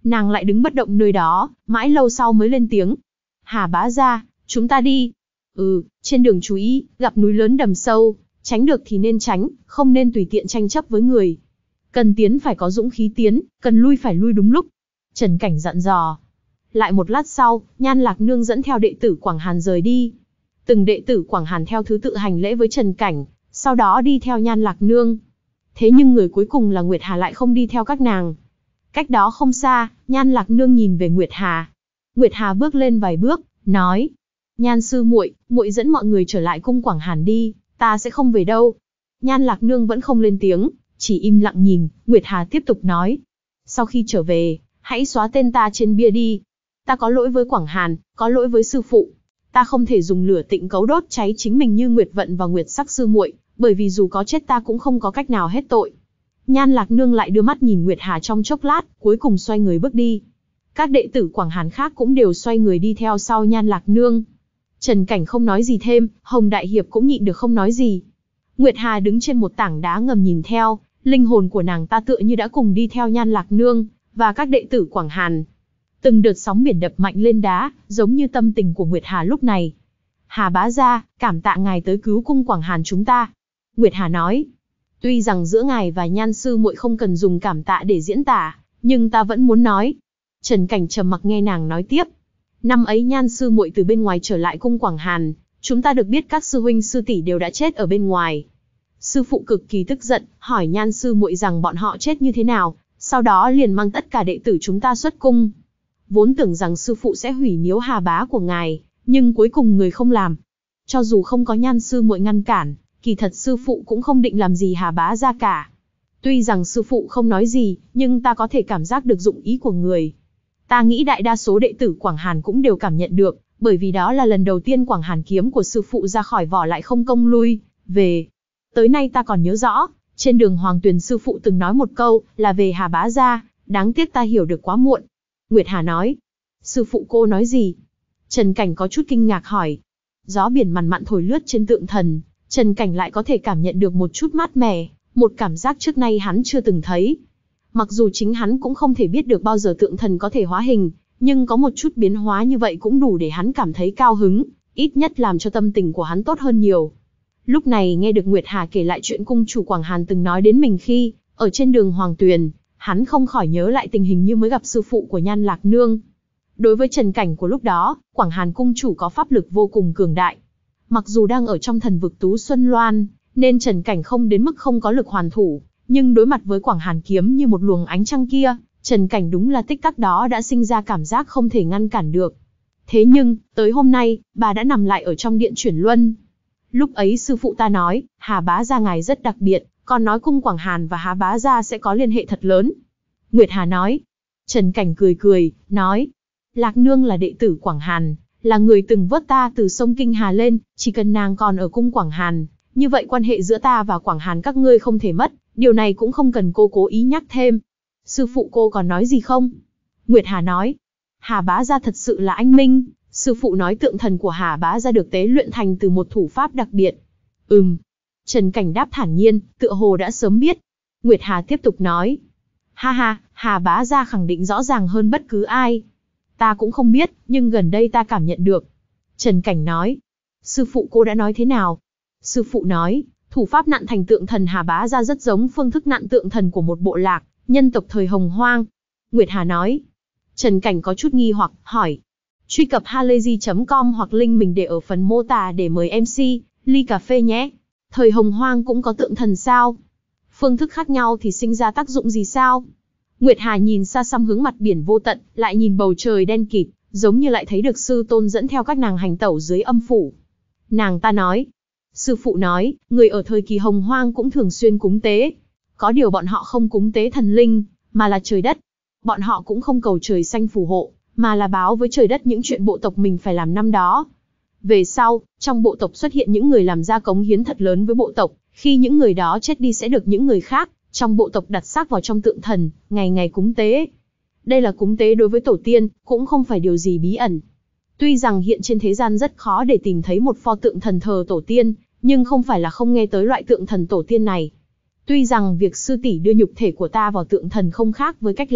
Nàng lại đứng bất động nơi đó, mãi lâu sau mới lên tiếng. Hà bá gia, chúng ta đi. Ừ, trên đường chú ý, gặp núi lớn đầm sâu, tránh được thì nên tránh, không nên tùy tiện tranh chấp với người. Cần tiến phải có dũng khí tiến, cần lui phải lui đúng lúc. Trần Cảnh dặn dò. Lại một lát sau, Nhan Lạc Nương dẫn theo đệ tử Quảng Hàn rời đi. Từng đệ tử Quảng Hàn theo thứ tự hành lễ với Trần Cảnh, sau đó đi theo Nhan Lạc Nương. Thế nhưng người cuối cùng là Nguyệt Hà lại không đi theo các nàng. Cách đó không xa, Nhan Lạc Nương nhìn về Nguyệt Hà. Nguyệt Hà bước lên vài bước, nói: Nhan sư muội, muội dẫn mọi người trở lại cung Quảng Hàn đi, ta sẽ không về đâu. Nhan Lạc Nương vẫn không lên tiếng, chỉ im lặng nhìn. Nguyệt Hà tiếp tục nói: Sau khi trở về, hãy xóa tên ta trên bia đi. Ta có lỗi với Quảng Hàn, có lỗi với sư phụ. Ta không thể dùng lửa tịnh cấu đốt cháy chính mình như Nguyệt Vận và Nguyệt Sắc sư muội, bởi vì dù có chết ta cũng không có cách nào hết tội. Nhan Lạc Nương lại đưa mắt nhìn Nguyệt Hà trong chốc lát, cuối cùng xoay người bước đi. Các đệ tử Quảng Hàn khác cũng đều xoay người đi theo sau Nhan Lạc Nương. Trần Cảnh không nói gì thêm, Hồng Đại Hiệp cũng nhịn được không nói gì. Nguyệt Hà đứng trên một tảng đá ngầm nhìn theo, linh hồn của nàng ta tựa như đã cùng đi theo Nhan Lạc Nương và các đệ tử Quảng Hàn. Từng đợt sóng biển đập mạnh lên đá, giống như tâm tình của Nguyệt Hà lúc này. Hà bá gia, cảm tạ ngài tới cứu cung Quảng Hàn chúng ta. Nguyệt Hà nói, tuy rằng giữa ngài và Nhan sư muội không cần dùng cảm tạ để diễn tả, nhưng ta vẫn muốn nói. Trần Cảnh trầm mặc nghe nàng nói tiếp. Năm ấy Nhan sư muội từ bên ngoài trở lại cung Quảng Hàn, chúng ta được biết các sư huynh sư tỷ đều đã chết ở bên ngoài. Sư phụ cực kỳ tức giận, hỏi Nhan sư muội rằng bọn họ chết như thế nào, sau đó liền mang tất cả đệ tử chúng ta xuất cung. Vốn tưởng rằng sư phụ sẽ hủy miếu Hà bá của ngài, nhưng cuối cùng người không làm. Cho dù không có Nhan sư muội ngăn cản, kỳ thật sư phụ cũng không định làm gì Hà bá ra cả. Tuy rằng sư phụ không nói gì, nhưng ta có thể cảm giác được dụng ý của người. Ta nghĩ đại đa số đệ tử Quảng Hàn cũng đều cảm nhận được, bởi vì đó là lần đầu tiên Quảng Hàn kiếm của sư phụ ra khỏi vỏ lại không công lui về. Tới nay ta còn nhớ rõ, trên đường Hoàng Tuyền sư phụ từng nói một câu là về Hà bá gia, đáng tiếc ta hiểu được quá muộn. Nguyệt Hà nói, sư phụ cô nói gì? Trần Cảnh có chút kinh ngạc hỏi. Gió biển mằn mặn thổi lướt trên tượng thần, Trần Cảnh lại có thể cảm nhận được một chút mát mẻ, một cảm giác trước nay hắn chưa từng thấy. Mặc dù chính hắn cũng không thể biết được bao giờ tượng thần có thể hóa hình, nhưng có một chút biến hóa như vậy cũng đủ để hắn cảm thấy cao hứng, ít nhất làm cho tâm tình của hắn tốt hơn nhiều. Lúc này nghe được Nguyệt Hà kể lại chuyện cung chủ Quảng Hàn từng nói đến mình khi ở trên đường Hoàng Tuyền, hắn không khỏi nhớ lại tình hình như mới gặp sư phụ của Nhan Lạc Nương. Đối với Trần Cảnh của lúc đó, Quảng Hàn cung chủ có pháp lực vô cùng cường đại. Mặc dù đang ở trong thần vực Tú Xuân Loan, nên Trần Cảnh không đến mức không có lực hoàn thủ, nhưng đối mặt với Quảng Hàn kiếm như một luồng ánh trăng kia, Trần Cảnh đúng là tích tắc đó đã sinh ra cảm giác không thể ngăn cản được. Thế nhưng, tới hôm nay, bà đã nằm lại ở trong điện chuyển luân. Lúc ấy sư phụ ta nói, Hà bá gia ngài rất đặc biệt, còn nói cung Quảng Hàn và Hà bá gia sẽ có liên hệ thật lớn. Nguyệt Hà nói. Trần Cảnh cười cười, nói, Lạc Nương là đệ tử Quảng Hàn, là người từng vớt ta từ sông Kinh Hà lên, chỉ cần nàng còn ở cung Quảng Hàn, như vậy quan hệ giữa ta và Quảng Hàn các ngươi không thể mất, điều này cũng không cần cô cố ý nhắc thêm. Sư phụ cô còn nói gì không? Nguyệt Hà nói, Hà bá gia thật sự là anh minh, sư phụ nói tượng thần của Hà bá gia được tế luyện thành từ một thủ pháp đặc biệt. Ừm. Trần Cảnh đáp thản nhiên, tựa hồ đã sớm biết. Nguyệt Hà tiếp tục nói, ha ha, Hà bá gia khẳng định rõ ràng hơn bất cứ ai. Ta cũng không biết, nhưng gần đây ta cảm nhận được. Trần Cảnh nói, sư phụ cô đã nói thế nào? Sư phụ nói, thủ pháp nặn thành tượng thần Hà bá gia rất giống phương thức nặn tượng thần của một bộ lạc, nhân tộc thời Hồng Hoang. Nguyệt Hà nói. Trần Cảnh có chút nghi hoặc, hỏi. Truy cập halayzi chấm com hoặc link mình để ở phần mô tả để mời em xê, ly cà phê nhé. Thời Hồng Hoang cũng có tượng thần sao? Phương thức khác nhau thì sinh ra tác dụng gì sao? Nguyệt Hà nhìn xa xăm hướng mặt biển vô tận, lại nhìn bầu trời đen kịt, giống như lại thấy được sư tôn dẫn theo các nàng hành tẩu dưới âm phủ. Nàng ta nói. Sư phụ nói, người ở thời kỳ Hồng Hoang cũng thường xuyên cúng tế. Có điều bọn họ không cúng tế thần linh, mà là trời đất. Bọn họ cũng không cầu trời xanh phù hộ, mà là báo với trời đất những chuyện bộ tộc mình phải làm năm đó. Về sau, trong bộ tộc xuất hiện những người làm ra cống hiến thật lớn với bộ tộc, khi những người đó chết đi sẽ được những người khác trong bộ tộc đặt xác vào trong tượng thần, ngày ngày cúng tế. Đây là cúng tế đối với tổ tiên, cũng không phải điều gì bí ẩn. Tuy rằng hiện trên thế gian rất khó để tìm thấy một pho tượng thần thờ tổ tiên, nhưng không phải là không nghe tới loại tượng thần tổ tiên này. Tuy rằng việc sư tỷ đưa nhục thể của ta vào tượng thần không khác với cách làm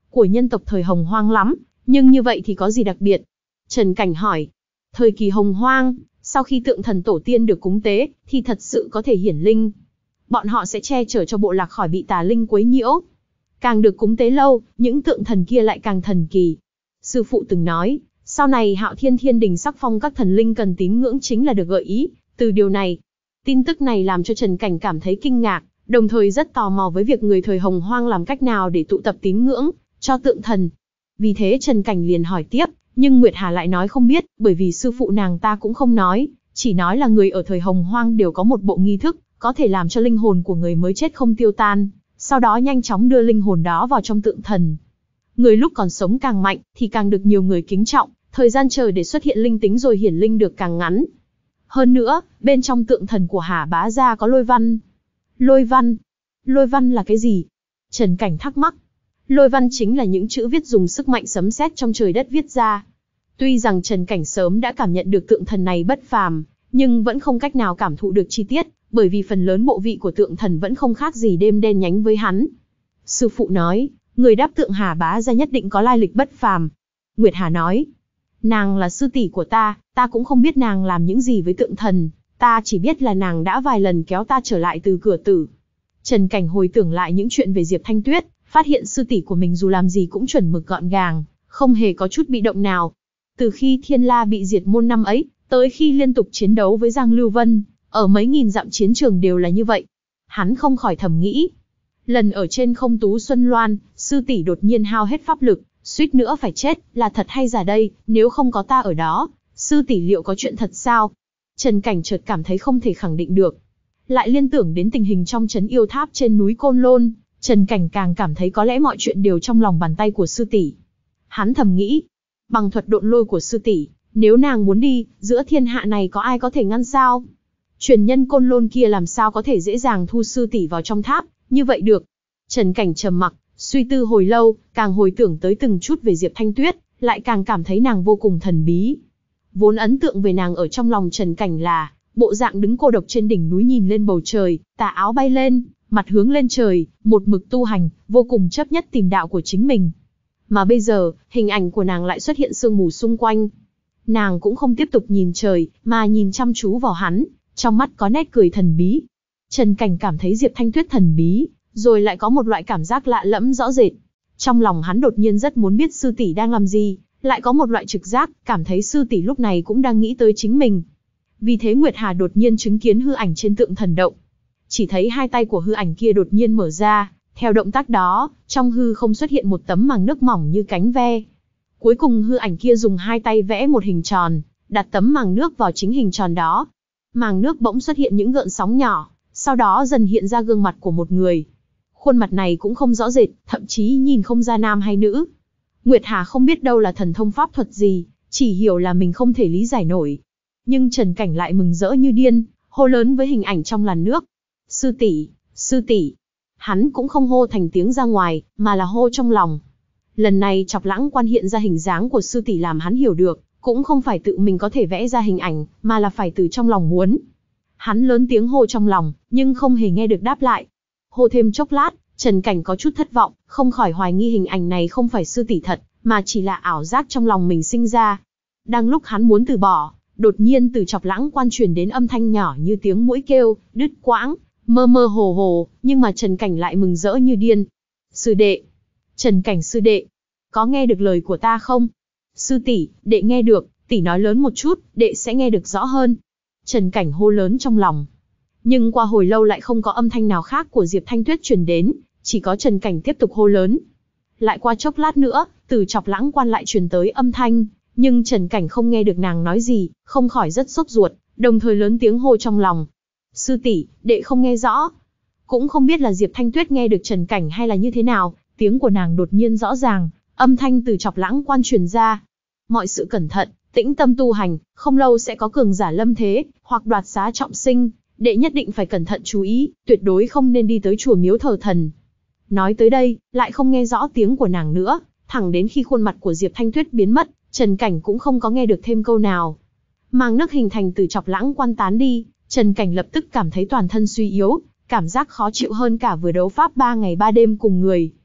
của nhân tộc thời Hồng Hoang lắm, nhưng như vậy thì có gì đặc biệt? Trần Cảnh hỏi. Thời kỳ Hồng Hoang, sau khi tượng thần tổ tiên được cúng tế, thì thật sự có thể hiển linh. Bọn họ sẽ che chở cho bộ lạc khỏi bị tà linh quấy nhiễu. Càng được cúng tế lâu, những tượng thần kia lại càng thần kỳ. Sư phụ từng nói, sau này Hạo Thiên Thiên Đình sắc phong các thần linh cần tín ngưỡng chính là được gợi ý từ điều này. Tin tức này làm cho Trần Cảnh cảm thấy kinh ngạc, đồng thời rất tò mò với việc người thời Hồng Hoang làm cách nào để tụ tập tín ngưỡng cho tượng thần. Vì thế Trần Cảnh liền hỏi tiếp, nhưng Nguyệt Hà lại nói không biết, bởi vì sư phụ nàng ta cũng không nói, chỉ nói là người ở thời Hồng Hoang đều có một bộ nghi thức, có thể làm cho linh hồn của người mới chết không tiêu tan, sau đó nhanh chóng đưa linh hồn đó vào trong tượng thần. Người lúc còn sống càng mạnh, thì càng được nhiều người kính trọng, thời gian chờ để xuất hiện linh tính rồi hiển linh được càng ngắn. Hơn nữa, bên trong tượng thần của Hà Bá Gia có lôi văn. Lôi văn? Lôi văn là cái gì? Trần Cảnh thắc mắc. Lôi văn chính là những chữ viết dùng sức mạnh sấm sét trong trời đất viết ra. Tuy rằng Trần Cảnh sớm đã cảm nhận được tượng thần này bất phàm, nhưng vẫn không cách nào cảm thụ được chi tiết, bởi vì phần lớn bộ vị của tượng thần vẫn không khác gì đêm đen nhánh với hắn. Sư phụ nói, người đáp tượng Hà Bá Gia nhất định có lai lịch bất phàm. Nguyệt Hà nói, nàng là sư tỷ của ta, ta cũng không biết nàng làm những gì với tượng thần, ta chỉ biết là nàng đã vài lần kéo ta trở lại từ cửa tử. Trần Cảnh hồi tưởng lại những chuyện về Diệp Thanh Tuyết, phát hiện sư tỷ của mình dù làm gì cũng chuẩn mực gọn gàng, không hề có chút bị động nào. Từ khi Thiên La bị diệt môn năm ấy, tới khi liên tục chiến đấu với Giang Lưu Vân, ở mấy nghìn dặm chiến trường đều là như vậy. Hắn không khỏi thầm nghĩ. Lần ở trên Không Tú Xuân Loan, sư tỷ đột nhiên hao hết pháp lực, suýt nữa phải chết, là thật hay giả đây, nếu không có ta ở đó, sư tỷ liệu có chuyện thật sao? Trần Cảnh chợt cảm thấy không thể khẳng định được. Lại liên tưởng đến tình hình trong trấn yêu tháp trên núi Côn Lôn, Trần Cảnh càng cảm thấy có lẽ mọi chuyện đều trong lòng bàn tay của sư tỷ. Hắn thầm nghĩ, bằng thuật độn lôi của sư tỷ, nếu nàng muốn đi, giữa thiên hạ này có ai có thể ngăn sao? Truyền nhân Côn Lôn kia làm sao có thể dễ dàng thu sư tỷ vào trong tháp, như vậy được. Trần Cảnh trầm mặc, suy tư hồi lâu, càng hồi tưởng tới từng chút về Diệp Thanh Tuyết, lại càng cảm thấy nàng vô cùng thần bí. Vốn ấn tượng về nàng ở trong lòng Trần Cảnh là, bộ dạng đứng cô độc trên đỉnh núi nhìn lên bầu trời, tà áo bay lên, mặt hướng lên trời, một mực tu hành, vô cùng chấp nhất tìm đạo của chính mình. Mà bây giờ, hình ảnh của nàng lại xuất hiện sương mù xung quanh. Nàng cũng không tiếp tục nhìn trời, mà nhìn chăm chú vào hắn, trong mắt có nét cười thần bí. Trần Cảnh cảm thấy Diệp Thanh Tuyết thần bí, rồi lại có một loại cảm giác lạ lẫm rõ rệt. Trong lòng hắn đột nhiên rất muốn biết sư tỷ đang làm gì, lại có một loại trực giác, cảm thấy sư tỷ lúc này cũng đang nghĩ tới chính mình. Vì thế Nguyệt Hà đột nhiên chứng kiến hư ảnh trên tượng thần động. Chỉ thấy hai tay của hư ảnh kia đột nhiên mở ra, theo động tác đó, trong hư không xuất hiện một tấm màng nước mỏng như cánh ve. Cuối cùng hư ảnh kia dùng hai tay vẽ một hình tròn, đặt tấm màng nước vào chính hình tròn đó. Màng nước bỗng xuất hiện những gợn sóng nhỏ, sau đó dần hiện ra gương mặt của một người. Khuôn mặt này cũng không rõ rệt, thậm chí nhìn không ra nam hay nữ. Nguyệt Hà không biết đâu là thần thông pháp thuật gì, chỉ hiểu là mình không thể lý giải nổi. Nhưng Trần Cảnh lại mừng rỡ như điên, hô lớn với hình ảnh trong làn nước. Sư tỷ, sư tỷ. Hắn cũng không hô thành tiếng ra ngoài, mà là hô trong lòng. Lần này Chọc Lãng Quan hiện ra hình dáng của sư tỷ làm hắn hiểu được, cũng không phải tự mình có thể vẽ ra hình ảnh, mà là phải từ trong lòng muốn. Hắn lớn tiếng hô trong lòng, nhưng không hề nghe được đáp lại. Hô thêm chốc lát, Trần Cảnh có chút thất vọng, không khỏi hoài nghi hình ảnh này không phải sư tỷ thật, mà chỉ là ảo giác trong lòng mình sinh ra. Đang lúc hắn muốn từ bỏ, đột nhiên từ Chọc Lãng Quan truyền đến âm thanh nhỏ như tiếng muỗi kêu, đứt quãng, mơ mơ hồ hồ, nhưng mà Trần Cảnh lại mừng rỡ như điên. Sư đệ, Trần Cảnh sư đệ, có nghe được lời của ta không? Sư tỷ, đệ nghe được, tỷ nói lớn một chút, đệ sẽ nghe được rõ hơn. Trần Cảnh hô lớn trong lòng. Nhưng qua hồi lâu lại không có âm thanh nào khác của Diệp Thanh Tuyết truyền đến, chỉ có Trần Cảnh tiếp tục hô lớn. Lại qua chốc lát nữa, từ Chọc Lãng Quan lại truyền tới âm thanh, nhưng Trần Cảnh không nghe được nàng nói gì, không khỏi rất sốt ruột, đồng thời lớn tiếng hô trong lòng. Sư tỷ, đệ không nghe rõ. Cũng không biết là Diệp Thanh Tuyết nghe được Trần Cảnh hay là như thế nào, tiếng của nàng đột nhiên rõ ràng, âm thanh từ Chọc Lãng Quan truyền ra. Mọi sự cẩn thận, tĩnh tâm tu hành, không lâu sẽ có cường giả lâm thế, hoặc đoạt xá trọng sinh, đệ nhất định phải cẩn thận chú ý, tuyệt đối không nên đi tới chùa miếu thờ thần. Nói tới đây, lại không nghe rõ tiếng của nàng nữa, thẳng đến khi khuôn mặt của Diệp Thanh Tuyết biến mất, Trần Cảnh cũng không có nghe được thêm câu nào. Màng nước hình thành từ Chọc Lãng Quan tán đi, Trần Cảnh lập tức cảm thấy toàn thân suy yếu, cảm giác khó chịu hơn cả vừa đấu pháp ba ngày ba đêm cùng người.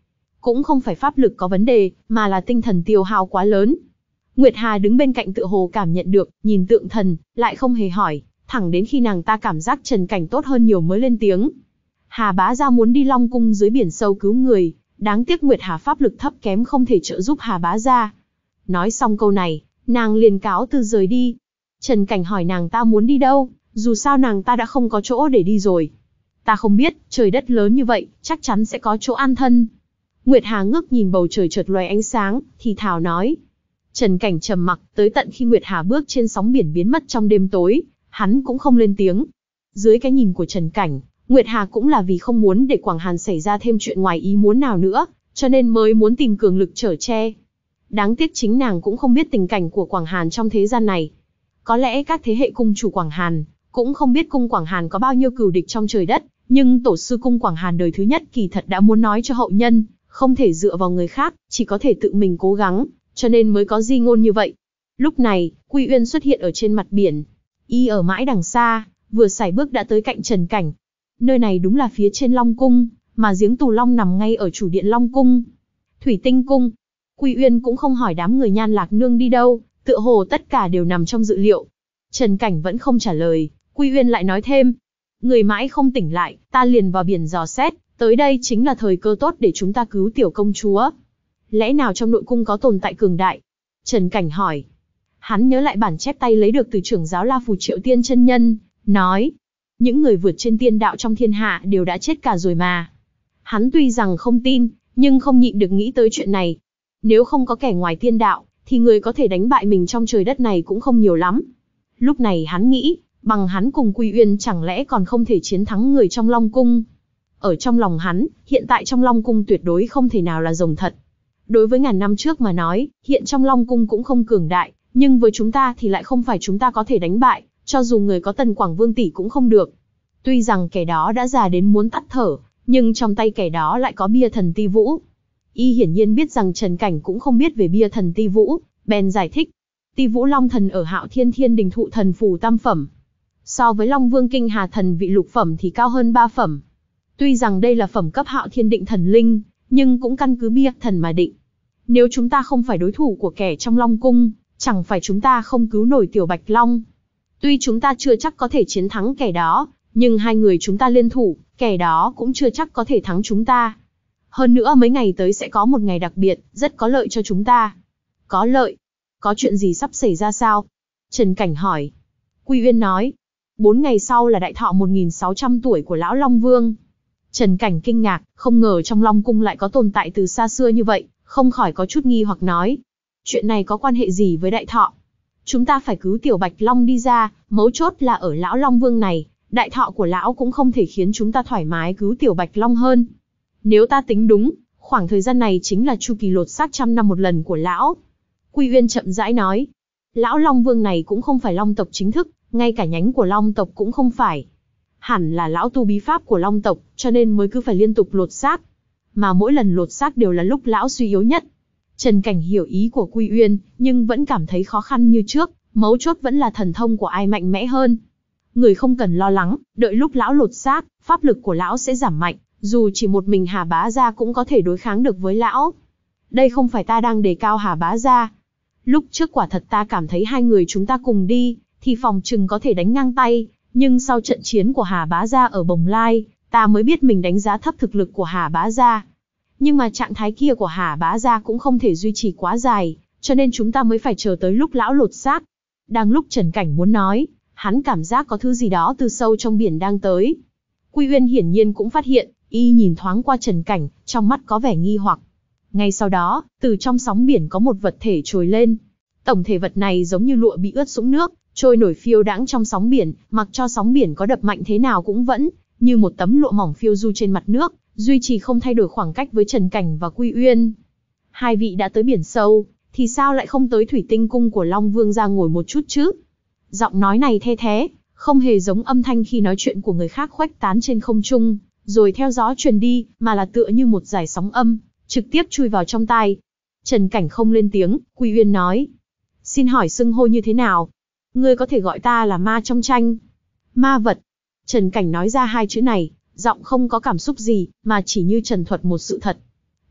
cũng không phải pháp lực có vấn đề, mà là tinh thần tiêu hao quá lớn. Nguyệt Hà đứng bên cạnh tựa hồ cảm nhận được, nhìn tượng thần, lại không hề hỏi, thẳng đến khi nàng ta cảm giác Trần Cảnh tốt hơn nhiều mới lên tiếng. Hà bá gia muốn đi Long cung dưới biển sâu cứu người, đáng tiếc Nguyệt Hà pháp lực thấp kém không thể trợ giúp Hà bá gia. Nói xong câu này, nàng liền cáo từ rời đi. Trần Cảnh hỏi nàng ta muốn đi đâu, dù sao nàng ta đã không có chỗ để đi rồi. Ta không biết, trời đất lớn như vậy, chắc chắn sẽ có chỗ an thân. Nguyệt Hà ngước nhìn bầu trời chợt lóe ánh sáng, thì thào nói. Trần Cảnh trầm mặc, tới tận khi Nguyệt Hà bước trên sóng biển biến mất trong đêm tối, hắn cũng không lên tiếng. Dưới cái nhìn của Trần Cảnh, Nguyệt Hà cũng là vì không muốn để Quảng Hàn xảy ra thêm chuyện ngoài ý muốn nào nữa, cho nên mới muốn tìm cường lực chở che. Đáng tiếc chính nàng cũng không biết tình cảnh của Quảng Hàn trong thế gian này. Có lẽ các thế hệ cung chủ Quảng Hàn cũng không biết cung Quảng Hàn có bao nhiêu cừu địch trong trời đất, nhưng tổ sư cung Quảng Hàn đời thứ nhất kỳ thật đã muốn nói cho hậu nhân, không thể dựa vào người khác, chỉ có thể tự mình cố gắng, cho nên mới có di ngôn như vậy. Lúc này, Quy Uyên xuất hiện ở trên mặt biển. Y ở mãi đằng xa, vừa sải bước đã tới cạnh Trần Cảnh. Nơi này đúng là phía trên Long cung, mà giếng tù long nằm ngay ở chủ điện Long cung. Thủy Tinh cung. Quy Uyên cũng không hỏi đám người Nhan Lạc Nương đi đâu, tựa hồ tất cả đều nằm trong dự liệu. Trần Cảnh vẫn không trả lời, Quy Uyên lại nói thêm. Người mãi không tỉnh lại, ta liền vào biển dò xét, tới đây chính là thời cơ tốt để chúng ta cứu tiểu công chúa. Lẽ nào trong nội cung có tồn tại cường đại? Trần Cảnh hỏi. Hắn nhớ lại bản chép tay lấy được từ trưởng giáo La Phù Triệu Tiên chân nhân, nói. Những người vượt trên tiên đạo trong thiên hạ đều đã chết cả rồi mà. Hắn tuy rằng không tin, nhưng không nhịn được nghĩ tới chuyện này. Nếu không có kẻ ngoài tiên đạo, thì người có thể đánh bại mình trong trời đất này cũng không nhiều lắm. Lúc này hắn nghĩ, bằng hắn cùng Quy Uyên chẳng lẽ còn không thể chiến thắng người trong Long cung. Ở trong lòng hắn, hiện tại trong Long cung tuyệt đối không thể nào là rồng thật. Đối với ngàn năm trước mà nói, hiện trong Long cung cũng không cường đại, nhưng với chúng ta thì lại không phải chúng ta có thể đánh bại, cho dù người có Tần Quảng Vương tỷ cũng không được. Tuy rằng kẻ đó đã già đến muốn tắt thở, nhưng trong tay kẻ đó lại có bia thần ti vũ. Y hiển nhiên biết rằng Trần Cảnh cũng không biết về bia thần ti vũ, bèn giải thích. Ti vũ long thần ở Hạo Thiên Thiên Đình thụ thần phù tam phẩm. So với Long Vương Kinh Hà thần vị lục phẩm thì cao hơn ba phẩm. Tuy rằng đây là phẩm cấp Hạo Thiên Định thần linh, nhưng cũng căn cứ bia thần mà định. Nếu chúng ta không phải đối thủ của kẻ trong Long cung, chẳng phải chúng ta không cứu nổi Tiểu Bạch Long. Tuy chúng ta chưa chắc có thể chiến thắng kẻ đó, nhưng hai người chúng ta liên thủ, kẻ đó cũng chưa chắc có thể thắng chúng ta. Hơn nữa mấy ngày tới sẽ có một ngày đặc biệt, rất có lợi cho chúng ta. Có lợi? Có chuyện gì sắp xảy ra sao? Trần Cảnh hỏi. Quy Uyên nói. Bốn ngày sau là đại thọ một nghìn sáu trăm tuổi của Lão Long Vương. Trần Cảnh kinh ngạc, không ngờ trong Long cung lại có tồn tại từ xa xưa như vậy, không khỏi có chút nghi hoặc nói. Chuyện này có quan hệ gì với đại thọ? Chúng ta phải cứu Tiểu Bạch Long đi ra, mấu chốt là ở Lão Long Vương này, đại thọ của Lão cũng không thể khiến chúng ta thoải mái cứu Tiểu Bạch Long hơn. Nếu ta tính đúng, khoảng thời gian này chính là chu kỳ lột xác trăm năm một lần của Lão. Quy Uyên chậm rãi nói. Lão Long Vương này cũng không phải Long tộc chính thức, ngay cả nhánh của Long tộc cũng không phải. Hẳn là Lão tu bí pháp của Long tộc, cho nên mới cứ phải liên tục lột xác. Mà mỗi lần lột xác đều là lúc Lão suy yếu nhất. Trần Cảnh hiểu ý của Quy Uyên, nhưng vẫn cảm thấy khó khăn như trước, mấu chốt vẫn là thần thông của ai mạnh mẽ hơn. Người không cần lo lắng, đợi lúc Lão lột xác, pháp lực của Lão sẽ giảm mạnh, dù chỉ một mình Hà Bá Gia cũng có thể đối kháng được với Lão. Đây không phải ta đang đề cao Hà Bá Gia. Lúc trước quả thật ta cảm thấy hai người chúng ta cùng đi, thì phòng chừng có thể đánh ngang tay, nhưng sau trận chiến của Hà Bá Gia ở Bồng Lai, ta mới biết mình đánh giá thấp thực lực của Hà Bá Gia. Nhưng mà trạng thái kia của Hà Bá Gia cũng không thể duy trì quá dài, cho nên chúng ta mới phải chờ tới lúc Lão lột xác. Đang lúc Trần Cảnh muốn nói, hắn cảm giác có thứ gì đó từ sâu trong biển đang tới. Quy Uyên hiển nhiên cũng phát hiện, y nhìn thoáng qua Trần Cảnh, trong mắt có vẻ nghi hoặc. Ngay sau đó, từ trong sóng biển có một vật thể trồi lên. Tổng thể vật này giống như lụa bị ướt sũng nước, trôi nổi phiêu đãng trong sóng biển, mặc cho sóng biển có đập mạnh thế nào cũng vẫn như một tấm lụa mỏng phiêu du trên mặt nước, duy trì không thay đổi khoảng cách với Trần Cảnh và Quy Uyên. Hai vị đã tới biển sâu, thì sao lại không tới Thủy Tinh cung của Long Vương ra ngồi một chút chứ? Giọng nói này the thé, không hề giống âm thanh khi nói chuyện của người khác khuếch tán trên không trung, rồi theo gió truyền đi, mà là tựa như một dải sóng âm, trực tiếp chui vào trong tai. Trần Cảnh không lên tiếng, Quy Uyên nói. Xin hỏi xưng hô như thế nào? Ngươi có thể gọi ta là ma trong tranh. Ma vật. Trần Cảnh nói ra hai chữ này, giọng không có cảm xúc gì, mà chỉ như trần thuật một sự thật.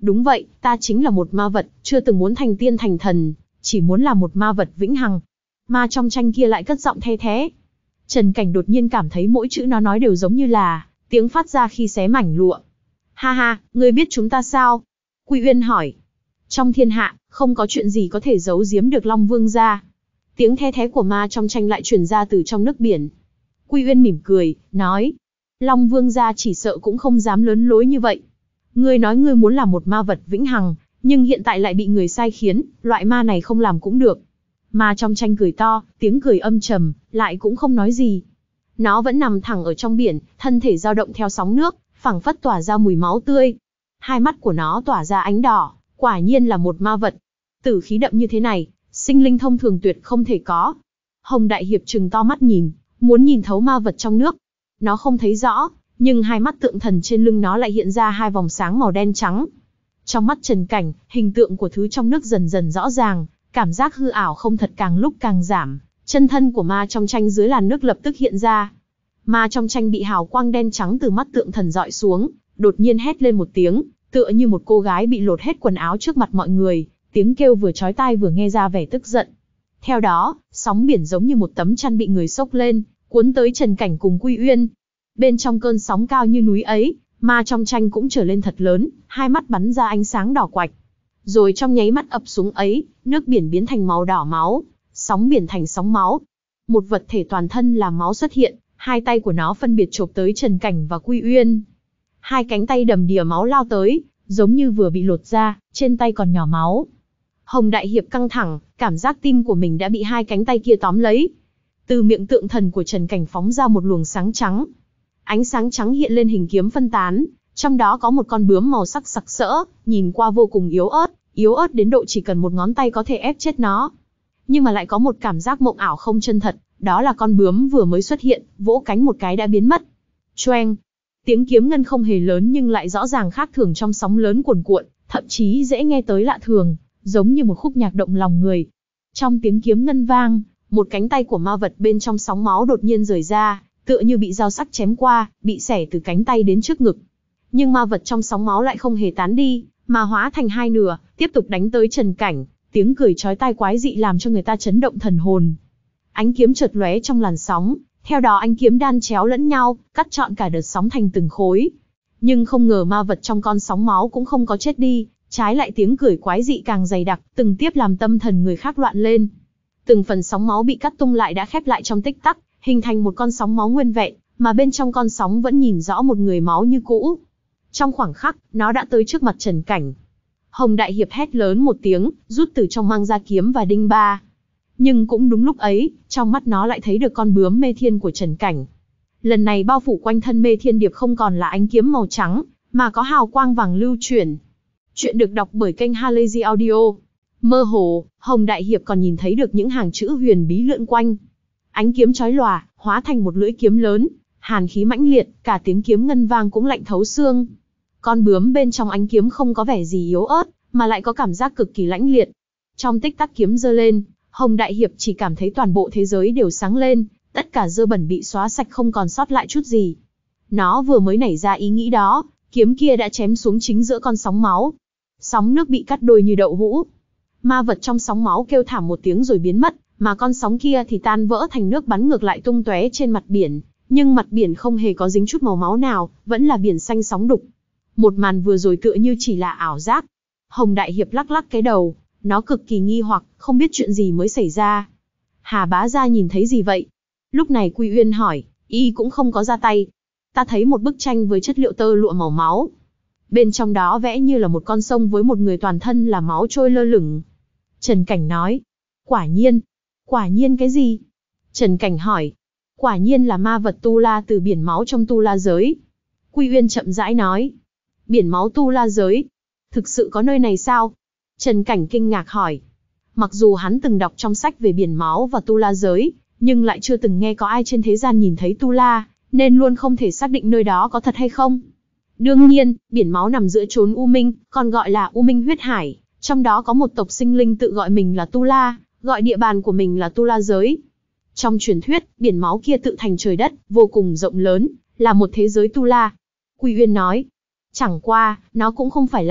Đúng vậy, ta chính là một ma vật, chưa từng muốn thành tiên thành thần, chỉ muốn là một ma vật vĩnh hằng. Ma trong tranh kia lại cất giọng the thé. Trần Cảnh đột nhiên cảm thấy mỗi chữ nó nói đều giống như là tiếng phát ra khi xé mảnh lụa. Ha ha, ngươi biết chúng ta sao? Quy Uyên hỏi. Trong thiên hạ, không có chuyện gì có thể giấu giếm được Long Vương gia. Tiếng the thé của ma trong tranh lại truyền ra từ trong nước biển. Quy Uyên mỉm cười, nói. Long Vương gia chỉ sợ cũng không dám lớn lối như vậy. Ngươi nói ngươi muốn làm một ma vật vĩnh hằng, nhưng hiện tại lại bị người sai khiến, loại ma này không làm cũng được. Ma trong tranh cười to, tiếng cười âm trầm, lại cũng không nói gì. Nó vẫn nằm thẳng ở trong biển, thân thể dao động theo sóng nước, phảng phất tỏa ra mùi máu tươi. Hai mắt của nó tỏa ra ánh đỏ, quả nhiên là một ma vật. Tử khí đậm như thế này, sinh linh thông thường tuyệt không thể có. Hồng Đại Hiệp trừng to mắt nhìn, muốn nhìn thấu ma vật trong nước. Nó không thấy rõ, nhưng hai mắt tượng thần trên lưng nó lại hiện ra hai vòng sáng màu đen trắng. Trong mắt Trần Cảnh, hình tượng của thứ trong nước dần dần rõ ràng, cảm giác hư ảo không thật càng lúc càng giảm, chân thân của ma trong tranh dưới làn nước lập tức hiện ra. Ma trong tranh bị hào quang đen trắng từ mắt tượng thần dọi xuống, đột nhiên hét lên một tiếng, tựa như một cô gái bị lột hết quần áo trước mặt mọi người, tiếng kêu vừa chói tai vừa nghe ra vẻ tức giận. Theo đó, sóng biển giống như một tấm chăn bị người xốc lên, cuốn tới Trần Cảnh cùng Quy Uyên. Bên trong cơn sóng cao như núi ấy, ma trong tranh cũng trở lên thật lớn, hai mắt bắn ra ánh sáng đỏ quạch. Rồi trong nháy mắt ập xuống ấy, nước biển biến thành màu đỏ máu, sóng biển thành sóng máu. Một vật thể toàn thân là máu xuất hiện, hai tay của nó phân biệt chộp tới Trần Cảnh và Quy Uyên. Hai cánh tay đầm đìa máu lao tới, giống như vừa bị lột ra, trên tay còn nhỏ máu. Hồng Đại Hiệp căng thẳng, cảm giác tim của mình đã bị hai cánh tay kia tóm lấy. Từ miệng tượng thần của Trần Cảnh phóng ra một luồng sáng trắng. Ánh sáng trắng hiện lên hình kiếm phân tán, trong đó có một con bướm màu sắc sặc sỡ, nhìn qua vô cùng yếu ớt, yếu ớt đến độ chỉ cần một ngón tay có thể ép chết nó. Nhưng mà lại có một cảm giác mộng ảo không chân thật, đó là con bướm vừa mới xuất hiện, vỗ cánh một cái đã biến mất. Choeng! Tiếng kiếm ngân không hề lớn nhưng lại rõ ràng khác thường trong sóng lớn cuồn cuộn, thậm chí dễ nghe tới lạ thường, giống như một khúc nhạc động lòng người. Trong tiếng kiếm ngân vang, một cánh tay của ma vật bên trong sóng máu đột nhiên rời ra, tựa như bị dao sắc chém qua, bị xẻ từ cánh tay đến trước ngực. Nhưng ma vật trong sóng máu lại không hề tán đi, mà hóa thành hai nửa, tiếp tục đánh tới Trần Cảnh, tiếng cười chói tai quái dị làm cho người ta chấn động thần hồn. Ánh kiếm chợt lóe trong làn sóng, theo đó ánh kiếm đan chéo lẫn nhau, cắt trọn cả đợt sóng thành từng khối. Nhưng không ngờ ma vật trong con sóng máu cũng không có chết đi, trái lại tiếng cười quái dị càng dày đặc, từng tiếp làm tâm thần người khác loạn lên. Từng phần sóng máu bị cắt tung lại đã khép lại trong tích tắc, hình thành một con sóng máu nguyên vẹn, mà bên trong con sóng vẫn nhìn rõ một người máu như cũ. Trong khoảng khắc, nó đã tới trước mặt Trần Cảnh. Hồng Đại Hiệp hét lớn một tiếng, rút từ trong mang ra kiếm và đinh ba. Nhưng cũng đúng lúc ấy, trong mắt nó lại thấy được con bướm mê thiên của Trần Cảnh. Lần này bao phủ quanh thân mê thiên điệp không còn là ánh kiếm màu trắng, mà có hào quang vàng lưu chuyển. Chuyện được đọc bởi kênh Halazy Audio. Mơ hồ, Hồng Đại Hiệp còn nhìn thấy được những hàng chữ huyền bí lượn quanh. Ánh kiếm chói lòa, hóa thành một lưỡi kiếm lớn, hàn khí mãnh liệt, cả tiếng kiếm ngân vang cũng lạnh thấu xương. Con bướm bên trong ánh kiếm không có vẻ gì yếu ớt, mà lại có cảm giác cực kỳ lãnh liệt. Trong tích tắc kiếm giơ lên, Hồng Đại Hiệp chỉ cảm thấy toàn bộ thế giới đều sáng lên, tất cả dơ bẩn bị xóa sạch không còn sót lại chút gì. Nó vừa mới nảy ra ý nghĩ đó, kiếm kia đã chém xuống chính giữa con sóng máu. Sóng nước bị cắt đôi như đậu hũ. Ma vật trong sóng máu kêu thảm một tiếng rồi biến mất, mà con sóng kia thì tan vỡ thành nước bắn ngược lại tung tóe trên mặt biển, nhưng mặt biển không hề có dính chút màu máu nào, vẫn là biển xanh sóng đục. Một màn vừa rồi tựa như chỉ là ảo giác. Hồng Đại Hiệp lắc lắc cái đầu, nó cực kỳ nghi hoặc, không biết chuyện gì mới xảy ra. Hà bá gia nhìn thấy gì vậy? Lúc này Quy Uyên hỏi, y cũng không có ra tay. Ta thấy một bức tranh với chất liệu tơ lụa màu máu. Bên trong đó vẽ như là một con sông với một người toàn thân là máu trôi lơ lửng. Trần Cảnh nói, quả nhiên. Quả nhiên cái gì? Trần Cảnh hỏi, quả nhiên là ma vật tu la từ biển máu trong tu la giới. Quy Uyên chậm rãi nói, biển máu tu la giới? Thực sự có nơi này sao? Trần Cảnh kinh ngạc hỏi. Mặc dù hắn từng đọc trong sách về biển máu và tu la giới, nhưng lại chưa từng nghe có ai trên thế gian nhìn thấy tu la, nên luôn không thể xác định nơi đó có thật hay không. Đương nhiên, biển máu nằm giữa chốn U Minh, còn gọi là U Minh huyết hải, trong đó có một tộc sinh linh tự gọi mình là tu la, gọi địa bàn của mình là tu la giới. Trong truyền thuyết, biển máu kia tự thành trời đất, vô cùng rộng lớn, là một thế giới tu la. Quy Uyên nói, chẳng qua, nó cũng không phải là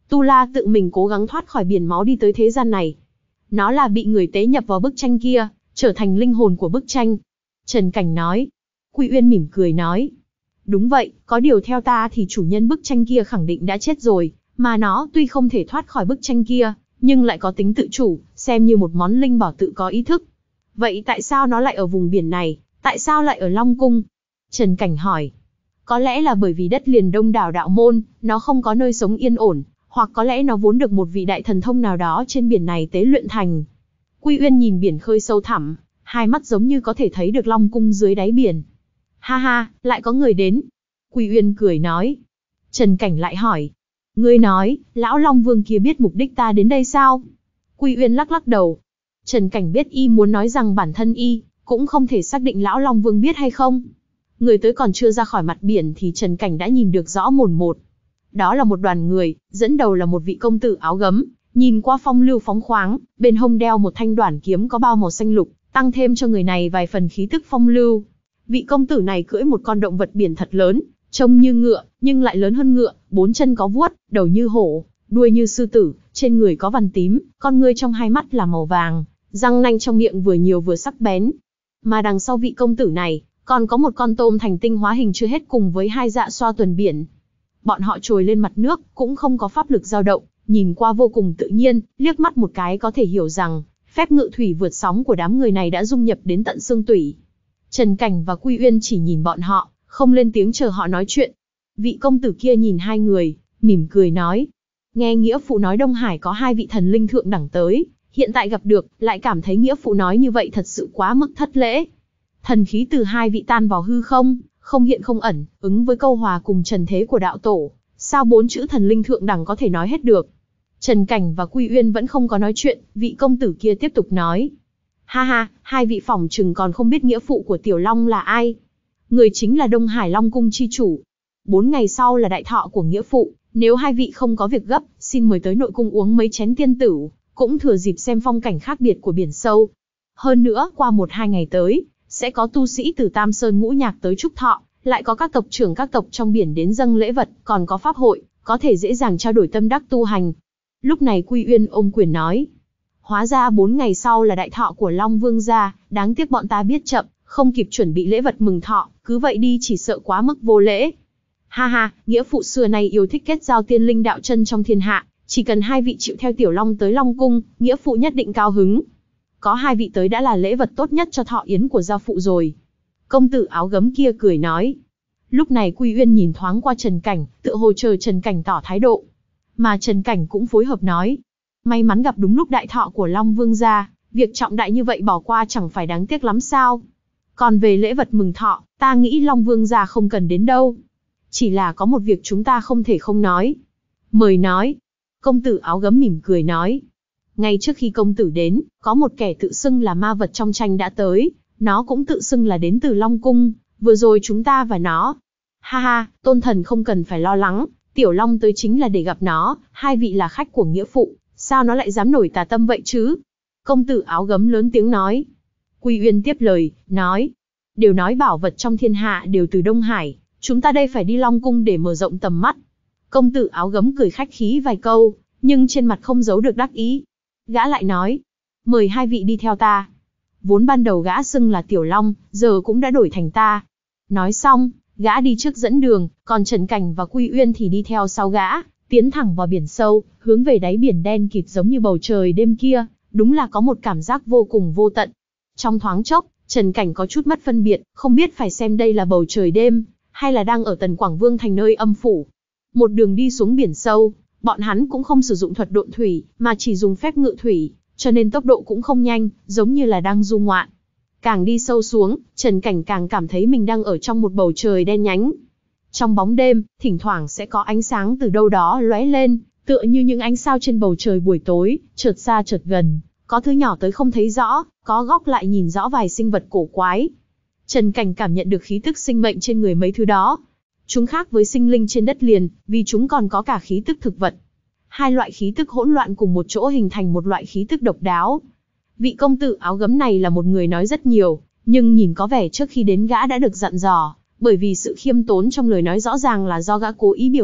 Tu La tự mình cố gắng thoát khỏi biển máu đi tới thế gian này. Nó là bị người tế nhập vào bức tranh kia, trở thành linh hồn của bức tranh. Trần Cảnh nói. Quy Uyên mỉm cười nói. Đúng vậy, có điều theo ta thì chủ nhân bức tranh kia khẳng định đã chết rồi, mà nó tuy không thể thoát khỏi bức tranh kia, nhưng lại có tính tự chủ, xem như một món linh bảo tự có ý thức. Vậy tại sao nó lại ở vùng biển này, tại sao lại ở Long Cung? Trần Cảnh hỏi. Có lẽ là bởi vì đất liền đông đảo đạo môn, nó không có nơi sống yên ổn, hoặc có lẽ nó vốn được một vị đại thần thông nào đó trên biển này tế luyện thành. Quy Uyên nhìn biển khơi sâu thẳm, hai mắt giống như có thể thấy được Long Cung dưới đáy biển. Ha ha, lại có người đến. Quy Uyên cười nói. Trần Cảnh lại hỏi. Ngươi nói, lão Long Vương kia biết mục đích ta đến đây sao? Quy Uyên lắc lắc đầu. Trần Cảnh biết y muốn nói rằng bản thân y cũng không thể xác định lão Long Vương biết hay không. Người tới còn chưa ra khỏi mặt biển thì Trần Cảnh đã nhìn được rõ mồn một. Đó là một đoàn người, dẫn đầu là một vị công tử áo gấm, nhìn qua phong lưu phóng khoáng, bên hông đeo một thanh đoản kiếm có bao màu xanh lục, tăng thêm cho người này vài phần khí tức phong lưu. Vị công tử này cưỡi một con động vật biển thật lớn, trông như ngựa, nhưng lại lớn hơn ngựa, bốn chân có vuốt, đầu như hổ, đuôi như sư tử, trên người có vằn tím, con ngươi trong hai mắt là màu vàng, răng nanh trong miệng vừa nhiều vừa sắc bén. Mà đằng sau vị công tử này, còn có một con tôm thành tinh hóa hình chưa hết cùng với hai dạ xoa tuần biển. Bọn họ trồi lên mặt nước, cũng không có pháp lực dao động, nhìn qua vô cùng tự nhiên, liếc mắt một cái có thể hiểu rằng, phép ngự thủy vượt sóng của đám người này đã dung nhập đến tận xương tủy. Trần Cảnh và Quy Uyên chỉ nhìn bọn họ, không lên tiếng chờ họ nói chuyện. Vị công tử kia nhìn hai người, mỉm cười nói. Nghe nghĩa phụ nói Đông Hải có hai vị thần linh thượng đẳng tới, hiện tại gặp được, lại cảm thấy nghĩa phụ nói như vậy thật sự quá mức thất lễ. Thần khí từ hai vị tan vào hư không, không hiện không ẩn, ứng với câu hòa cùng trần thế của đạo tổ, sao bốn chữ thần linh thượng đẳng có thể nói hết được. Trần Cảnh và Quy Uyên vẫn không có nói chuyện, vị công tử kia tiếp tục nói. Ha ha, hai vị phỏng chừng còn không biết nghĩa phụ của Tiểu Long là ai. Người chính là Đông Hải Long Cung chi chủ. Bốn ngày sau là đại thọ của nghĩa phụ, nếu hai vị không có việc gấp, xin mời tới nội cung uống mấy chén tiên tửu, cũng thừa dịp xem phong cảnh khác biệt của biển sâu. Hơn nữa, qua một hai ngày tới, sẽ có tu sĩ từ Tam Sơn Ngũ Nhạc tới chúc thọ, lại có các tộc trưởng các tộc trong biển đến dâng lễ vật, còn có pháp hội, có thể dễ dàng trao đổi tâm đắc tu hành. Lúc này Quy Uyên ôm quyền nói. Hóa ra bốn ngày sau là đại thọ của Long Vương gia, đáng tiếc bọn ta biết chậm, không kịp chuẩn bị lễ vật mừng thọ, cứ vậy đi chỉ sợ quá mức vô lễ. Ha ha, nghĩa phụ xưa nay yêu thích kết giao tiên linh đạo chân trong thiên hạ, chỉ cần hai vị chịu theo Tiểu Long tới Long Cung, nghĩa phụ nhất định cao hứng. Có hai vị tới đã là lễ vật tốt nhất cho thọ yến của gia phụ rồi. Công tử áo gấm kia cười nói. Lúc này Quy Uyên nhìn thoáng qua Trần Cảnh, tựa hồ chờ Trần Cảnh tỏ thái độ. Mà Trần Cảnh cũng phối hợp nói. May mắn gặp đúng lúc đại thọ của Long Vương gia, việc trọng đại như vậy bỏ qua chẳng phải đáng tiếc lắm sao. Còn về lễ vật mừng thọ, ta nghĩ Long Vương gia không cần đến đâu. Chỉ là có một việc chúng ta không thể không nói. Mời nói. Công tử áo gấm mỉm cười nói. Ngay trước khi công tử đến, có một kẻ tự xưng là ma vật trong tranh đã tới, nó cũng tự xưng là đến từ Long Cung, vừa rồi chúng ta và nó. Ha ha, tôn thần không cần phải lo lắng, Tiểu Long tới chính là để gặp nó, hai vị là khách của nghĩa phụ, sao nó lại dám nổi tà tâm vậy chứ? Công tử áo gấm lớn tiếng nói. Quy Uyên tiếp lời, nói. Đều nói bảo vật trong thiên hạ đều từ Đông Hải, chúng ta đây phải đi Long Cung để mở rộng tầm mắt. Công tử áo gấm cười khách khí vài câu, nhưng trên mặt không giấu được đắc ý. Gã lại nói, mời hai vị đi theo ta. Vốn ban đầu gã xưng là Tiểu Long, giờ cũng đã đổi thành ta. Nói xong, gã đi trước dẫn đường, còn Trần Cảnh và Quy Uyên thì đi theo sau gã, tiến thẳng vào biển sâu, hướng về đáy biển đen kịt giống như bầu trời đêm kia, đúng là có một cảm giác vô cùng vô tận. Trong thoáng chốc, Trần Cảnh có chút mất phân biệt, không biết phải xem đây là bầu trời đêm, hay là đang ở Tần Quảng Vương thành nơi âm phủ. Một đường đi xuống biển sâu, bọn hắn cũng không sử dụng thuật độn thủy, mà chỉ dùng phép ngự thủy, cho nên tốc độ cũng không nhanh, giống như là đang du ngoạn. Càng đi sâu xuống, Trần Cảnh càng cảm thấy mình đang ở trong một bầu trời đen nhánh. Trong bóng đêm, thỉnh thoảng sẽ có ánh sáng từ đâu đó lóe lên, tựa như những ánh sao trên bầu trời buổi tối, chợt xa chợt gần, có thứ nhỏ tới không thấy rõ, có góc lại nhìn rõ vài sinh vật cổ quái. Trần Cảnh cảm nhận được khí tức sinh mệnh trên người mấy thứ đó. Chúng khác với sinh linh trên đất liền, vì chúng còn có cả khí tức thực vật. Hai loại khí tức hỗn loạn cùng một chỗ hình thành một loại khí tức độc đáo. Vị công tử áo gấm này là một người nói rất nhiều, nhưng nhìn có vẻ trước khi đến gã đã được dặn dò, bởi vì sự khiêm tốn trong lời nói rõ ràng là do gã cố ý biểu hiện,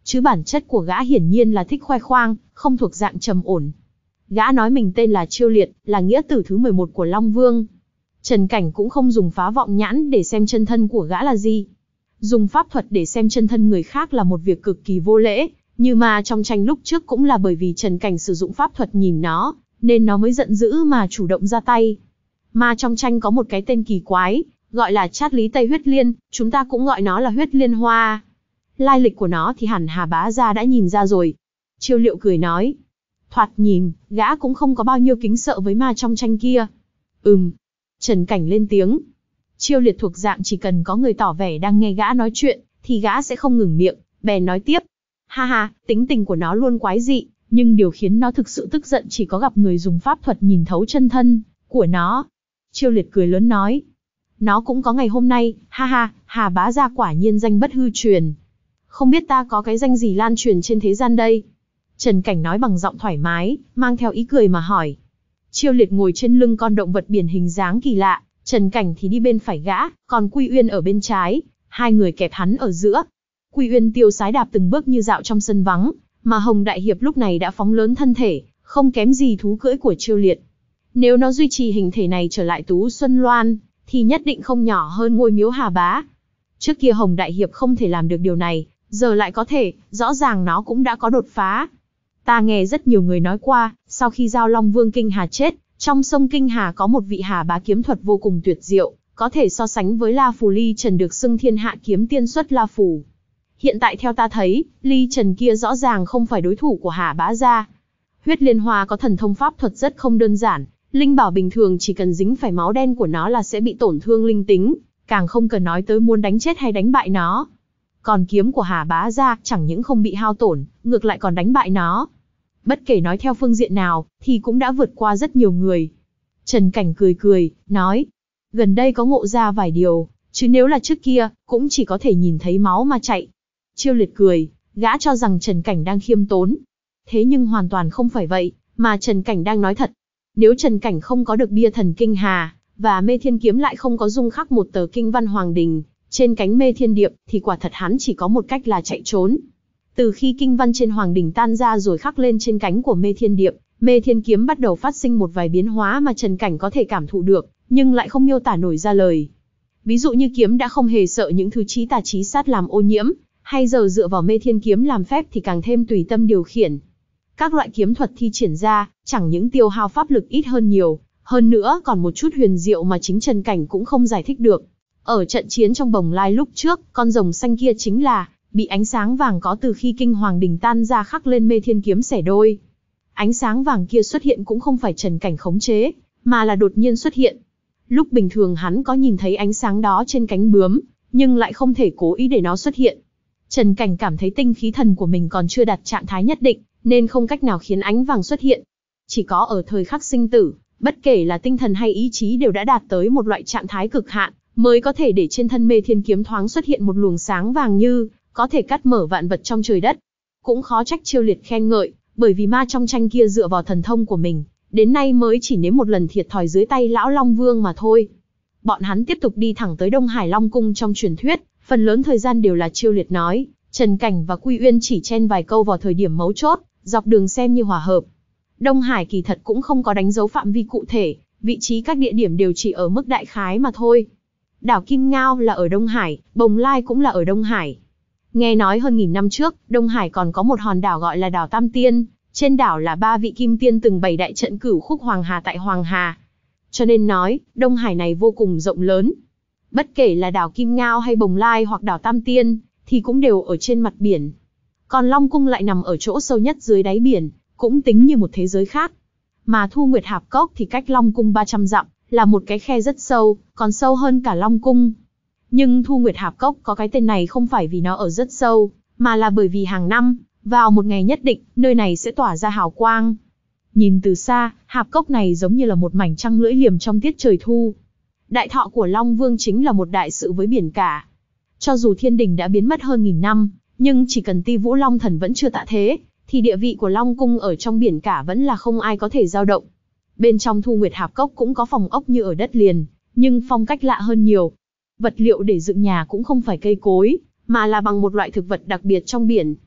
Chứ bản chất của gã hiển nhiên là thích khoe khoang, không thuộc dạng trầm ổn. Gã nói mình tên là Chiêu Liệt, là nghĩa tử thứ mười một của Long Vương. Trần Cảnh cũng không dùng phá vọng nhãn để xem chân thân của gã là gì. Dùng pháp thuật để xem chân thân người khác là một việc cực kỳ vô lễ, như ma trong tranh lúc trước cũng là bởi vì Trần Cảnh sử dụng pháp thuật nhìn nó, nên nó mới giận dữ mà chủ động ra tay. Ma trong tranh có một cái tên kỳ quái, gọi là Chát Lý Tây Huyết Liên, chúng ta cũng gọi nó là Huyết Liên Hoa. Lai lịch của nó thì hẳn Hà Bá Gia đã nhìn ra rồi. Chiêu Liệu cười nói. Thoạt nhìn, gã cũng không có bao nhiêu kính sợ với ma trong tranh kia. Ừm. Trần Cảnh lên tiếng. Chiêu Liệt thuộc dạng chỉ cần có người tỏ vẻ đang nghe gã nói chuyện, thì gã sẽ không ngừng miệng, bèn nói tiếp. Ha ha, tính tình của nó luôn quái dị, nhưng điều khiến nó thực sự tức giận chỉ có gặp người dùng pháp thuật nhìn thấu chân thân của nó. Chiêu Liệt cười lớn nói. Nó cũng có ngày hôm nay, ha ha, Hà Bá Gia quả nhiên danh bất hư truyền. Không biết ta có cái danh gì lan truyền trên thế gian đây? Trần Cảnh nói bằng giọng thoải mái, mang theo ý cười mà hỏi. Chiêu Liệt ngồi trên lưng con động vật biển hình dáng kỳ lạ, Trần Cảnh thì đi bên phải gã, còn Quy Uyên ở bên trái, hai người kẹp hắn ở giữa. Quy Uyên tiêu sái đạp từng bước như dạo trong sân vắng, mà Hồng Đại Hiệp lúc này đã phóng lớn thân thể, không kém gì thú cưỡi của Chiêu Liệt. Nếu nó duy trì hình thể này trở lại Tú Xuân Loan, thì nhất định không nhỏ hơn ngôi miếu Hà Bá. Trước kia Hồng Đại Hiệp không thể làm được điều này, giờ lại có thể, rõ ràng nó cũng đã có đột phá. Ta nghe rất nhiều người nói qua, sau khi Giao Long Vương Kinh Hà chết, trong sông Kinh Hà có một vị Hà Bá kiếm thuật vô cùng tuyệt diệu, có thể so sánh với La Phù Ly Trần được xưng thiên hạ kiếm tiên xuất La Phù. Hiện tại theo ta thấy, Ly Trần kia rõ ràng không phải đối thủ của Hà Bá Gia. Huyết Liên Hoa có thần thông pháp thuật rất không đơn giản, linh bảo bình thường chỉ cần dính phải máu đen của nó là sẽ bị tổn thương linh tính, càng không cần nói tới muốn đánh chết hay đánh bại nó. Còn kiếm của Hà Bá Gia chẳng những không bị hao tổn, ngược lại còn đánh bại nó. Bất kể nói theo phương diện nào, thì cũng đã vượt qua rất nhiều người. Trần Cảnh cười cười, nói, gần đây có ngộ ra vài điều, chứ nếu là trước kia, cũng chỉ có thể nhìn thấy máu mà chạy. Chiêu Liệt cười, gã cho rằng Trần Cảnh đang khiêm tốn. Thế nhưng hoàn toàn không phải vậy, mà Trần Cảnh đang nói thật. Nếu Trần Cảnh không có được bia thần Kinh Hà, và Mê Thiên Kiếm lại không có dung khắc một tờ kinh văn Hoàng Đình trên cánh Mê Thiên Điệp, thì quả thật hắn chỉ có một cách là chạy trốn. Từ khi kinh văn trên Hoàng Đình tan ra rồi khắc lên trên cánh của Mê Thiên Điệp, Mê Thiên Kiếm bắt đầu phát sinh một vài biến hóa mà Trần Cảnh có thể cảm thụ được, nhưng lại không miêu tả nổi ra lời. Ví dụ như kiếm đã không hề sợ những thứ chí tà chí sát làm ô nhiễm, hay giờ dựa vào Mê Thiên Kiếm làm phép thì càng thêm tùy tâm điều khiển. Các loại kiếm thuật thi triển ra, chẳng những tiêu hao pháp lực ít hơn nhiều, hơn nữa còn một chút huyền diệu mà chính Trần Cảnh cũng không giải thích được. Ở trận chiến trong Bồng Lai lúc trước, con rồng xanh kia chính là bị ánh sáng vàng có từ khi kinh Hoàng Đình tan ra khắc lên Mê Thiên Kiếm xẻ đôi. Ánh sáng vàng kia xuất hiện cũng không phải Trần Cảnh khống chế, mà là đột nhiên xuất hiện. Lúc bình thường hắn có nhìn thấy ánh sáng đó trên cánh bướm, nhưng lại không thể cố ý để nó xuất hiện. Trần Cảnh cảm thấy tinh khí thần của mình còn chưa đạt trạng thái nhất định, nên không cách nào khiến ánh vàng xuất hiện. Chỉ có ở thời khắc sinh tử, bất kể là tinh thần hay ý chí đều đã đạt tới một loại trạng thái cực hạn, mới có thể để trên thân Mê Thiên Kiếm thoáng xuất hiện một luồng sáng vàng như có thể cắt mở vạn vật trong trời đất. Cũng khó trách Chiêu Liệt khen ngợi, bởi vì ma trong tranh kia dựa vào thần thông của mình, đến nay mới chỉ nếm một lần thiệt thòi dưới tay lão Long Vương mà thôi. Bọn hắn tiếp tục đi thẳng tới Đông Hải Long Cung. Trong truyền thuyết, phần lớn thời gian đều là Chiêu Liệt nói, Trần Cảnh và Quy Uyên chỉ chen vài câu vào thời điểm mấu chốt, dọc đường xem như hòa hợp. Đông Hải kỳ thật cũng không có đánh dấu phạm vi cụ thể, vị trí các địa điểm đều chỉ ở mức đại khái mà thôi. Đảo Kim Ngao là ở Đông Hải, Bồng Lai cũng là ở Đông Hải. Nghe nói hơn nghìn năm trước, Đông Hải còn có một hòn đảo gọi là đảo Tam Tiên, trên đảo là ba vị kim tiên từng bày đại trận cửu khúc Hoàng Hà tại Hoàng Hà. Cho nên nói, Đông Hải này vô cùng rộng lớn. Bất kể là đảo Kim Ngao hay Bồng Lai hoặc đảo Tam Tiên, thì cũng đều ở trên mặt biển. Còn Long Cung lại nằm ở chỗ sâu nhất dưới đáy biển, cũng tính như một thế giới khác. Mà Thu Nguyệt Hạp Cốc thì cách Long Cung ba trăm dặm, là một cái khe rất sâu, còn sâu hơn cả Long Cung. Nhưng Thu Nguyệt Hạp Cốc có cái tên này không phải vì nó ở rất sâu, mà là bởi vì hàng năm, vào một ngày nhất định, nơi này sẽ tỏa ra hào quang. Nhìn từ xa, hạp cốc này giống như là một mảnh trăng lưỡi liềm trong tiết trời thu. Đại thọ của Long Vương chính là một đại sự với biển cả. Cho dù thiên đình đã biến mất hơn nghìn năm, nhưng chỉ cần Ti Vũ Long Thần vẫn chưa tạ thế, thì địa vị của Long Cung ở trong biển cả vẫn là không ai có thể dao động. Bên trong Thu Nguyệt Hạp Cốc cũng có phòng ốc như ở đất liền, nhưng phong cách lạ hơn nhiều. Vật liệu để dựng nhà cũng không phải cây cối, mà là bằng một loại thực vật đặc biệt trong biển.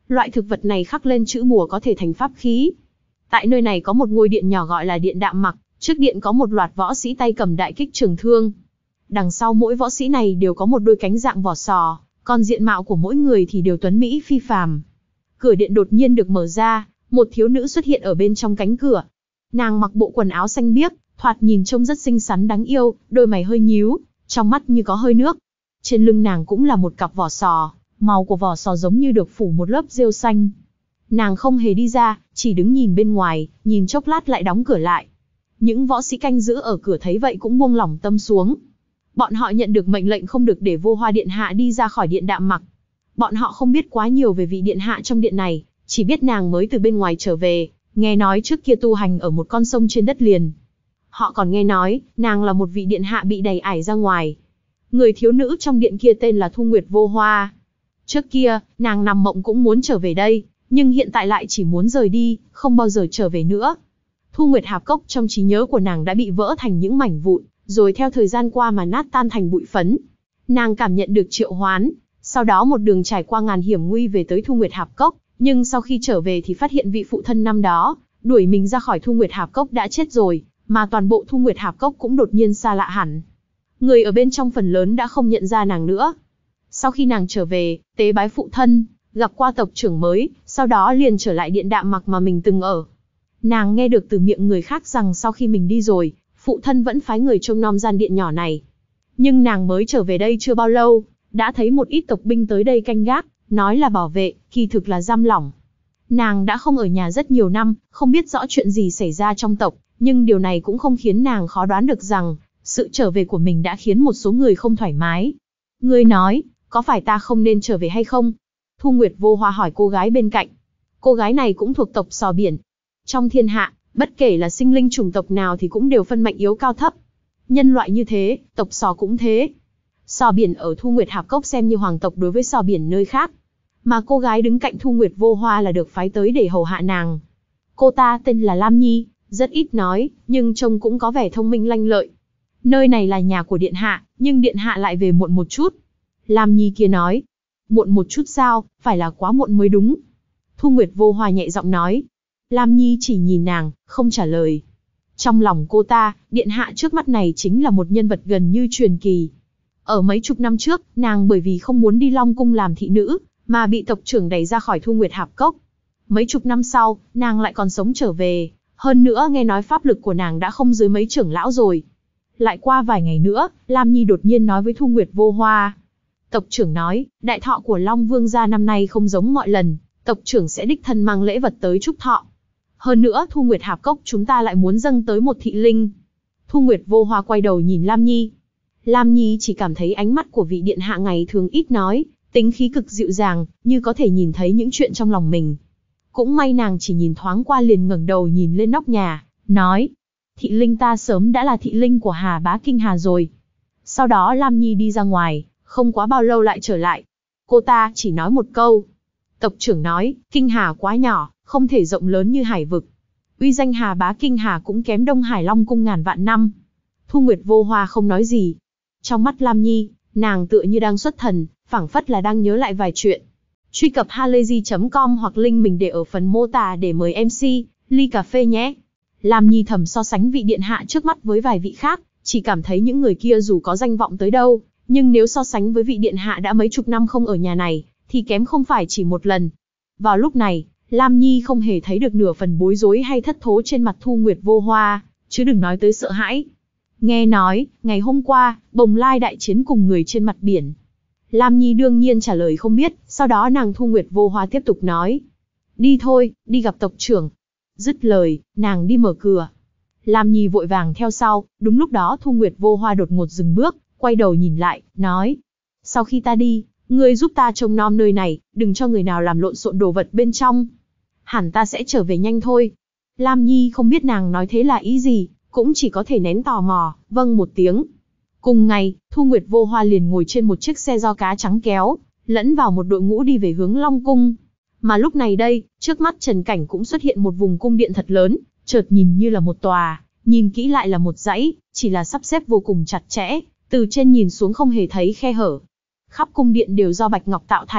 Loại thực vật này khắc lên chữ bùa có thể thành pháp khí. Tại nơi này có một ngôi điện nhỏ gọi là điện Đạm Mặc, trước điện có một loạt võ sĩ tay cầm đại kích trường thương. Đằng sau mỗi võ sĩ này đều có một đôi cánh dạng vỏ sò, còn diện mạo của mỗi người thì đều tuấn mỹ phi phàm. Cửa điện đột nhiên được mở ra, một thiếu nữ xuất hiện ở bên trong cánh cửa. Nàng mặc bộ quần áo xanh biếc, thoạt nhìn trông rất xinh xắn đáng yêu, đôi mày hơi nhíu, trong mắt như có hơi nước. Trên lưng nàng cũng là một cặp vỏ sò, màu của vỏ sò giống như được phủ một lớp rêu xanh. Nàng không hề đi ra, chỉ đứng nhìn bên ngoài, nhìn chốc lát lại đóng cửa lại. Những võ sĩ canh giữ ở cửa thấy vậy cũng buông lỏng tâm xuống. Bọn họ nhận được mệnh lệnh không được để Vô Hoa điện hạ đi ra khỏi điện Đạm Mặc. Bọn họ không biết quá nhiều về vị điện hạ trong điện này, chỉ biết nàng mới từ bên ngoài trở về, nghe nói trước kia tu hành ở một con sông trên đất liền. Họ còn nghe nói, nàng là một vị điện hạ bị đày ải ra ngoài. Người thiếu nữ trong điện kia tên là Thu Nguyệt Vô Hoa. Trước kia, nàng nằm mộng cũng muốn trở về đây, nhưng hiện tại lại chỉ muốn rời đi, không bao giờ trở về nữa. Thu Nguyệt Hạp Cốc trong trí nhớ của nàng đã bị vỡ thành những mảnh vụn, rồi theo thời gian qua mà nát tan thành bụi phấn. Nàng cảm nhận được triệu hoán, sau đó một đường trải qua ngàn hiểm nguy về tới Thu Nguyệt Hạp Cốc, nhưng sau khi trở về thì phát hiện vị phụ thân năm đó, đuổi mình ra khỏi Thu Nguyệt Hạp Cốc đã chết rồi, mà toàn bộ Thu Nguyệt Hạp Cốc cũng đột nhiên xa lạ hẳn. Người ở bên trong phần lớn đã không nhận ra nàng nữa. Sau khi nàng trở về, tế bái phụ thân, gặp qua tộc trưởng mới, sau đó liền trở lại điện Đạm Mặc mà mình từng ở. Nàng nghe được từ miệng người khác rằng sau khi mình đi rồi, phụ thân vẫn phái người trông nom gian điện nhỏ này. Nhưng nàng mới trở về đây chưa bao lâu, đã thấy một ít tộc binh tới đây canh gác, nói là bảo vệ, kỳ thực là giam lỏng. Nàng đã không ở nhà rất nhiều năm, không biết rõ chuyện gì xảy ra trong tộc, nhưng điều này cũng không khiến nàng khó đoán được rằng, sự trở về của mình đã khiến một số người không thoải mái. Ngươi nói, có phải ta không nên trở về hay không? Thu Nguyệt Vô Hoa hỏi cô gái bên cạnh. Cô gái này cũng thuộc tộc Sò Biển. Trong thiên hạ, bất kể là sinh linh chủng tộc nào thì cũng đều phân mạnh yếu cao thấp. Nhân loại như thế, tộc Sò cũng thế. Sò Biển ở Thu Nguyệt Hạp Cốc xem như hoàng tộc đối với Sò Biển nơi khác. Mà cô gái đứng cạnh Thu Nguyệt Vô Hoa là được phái tới để hầu hạ nàng. Cô ta tên là Lam Nhi, rất ít nói, nhưng trông cũng có vẻ thông minh lanh lợi. Nơi này là nhà của điện hạ, nhưng điện hạ lại về muộn một chút. Lam Nhi kia nói. Muộn một chút sao, phải là quá muộn mới đúng. Thu Nguyệt Vô Hoa nhẹ giọng nói. Lam Nhi chỉ nhìn nàng, không trả lời. Trong lòng cô ta, điện hạ trước mắt này chính là một nhân vật gần như truyền kỳ. Ở mấy chục năm trước, nàng bởi vì không muốn đi Long Cung làm thị nữ, mà bị tộc trưởng đẩy ra khỏi Thu Nguyệt Hạp Cốc. Mấy chục năm sau, nàng lại còn sống trở về, hơn nữa nghe nói pháp lực của nàng đã không dưới mấy trưởng lão rồi. Lại qua vài ngày nữa, Lam Nhi đột nhiên nói với Thu Nguyệt Vô Hoa. Tộc trưởng nói, đại thọ của Long Vương gia năm nay không giống mọi lần, tộc trưởng sẽ đích thân mang lễ vật tới chúc thọ. Hơn nữa, Thu Nguyệt Hạp Cốc chúng ta lại muốn dâng tới một thị linh. Thu Nguyệt Vô Hoa quay đầu nhìn Lam Nhi. Lam Nhi chỉ cảm thấy ánh mắt của vị điện hạ ngày thường ít nói, tính khí cực dịu dàng, như có thể nhìn thấy những chuyện trong lòng mình. Cũng may nàng chỉ nhìn thoáng qua liền ngẩng đầu nhìn lên nóc nhà, nói. Thị linh ta sớm đã là thị linh của Hà Bá Kinh Hà rồi. Sau đó Lam Nhi đi ra ngoài, không quá bao lâu lại trở lại. Cô ta chỉ nói một câu. Tộc trưởng nói, Kinh Hà quá nhỏ, không thể rộng lớn như Hải Vực. Uy danh Hà Bá Kinh Hà cũng kém Đông Hải Long Cung ngàn vạn năm. Thu Nguyệt Vô Hoa không nói gì. Trong mắt Lam Nhi, nàng tựa như đang xuất thần, phảng phất là đang nhớ lại vài chuyện. Truy cập halayzi chấm com hoặc link mình để ở phần mô tả để mời em xê, ly cà phê nhé. Lam Nhi thầm so sánh vị điện hạ trước mắt với vài vị khác, chỉ cảm thấy những người kia dù có danh vọng tới đâu, nhưng nếu so sánh với vị điện hạ đã mấy chục năm không ở nhà này, thì kém không phải chỉ một lần. Vào lúc này, Lam Nhi không hề thấy được nửa phần bối rối hay thất thố trên mặt Thu Nguyệt Vô Hoa, chứ đừng nói tới sợ hãi. Nghe nói, ngày hôm qua, Bồng Lai đại chiến cùng người trên mặt biển. Lam Nhi đương nhiên trả lời không biết, sau đó nàng Thu Nguyệt Vô Hoa tiếp tục nói. Đi thôi, đi gặp tộc trưởng. Dứt lời, nàng đi mở cửa. Lam Nhi vội vàng theo sau, đúng lúc đó Thu Nguyệt Vô Hoa đột ngột dừng bước, quay đầu nhìn lại, nói. Sau khi ta đi, ngươi giúp ta trông nom nơi này, đừng cho người nào làm lộn xộn đồ vật bên trong. Hẳn ta sẽ trở về nhanh thôi. Lam Nhi không biết nàng nói thế là ý gì, cũng chỉ có thể nén tò mò, vâng một tiếng. Cùng ngày, Thu Nguyệt Vô Hoa liền ngồi trên một chiếc xe do cá trắng kéo, lẫn vào một đội ngũ đi về hướng Long Cung. Mà lúc này đây, trước mắt Trần Cảnh cũng xuất hiện một vùng cung điện thật lớn, chợt nhìn như là một tòa, nhìn kỹ lại là một dãy, chỉ là sắp xếp vô cùng chặt chẽ, từ trên nhìn xuống không hề thấy khe hở. Khắp cung điện đều do bạch ngọc tạo thành,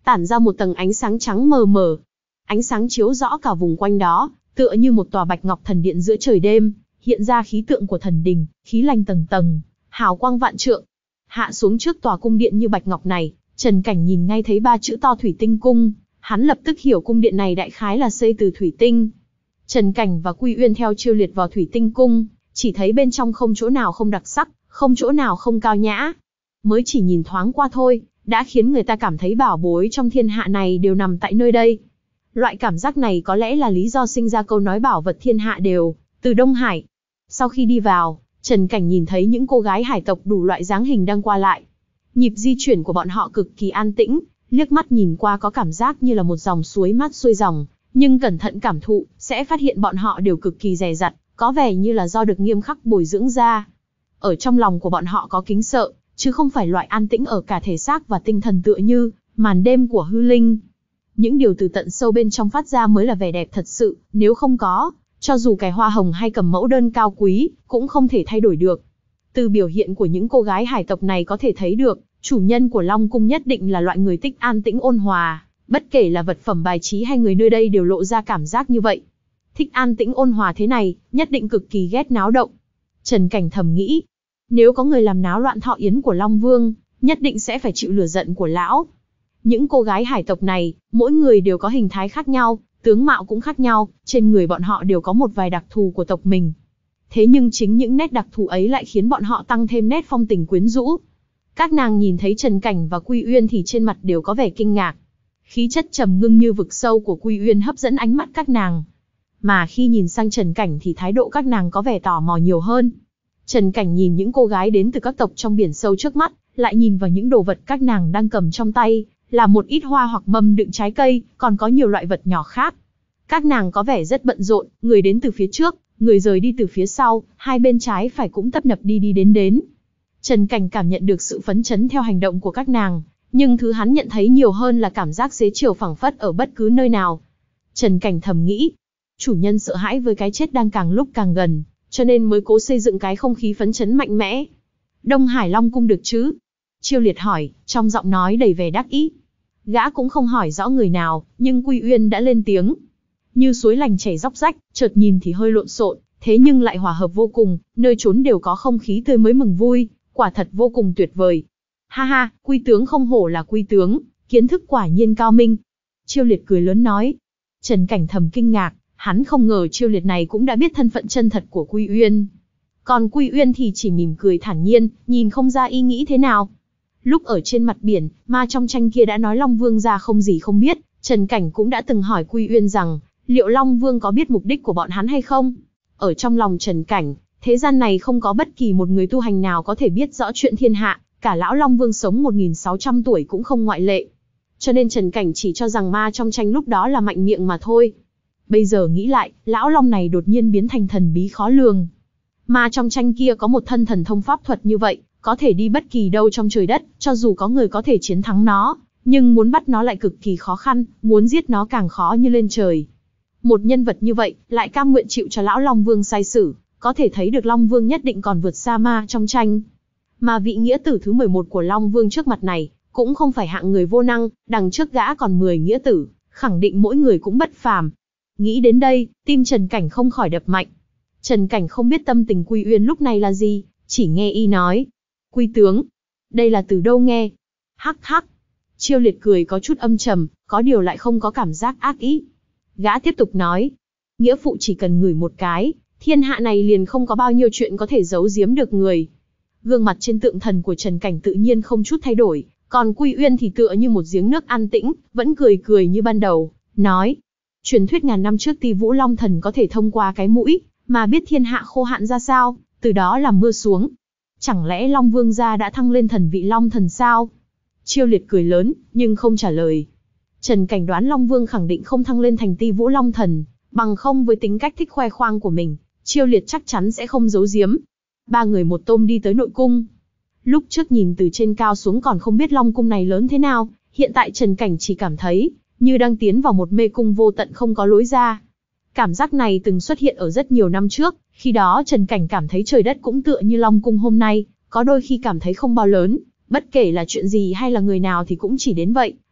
tản ra một tầng ánh sáng trắng mờ mờ. Ánh sáng chiếu rõ cả vùng quanh đó, tựa như một tòa bạch ngọc thần điện giữa trời đêm, hiện ra khí tượng của thần đình, khí lành tầng tầng, hào quang vạn trượng. Hạ xuống trước tòa cung điện như bạch ngọc này, Trần Cảnh nhìn ngay thấy ba chữ to Thủy Tinh Cung, hắn lập tức hiểu cung điện này đại khái là xây từ thủy tinh. Trần Cảnh và Quy Uyên theo Chiêu Liệt vào Thủy Tinh Cung, chỉ thấy bên trong không chỗ nào không đặc sắc, không chỗ nào không cao nhã. Mới chỉ nhìn thoáng qua thôi, đã khiến người ta cảm thấy bảo bối trong thiên hạ này đều nằm tại nơi đây. Loại cảm giác này có lẽ là lý do sinh ra câu nói bảo vật thiên hạ đều từ Đông Hải. Sau khi đi vào, Trần Cảnh nhìn thấy những cô gái hải tộc đủ loại dáng hình đang qua lại. Nhịp di chuyển của bọn họ cực kỳ an tĩnh, liếc mắt nhìn qua có cảm giác như là một dòng suối mát xuôi dòng, nhưng cẩn thận cảm thụ, sẽ phát hiện bọn họ đều cực kỳ dè dặt, có vẻ như là do được nghiêm khắc bồi dưỡng ra. Ở trong lòng của bọn họ có kính sợ, chứ không phải loại an tĩnh ở cả thể xác và tinh thần tựa như màn đêm của hư linh. Những điều từ tận sâu bên trong phát ra mới là vẻ đẹp thật sự, nếu không có, cho dù cái hoa hồng hay cầm mẫu đơn cao quý, cũng không thể thay đổi được. Từ biểu hiện của những cô gái hải tộc này có thể thấy được, chủ nhân của Long Cung nhất định là loại người thích an tĩnh ôn hòa, bất kể là vật phẩm bài trí hay người nơi đây đều lộ ra cảm giác như vậy. Thích an tĩnh ôn hòa thế này, nhất định cực kỳ ghét náo động. Trần Cảnh thầm nghĩ, nếu có người làm náo loạn thọ yến của Long Vương, nhất định sẽ phải chịu lửa giận của lão. Những cô gái hải tộc này, mỗi người đều có hình thái khác nhau, tướng mạo cũng khác nhau, trên người bọn họ đều có một vài đặc thù của tộc mình. Thế nhưng chính những nét đặc thù ấy lại khiến bọn họ tăng thêm nét phong tình quyến rũ. Các nàng nhìn thấy Trần Cảnh và Quy Uyên thì trên mặt đều có vẻ kinh ngạc. Khí chất trầm ngưng như vực sâu của Quy Uyên hấp dẫn ánh mắt các nàng. Mà khi nhìn sang Trần Cảnh thì thái độ các nàng có vẻ tò mò nhiều hơn. Trần Cảnh nhìn những cô gái đến từ các tộc trong biển sâu trước mắt, lại nhìn vào những đồ vật các nàng đang cầm trong tay, là một ít hoa hoặc mâm đựng trái cây, còn có nhiều loại vật nhỏ khác. Các nàng có vẻ rất bận rộn, người đến từ phía trước, người rời đi từ phía sau, hai bên trái phải cũng tấp nập đi đi đến đến. Trần Cảnh cảm nhận được sự phấn chấn theo hành động của các nàng, nhưng thứ hắn nhận thấy nhiều hơn là cảm giác xế chiều phảng phất ở bất cứ nơi nào. Trần Cảnh thầm nghĩ, chủ nhân sợ hãi với cái chết đang càng lúc càng gần, cho nên mới cố xây dựng cái không khí phấn chấn mạnh mẽ. Đông Hải Long Cung được chứ? Chiêu Liệt hỏi, trong giọng nói đầy vẻ đắc ý. Gã cũng không hỏi rõ người nào, nhưng Quy Uyên đã lên tiếng. Như suối lành chảy róc rách, chợt nhìn thì hơi lộn xộn, thế nhưng lại hòa hợp vô cùng, nơi trốn đều có không khí tươi mới mừng vui, quả thật vô cùng tuyệt vời. Ha ha, Quy tướng không hổ là Quy tướng, kiến thức quả nhiên cao minh. Chiêu Liệt cười lớn nói. Trần Cảnh thầm kinh ngạc, hắn không ngờ Chiêu Liệt này cũng đã biết thân phận chân thật của Quy Uyên. Còn Quy Uyên thì chỉ mỉm cười thản nhiên, nhìn không ra ý nghĩ thế nào. Lúc ở trên mặt biển, ma trong tranh kia đã nói Long Vương ra không gì không biết, Trần Cảnh cũng đã từng hỏi Quy Uyên rằng, liệu Long Vương có biết mục đích của bọn hắn hay không? Ở trong lòng Trần Cảnh, thế gian này không có bất kỳ một người tu hành nào có thể biết rõ chuyện thiên hạ, cả lão Long Vương sống một nghìn sáu trăm tuổi cũng không ngoại lệ. Cho nên Trần Cảnh chỉ cho rằng ma trong tranh lúc đó là mạnh miệng mà thôi. Bây giờ nghĩ lại, lão Long này đột nhiên biến thành thần bí khó lường. Ma trong tranh kia có một thân thần thông pháp thuật như vậy, có thể đi bất kỳ đâu trong trời đất, cho dù có người có thể chiến thắng nó, nhưng muốn bắt nó lại cực kỳ khó khăn, muốn giết nó càng khó như lên trời. Một nhân vật như vậy, lại cam nguyện chịu cho lão Long Vương sai xử, có thể thấy được Long Vương nhất định còn vượt xa ma trong tranh. Mà vị nghĩa tử thứ mười một của Long Vương trước mặt này, cũng không phải hạng người vô năng, đằng trước gã còn mười nghĩa tử, khẳng định mỗi người cũng bất phàm. Nghĩ đến đây, tim Trần Cảnh không khỏi đập mạnh. Trần Cảnh không biết tâm tình Quy Uyên lúc này là gì, chỉ nghe y nói. Quy tướng, đây là từ đâu nghe? Hắc hắc. Chiêu Liệt cười có chút âm trầm, có điều lại không có cảm giác ác ý. Gã tiếp tục nói, nghĩa phụ chỉ cần ngửi một cái, thiên hạ này liền không có bao nhiêu chuyện có thể giấu giếm được người. Gương mặt trên tượng thần của Trần Cảnh tự nhiên không chút thay đổi, còn Quy Uyên thì tựa như một giếng nước an tĩnh, vẫn cười cười như ban đầu, nói. Truyền thuyết ngàn năm trước Ti Vũ Long Thần có thể thông qua cái mũi, mà biết thiên hạ khô hạn ra sao, từ đó làm mưa xuống. Chẳng lẽ Long Vương gia đã thăng lên thần vị Long Thần sao? Chiêu Liệt cười lớn, nhưng không trả lời. Trần Cảnh đoán Long Vương khẳng định không thăng lên thành Ti Vũ Long Thần, bằng không với tính cách thích khoe khoang của mình, Chiêu Liệt chắc chắn sẽ không giấu giếm. Ba người một tôm đi tới nội cung. Lúc trước nhìn từ trên cao xuống còn không biết Long Cung này lớn thế nào, hiện tại Trần Cảnh chỉ cảm thấy như đang tiến vào một mê cung vô tận không có lối ra. Cảm giác này từng xuất hiện ở rất nhiều năm trước, khi đó Trần Cảnh cảm thấy trời đất cũng tựa như Long Cung hôm nay, có đôi khi cảm thấy không bao lớn, bất kể là chuyện gì hay là người nào thì cũng chỉ đến vậy,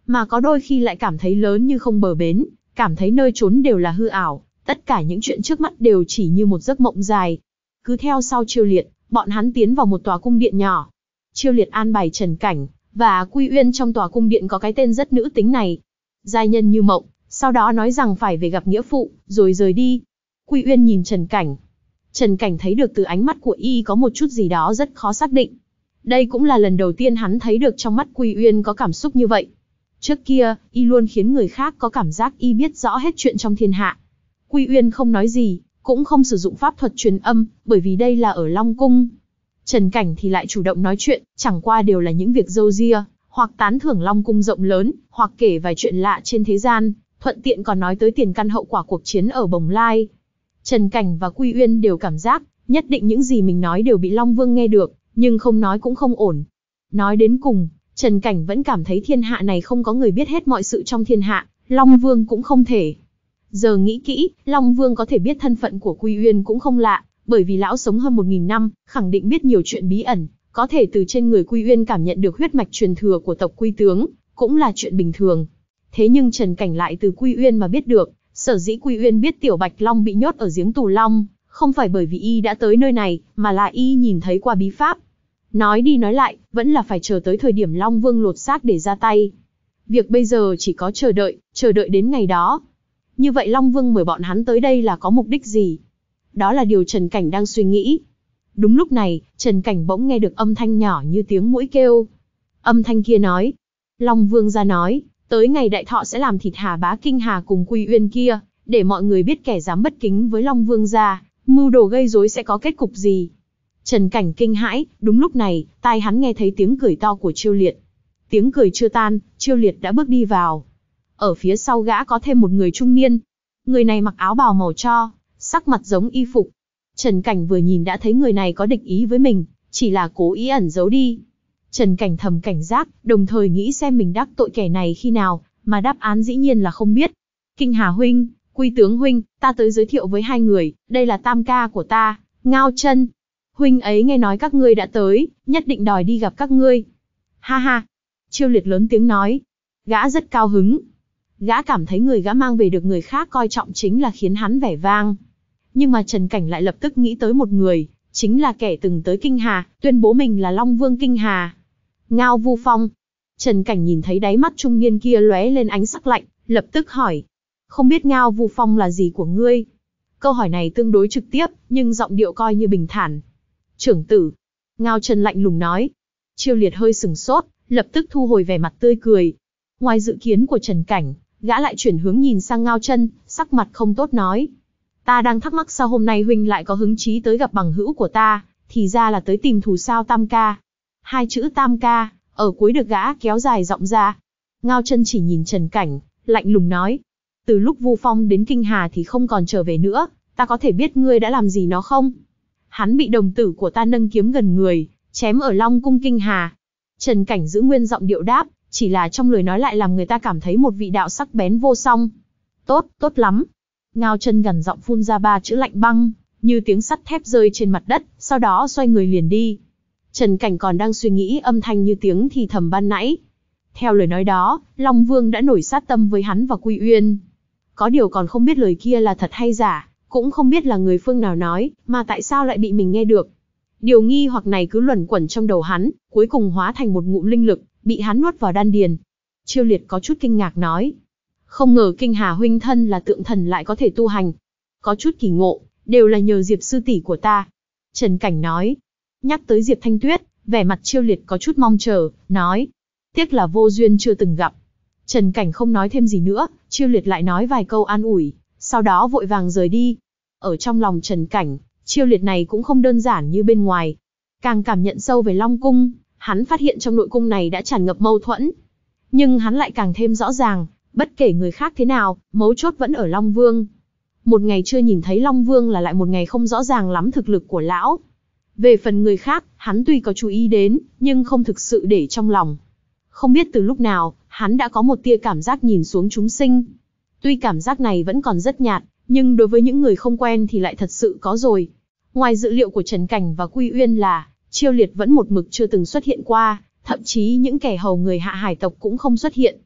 mà có đôi khi lại cảm thấy lớn như không bờ bến, cảm thấy nơi trốn đều là hư ảo, tất cả những chuyện trước mắt đều chỉ như một giấc mộng dài. Cứ theo sau Chiêu Liệt, bọn hắn tiến vào một tòa cung điện nhỏ. Chiêu Liệt an bài Trần Cảnh và Quy Uyên trong tòa cung điện có cái tên rất nữ tính này. Giai nhân như mộng, sau đó nói rằng phải về gặp nghĩa phụ, rồi rời đi. Quy Uyên nhìn Trần Cảnh. Trần Cảnh thấy được từ ánh mắt của y có một chút gì đó rất khó xác định. Đây cũng là lần đầu tiên hắn thấy được trong mắt Quy Uyên có cảm xúc như vậy. Trước kia, y luôn khiến người khác có cảm giác y biết rõ hết chuyện trong thiên hạ. Quy Uyên không nói gì, cũng không sử dụng pháp thuật truyền âm, bởi vì đây là ở Long Cung. Trần Cảnh thì lại chủ động nói chuyện, chẳng qua đều là những việc râu ria, hoặc tán thưởng Long Cung rộng lớn, hoặc kể vài chuyện lạ trên thế gian, thuận tiện còn nói tới tiền căn hậu quả cuộc chiến ở Bồng Lai. Trần Cảnh và Quy Uyên đều cảm giác, nhất định những gì mình nói đều bị Long Vương nghe được, nhưng không nói cũng không ổn. Nói đến cùng, Trần Cảnh vẫn cảm thấy thiên hạ này không có người biết hết mọi sự trong thiên hạ, Long Vương cũng không thể. Giờ nghĩ kỹ, Long Vương có thể biết thân phận của Quy Uyên cũng không lạ, bởi vì lão sống hơn một nghìn năm, khẳng định biết nhiều chuyện bí ẩn, có thể từ trên người Quy Uyên cảm nhận được huyết mạch truyền thừa của tộc Quy Tướng, cũng là chuyện bình thường. Thế nhưng Trần Cảnh lại từ Quy Uyên mà biết được, sở dĩ Quy Uyên biết Tiểu Bạch Long bị nhốt ở giếng tù Long, không phải bởi vì y đã tới nơi này, mà là y nhìn thấy qua bí pháp. Nói đi nói lại, vẫn là phải chờ tới thời điểm Long Vương lột xác để ra tay. Việc bây giờ chỉ có chờ đợi, chờ đợi đến ngày đó. Như vậy Long Vương mời bọn hắn tới đây là có mục đích gì? Đó là điều Trần Cảnh đang suy nghĩ. Đúng lúc này, Trần Cảnh bỗng nghe được âm thanh nhỏ như tiếng muỗi kêu. Âm thanh kia nói, Long Vương ra nói, tới ngày đại thọ sẽ làm thịt Hà Bá Kinh Hà cùng Quy Uyên kia, để mọi người biết kẻ dám bất kính với Long Vương ra, mưu đồ gây rối sẽ có kết cục gì. Trần Cảnh kinh hãi, đúng lúc này, tai hắn nghe thấy tiếng cười to của Chiêu Liệt. Tiếng cười chưa tan, Chiêu Liệt đã bước đi vào. Ở phía sau gã có thêm một người trung niên. Người này mặc áo bào màu tro, sắc mặt giống y phục. Trần Cảnh vừa nhìn đã thấy người này có địch ý với mình, chỉ là cố ý ẩn giấu đi. Trần Cảnh thầm cảnh giác, đồng thời nghĩ xem mình đắc tội kẻ này khi nào, mà đáp án dĩ nhiên là không biết. Kinh Hà huynh, Quy Tướng huynh, ta tới giới thiệu với hai người, đây là tam ca của ta, Ngao Chân. Huynh ấy nghe nói các ngươi đã tới, nhất định đòi đi gặp các ngươi. Ha ha. Chiêu Liệt lớn tiếng nói. Gã rất cao hứng. Gã cảm thấy người gã mang về được người khác coi trọng chính là khiến hắn vẻ vang. Nhưng mà Trần Cảnh lại lập tức nghĩ tới một người, chính là kẻ từng tới Kinh Hà, tuyên bố mình là Long Vương Kinh Hà. Ngao Vu Phong. Trần Cảnh nhìn thấy đáy mắt trung niên kia lóe lên ánh sắc lạnh, lập tức hỏi. Không biết Ngao Vu Phong là gì của ngươi? Câu hỏi này tương đối trực tiếp, nhưng giọng điệu coi như bình thản. Trưởng tử. Ngao Chân lạnh lùng nói. Chiêu Liệt hơi sừng sốt, lập tức thu hồi vẻ mặt tươi cười. Ngoài dự kiến của Trần Cảnh, gã lại chuyển hướng nhìn sang Ngao Chân, sắc mặt không tốt nói. Ta đang thắc mắc sao hôm nay huynh lại có hứng chí tới gặp bằng hữu của ta, thì ra là tới tìm thù sao tam ca. Hai chữ tam ca, ở cuối được gã kéo dài giọng ra. Ngao Chân chỉ nhìn Trần Cảnh, lạnh lùng nói. Từ lúc Vu Phong đến Kinh Hà thì không còn trở về nữa, ta có thể biết ngươi đã làm gì nó không? Hắn bị đồng tử của ta nâng kiếm gần người, chém ở Long Cung Kinh Hà. Trần Cảnh giữ nguyên giọng điệu đáp, chỉ là trong lời nói lại làm người ta cảm thấy một vị đạo sắc bén vô song. Tốt, tốt lắm. Ngao Chân gằn giọng phun ra ba chữ lạnh băng, như tiếng sắt thép rơi trên mặt đất, sau đó xoay người liền đi. Trần Cảnh còn đang suy nghĩ âm thanh như tiếng thì thầm ban nãy. Theo lời nói đó, Long Vương đã nổi sát tâm với hắn và Quy Uyên. Có điều còn không biết lời kia là thật hay giả, cũng không biết là người phương nào nói, mà tại sao lại bị mình nghe được. Điều nghi hoặc này cứ luẩn quẩn trong đầu hắn, cuối cùng hóa thành một ngụm linh lực, bị hắn nuốt vào đan điền. Chiêu Liệt có chút kinh ngạc nói. Không ngờ Kinh Hà huynh thân là tượng thần lại có thể tu hành. Có chút kỳ ngộ, đều là nhờ Diệp sư tỷ của ta. Trần Cảnh nói. Nhắc tới Diệp Thanh Tuyết, vẻ mặt Chiêu Liệt có chút mong chờ, nói. Tiếc là vô duyên chưa từng gặp. Trần Cảnh không nói thêm gì nữa, Chiêu Liệt lại nói vài câu an ủi, sau đó vội vàng rời đi. Ở trong lòng Trần Cảnh, Chiêu Liệt này cũng không đơn giản như bên ngoài. Càng cảm nhận sâu về Long Cung, hắn phát hiện trong nội cung này đã tràn ngập mâu thuẫn. Nhưng hắn lại càng thêm rõ ràng, bất kể người khác thế nào, mấu chốt vẫn ở Long Vương. Một ngày chưa nhìn thấy Long Vương là lại một ngày không rõ ràng lắm thực lực của lão. Về phần người khác, hắn tuy có chú ý đến, nhưng không thực sự để trong lòng. Không biết từ lúc nào, hắn đã có một tia cảm giác nhìn xuống chúng sinh. Tuy cảm giác này vẫn còn rất nhạt, nhưng đối với những người không quen thì lại thật sự có rồi. Ngoài dự liệu của Trần Cảnh và Quy Uyên là, Chiêu Liệt vẫn một mực chưa từng xuất hiện qua, thậm chí những kẻ hầu người Hạ Hải tộc cũng không xuất hiện.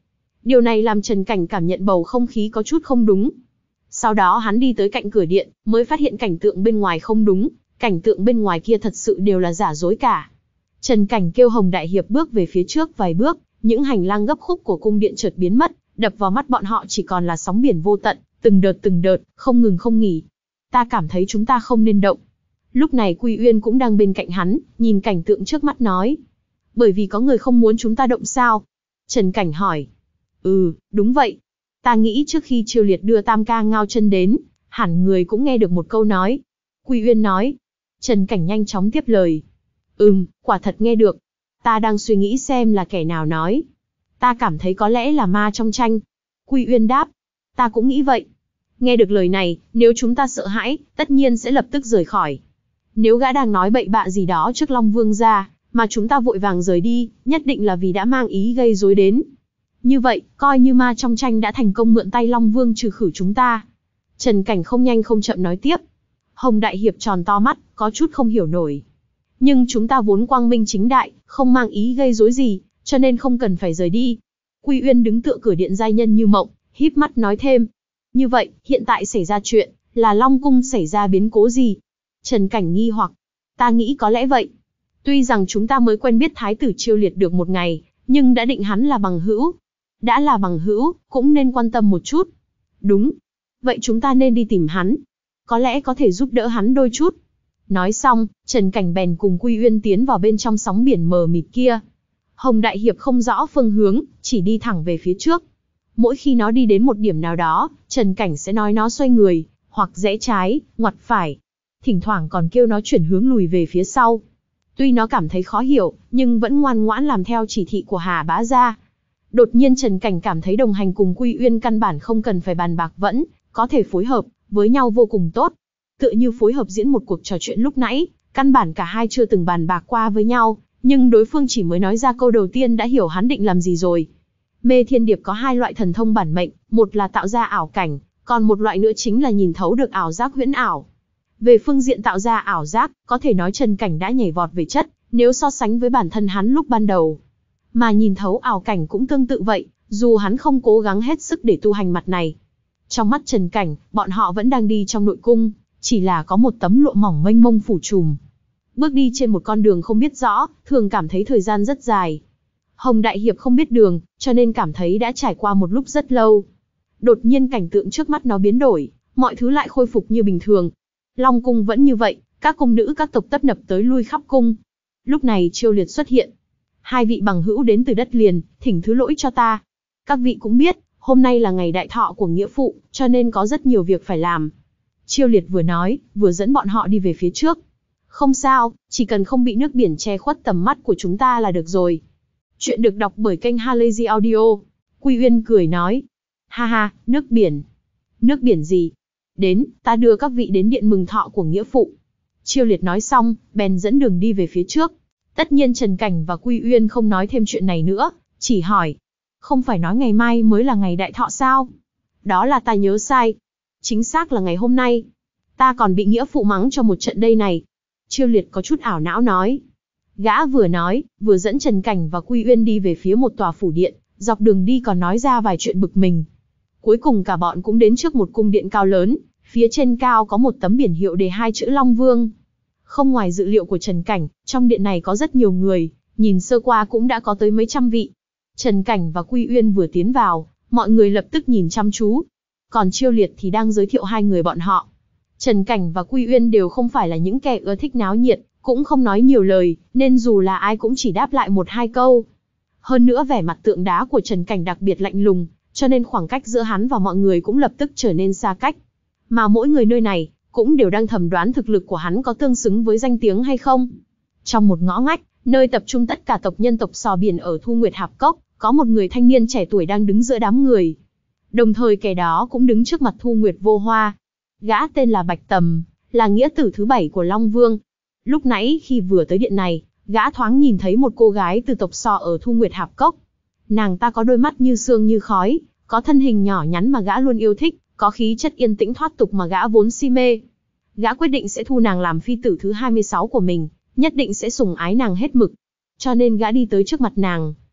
Điều này làm Trần Cảnh cảm nhận bầu không khí có chút không đúng. Sau đó hắn đi tới cạnh cửa điện, mới phát hiện cảnh tượng bên ngoài không đúng, cảnh tượng bên ngoài kia thật sự đều là giả dối cả. Trần Cảnh kêu Hồng Đại Hiệp bước về phía trước vài bước, những hành lang gấp khúc của cung điện chợt biến mất, đập vào mắt bọn họ chỉ còn là sóng biển vô tận, từng đợt từng đợt, không ngừng không nghỉ. Ta cảm thấy chúng ta không nên động. Lúc này Quy Uyên cũng đang bên cạnh hắn, nhìn cảnh tượng trước mắt nói. Bởi vì có người không muốn chúng ta động sao? Trần Cảnh hỏi. Ừ, đúng vậy. Ta nghĩ trước khi Chiêu Liệt đưa Tam Ca Ngao Chân đến, hẳn người cũng nghe được một câu nói. Quy Uyên nói. Trần Cảnh nhanh chóng tiếp lời. Ừm, quả thật nghe được. Ta đang suy nghĩ xem là kẻ nào nói. Ta cảm thấy có lẽ là ma trong tranh. Quy Uyên đáp. Ta cũng nghĩ vậy. Nghe được lời này, nếu chúng ta sợ hãi, tất nhiên sẽ lập tức rời khỏi. Nếu gã đang nói bậy bạ gì đó trước Long Vương gia, mà chúng ta vội vàng rời đi, nhất định là vì đã mang ý gây rối đến. Như vậy, coi như ma trong tranh đã thành công mượn tay Long Vương trừ khử chúng ta. Trần Cảnh không nhanh không chậm nói tiếp. Hồng Đại Hiệp tròn to mắt, có chút không hiểu nổi. Nhưng chúng ta vốn quang minh chính đại, không mang ý gây rối gì, cho nên không cần phải rời đi. Quy Uyên đứng tựa cửa điện giai nhân như mộng, híp mắt nói thêm. Như vậy, hiện tại xảy ra chuyện, là Long Cung xảy ra biến cố gì? Trần Cảnh nghi hoặc. Ta nghĩ có lẽ vậy. Tuy rằng chúng ta mới quen biết Thái tử Chiêu Liệt được một ngày, nhưng đã định hắn là bằng hữu. Đã là bằng hữu, cũng nên quan tâm một chút. Đúng. Vậy chúng ta nên đi tìm hắn. Có lẽ có thể giúp đỡ hắn đôi chút. Nói xong, Trần Cảnh bèn cùng Quy Uyên tiến vào bên trong sóng biển mờ mịt kia. Hồng Đại Hiệp không rõ phương hướng, chỉ đi thẳng về phía trước. Mỗi khi nó đi đến một điểm nào đó, Trần Cảnh sẽ nói nó xoay người, hoặc rẽ trái, ngoặt phải. Thỉnh thoảng còn kêu nó chuyển hướng lùi về phía sau. Tuy nó cảm thấy khó hiểu, nhưng vẫn ngoan ngoãn làm theo chỉ thị của Hà Bá Gia. Đột nhiên Trần Cảnh cảm thấy đồng hành cùng Quy Uyên căn bản không cần phải bàn bạc vẫn, có thể phối hợp với nhau vô cùng tốt. Tựa như phối hợp diễn một cuộc trò chuyện lúc nãy, căn bản cả hai chưa từng bàn bạc qua với nhau, nhưng đối phương chỉ mới nói ra câu đầu tiên đã hiểu hắn định làm gì rồi. Mê Thiên Điệp có hai loại thần thông bản mệnh, một là tạo ra ảo cảnh, còn một loại nữa chính là nhìn thấu được ảo giác huyễn ảo. Về phương diện tạo ra ảo giác, có thể nói Trần Cảnh đã nhảy vọt về chất, nếu so sánh với bản thân hắn lúc ban đầu. Mà nhìn thấu ảo cảnh cũng tương tự vậy, dù hắn không cố gắng hết sức để tu hành mặt này. Trong mắt Trần Cảnh, bọn họ vẫn đang đi trong nội cung, chỉ là có một tấm lụa mỏng mênh mông phủ trùm. Bước đi trên một con đường không biết rõ, thường cảm thấy thời gian rất dài. Hồng Đại Hiệp không biết đường, cho nên cảm thấy đã trải qua một lúc rất lâu. Đột nhiên cảnh tượng trước mắt nó biến đổi, mọi thứ lại khôi phục như bình thường. Long cung vẫn như vậy, các cung nữ các tộc tấp nập tới lui khắp cung. Lúc này Chiêu Liệt xuất hiện. Hai vị bằng hữu đến từ đất liền, thỉnh thứ lỗi cho ta. Các vị cũng biết, hôm nay là ngày đại thọ của nghĩa phụ, cho nên có rất nhiều việc phải làm. Chiêu Liệt vừa nói, vừa dẫn bọn họ đi về phía trước. Không sao, chỉ cần không bị nước biển che khuất tầm mắt của chúng ta là được rồi. Chuyện được đọc bởi kênh Halazy Audio. Quy Uyên cười nói. Ha ha, nước biển. Nước biển gì? Đến, ta đưa các vị đến điện mừng thọ của nghĩa phụ. Chiêu Liệt nói xong, bèn dẫn đường đi về phía trước. Tất nhiên Trần Cảnh và Quy Uyên không nói thêm chuyện này nữa, chỉ hỏi. Không phải nói ngày mai mới là ngày đại thọ sao? Đó là ta nhớ sai. Chính xác là ngày hôm nay. Ta còn bị nghĩa phụ mắng cho một trận đây này. Chiêu Liệt có chút ảo não nói. Gã vừa nói, vừa dẫn Trần Cảnh và Quy Uyên đi về phía một tòa phủ điện, dọc đường đi còn nói ra vài chuyện bực mình. Cuối cùng cả bọn cũng đến trước một cung điện cao lớn, phía trên cao có một tấm biển hiệu đề hai chữ Long Vương. Không ngoài dự liệu của Trần Cảnh, trong điện này có rất nhiều người, nhìn sơ qua cũng đã có tới mấy trăm vị. Trần Cảnh và Quy Uyên vừa tiến vào, mọi người lập tức nhìn chăm chú. Còn Chiêu Liệt thì đang giới thiệu hai người bọn họ. Trần Cảnh và Quy Uyên đều không phải là những kẻ ưa thích náo nhiệt, cũng không nói nhiều lời, nên dù là ai cũng chỉ đáp lại một hai câu. Hơn nữa vẻ mặt tượng đá của Trần Cảnh đặc biệt lạnh lùng, cho nên khoảng cách giữa hắn và mọi người cũng lập tức trở nên xa cách. Mà mỗi người nơi này, cũng đều đang thầm đoán thực lực của hắn có tương xứng với danh tiếng hay không. Trong một ngõ ngách, nơi tập trung tất cả tộc nhân tộc Sò Biển ở Thu Nguyệt Hạp Cốc, có một người thanh niên trẻ tuổi đang đứng giữa đám người. Đồng thời kẻ đó cũng đứng trước mặt Thu Nguyệt Vô Hoa. Gã tên là Bạch Tầm, là nghĩa tử thứ bảy của Long Vương. Lúc nãy khi vừa tới điện này, gã thoáng nhìn thấy một cô gái từ tộc Sò ở Thu Nguyệt Hạp Cốc. Nàng ta có đôi mắt như sương như khói, có thân hình nhỏ nhắn mà gã luôn yêu thích, có khí chất yên tĩnh thoát tục mà gã vốn si mê. Gã quyết định sẽ thu nàng làm phi tử thứ hai mươi sáu của mình, nhất định sẽ sủng ái nàng hết mực. Cho nên gã đi tới trước mặt nàng.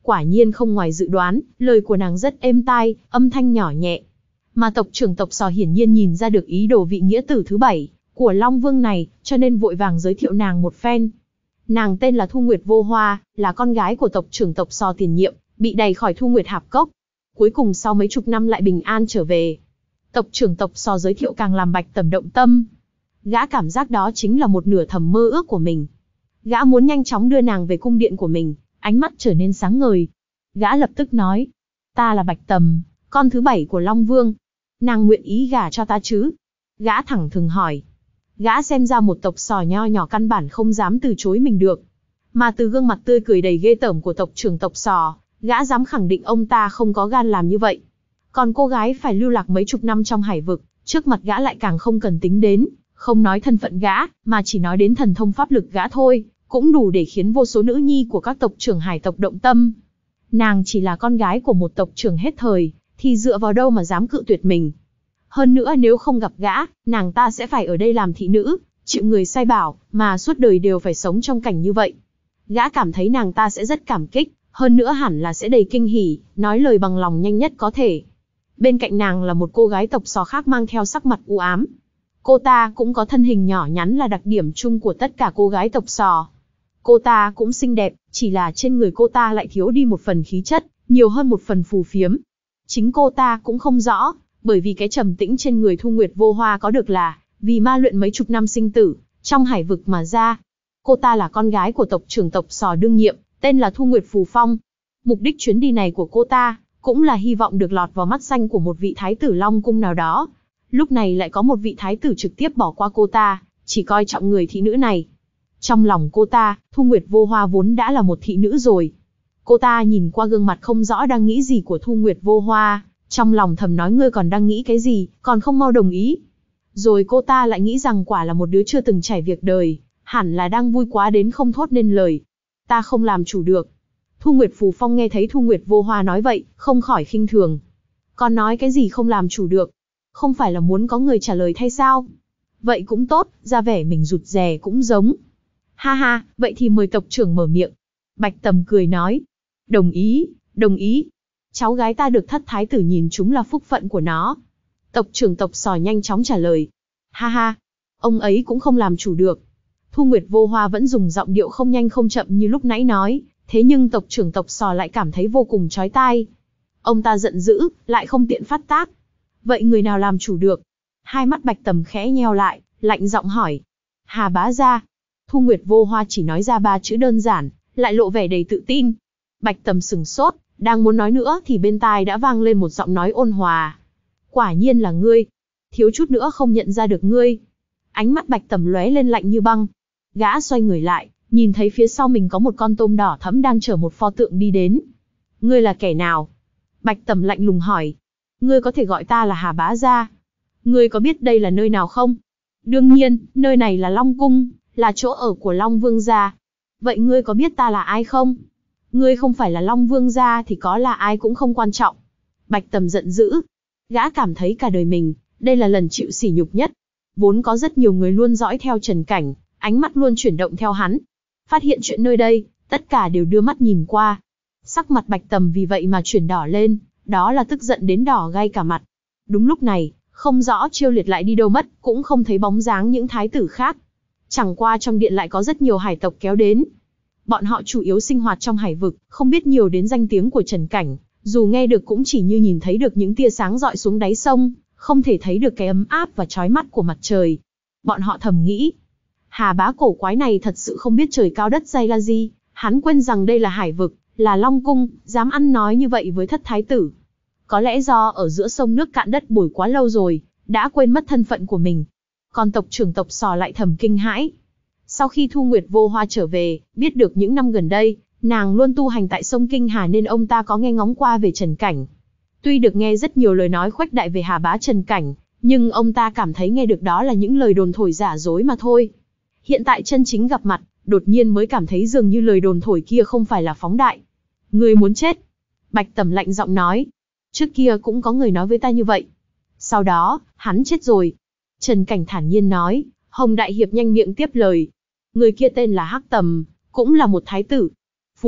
Quả nhiên không ngoài dự đoán, lời của nàng rất êm tai, âm thanh nhỏ nhẹ. Mà tộc trưởng tộc Sò hiển nhiên nhìn ra được ý đồ vị nghĩa tử thứ bảy của Long Vương này, cho nên vội vàng giới thiệu nàng một phen. Nàng tên là Thu Nguyệt Vô Hoa, là con gái của tộc trưởng tộc Sò tiền nhiệm, bị đày khỏi Thu Nguyệt Hạp Cốc. Cuối cùng sau mấy chục năm lại bình an trở về. Tộc trưởng tộc Sò giới thiệu càng làm Bạch Tầm động tâm. Gã cảm giác đó chính là một nửa thầm mơ ước của mình. Gã muốn nhanh chóng đưa nàng về cung điện của mình, ánh mắt trở nên sáng ngời. Gã lập tức nói, ta là Bạch Tầm, con thứ bảy của Long Vương. Nàng nguyện ý gả cho ta chứ? Gã thẳng thừng hỏi. Gã xem ra một tộc Sò nho nhỏ căn bản không dám từ chối mình được. Mà từ gương mặt tươi cười đầy ghê tởm của tộc trưởng tộc Sò, gã dám khẳng định ông ta không có gan làm như vậy. Còn cô gái phải lưu lạc mấy chục năm trong hải vực, trước mặt gã lại càng không cần tính đến, không nói thân phận gã, mà chỉ nói đến thần thông pháp lực gã thôi, cũng đủ để khiến vô số nữ nhi của các tộc trưởng hải tộc động tâm. Nàng chỉ là con gái của một tộc trưởng hết thời, thì dựa vào đâu mà dám cự tuyệt mình. Hơn nữa nếu không gặp gã, nàng ta sẽ phải ở đây làm thị nữ, chịu người sai bảo, mà suốt đời đều phải sống trong cảnh như vậy. Gã cảm thấy nàng ta sẽ rất cảm kích, hơn nữa hẳn là sẽ đầy kinh hỉ, nói lời bằng lòng nhanh nhất có thể. Bên cạnh nàng là một cô gái tộc Sò khác mang theo sắc mặt u ám. Cô ta cũng có thân hình nhỏ nhắn là đặc điểm chung của tất cả cô gái tộc Sò. Cô ta cũng xinh đẹp, chỉ là trên người cô ta lại thiếu đi một phần khí chất, nhiều hơn một phần phù phiếm. Chính cô ta cũng không rõ, bởi vì cái trầm tĩnh trên người Thu Nguyệt Vô Hoa có được là vì ma luyện mấy chục năm sinh tử, trong hải vực mà ra. Cô ta là con gái của tộc trưởng tộc Sò đương nhiệm, tên là Thu Nguyệt Phù Phong. Mục đích chuyến đi này của cô ta, cũng là hy vọng được lọt vào mắt xanh của một vị thái tử Long Cung nào đó. Lúc này lại có một vị thái tử trực tiếp bỏ qua cô ta, chỉ coi trọng người thị nữ này. Trong lòng cô ta, Thu Nguyệt Vô Hoa vốn đã là một thị nữ rồi. Cô ta nhìn qua gương mặt không rõ đang nghĩ gì của Thu Nguyệt Vô Hoa, trong lòng thầm nói ngươi còn đang nghĩ cái gì, còn không mau đồng ý. Rồi cô ta lại nghĩ rằng quả là một đứa chưa từng trải việc đời, hẳn là đang vui quá đến không thốt nên lời. Ta không làm chủ được. Thu Nguyệt Phù Phong nghe thấy Thu Nguyệt Vô Hoa nói vậy, không khỏi khinh thường. Còn nói cái gì không làm chủ được? Không phải là muốn có người trả lời thay sao? Vậy cũng tốt, ra vẻ mình rụt rè cũng giống. Ha ha, vậy thì mời tộc trưởng mở miệng. Bạch Tầm cười nói. Đồng ý, đồng ý. Cháu gái ta được thất thái tử nhìn chúng là phúc phận của nó. Tộc trưởng tộc Sò nhanh chóng trả lời. Ha ha, ông ấy cũng không làm chủ được. Thu Nguyệt Vô Hoa vẫn dùng giọng điệu không nhanh không chậm như lúc nãy nói, thế nhưng tộc trưởng tộc Sò lại cảm thấy vô cùng chói tai. Ông ta giận dữ, lại không tiện phát tác. Vậy người nào làm chủ được? Hai mắt Bạch Tầm khẽ nheo lại, lạnh giọng hỏi. Hà bá gia. Thu Nguyệt Vô Hoa chỉ nói ra ba chữ đơn giản, lại lộ vẻ đầy tự tin. Bạch Tầm sừng sốt, đang muốn nói nữa thì bên tai đã vang lên một giọng nói ôn hòa. Quả nhiên là ngươi. Thiếu chút nữa không nhận ra được ngươi. Ánh mắt Bạch Tầm lóe lên lạnh như băng. Gã xoay người lại, nhìn thấy phía sau mình có một con tôm đỏ thẫm đang chở một pho tượng đi đến. Ngươi là kẻ nào? Bạch Tầm lạnh lùng hỏi. Ngươi có thể gọi ta là Hà bá gia. Ngươi có biết đây là nơi nào không? Đương nhiên, nơi này là Long Cung, là chỗ ở của Long Vương gia. Vậy ngươi có biết ta là ai không? Ngươi không phải là Long Vương gia thì có là ai cũng không quan trọng. Bạch Tầm giận dữ. Gã cảm thấy cả đời mình, đây là lần chịu sỉ nhục nhất. Vốn có rất nhiều người luôn dõi theo Trần Cảnh, ánh mắt luôn chuyển động theo hắn. Phát hiện chuyện nơi đây, tất cả đều đưa mắt nhìn qua. Sắc mặt Bạch Tầm vì vậy mà chuyển đỏ lên, đó là tức giận đến đỏ gay cả mặt. Đúng lúc này, không rõ Chiêu Liệt lại đi đâu mất, cũng không thấy bóng dáng những thái tử khác. Chẳng qua trong điện lại có rất nhiều hải tộc kéo đến. Bọn họ chủ yếu sinh hoạt trong hải vực, không biết nhiều đến danh tiếng của Trần Cảnh, dù nghe được cũng chỉ như nhìn thấy được những tia sáng rọi xuống đáy sông, không thể thấy được cái ấm áp và chói mắt của mặt trời. Bọn họ thầm nghĩ, Hà bá cổ quái này thật sự không biết trời cao đất dày là gì, hắn quên rằng đây là hải vực, là Long Cung, dám ăn nói như vậy với thất thái tử. Có lẽ do ở giữa sông nước cạn đất bồi quá lâu rồi, đã quên mất thân phận của mình. Còn tộc trưởng tộc Sò lại thầm kinh hãi. Sau khi Thu Nguyệt Vô Hoa trở về, biết được những năm gần đây, nàng luôn tu hành tại sông Kinh Hà nên ông ta có nghe ngóng qua về Trần Cảnh. Tuy được nghe rất nhiều lời nói khuếch đại về Hà bá Trần Cảnh, nhưng ông ta cảm thấy nghe được đó là những lời đồn thổi giả dối mà thôi. Hiện tại chân chính gặp mặt, đột nhiên mới cảm thấy dường như lời đồn thổi kia không phải là phóng đại. Ngươi muốn chết. Bạch Tầm lạnh giọng nói. Trước kia cũng có người nói với ta như vậy. Sau đó, hắn chết rồi. Trần Cảnh thản nhiên nói. Hồng Đại Hiệp nhanh miệng tiếp lời. Người kia tên là Hắc Tầm, cũng là một thái tử. Phụt.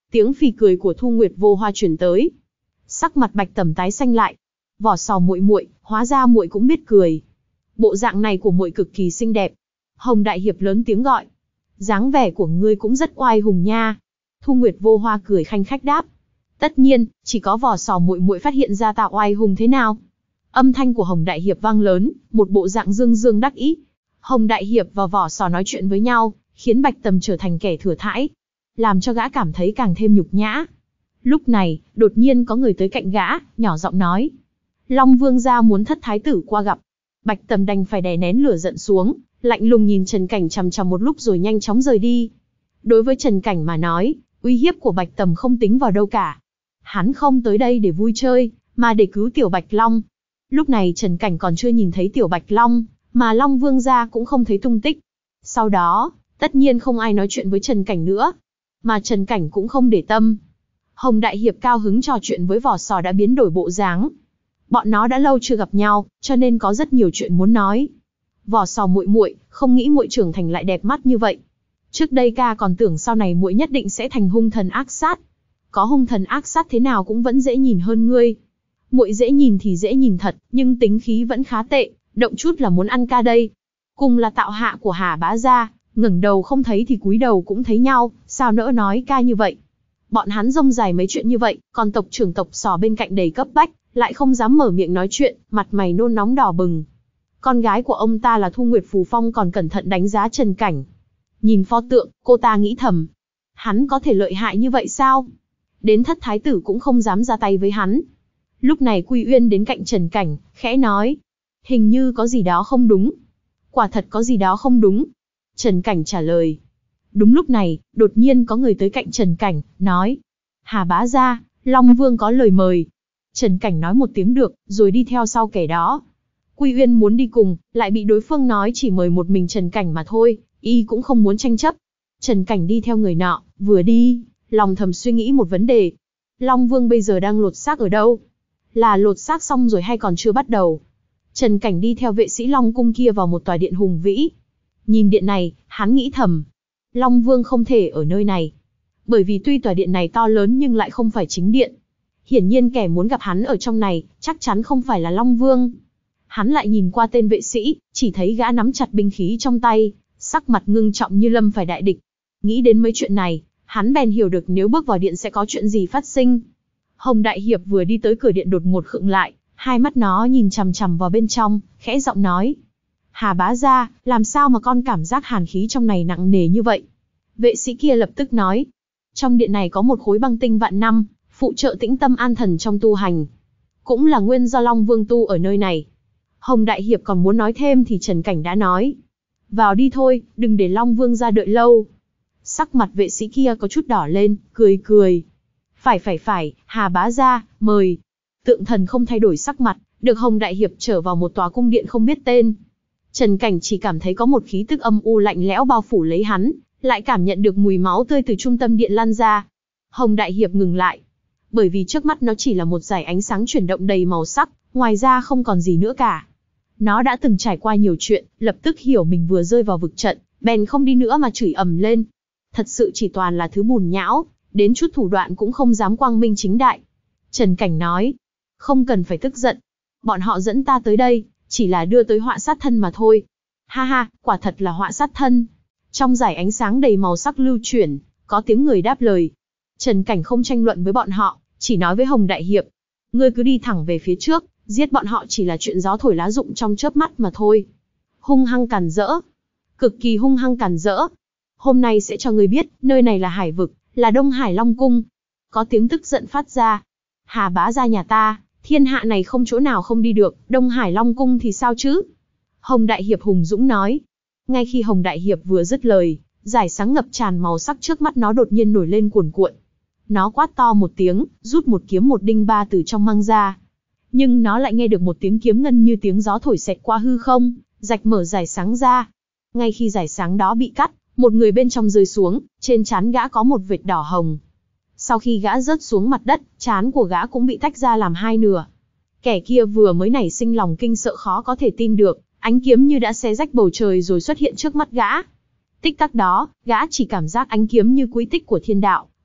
Tiếng phì cười của Thu Nguyệt Vô Hoa truyền tới. Sắc mặt Bạch Tầm tái xanh lại. Vỏ sò muội muội, hóa ra muội cũng biết cười. Bộ dạng này của muội cực kỳ xinh đẹp. Hồng Đại Hiệp lớn tiếng gọi. Dáng vẻ của ngươi cũng rất oai hùng nha. Thu Nguyệt Vô Hoa cười khanh khách đáp. Tất nhiên, chỉ có vỏ sò muội muội phát hiện ra ta oai hùng thế nào. Âm thanh của Hồng Đại Hiệp vang lớn, một bộ dạng dương dương đắc ý. Hồng Đại Hiệp và vỏ sò nói chuyện với nhau, khiến Bạch Tầm trở thành kẻ thừa thãi, làm cho gã cảm thấy càng thêm nhục nhã. Lúc này, đột nhiên có người tới cạnh gã, nhỏ giọng nói. Long Vương gia muốn Thất thái tử qua gặp. Bạch Tầm đành phải đè nén lửa giận xuống, lạnh lùng nhìn Trần Cảnh chằm chằm một lúc rồi nhanh chóng rời đi. Đối với Trần Cảnh mà nói, uy hiếp của Bạch Tầm không tính vào đâu cả. Hắn không tới đây để vui chơi, mà để cứu Tiểu Bạch Long. Lúc này Trần Cảnh còn chưa nhìn thấy Tiểu Bạch Long, mà Long Vương gia cũng không thấy tung tích. Sau đó, tất nhiên không ai nói chuyện với Trần Cảnh nữa, mà Trần Cảnh cũng không để tâm. Hồng Đại Hiệp cao hứng trò chuyện với vỏ sò đã biến đổi bộ dáng. Bọn nó đã lâu chưa gặp nhau, cho nên có rất nhiều chuyện muốn nói. Vỏ sò muội muội, không nghĩ muội trưởng thành lại đẹp mắt như vậy. Trước đây ca còn tưởng sau này muội nhất định sẽ thành hung thần ác sát. Có hung thần ác sát thế nào cũng vẫn dễ nhìn hơn ngươi. Muội dễ nhìn thì dễ nhìn thật, nhưng tính khí vẫn khá tệ, động chút là muốn ăn ca đây. Cùng là tạo hạ của Hà Bá gia, ngẩng đầu không thấy thì cúi đầu cũng thấy nhau, sao nỡ nói ca như vậy. Bọn hắn rông dài mấy chuyện như vậy, còn tộc trưởng tộc Sò bên cạnh đầy cấp bách, lại không dám mở miệng nói chuyện, mặt mày nôn nóng đỏ bừng. Con gái của ông ta là Thu Nguyệt Phù Phong còn cẩn thận đánh giá Trần Cảnh. Nhìn pho tượng, cô ta nghĩ thầm. Hắn có thể lợi hại như vậy sao? Đến Thất thái tử cũng không dám ra tay với hắn. Lúc này Quy Uyên đến cạnh Trần Cảnh, khẽ nói. Hình như có gì đó không đúng. Quả thật có gì đó không đúng. Trần Cảnh trả lời. Đúng lúc này, đột nhiên có người tới cạnh Trần Cảnh, nói. Hà Bá gia, Long Vương có lời mời. Trần Cảnh nói một tiếng được, rồi đi theo sau kẻ đó. Quy Uyên muốn đi cùng, lại bị đối phương nói chỉ mời một mình Trần Cảnh mà thôi, y cũng không muốn tranh chấp. Trần Cảnh đi theo người nọ, vừa đi, lòng thầm suy nghĩ một vấn đề. Long Vương bây giờ đang lột xác ở đâu? Là lột xác xong rồi hay còn chưa bắt đầu? Trần Cảnh đi theo vệ sĩ Long Cung kia vào một tòa điện hùng vĩ. Nhìn điện này, hắn nghĩ thầm. Long Vương không thể ở nơi này. Bởi vì tuy tòa điện này to lớn nhưng lại không phải chính điện. Hiển nhiên kẻ muốn gặp hắn ở trong này, chắc chắn không phải là Long Vương. Hắn lại nhìn qua tên vệ sĩ, chỉ thấy gã nắm chặt binh khí trong tay, sắc mặt ngưng trọng như lâm phải đại địch. Nghĩ đến mấy chuyện này, hắn bèn hiểu được nếu bước vào điện sẽ có chuyện gì phát sinh. Hồng Đại Hiệp vừa đi tới cửa điện đột ngột khựng lại, hai mắt nó nhìn chằm chằm vào bên trong, khẽ giọng nói. Hà Bá gia, làm sao mà con cảm giác hàn khí trong này nặng nề như vậy? Vệ sĩ kia lập tức nói. Trong điện này có một khối băng tinh vạn năm, phụ trợ tĩnh tâm an thần trong tu hành. Cũng là nguyên do Long Vương tu ở nơi này. Hồng Đại Hiệp còn muốn nói thêm thì Trần Cảnh đã nói. Vào đi thôi, đừng để Long Vương ra đợi lâu. Sắc mặt vệ sĩ kia có chút đỏ lên, cười cười. Phải phải phải, Hà Bá gia, mời. Tượng thần không thay đổi sắc mặt, được Hồng Đại Hiệp trở vào một tòa cung điện không biết tên. Trần Cảnh chỉ cảm thấy có một khí tức âm u lạnh lẽo bao phủ lấy hắn, lại cảm nhận được mùi máu tươi từ trung tâm điện lan ra. Hồng Đại Hiệp ngừng lại, bởi vì trước mắt nó chỉ là một dải ánh sáng chuyển động đầy màu sắc, ngoài ra không còn gì nữa cả. Nó đã từng trải qua nhiều chuyện, lập tức hiểu mình vừa rơi vào vực trận, bèn không đi nữa mà chửi ầm lên. Thật sự chỉ toàn là thứ bùn nhão, đến chút thủ đoạn cũng không dám quang minh chính đại. Trần Cảnh nói, không cần phải tức giận, bọn họ dẫn ta tới đây, chỉ là đưa tới họa sát thân mà thôi. Ha ha, quả thật là họa sát thân. Trong dải ánh sáng đầy màu sắc lưu chuyển, có tiếng người đáp lời. Trần Cảnh không tranh luận với bọn họ, chỉ nói với Hồng Đại Hiệp. Ngươi cứ đi thẳng về phía trước, giết bọn họ chỉ là chuyện gió thổi lá rụng trong chớp mắt mà thôi. Hung hăng càn rỡ. Cực kỳ hung hăng càn rỡ. Hôm nay sẽ cho ngươi biết, nơi này là Hải Vực, là Đông Hải Long Cung. Có tiếng tức giận phát ra. Hà Bá gia nhà ta, thiên hạ này không chỗ nào không đi được, Đông Hải Long Cung thì sao chứ? Hồng Đại Hiệp hùng dũng nói. Ngay khi Hồng Đại Hiệp vừa dứt lời, dải sáng ngập tràn màu sắc trước mắt nó đột nhiên nổi lên cuồn cuộn. Nó quát to một tiếng, rút một kiếm một đinh ba từ trong mang ra. Nhưng nó lại nghe được một tiếng kiếm ngân như tiếng gió thổi xẹt qua hư không, rạch mở dải sáng ra. Ngay khi dải sáng đó bị cắt, một người bên trong rơi xuống, trên trán gã có một vệt đỏ hồng. Sau khi gã rớt xuống mặt đất, trán của gã cũng bị tách ra làm hai nửa. Kẻ kia vừa mới nảy sinh lòng kinh sợ khó có thể tin được, ánh kiếm như đã xé rách bầu trời rồi xuất hiện trước mắt gã. Tích tắc đó, gã chỉ cảm giác ánh kiếm như quỹ tích của thiên đạo,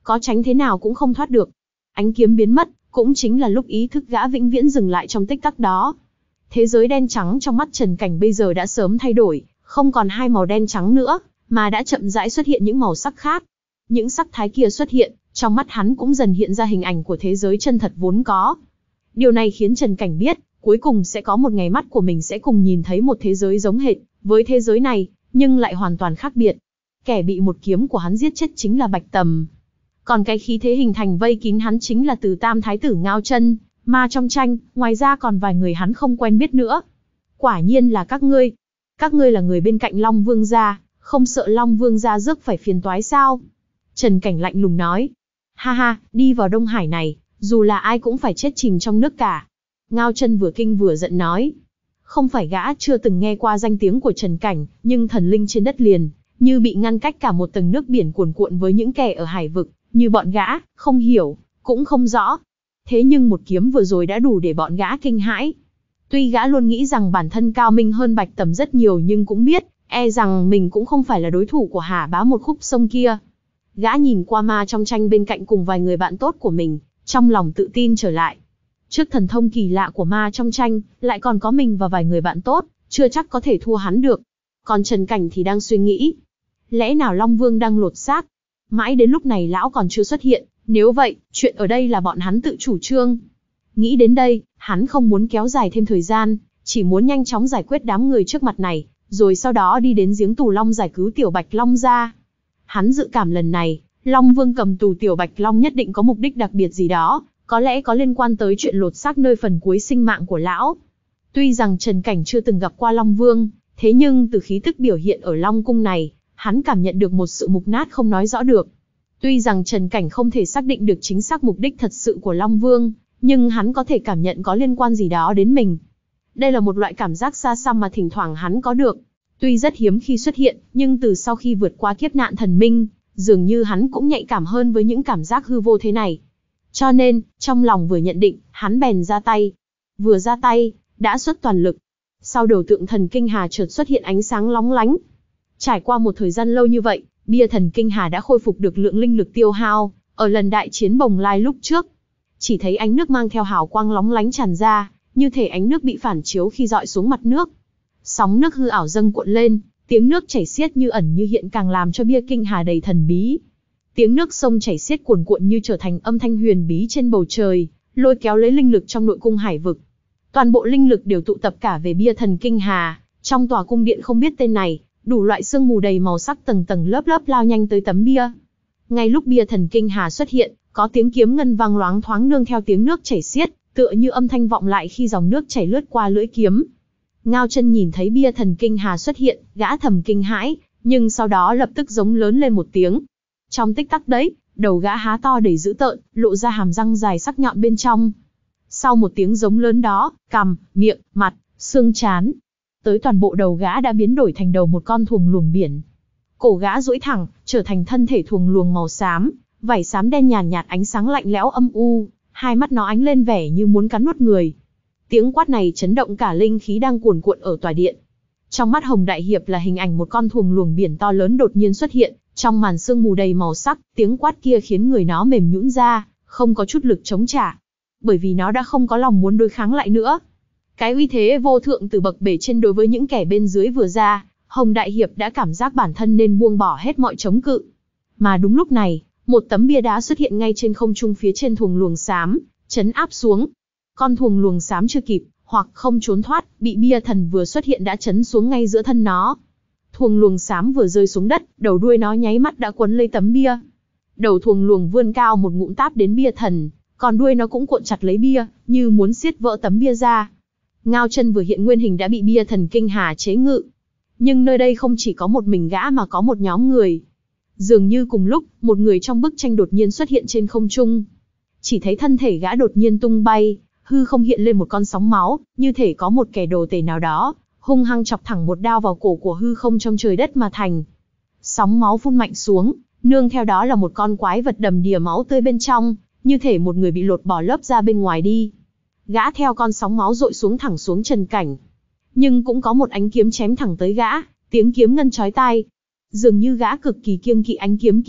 có tránh thế nào cũng không thoát được. Ánh kiếm biến mất, cũng chính là lúc ý thức gã vĩnh viễn dừng lại trong tích tắc đó. Thế giới đen trắng trong mắt Trần Cảnh bây giờ đã sớm thay đổi, không còn hai màu đen trắng nữa, mà đã chậm rãi xuất hiện những màu sắc khác. Những sắc thái kia xuất hiện, trong mắt hắn cũng dần hiện ra hình ảnh của thế giới chân thật vốn có. Điều này khiến Trần Cảnh biết, cuối cùng sẽ có một ngày mắt của mình sẽ cùng nhìn thấy một thế giới giống hệt với thế giới này, nhưng lại hoàn toàn khác biệt. Kẻ bị một kiếm của hắn giết chết chính là Bạch Tầm. Còn cái khí thế hình thành vây kín hắn chính là Từ Tam Thái tử Ngao Chân, ma trong tranh, ngoài ra còn vài người hắn không quen biết nữa. Quả nhiên là các ngươi. Các ngươi là người bên cạnh Long Vương gia, không sợ Long Vương gia rước phải phiền toái sao? Trần Cảnh lạnh lùng nói. Ha ha, đi vào Đông Hải này, dù là ai cũng phải chết chìm trong nước cả. Ngao Chân vừa kinh vừa giận nói. Không phải gã chưa từng nghe qua danh tiếng của Trần Cảnh, nhưng thần linh trên đất liền, như bị ngăn cách cả một tầng nước biển cuồn cuộn với những kẻ ở hải vực, như bọn gã, không hiểu, cũng không rõ. Thế nhưng một kiếm vừa rồi đã đủ để bọn gã kinh hãi. Tuy gã luôn nghĩ rằng bản thân cao minh hơn Bạch Tầm rất nhiều nhưng cũng biết, e rằng mình cũng không phải là đối thủ của Hà Bá một khúc sông kia. Gã nhìn qua ma trong tranh bên cạnh cùng vài người bạn tốt của mình, trong lòng tự tin trở lại. Trước thần thông kỳ lạ của ma trong tranh, lại còn có mình và vài người bạn tốt, chưa chắc có thể thua hắn được. Còn Trần Cảnh thì đang suy nghĩ, lẽ nào Long Vương đang lột xác? Mãi đến lúc này lão còn chưa xuất hiện, nếu vậy, chuyện ở đây là bọn hắn tự chủ trương. Nghĩ đến đây, hắn không muốn kéo dài thêm thời gian, chỉ muốn nhanh chóng giải quyết đám người trước mặt này, rồi sau đó đi đến giếng tù Long giải cứu Tiểu Bạch Long ra. Hắn dự cảm lần này, Long Vương cầm tù Tiểu Bạch Long nhất định có mục đích đặc biệt gì đó, có lẽ có liên quan tới chuyện lột xác nơi phần cuối sinh mạng của lão. Tuy rằng Trần Cảnh chưa từng gặp qua Long Vương, thế nhưng từ khí tức biểu hiện ở Long Cung này, hắn cảm nhận được một sự mục nát không nói rõ được. Tuy rằng Trần Cảnh không thể xác định được chính xác mục đích thật sự của Long Vương, nhưng hắn có thể cảm nhận có liên quan gì đó đến mình. Đây là một loại cảm giác xa xăm mà thỉnh thoảng hắn có được. Tuy rất hiếm khi xuất hiện, nhưng từ sau khi vượt qua kiếp nạn thần minh, dường như hắn cũng nhạy cảm hơn với những cảm giác hư vô thế này. Cho nên, trong lòng vừa nhận định, hắn bèn ra tay. Vừa ra tay, đã xuất toàn lực. Sau đầu tượng thần kinh hà chợt xuất hiện ánh sáng lóng lánh. Trải qua một thời gian lâu như vậy, bia thần kinh hà đã khôi phục được lượng linh lực tiêu hao ở lần đại chiến Bồng Lai lúc trước. Chỉ thấy ánh nước mang theo hào quang lóng lánh tràn ra, như thể ánh nước bị phản chiếu khi dọi xuống mặt nước. Sóng nước hư ảo dâng cuộn lên, tiếng nước chảy xiết như ẩn như hiện càng làm cho bia kinh hà đầy thần bí. Tiếng nước sông chảy xiết cuồn cuộn như trở thành âm thanh huyền bí trên bầu trời, lôi kéo lấy linh lực trong nội cung hải vực. Toàn bộ linh lực đều tụ tập cả về bia thần kinh hà, trong tòa cung điện không biết tên này, đủ loại sương mù đầy màu sắc tầng tầng lớp lớp lao nhanh tới tấm bia. Ngay lúc bia thần kinh hà xuất hiện, có tiếng kiếm ngân vang loáng thoáng nương theo tiếng nước chảy xiết, tựa như âm thanh vọng lại khi dòng nước chảy lướt qua lưỡi kiếm. Ngao Chân nhìn thấy bia thần kinh hà xuất hiện, gã thầm kinh hãi, nhưng sau đó lập tức giống lớn lên một tiếng. Trong tích tắc đấy, đầu gã há to đầy dữ tợn, lộ ra hàm răng dài sắc nhọn bên trong. Sau một tiếng giống lớn đó, cằm, miệng, mặt, xương trán, tới toàn bộ đầu gã đã biến đổi thành đầu một con thuồng luồng biển. Cổ gã duỗi thẳng, trở thành thân thể thuồng luồng màu xám, vảy xám đen nhàn nhạt, ánh sáng lạnh lẽo âm u, hai mắt nó ánh lên vẻ như muốn cắn nuốt người. Tiếng quát này chấn động cả linh khí đang cuồn cuộn ở tòa điện. Trong mắt Hồng Đại Hiệp là hình ảnh một con thuồng luồng biển to lớn đột nhiên xuất hiện, trong màn sương mù đầy màu sắc, tiếng quát kia khiến người nó mềm nhũn ra, không có chút lực chống trả. Bởi vì nó đã không có lòng muốn đối kháng lại nữa. Cái uy thế vô thượng từ bậc bề trên đối với những kẻ bên dưới vừa ra, Hồng Đại Hiệp đã cảm giác bản thân nên buông bỏ hết mọi chống cự. Mà đúng lúc này, một tấm bia đá xuất hiện ngay trên không trung phía trên thuồng luồng xám, chấn áp xuống. Con thuồng luồng xám chưa kịp, hoặc không trốn thoát, bị bia thần vừa xuất hiện đã chấn xuống ngay giữa thân nó. Thuồng luồng xám vừa rơi xuống đất, đầu đuôi nó nháy mắt đã quấn lấy tấm bia. Đầu thuồng luồng vươn cao một ngụm táp đến bia thần, còn đuôi nó cũng cuộn chặt lấy bia, như muốn xiết vỡ tấm bia ra. Ngao Chân vừa hiện nguyên hình đã bị bia thần kinh hà chế ngự. Nhưng nơi đây không chỉ có một mình gã mà có một nhóm người. Dường như cùng lúc, một người trong bức tranh đột nhiên xuất hiện trên không trung. Chỉ thấy thân thể gã đột nhiên tung bay, hư không hiện lên một con sóng máu, như thể có một kẻ đồ tể nào đó, hung hăng chọc thẳng một đao vào cổ của hư không trong trời đất mà thành. Sóng máu phun mạnh xuống, nương theo đó là một con quái vật đầm đìa máu tươi bên trong, như thể một người bị lột bỏ lớp da bên ngoài đi. Gã theo con sóng máu dội xuống thẳng xuống Trần Cảnh. Nhưng cũng có một ánh kiếm chém thẳng tới gã, tiếng kiếm ngân chói tai. Dường như gã cực kỳ kiêng kỵ ánh kiếm kia,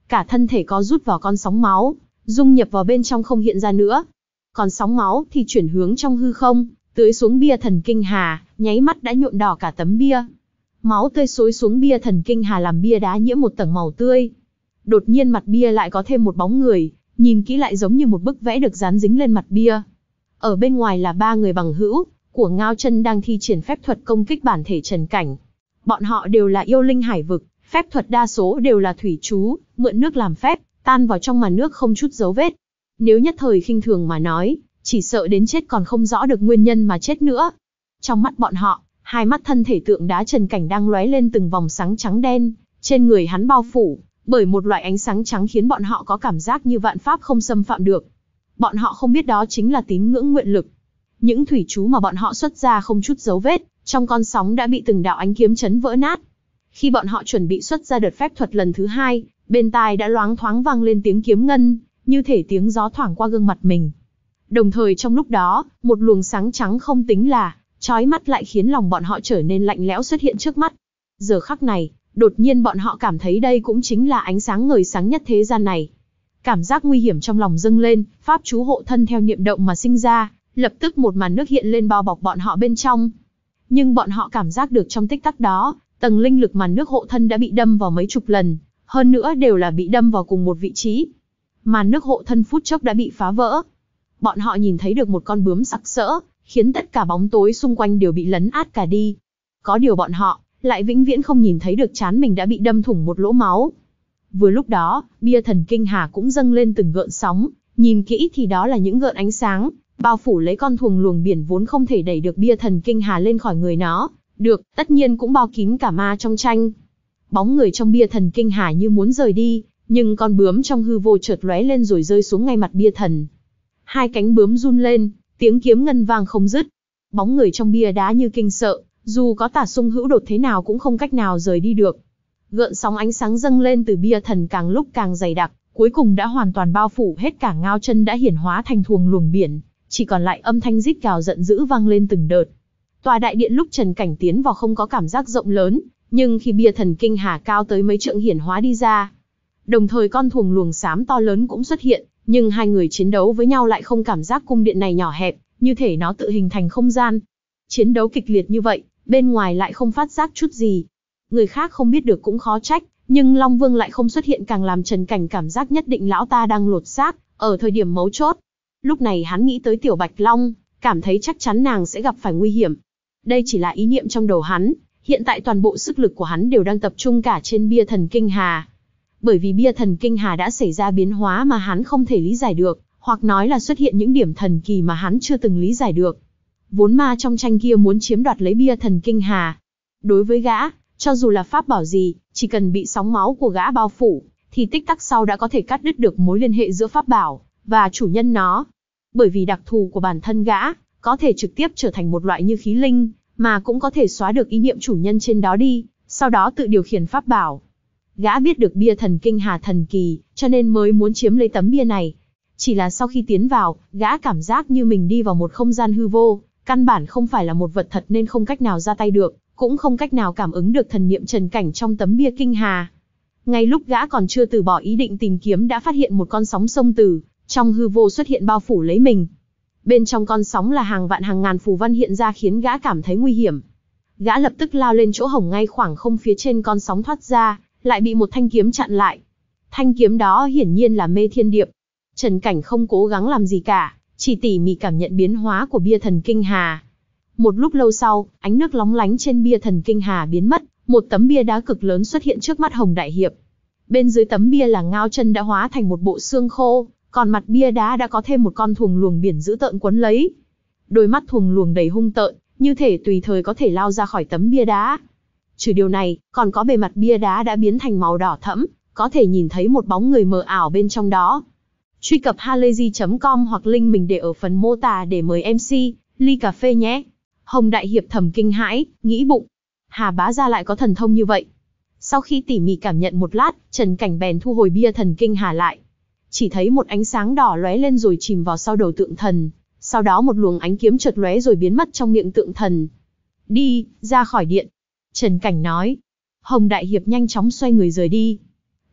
cả thân thể có rút vào con sóng máu, dung nhập vào bên trong không hiện ra nữa. Còn sóng máu thì chuyển hướng trong hư không, tưới xuống bia thần kinh hà, nháy mắt đã nhuộm đỏ cả tấm bia. Máu tươi xối xuống bia thần kinh hà làm bia đá nhiễm một tầng màu tươi. Đột nhiên mặt bia lại có thêm một bóng người, nhìn kỹ lại giống như một bức vẽ được dán dính lên mặt bia. Ở bên ngoài là ba người bằng hữu của Ngao Chân đang thi triển phép thuật công kích bản thể Trần Cảnh. Bọn họ đều là yêu linh hải vực, phép thuật đa số đều là thủy chú, mượn nước làm phép, tan vào trong màn nước không chút dấu vết. Nếu nhất thời khinh thường mà nói, chỉ sợ đến chết còn không rõ được nguyên nhân mà chết nữa. Trong mắt bọn họ, hai mắt thân thể tượng đá Trần Cảnh đang lóe lên từng vòng sáng trắng đen, trên người hắn bao phủ bởi một loại ánh sáng trắng khiến bọn họ có cảm giác như vạn pháp không xâm phạm được. Bọn họ không biết đó chính là tín ngưỡng nguyện lực. Những thủy chú mà bọn họ xuất ra không chút dấu vết, trong con sóng đã bị từng đạo ánh kiếm chấn vỡ nát. Khi bọn họ chuẩn bị xuất ra đợt phép thuật lần thứ hai, bên tai đã loáng thoáng vang lên tiếng kiếm ngân, như thể tiếng gió thoảng qua gương mặt mình. Đồng thời trong lúc đó, một luồng sáng trắng không tính là chói mắt lại khiến lòng bọn họ trở nên lạnh lẽo xuất hiện trước mắt. Giờ khắc này, đột nhiên bọn họ cảm thấy đây cũng chính là ánh sáng ngời sáng nhất thế gian này. Cảm giác nguy hiểm trong lòng dâng lên, pháp chú hộ thân theo niệm động mà sinh ra, lập tức một màn nước hiện lên bao bọc bọn họ bên trong. Nhưng bọn họ cảm giác được trong tích tắc đó, tầng linh lực màn nước hộ thân đã bị đâm vào mấy chục lần, hơn nữa đều là bị đâm vào cùng một vị trí. Màn nước hộ thân phút chốc đã bị phá vỡ. Bọn họ nhìn thấy được một con bướm sặc sỡ, khiến tất cả bóng tối xung quanh đều bị lấn át cả đi. Có điều bọn họ lại vĩnh viễn không nhìn thấy được trán mình đã bị đâm thủng một lỗ máu. Vừa lúc đó, bia thần kinh hà cũng dâng lên từng gợn sóng, nhìn kỹ thì đó là những gợn ánh sáng, bao phủ lấy con thuồng luồng biển vốn không thể đẩy được bia thần kinh hà lên khỏi người nó. Được, tất nhiên cũng bao kín cả ma trong tranh. Bóng người trong bia thần kinh hà như muốn rời đi, nhưng con bướm trong hư vô chợt lóe lên rồi rơi xuống ngay mặt bia thần. Hai cánh bướm run lên, tiếng kiếm ngân vang không dứt. Bóng người trong bia đá như kinh sợ, dù có tả xung hữu đột thế nào cũng không cách nào rời đi được. Gợn sóng ánh sáng dâng lên từ bia thần càng lúc càng dày đặc, cuối cùng đã hoàn toàn bao phủ hết cả Ngao Chân đã hiển hóa thành thuồng luồng biển, chỉ còn lại âm thanh rít gào giận dữ vang lên từng đợt. Tòa đại điện lúc Trần Cảnh tiến vào không có cảm giác rộng lớn, nhưng khi bia thần kinh hà cao tới mấy trượng hiển hóa đi ra, đồng thời con thuồng luồng xám to lớn cũng xuất hiện, nhưng hai người chiến đấu với nhau lại không cảm giác cung điện này nhỏ hẹp, như thể nó tự hình thành không gian. Chiến đấu kịch liệt như vậy, bên ngoài lại không phát giác chút gì. Người khác không biết được cũng khó trách, nhưng Long Vương lại không xuất hiện càng làm Trần Cảnh cảm giác nhất định lão ta đang lột xác, ở thời điểm mấu chốt. Lúc này hắn nghĩ tới Tiểu Bạch Long, cảm thấy chắc chắn nàng sẽ gặp phải nguy hiểm. Đây chỉ là ý niệm trong đầu hắn, hiện tại toàn bộ sức lực của hắn đều đang tập trung cả trên bia thần kinh hà. Bởi vì bia thần kinh hà đã xảy ra biến hóa mà hắn không thể lý giải được, hoặc nói là xuất hiện những điểm thần kỳ mà hắn chưa từng lý giải được. Vốn ma trong tranh kia muốn chiếm đoạt lấy bia thần kinh hà. Đối với gã, cho dù là pháp bảo gì, chỉ cần bị sóng máu của gã bao phủ, thì tích tắc sau đã có thể cắt đứt được mối liên hệ giữa pháp bảo và chủ nhân nó. Bởi vì đặc thù của bản thân gã, có thể trực tiếp trở thành một loại như khí linh, mà cũng có thể xóa được ý niệm chủ nhân trên đó đi, sau đó tự điều khiển pháp bảo. Gã biết được bia thần kinh hà thần kỳ, cho nên mới muốn chiếm lấy tấm bia này. Chỉ là sau khi tiến vào, gã cảm giác như mình đi vào một không gian hư vô, căn bản không phải là một vật thật nên không cách nào ra tay được, cũng không cách nào cảm ứng được thần niệm Trần Cảnh trong tấm bia kinh hà. Ngay lúc gã còn chưa từ bỏ ý định tìm kiếm đã phát hiện một con sóng sông từ trong hư vô xuất hiện bao phủ lấy mình. Bên trong con sóng là hàng vạn hàng ngàn phù văn hiện ra khiến gã cảm thấy nguy hiểm. Gã lập tức lao lên chỗ hổng ngay khoảng không phía trên con sóng thoát ra, lại bị một thanh kiếm chặn lại. Thanh kiếm đó hiển nhiên là Mê Thiên Điệp. Trần Cảnh không cố gắng làm gì cả, chỉ tỉ mỉ cảm nhận biến hóa của bia thần kinh hà. Một lúc lâu sau, ánh nước lóng lánh trên bia thần kinh hà biến mất, một tấm bia đá cực lớn xuất hiện trước mắt Hồng Đại Hiệp. Bên dưới tấm bia là Ngao Chân đã hóa thành một bộ xương khô, còn mặt bia đá đã có thêm một con thuồng luồng biển dữ tợn quấn lấy. Đôi mắt thuồng luồng đầy hung tợn, như thể tùy thời có thể lao ra khỏi tấm bia đá. Trừ điều này, còn có bề mặt bia đá đã biến thành màu đỏ thẫm, có thể nhìn thấy một bóng người mờ ảo bên trong đó. Truy cập halayzi chấm com hoặc link mình để ở phần mô tả để mời em xê, ly cà phê nhé. Hồng Đại Hiệp thầm kinh hãi, nghĩ bụng. Hà bá gia lại có thần thông như vậy. Sau khi tỉ mỉ cảm nhận một lát, Trần Cảnh bèn thu hồi bia thần kinh hà lại. Chỉ thấy một ánh sáng đỏ lóe lên rồi chìm vào sau đầu tượng thần. Sau đó một luồng ánh kiếm chợt lóe rồi biến mất trong miệng tượng thần. Đi, ra khỏi điện. Trần Cảnh nói. Hồng Đại Hiệp nhanh chóng xoay người rời đi.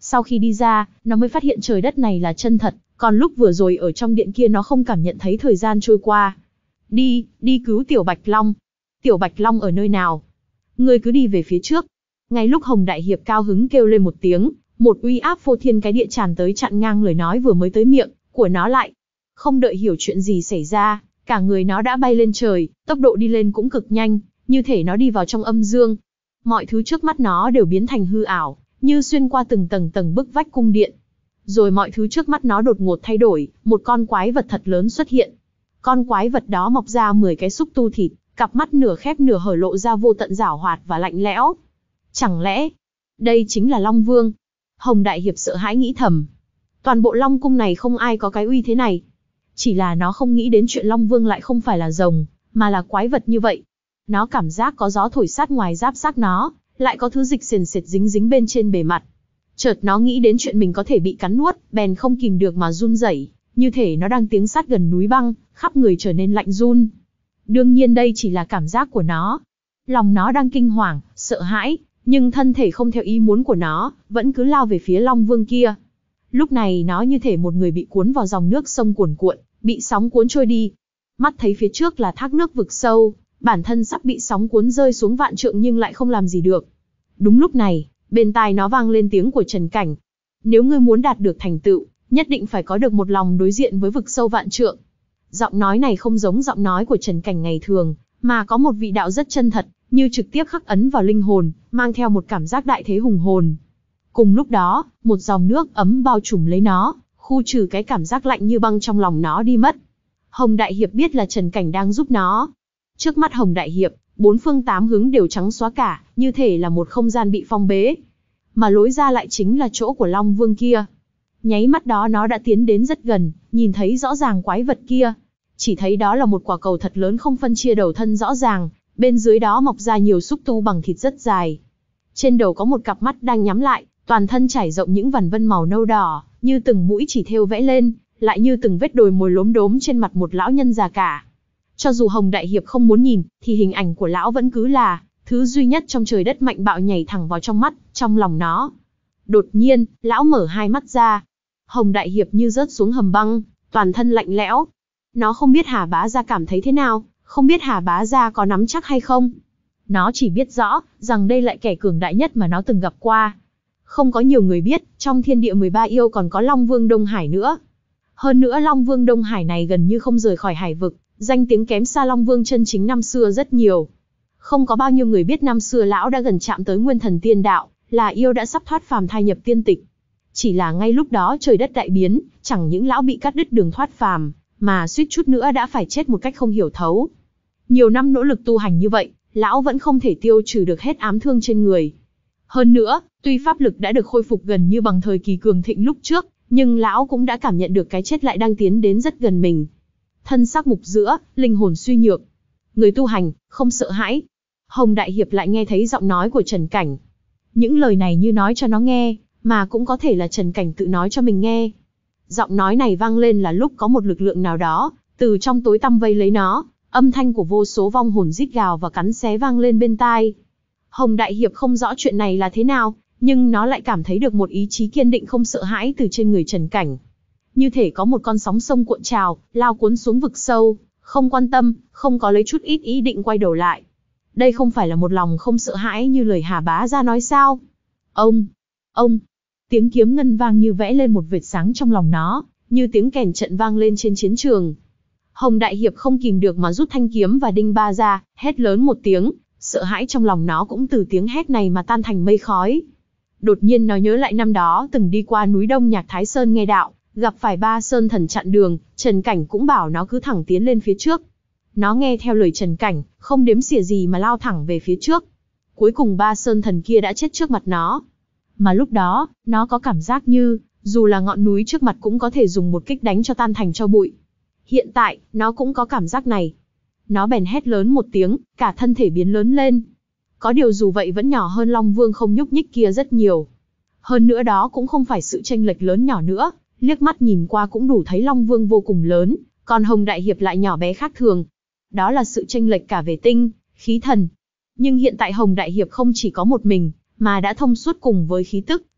Sau khi đi ra, nó mới phát hiện trời đất này là chân thật, còn lúc vừa rồi ở trong điện kia nó không cảm nhận thấy thời gian trôi qua. Đi, đi cứu Tiểu Bạch Long. Tiểu Bạch Long ở nơi nào? Ngươi cứ đi về phía trước. Ngay lúc Hồng Đại Hiệp cao hứng kêu lên một tiếng, một uy áp phô thiên cái địa tràn tới chặn ngang lời nói vừa mới tới miệng của nó lại. Không đợi hiểu chuyện gì xảy ra, cả người nó đã bay lên trời, tốc độ đi lên cũng cực nhanh, như thể nó đi vào trong âm dương. Mọi thứ trước mắt nó đều biến thành hư ảo, như xuyên qua từng tầng tầng bức vách cung điện. Rồi mọi thứ trước mắt nó đột ngột thay đổi, một con quái vật thật lớn xuất hiện. Con quái vật đó mọc ra mười cái xúc tu thịt, cặp mắt nửa khép nửa hở lộ ra vô tận giảo hoạt và lạnh lẽo. Chẳng lẽ, đây chính là Long Vương? Hồng Đại Hiệp sợ hãi nghĩ thầm. Toàn bộ Long Cung này không ai có cái uy thế này. Chỉ là nó không nghĩ đến chuyện Long Vương lại không phải là rồng, mà là quái vật như vậy. Nó cảm giác có gió thổi sát ngoài giáp xác nó, lại có thứ dịch sền sệt dính dính bên trên bề mặt. Chợt nó nghĩ đến chuyện mình có thể bị cắn nuốt, bèn không kìm được mà run rẩy, như thể nó đang tiến sát gần núi băng, khắp người trở nên lạnh run. Đương nhiên đây chỉ là cảm giác của nó. Lòng nó đang kinh hoàng, sợ hãi, nhưng thân thể không theo ý muốn của nó, vẫn cứ lao về phía Long Vương kia. Lúc này nó như thể một người bị cuốn vào dòng nước sông cuồn cuộn, bị sóng cuốn trôi đi. Mắt thấy phía trước là thác nước vực sâu, bản thân sắp bị sóng cuốn rơi xuống vạn trượng nhưng lại không làm gì được. Đúng lúc này, bên tai nó vang lên tiếng của Trần Cảnh. Nếu ngươi muốn đạt được thành tựu, nhất định phải có được một lòng đối diện với vực sâu vạn trượng. Giọng nói này không giống giọng nói của Trần Cảnh ngày thường, mà có một vị đạo rất chân thật, như trực tiếp khắc ấn vào linh hồn, mang theo một cảm giác đại thế hùng hồn. Cùng lúc đó, một dòng nước ấm bao trùm lấy nó, khu trừ cái cảm giác lạnh như băng trong lòng nó đi mất. Hồng Đại Hiệp biết là Trần Cảnh đang giúp nó. Trước mắt Hồng Đại Hiệp, bốn phương tám hướng đều trắng xóa cả, như thể là một không gian bị phong bế. Mà lối ra lại chính là chỗ của Long Vương kia. Nháy mắt đó nó đã tiến đến rất gần, nhìn thấy rõ ràng quái vật kia. Chỉ thấy đó là một quả cầu thật lớn không phân chia đầu thân rõ ràng, bên dưới đó mọc ra nhiều xúc tu bằng thịt rất dài. Trên đầu có một cặp mắt đang nhắm lại, toàn thân trải rộng những vằn vân màu nâu đỏ, như từng mũi chỉ thêu vẽ lên, lại như từng vết đồi mồi lốm đốm trên mặt một lão nhân già cả. Cho dù Hồng Đại Hiệp không muốn nhìn, thì hình ảnh của lão vẫn cứ là thứ duy nhất trong trời đất mạnh bạo nhảy thẳng vào trong mắt, trong lòng nó. Đột nhiên, lão mở hai mắt ra. Hồng Đại Hiệp như rớt xuống hầm băng, toàn thân lạnh lẽo. Nó không biết Hà Bá Gia cảm thấy thế nào, không biết Hà Bá Gia có nắm chắc hay không. Nó chỉ biết rõ, rằng đây lại kẻ cường đại nhất mà nó từng gặp qua. Không có nhiều người biết, trong thiên địa mười ba yêu còn có Long Vương Đông Hải nữa. Hơn nữa Long Vương Đông Hải này gần như không rời khỏi hải vực, danh tiếng kém xa Long Vương chân chính năm xưa rất nhiều. Không có bao nhiêu người biết năm xưa lão đã gần chạm tới nguyên thần tiên đạo, là yêu đã sắp thoát phàm thai nhập tiên tịch. Chỉ là ngay lúc đó trời đất đại biến, chẳng những lão bị cắt đứt đường thoát phàm, mà suýt chút nữa đã phải chết một cách không hiểu thấu. Nhiều năm nỗ lực tu hành như vậy, lão vẫn không thể tiêu trừ được hết ám thương trên người. Hơn nữa, tuy pháp lực đã được khôi phục gần như bằng thời kỳ cường thịnh lúc trước, nhưng lão cũng đã cảm nhận được cái chết lại đang tiến đến rất gần mình. Thân xác mục giữa, linh hồn suy nhược. Người tu hành, không sợ hãi. Hồng Đại Hiệp lại nghe thấy giọng nói của Trần Cảnh. Những lời này như nói cho nó nghe, mà cũng có thể là Trần Cảnh tự nói cho mình nghe. Giọng nói này vang lên là lúc có một lực lượng nào đó, từ trong tối tăm vây lấy nó, âm thanh của vô số vong hồn rít gào và cắn xé vang lên bên tai. Hồng Đại Hiệp không rõ chuyện này là thế nào, nhưng nó lại cảm thấy được một ý chí kiên định không sợ hãi từ trên người Trần Cảnh. Như thể có một con sóng sông cuộn trào, lao cuốn xuống vực sâu, không quan tâm, không có lấy chút ít ý định quay đầu lại. Đây không phải là một lòng không sợ hãi như lời Hà Bá Gia nói sao? Ông, ông, tiếng kiếm ngân vang như vẽ lên một vệt sáng trong lòng nó, như tiếng kèn trận vang lên trên chiến trường. Hồng Đại Hiệp không kìm được mà rút thanh kiếm và đinh ba ra, hét lớn một tiếng, sợ hãi trong lòng nó cũng từ tiếng hét này mà tan thành mây khói. Đột nhiên nó nhớ lại năm đó từng đi qua núi Đông Nhạc Thái Sơn nghe đạo, gặp phải ba sơn thần chặn đường, Trần Cảnh cũng bảo nó cứ thẳng tiến lên phía trước. Nó nghe theo lời Trần Cảnh, không đếm xỉa gì mà lao thẳng về phía trước. Cuối cùng ba sơn thần kia đã chết trước mặt nó. Mà lúc đó, nó có cảm giác như, dù là ngọn núi trước mặt cũng có thể dùng một kích đánh cho tan thành tro bụi. Hiện tại, nó cũng có cảm giác này. Nó bèn hét lớn một tiếng, cả thân thể biến lớn lên. Có điều dù vậy vẫn nhỏ hơn Long Vương không nhúc nhích kia rất nhiều. Hơn nữa đó cũng không phải sự chênh lệch lớn nhỏ nữa, liếc mắt nhìn qua cũng đủ thấy Long Vương vô cùng lớn, còn Hồng Đại Hiệp lại nhỏ bé khác thường. Đó là sự chênh lệch cả về tinh, khí thần. Nhưng hiện tại Hồng Đại Hiệp không chỉ có một mình, mà đã thông suốt cùng với khí tức,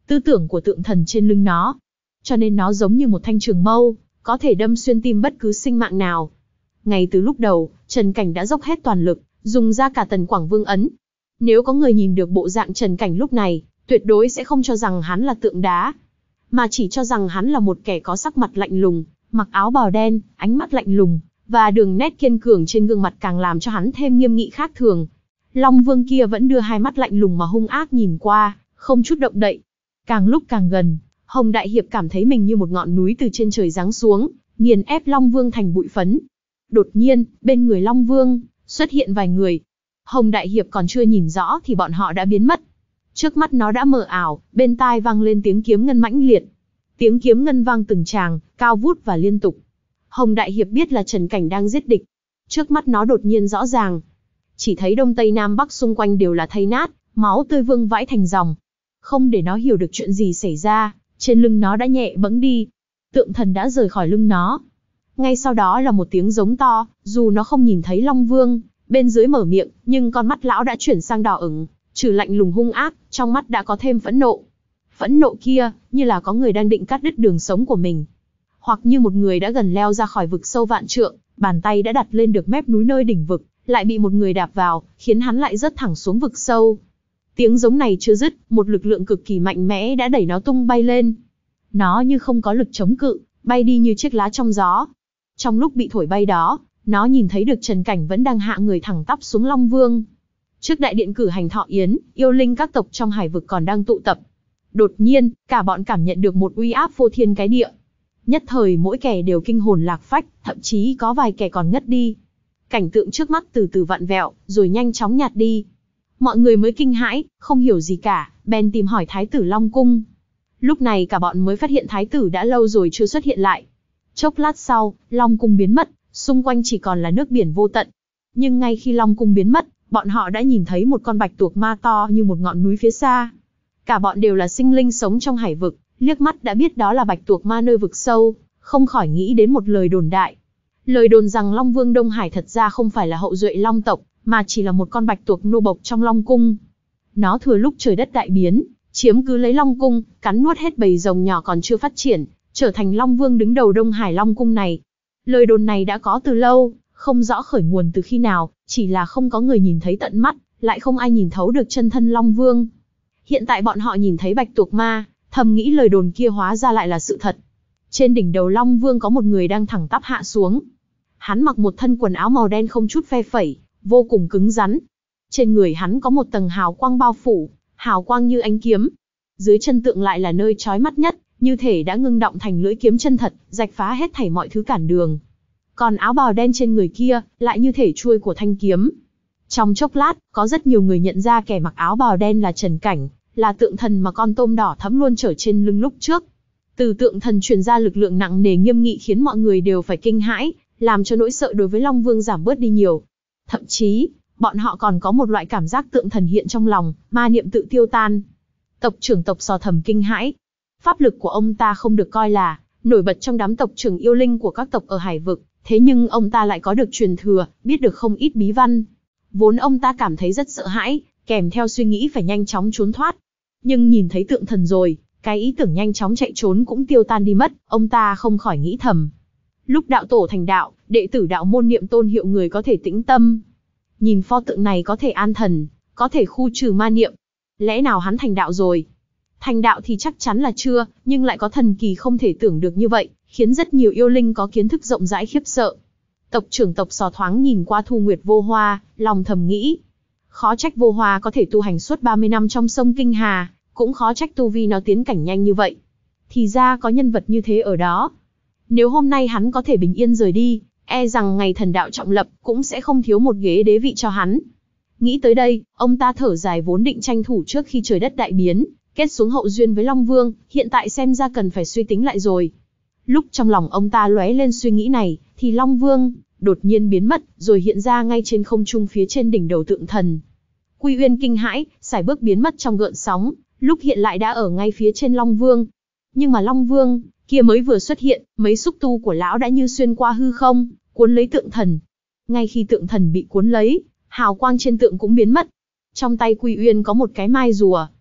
tư tưởng của tượng thần trên lưng nó. Cho nên nó giống như một thanh trường mâu, có thể đâm xuyên tim bất cứ sinh mạng nào. Ngay từ lúc đầu, Trần Cảnh đã dốc hết toàn lực, dùng ra cả Tần Quảng Vương ấn. Nếu có người nhìn được bộ dạng Trần Cảnh lúc này, tuyệt đối sẽ không cho rằng hắn là tượng đá, mà chỉ cho rằng hắn là một kẻ có sắc mặt lạnh lùng, mặc áo bào đen, ánh mắt lạnh lùng, và đường nét kiên cường trên gương mặt càng làm cho hắn thêm nghiêm nghị khác thường. Long Vương kia vẫn đưa hai mắt lạnh lùng mà hung ác nhìn qua, không chút động đậy. Càng lúc càng gần, Hồng Đại Hiệp cảm thấy mình như một ngọn núi từ trên trời giáng xuống, nghiền ép Long Vương thành bụi phấn. Đột nhiên, bên người Long Vương xuất hiện vài người. Hồng Đại Hiệp còn chưa nhìn rõ thì bọn họ đã biến mất. Trước mắt nó đã mờ ảo, bên tai vang lên tiếng kiếm ngân mãnh liệt. Tiếng kiếm ngân vang từng tràng, cao vút và liên tục. Hồng Đại Hiệp biết là Trần Cảnh đang giết địch. Trước mắt nó đột nhiên rõ ràng. Chỉ thấy đông tây nam bắc xung quanh đều là thây nát, máu tươi vương vãi thành dòng. Không để nó hiểu được chuyện gì xảy ra, trên lưng nó đã nhẹ bẫng đi. Tượng thần đã rời khỏi lưng nó. Ngay sau đó là một tiếng giống to, dù nó không nhìn thấy Long Vương bên dưới mở miệng, nhưng con mắt lão đã chuyển sang đỏ ửng, trừ lạnh lùng hung ác, trong mắt đã có thêm phẫn nộ. Phẫn nộ kia, như là có người đang định cắt đứt đường sống của mình, hoặc như một người đã gần leo ra khỏi vực sâu vạn trượng, bàn tay đã đặt lên được mép núi nơi đỉnh vực, lại bị một người đạp vào, khiến hắn lại rớt thẳng xuống vực sâu. Tiếng giống này chưa dứt, một lực lượng cực kỳ mạnh mẽ đã đẩy nó tung bay lên. Nó như không có lực chống cự, bay đi như chiếc lá trong gió. Trong lúc bị thổi bay đó, nó nhìn thấy được Trần Cảnh vẫn đang hạ người thẳng tắp xuống Long Vương. Trước đại điện cử hành thọ yến, yêu linh các tộc trong hải vực còn đang tụ tập. Đột nhiên, cả bọn cảm nhận được một uy áp phô thiên cái địa. Nhất thời mỗi kẻ đều kinh hồn lạc phách, thậm chí có vài kẻ còn ngất đi. Cảnh tượng trước mắt từ từ vặn vẹo, rồi nhanh chóng nhạt đi. Mọi người mới kinh hãi, không hiểu gì cả, bèn tìm hỏi Thái tử Long Cung. Lúc này cả bọn mới phát hiện Thái tử đã lâu rồi chưa xuất hiện lại. Chốc lát sau, Long Cung biến mất, xung quanh chỉ còn là nước biển vô tận. Nhưng ngay khi Long Cung biến mất, bọn họ đã nhìn thấy một con bạch tuộc ma to như một ngọn núi phía xa. Cả bọn đều là sinh linh sống trong hải vực, liếc mắt đã biết đó là bạch tuộc ma nơi vực sâu, không khỏi nghĩ đến một lời đồn đại. Lời đồn rằng Long Vương Đông Hải thật ra không phải là hậu duệ Long tộc, mà chỉ là một con bạch tuộc nô bộc trong Long Cung. Nó thừa lúc trời đất đại biến, chiếm cứ lấy Long Cung, cắn nuốt hết bầy rồng nhỏ còn chưa phát triển, trở thành Long Vương đứng đầu Đông Hải Long Cung này. Lời đồn này đã có từ lâu, không rõ khởi nguồn từ khi nào, chỉ là không có người nhìn thấy tận mắt, lại không ai nhìn thấu được chân thân Long Vương. Hiện tại bọn họ nhìn thấy bạch tuộc ma, thầm nghĩ lời đồn kia hóa ra lại là sự thật. Trên đỉnh đầu Long Vương có một người đang thẳng tắp hạ xuống. Hắn mặc một thân quần áo màu đen không chút phe phẩy, vô cùng cứng rắn. Trên người hắn có một tầng hào quang bao phủ, hào quang như ánh kiếm. Dưới chân tượng lại là nơi chói mắt nhất, như thể đã ngưng động thành lưỡi kiếm chân thật, rạch phá hết thảy mọi thứ cản đường. Còn áo bào đen trên người kia, lại như thể chuôi của thanh kiếm. Trong chốc lát, có rất nhiều người nhận ra kẻ mặc áo bào đen là Trần Cảnh, là tượng thần mà con tôm đỏ thẫm luôn chở trên lưng lúc trước. Từ tượng thần truyền ra lực lượng nặng nề nghiêm nghị khiến mọi người đều phải kinh hãi, làm cho nỗi sợ đối với Long Vương giảm bớt đi nhiều. Thậm chí, bọn họ còn có một loại cảm giác tượng thần hiện trong lòng, ma niệm tự tiêu tan. Tộc trưởng tộc Sò thầm kinh hãi. Pháp lực của ông ta không được coi là nổi bật trong đám tộc trưởng yêu linh của các tộc ở hải vực, thế nhưng ông ta lại có được truyền thừa, biết được không ít bí văn. Vốn ông ta cảm thấy rất sợ hãi, kèm theo suy nghĩ phải nhanh chóng trốn thoát. Nhưng nhìn thấy tượng thần rồi, cái ý tưởng nhanh chóng chạy trốn cũng tiêu tan đi mất, ông ta không khỏi nghĩ thầm. Lúc đạo tổ thành đạo, đệ tử đạo môn niệm tôn hiệu người có thể tĩnh tâm. Nhìn pho tượng này có thể an thần, có thể khu trừ ma niệm. Lẽ nào hắn thành đạo rồi? Thành đạo thì chắc chắn là chưa, nhưng lại có thần kỳ không thể tưởng được như vậy, khiến rất nhiều yêu linh có kiến thức rộng rãi khiếp sợ. Tộc trưởng tộc Sò thoáng nhìn qua Thu Nguyệt Vô Hoa, lòng thầm nghĩ. Khó trách Vô Hoa có thể tu hành suốt ba mươi năm trong sông Kinh Hà, cũng khó trách tu vi nó tiến cảnh nhanh như vậy. Thì ra có nhân vật như thế ở đó. Nếu hôm nay hắn có thể bình yên rời đi, e rằng ngày thần đạo trọng lập cũng sẽ không thiếu một ghế đế vị cho hắn. Nghĩ tới đây, ông ta thở dài vốn định tranh thủ trước khi trời đất đại biến, kết xuống hậu duyên với Long Vương, hiện tại xem ra cần phải suy tính lại rồi. Lúc trong lòng ông ta lóe lên suy nghĩ này, thì Long Vương đột nhiên biến mất, rồi hiện ra ngay trên không trung phía trên đỉnh đầu tượng thần. Quy Uyên kinh hãi, sải bước biến mất trong gợn sóng, lúc hiện lại đã ở ngay phía trên Long Vương. Nhưng mà Long Vương kia mới vừa xuất hiện, mấy xúc tu của lão đã như xuyên qua hư không, cuốn lấy tượng thần. Ngay khi tượng thần bị cuốn lấy, hào quang trên tượng cũng biến mất. Trong tay Quy Uyên có một cái mai rùa.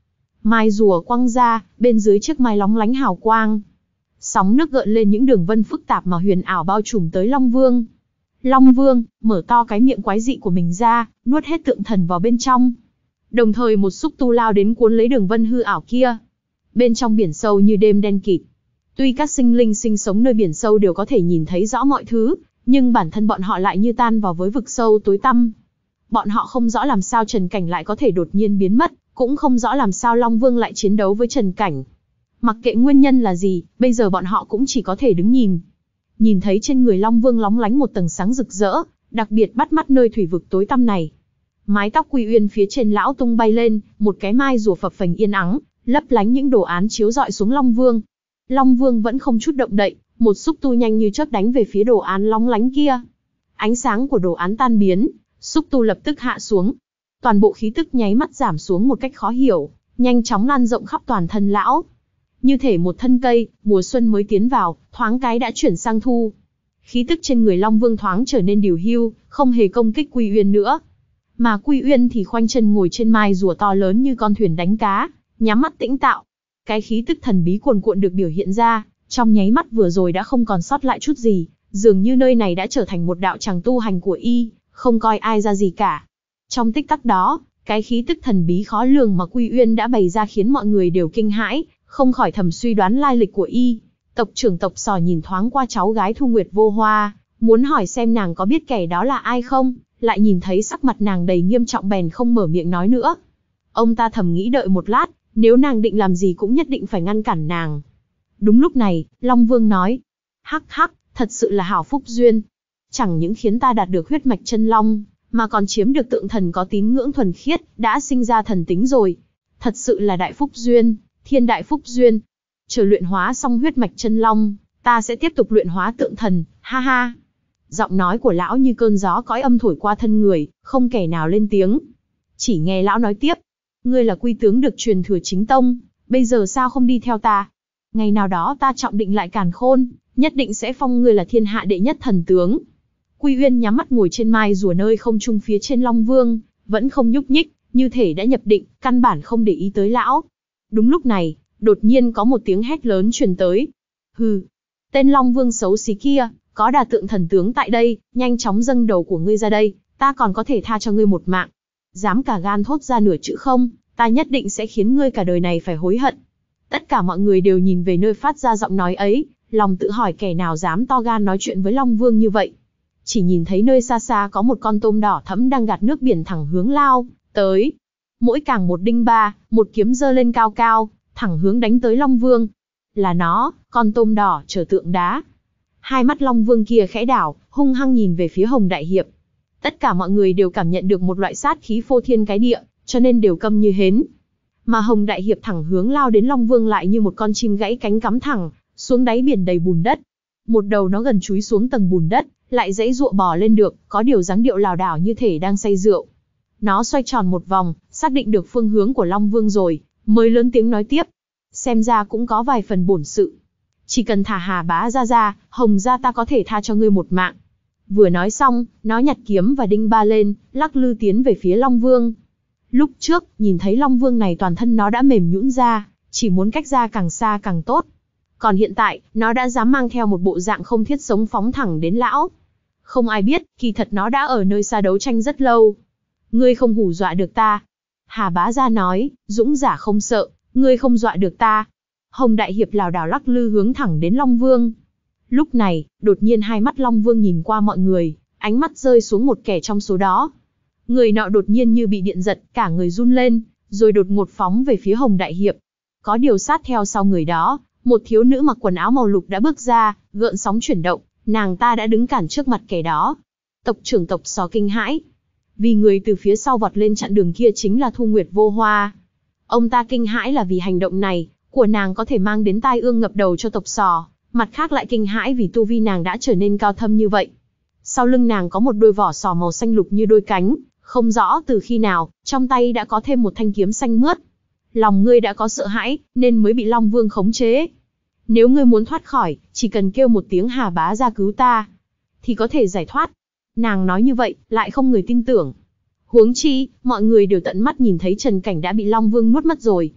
Mai rùa quăng ra, bên dưới chiếc mai lóng lánh hào quang. Sóng nước gợn lên những đường vân phức tạp mà huyền ảo bao trùm tới Long Vương. Long Vương mở to cái miệng quái dị của mình ra, nuốt hết tượng thần vào bên trong. Đồng thời một xúc tu lao đến cuốn lấy đường vân hư ảo kia. Bên trong biển sâu như đêm đen kịt. Tuy các sinh linh sinh sống nơi biển sâu đều có thể nhìn thấy rõ mọi thứ, nhưng bản thân bọn họ lại như tan vào với vực sâu tối tăm. Bọn họ không rõ làm sao Trần Cảnh lại có thể đột nhiên biến mất, cũng không rõ làm sao Long Vương lại chiến đấu với Trần Cảnh. Mặc kệ nguyên nhân là gì, bây giờ bọn họ cũng chỉ có thể đứng nhìn. Nhìn thấy trên người Long Vương lóng lánh một tầng sáng rực rỡ, đặc biệt bắt mắt nơi thủy vực tối tăm này. Mái tóc Quy Uyên phía trên lão tung bay lên, một cái mai rùa phập phềnh yên ắng, lấp lánh những đồ án chiếu rọi xuống Long Vương. Long Vương vẫn không chút động đậy, một xúc tu nhanh như chớp đánh về phía đồ án lóng lánh kia. Ánh sáng của đồ án tan biến, xúc tu lập tức hạ xuống. Toàn bộ khí tức nháy mắt giảm xuống một cách khó hiểu, nhanh chóng lan rộng khắp toàn thân lão. Như thể một thân cây, mùa xuân mới tiến vào, thoáng cái đã chuyển sang thu. Khí tức trên người Long Vương thoáng trở nên điều hưu, không hề công kích Quy Uyên nữa. Mà Quy Uyên thì khoanh chân ngồi trên mai rùa to lớn như con thuyền đánh cá, nhắm mắt tĩnh tạo. Cái khí tức thần bí cuồn cuộn được biểu hiện ra, trong nháy mắt vừa rồi đã không còn sót lại chút gì, dường như nơi này đã trở thành một đạo tràng tu hành của y, không coi ai ra gì cả. Trong tích tắc đó, cái khí tức thần bí khó lường mà Quy Uyên đã bày ra khiến mọi người đều kinh hãi, không khỏi thầm suy đoán lai lịch của y. Tộc trưởng tộc Sò nhìn thoáng qua cháu gái Thu Nguyệt Vô Hoa, muốn hỏi xem nàng có biết kẻ đó là ai không, lại nhìn thấy sắc mặt nàng đầy nghiêm trọng bèn không mở miệng nói nữa. Ông ta thầm nghĩ đợi một lát, nếu nàng định làm gì cũng nhất định phải ngăn cản nàng. Đúng lúc này, Long Vương nói, hắc hắc, thật sự là hảo phúc duyên. Chẳng những khiến ta đạt được huyết mạch chân long, mà còn chiếm được tượng thần có tín ngưỡng thuần khiết, đã sinh ra thần tính rồi. Thật sự là đại phúc duyên, thiên đại phúc duyên. Chờ luyện hóa xong huyết mạch chân long, ta sẽ tiếp tục luyện hóa tượng thần, ha ha. Giọng nói của lão như cơn gió cõi âm thổi qua thân người, không kẻ nào lên tiếng. Chỉ nghe lão nói tiếp, ngươi là quy tướng được truyền thừa chính tông, bây giờ sao không đi theo ta? Ngày nào đó ta trọng định lại càn khôn, nhất định sẽ phong ngươi là thiên hạ đệ nhất thần tướng. Quy Uyên nhắm mắt ngồi trên mai rùa nơi không trung phía trên Long Vương, vẫn không nhúc nhích, như thể đã nhập định, căn bản không để ý tới lão. Đúng lúc này, đột nhiên có một tiếng hét lớn truyền tới. Hừ, tên Long Vương xấu xí kia, có đà tượng thần tướng tại đây, nhanh chóng dâng đầu của ngươi ra đây, ta còn có thể tha cho ngươi một mạng. Dám cả gan thốt ra nửa chữ không, ta nhất định sẽ khiến ngươi cả đời này phải hối hận. Tất cả mọi người đều nhìn về nơi phát ra giọng nói ấy, lòng tự hỏi kẻ nào dám to gan nói chuyện với Long Vương như vậy. Chỉ nhìn thấy nơi xa xa có một con tôm đỏ thẫm đang gạt nước biển thẳng hướng lao tới. Mỗi càng một đinh ba, một kiếm giơ lên cao cao, thẳng hướng đánh tới Long Vương. Là nó, con tôm đỏ chở tượng đá. Hai mắt Long Vương kia khẽ đảo, hung hăng nhìn về phía Hồng Đại Hiệp. Tất cả mọi người đều cảm nhận được một loại sát khí phô thiên cái địa, cho nên đều câm như hến. Mà Hồng Đại Hiệp thẳng hướng lao đến Long Vương lại như một con chim gãy cánh cắm thẳng xuống đáy biển đầy bùn đất. Một đầu nó gần chúi xuống tầng bùn đất, lại dãy dụa bò lên được, có điều dáng điệu lảo đảo như thể đang say rượu. Nó xoay tròn một vòng, xác định được phương hướng của Long Vương rồi, mới lớn tiếng nói tiếp. Xem ra cũng có vài phần bổn sự. Chỉ cần thả Hà Bá ra ra, Hồng gia ta có thể tha cho ngươi một mạng. Vừa nói xong, nó nhặt kiếm và đinh ba lên, lắc lư tiến về phía Long Vương. Lúc trước, nhìn thấy Long Vương này toàn thân nó đã mềm nhũn ra, chỉ muốn cách ra càng xa càng tốt. Còn hiện tại, nó đã dám mang theo một bộ dạng không thiết sống phóng thẳng đến lão. Không ai biết, kỳ thật nó đã ở nơi xa đấu tranh rất lâu. Ngươi không hù dọa được ta. Hà Bá Gia nói, dũng giả không sợ, ngươi không dọa được ta. Hồng Đại Hiệp lảo đảo lắc lư hướng thẳng đến Long Vương. Lúc này, đột nhiên hai mắt Long Vương nhìn qua mọi người, ánh mắt rơi xuống một kẻ trong số đó. Người nọ đột nhiên như bị điện giật, cả người run lên, rồi đột ngột phóng về phía Hồng Đại Hiệp. Có điều sát theo sau người đó, một thiếu nữ mặc quần áo màu lục đã bước ra, gợn sóng chuyển động, nàng ta đã đứng cản trước mặt kẻ đó. Tộc trưởng tộc Sò kinh hãi, vì người từ phía sau vọt lên chặn đường kia chính là Thu Nguyệt Vô Hoa. Ông ta kinh hãi là vì hành động này của nàng có thể mang đến tai ương ngập đầu cho tộc Sò, mặt khác lại kinh hãi vì tu vi nàng đã trở nên cao thâm như vậy. Sau lưng nàng có một đôi vỏ sò màu xanh lục như đôi cánh, không rõ từ khi nào, trong tay đã có thêm một thanh kiếm xanh mướt. Lòng ngươi đã có sợ hãi, nên mới bị Long Vương khống chế. Nếu ngươi muốn thoát khỏi, chỉ cần kêu một tiếng Hà Bá Gia cứu ta, thì có thể giải thoát. Nàng nói như vậy, lại không người tin tưởng. Huống chi, mọi người đều tận mắt nhìn thấy Trần Cảnh đã bị Long Vương nuốt mất rồi.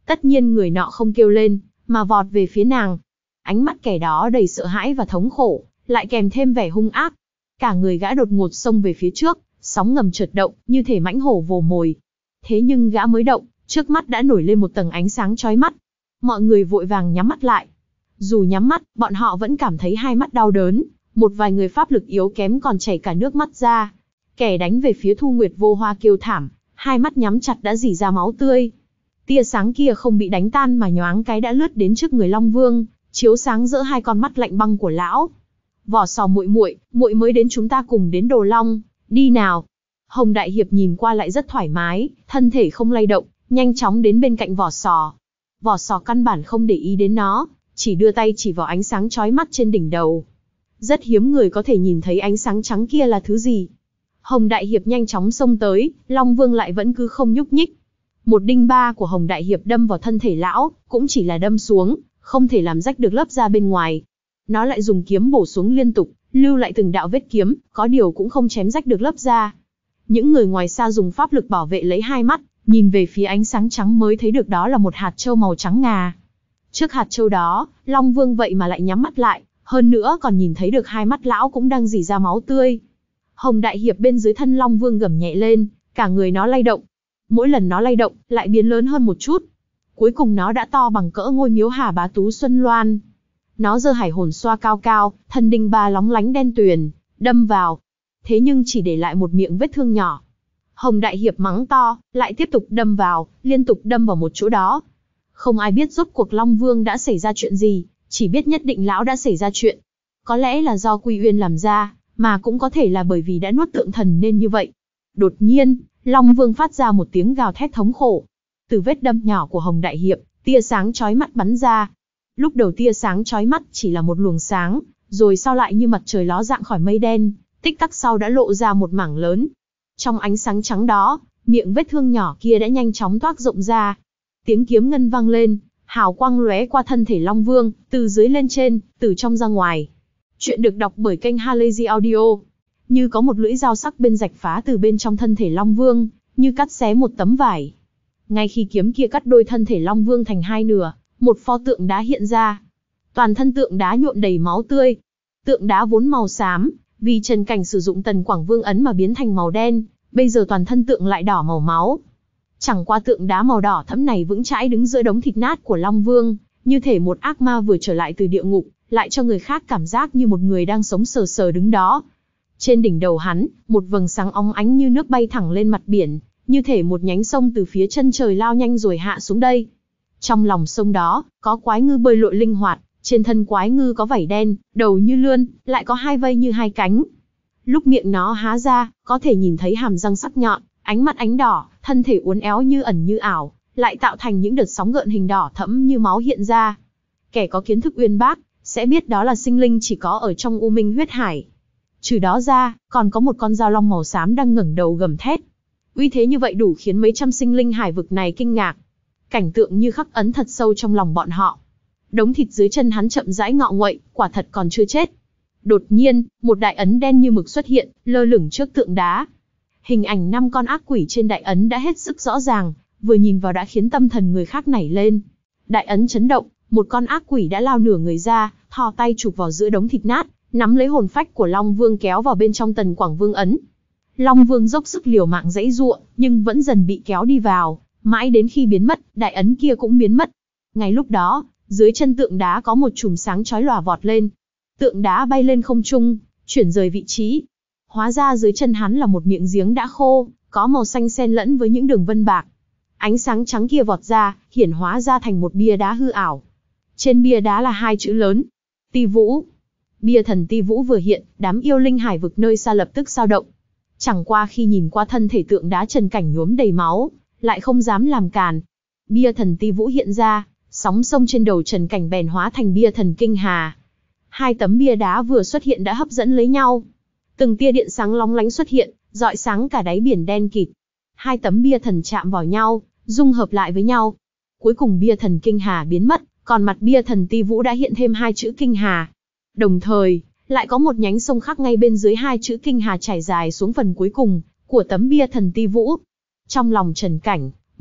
Tất nhiên người nọ không kêu lên, mà vọt về phía nàng. Ánh mắt kẻ đó đầy sợ hãi và thống khổ, lại kèm thêm vẻ hung ác. Cả người gã đột ngột xông về phía trước, sóng ngầm chợt động, như thể mãnh hổ vồ mồi. Thế nhưng gã mới động, trước mắt đã nổi lên một tầng ánh sáng chói mắt. Mọi người vội vàng nhắm mắt lại. Dù nhắm mắt, bọn họ vẫn cảm thấy hai mắt đau đớn, một vài người pháp lực yếu kém còn chảy cả nước mắt ra. Kẻ đánh về phía Thu Nguyệt Vô Hoa kêu thảm, hai mắt nhắm chặt đã rỉ ra máu tươi. Tia sáng kia không bị đánh tan mà nhoáng cái đã lướt đến trước người Long Vương, chiếu sáng giữa hai con mắt lạnh băng của lão. Vỏ Sò muội muội, muội mới đến, chúng ta cùng đến Đồ Long, đi nào. Hồng Đại Hiệp nhìn qua lại rất thoải mái, thân thể không lay động, nhanh chóng đến bên cạnh Vỏ Sò. Vỏ Sò căn bản không để ý đến nó, chỉ đưa tay chỉ vào ánh sáng chói mắt trên đỉnh đầu. Rất hiếm người có thể nhìn thấy ánh sáng trắng kia là thứ gì. Hồng Đại Hiệp nhanh chóng xông tới, Long Vương lại vẫn cứ không nhúc nhích. Một đinh ba của Hồng Đại Hiệp đâm vào thân thể lão, cũng chỉ là đâm xuống, không thể làm rách được lớp da bên ngoài. Nó lại dùng kiếm bổ xuống liên tục, lưu lại từng đạo vết kiếm, có điều cũng không chém rách được lớp da. Những người ngoài xa dùng pháp lực bảo vệ lấy hai mắt, nhìn về phía ánh sáng trắng mới thấy được đó là một hạt châu màu trắng ngà. Trước hạt châu đó, Long Vương vậy mà lại nhắm mắt lại, hơn nữa còn nhìn thấy được hai mắt lão cũng đang rỉ ra máu tươi. Hồng Đại Hiệp bên dưới thân Long Vương gầm nhẹ lên, cả người nó lay động. Mỗi lần nó lay động, lại biến lớn hơn một chút. Cuối cùng nó đã to bằng cỡ ngôi miếu Hà Bá Tú Xuân Loan. Nó giơ hải hồn xoa cao cao, thân đinh ba lóng lánh đen tuyền, đâm vào. Thế nhưng chỉ để lại một miệng vết thương nhỏ. Hồng Đại Hiệp mắng to, lại tiếp tục đâm vào, liên tục đâm vào một chỗ đó. Không ai biết rốt cuộc Long Vương đã xảy ra chuyện gì, chỉ biết nhất định lão đã xảy ra chuyện. Có lẽ là do Quy Uyên làm ra, mà cũng có thể là bởi vì đã nuốt tượng thần nên như vậy. Đột nhiên, Long Vương phát ra một tiếng gào thét thống khổ. Từ vết đâm nhỏ của Hồng Đại Hiệp, tia sáng chói mắt bắn ra. Lúc đầu tia sáng chói mắt chỉ là một luồng sáng, rồi sau lại như mặt trời ló dạng khỏi mây đen, tích tắc sau đã lộ ra một mảng lớn. Trong ánh sáng trắng đó, miệng vết thương nhỏ kia đã nhanh chóng toác rộng ra. Tiếng kiếm ngân vang lên, hào quang lóe qua thân thể Long Vương, từ dưới lên trên, từ trong ra ngoài. Chuyện được đọc bởi kênh Halazy Audio. Như có một lưỡi dao sắc bên rạch phá từ bên trong thân thể Long Vương, như cắt xé một tấm vải. Ngay khi kiếm kia cắt đôi thân thể Long Vương thành hai nửa, một pho tượng đá hiện ra. Toàn thân tượng đá nhuộm đầy máu tươi. Tượng đá vốn màu xám, vì Trần Cảnh sử dụng Tần Quảng Vương ấn mà biến thành màu đen, bây giờ toàn thân tượng lại đỏ màu máu. Chẳng qua tượng đá màu đỏ thẫm này vững chãi đứng giữa đống thịt nát của Long Vương, như thể một ác ma vừa trở lại từ địa ngục, lại cho người khác cảm giác như một người đang sống sờ sờ đứng đó. Trên đỉnh đầu hắn, một vầng sáng óng ánh như nước bay thẳng lên mặt biển, như thể một nhánh sông từ phía chân trời lao nhanh rồi hạ xuống đây. Trong lòng sông đó, có quái ngư bơi lội linh hoạt, trên thân quái ngư có vảy đen, đầu như lươn, lại có hai vây như hai cánh. Lúc miệng nó há ra, có thể nhìn thấy hàm răng sắc nhọn, ánh mắt ánh đỏ, thân thể uốn éo như ẩn như ảo, lại tạo thành những đợt sóng gợn hình đỏ thẫm như máu hiện ra. Kẻ có kiến thức uyên bác, sẽ biết đó là sinh linh chỉ có ở trong U Minh huyết hải. Trừ đó ra, còn có một con dao long màu xám đang ngẩng đầu gầm thét. Uy thế như vậy đủ khiến mấy trăm sinh linh hải vực này kinh ngạc. Cảnh tượng như khắc ấn thật sâu trong lòng bọn họ. Đống thịt dưới chân hắn chậm rãi ngọ nguậy, quả thật còn chưa chết. Đột nhiên, một đại ấn đen như mực xuất hiện, lơ lửng trước tượng đá. Hình ảnh năm con ác quỷ trên đại ấn đã hết sức rõ ràng, vừa nhìn vào đã khiến tâm thần người khác nảy lên. Đại ấn chấn động, một con ác quỷ đã lao nửa người ra, thò tay chụp vào giữa đống thịt nát, nắm lấy hồn phách của Long Vương kéo vào bên trong Tần Quảng Vương ấn. Long Vương dốc sức liều mạng giãy giụa, nhưng vẫn dần bị kéo đi vào, mãi đến khi biến mất, đại ấn kia cũng biến mất. Ngay lúc đó, dưới chân tượng đá có một chùm sáng chói lòa vọt lên. Tượng đá bay lên không trung, chuyển rời vị trí. Hóa ra dưới chân hắn là một miệng giếng đã khô, có màu xanh xen lẫn với những đường vân bạc. Ánh sáng trắng kia vọt ra, hiển hóa ra thành một bia đá hư ảo. Trên bia đá là hai chữ lớn: Ti Vũ. Bia thần Ti Vũ vừa hiện, đám yêu linh hải vực nơi xa lập tức dao động. Chẳng qua khi nhìn qua thân thể tượng đá Trần Cảnh nhuốm đầy máu, lại không dám làm càn. Bia thần Ti Vũ hiện ra, sóng sông trên đầu Trần Cảnh bèn hóa thành bia thần Kinh Hà. Hai tấm bia đá vừa xuất hiện đã hấp dẫn lấy nhau. Từng tia điện sáng lóng lánh xuất hiện, rọi sáng cả đáy biển đen kịt. Hai tấm bia thần chạm vào nhau, dung hợp lại với nhau. Cuối cùng bia thần Kinh Hà biến mất, còn mặt bia thần Ti Vũ đã hiện thêm hai chữ Kinh Hà. Đồng thời, lại có một nhánh sông khác ngay bên dưới hai chữ Kinh Hà chảy dài xuống phần cuối cùng của tấm bia thần Ti Vũ. Trong lòng Trần Cảnh,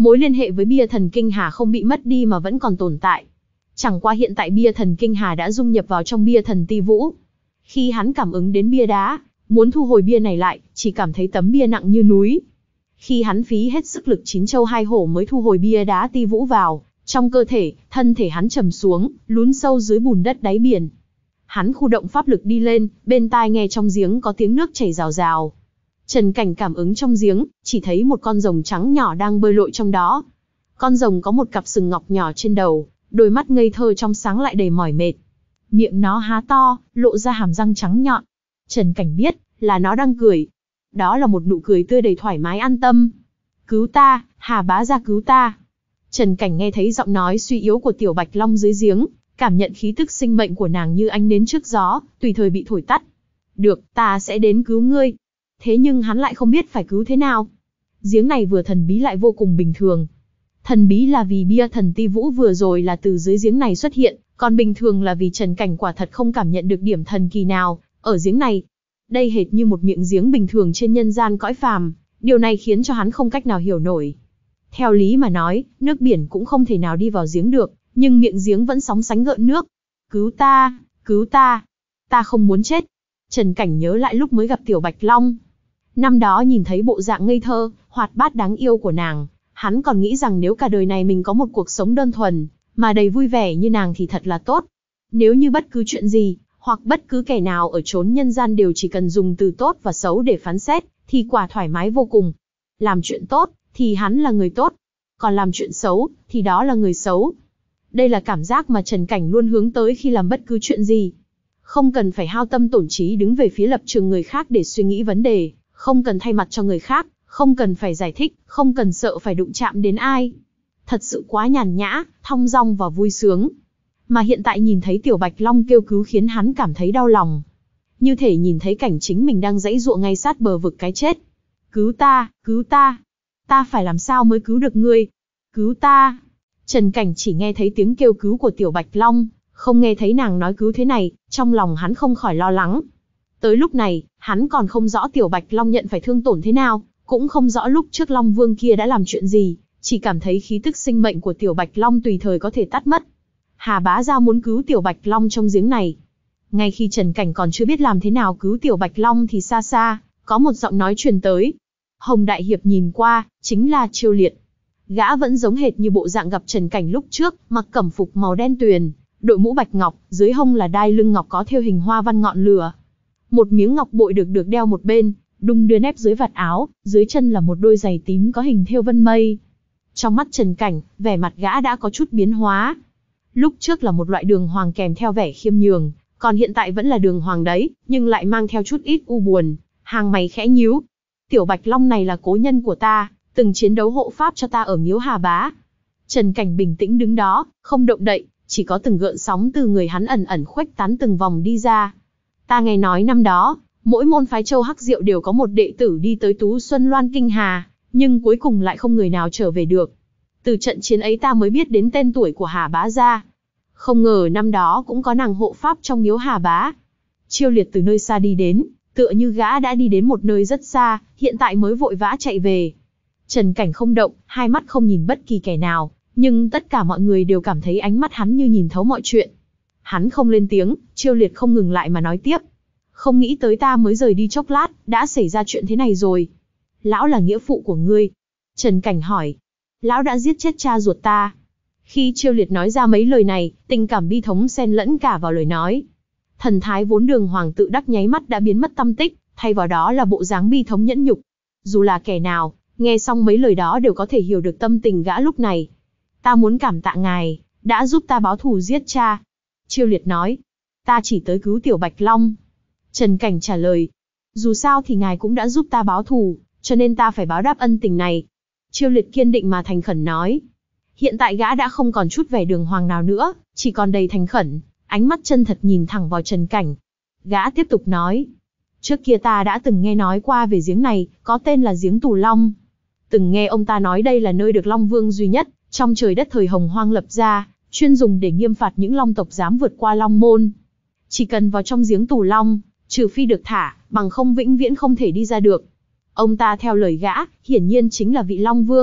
mối liên hệ với bia thần kinh hà không bị mất đi mà vẫn còn tồn tại. Chẳng qua hiện tại bia thần kinh hà đã dung nhập vào trong bia thần ti vũ. Khi hắn cảm ứng đến bia đá, muốn thu hồi bia này lại, chỉ cảm thấy tấm bia nặng như núi. Khi hắn phí hết sức lực chín châu hai hổ mới thu hồi bia đá ti vũ vào, trong cơ thể, thân thể hắn trầm xuống, lún sâu dưới bùn đất đáy biển. Hắn khu động pháp lực đi lên, bên tai nghe trong giếng có tiếng nước chảy rào rào. Trần Cảnh cảm ứng trong giếng, chỉ thấy một con rồng trắng nhỏ đang bơi lội trong đó. Con rồng có một cặp sừng ngọc nhỏ trên đầu, đôi mắt ngây thơ trong sáng lại đầy mỏi mệt. Miệng nó há to, lộ ra hàm răng trắng nhọn. Trần Cảnh biết, là nó đang cười. Đó là một nụ cười tươi đầy thoải mái an tâm. Cứu ta, Hà bá gia cứu ta. Trần Cảnh nghe thấy giọng nói suy yếu của Tiểu Bạch Long dưới giếng, cảm nhận khí tức sinh mệnh của nàng như ánh nến trước gió, tùy thời bị thổi tắt. Được, ta sẽ đến cứu ngươi. Thế nhưng hắn lại không biết phải cứu thế nào. Giếng này vừa thần bí lại vô cùng bình thường. Thần bí là vì bia thần ti vũ vừa rồi là từ dưới giếng này xuất hiện, còn bình thường là vì Trần Cảnh quả thật không cảm nhận được điểm thần kỳ nào ở giếng này. Đây hệt như một miệng giếng bình thường trên nhân gian cõi phàm, điều này khiến cho hắn không cách nào hiểu nổi. Theo lý mà nói, nước biển cũng không thể nào đi vào giếng được, nhưng miệng giếng vẫn sóng sánh gợn nước. Cứu ta, cứu ta, ta không muốn chết. Trần Cảnh nhớ lại lúc mới gặp Tiểu Bạch Long. Năm đó nhìn thấy bộ dạng ngây thơ, hoạt bát đáng yêu của nàng, hắn còn nghĩ rằng nếu cả đời này mình có một cuộc sống đơn thuần, mà đầy vui vẻ như nàng thì thật là tốt. Nếu như bất cứ chuyện gì, hoặc bất cứ kẻ nào ở chốn nhân gian đều chỉ cần dùng từ tốt và xấu để phán xét, thì quả thoải mái vô cùng. Làm chuyện tốt, thì hắn là người tốt. Còn làm chuyện xấu, thì đó là người xấu. Đây là cảm giác mà Trần Cảnh luôn hướng tới khi làm bất cứ chuyện gì. Không cần phải hao tâm tổn trí đứng về phía lập trường người khác để suy nghĩ vấn đề, không cần thay mặt cho người khác, không cần phải giải thích, không cần sợ phải đụng chạm đến ai. Thật sự quá nhàn nhã, thong dong và vui sướng. Mà hiện tại nhìn thấy Tiểu Bạch Long kêu cứu khiến hắn cảm thấy đau lòng. Như thể nhìn thấy cảnh chính mình đang giãy giụa ngay sát bờ vực cái chết. Cứu ta, cứu ta. Ta phải làm sao mới cứu được ngươi? Cứu ta. Trần Cảnh chỉ nghe thấy tiếng kêu cứu của Tiểu Bạch Long, không nghe thấy nàng nói cứu thế này, trong lòng hắn không khỏi lo lắng. Tới lúc này, hắn còn không rõ Tiểu Bạch Long nhận phải thương tổn thế nào, cũng không rõ lúc trước Long Vương kia đã làm chuyện gì, chỉ cảm thấy khí tức sinh mệnh của Tiểu Bạch Long tùy thời có thể tắt mất. Hà bá gia muốn cứu Tiểu Bạch Long trong giếng này. Ngay khi Trần Cảnh còn chưa biết làm thế nào cứu Tiểu Bạch Long thì xa xa, có một giọng nói truyền tới. Hồng Đại Hiệp nhìn qua, chính là Chiêu Liệt. Gã vẫn giống hệt như bộ dạng gặp Trần Cảnh lúc trước, mặc cẩm phục màu đen tuyền, đội mũ bạch ngọc, dưới hông là đai lưng ngọc có thêu hình hoa văn ngọn lửa. Một miếng ngọc bội được được đeo một bên, đung đưa nép dưới vạt áo, dưới chân là một đôi giày tím có hình thêu vân mây. Trong mắt Trần Cảnh, vẻ mặt gã đã có chút biến hóa. Lúc trước là một loại đường hoàng kèm theo vẻ khiêm nhường, còn hiện tại vẫn là đường hoàng đấy, nhưng lại mang theo chút ít u buồn, hàng mày khẽ nhíu. Tiểu Bạch Long này là cố nhân của ta, từng chiến đấu hộ pháp cho ta ở miếu Hà Bá. Trần Cảnh bình tĩnh đứng đó, không động đậy, chỉ có từng gợn sóng từ người hắn ẩn ẩn khuếch tán từng vòng đi ra. Ta nghe nói năm đó, mỗi môn phái châu Hắc Diệu đều có một đệ tử đi tới Tú Xuân Loan Kinh Hà, nhưng cuối cùng lại không người nào trở về được. Từ trận chiến ấy ta mới biết đến tên tuổi của Hà Bá gia. Không ngờ năm đó cũng có nàng hộ pháp trong miếu Hà Bá. Chiêu Liệt từ nơi xa đi đến, tựa như gã đã đi đến một nơi rất xa, hiện tại mới vội vã chạy về. Trần Cảnh không động, hai mắt không nhìn bất kỳ kẻ nào, nhưng tất cả mọi người đều cảm thấy ánh mắt hắn như nhìn thấu mọi chuyện. Hắn không lên tiếng, Chiêu Liệt không ngừng lại mà nói tiếp. Không nghĩ tới ta mới rời đi chốc lát, đã xảy ra chuyện thế này rồi. Lão là nghĩa phụ của ngươi. Trần Cảnh hỏi. Lão đã giết chết cha ruột ta. Khi Chiêu Liệt nói ra mấy lời này, tình cảm bi thống xen lẫn cả vào lời nói. Thần thái vốn đường hoàng tự đắc nháy mắt đã biến mất tăm tích, thay vào đó là bộ dáng bi thống nhẫn nhục. Dù là kẻ nào, nghe xong mấy lời đó đều có thể hiểu được tâm tình gã lúc này. Ta muốn cảm tạ ngài, đã giúp ta báo thù giết cha. Chiêu Liệt nói. Ta chỉ tới cứu Tiểu Bạch Long. Trần Cảnh trả lời. Dù sao thì ngài cũng đã giúp ta báo thù, cho nên ta phải báo đáp ân tình này. Chiêu Liệt kiên định mà thành khẩn nói. Hiện tại gã đã không còn chút vẻ đường hoàng nào nữa, chỉ còn đầy thành khẩn, ánh mắt chân thật nhìn thẳng vào Trần Cảnh. Gã tiếp tục nói. Trước kia ta đã từng nghe nói qua về giếng này, có tên là giếng Tù Long. Từng nghe ông ta nói đây là nơi được Long Vương duy nhất, trong trời đất thời Hồng Hoang lập ra, chuyên dùng để nghiêm phạt những Long tộc dám vượt qua Long Môn. Chỉ cần vào trong giếng Tù Long, trừ phi được thả, bằng không vĩnh viễn không thể đi ra được. Ông ta theo lời gã, hiển nhiên chính là vị Long Vương,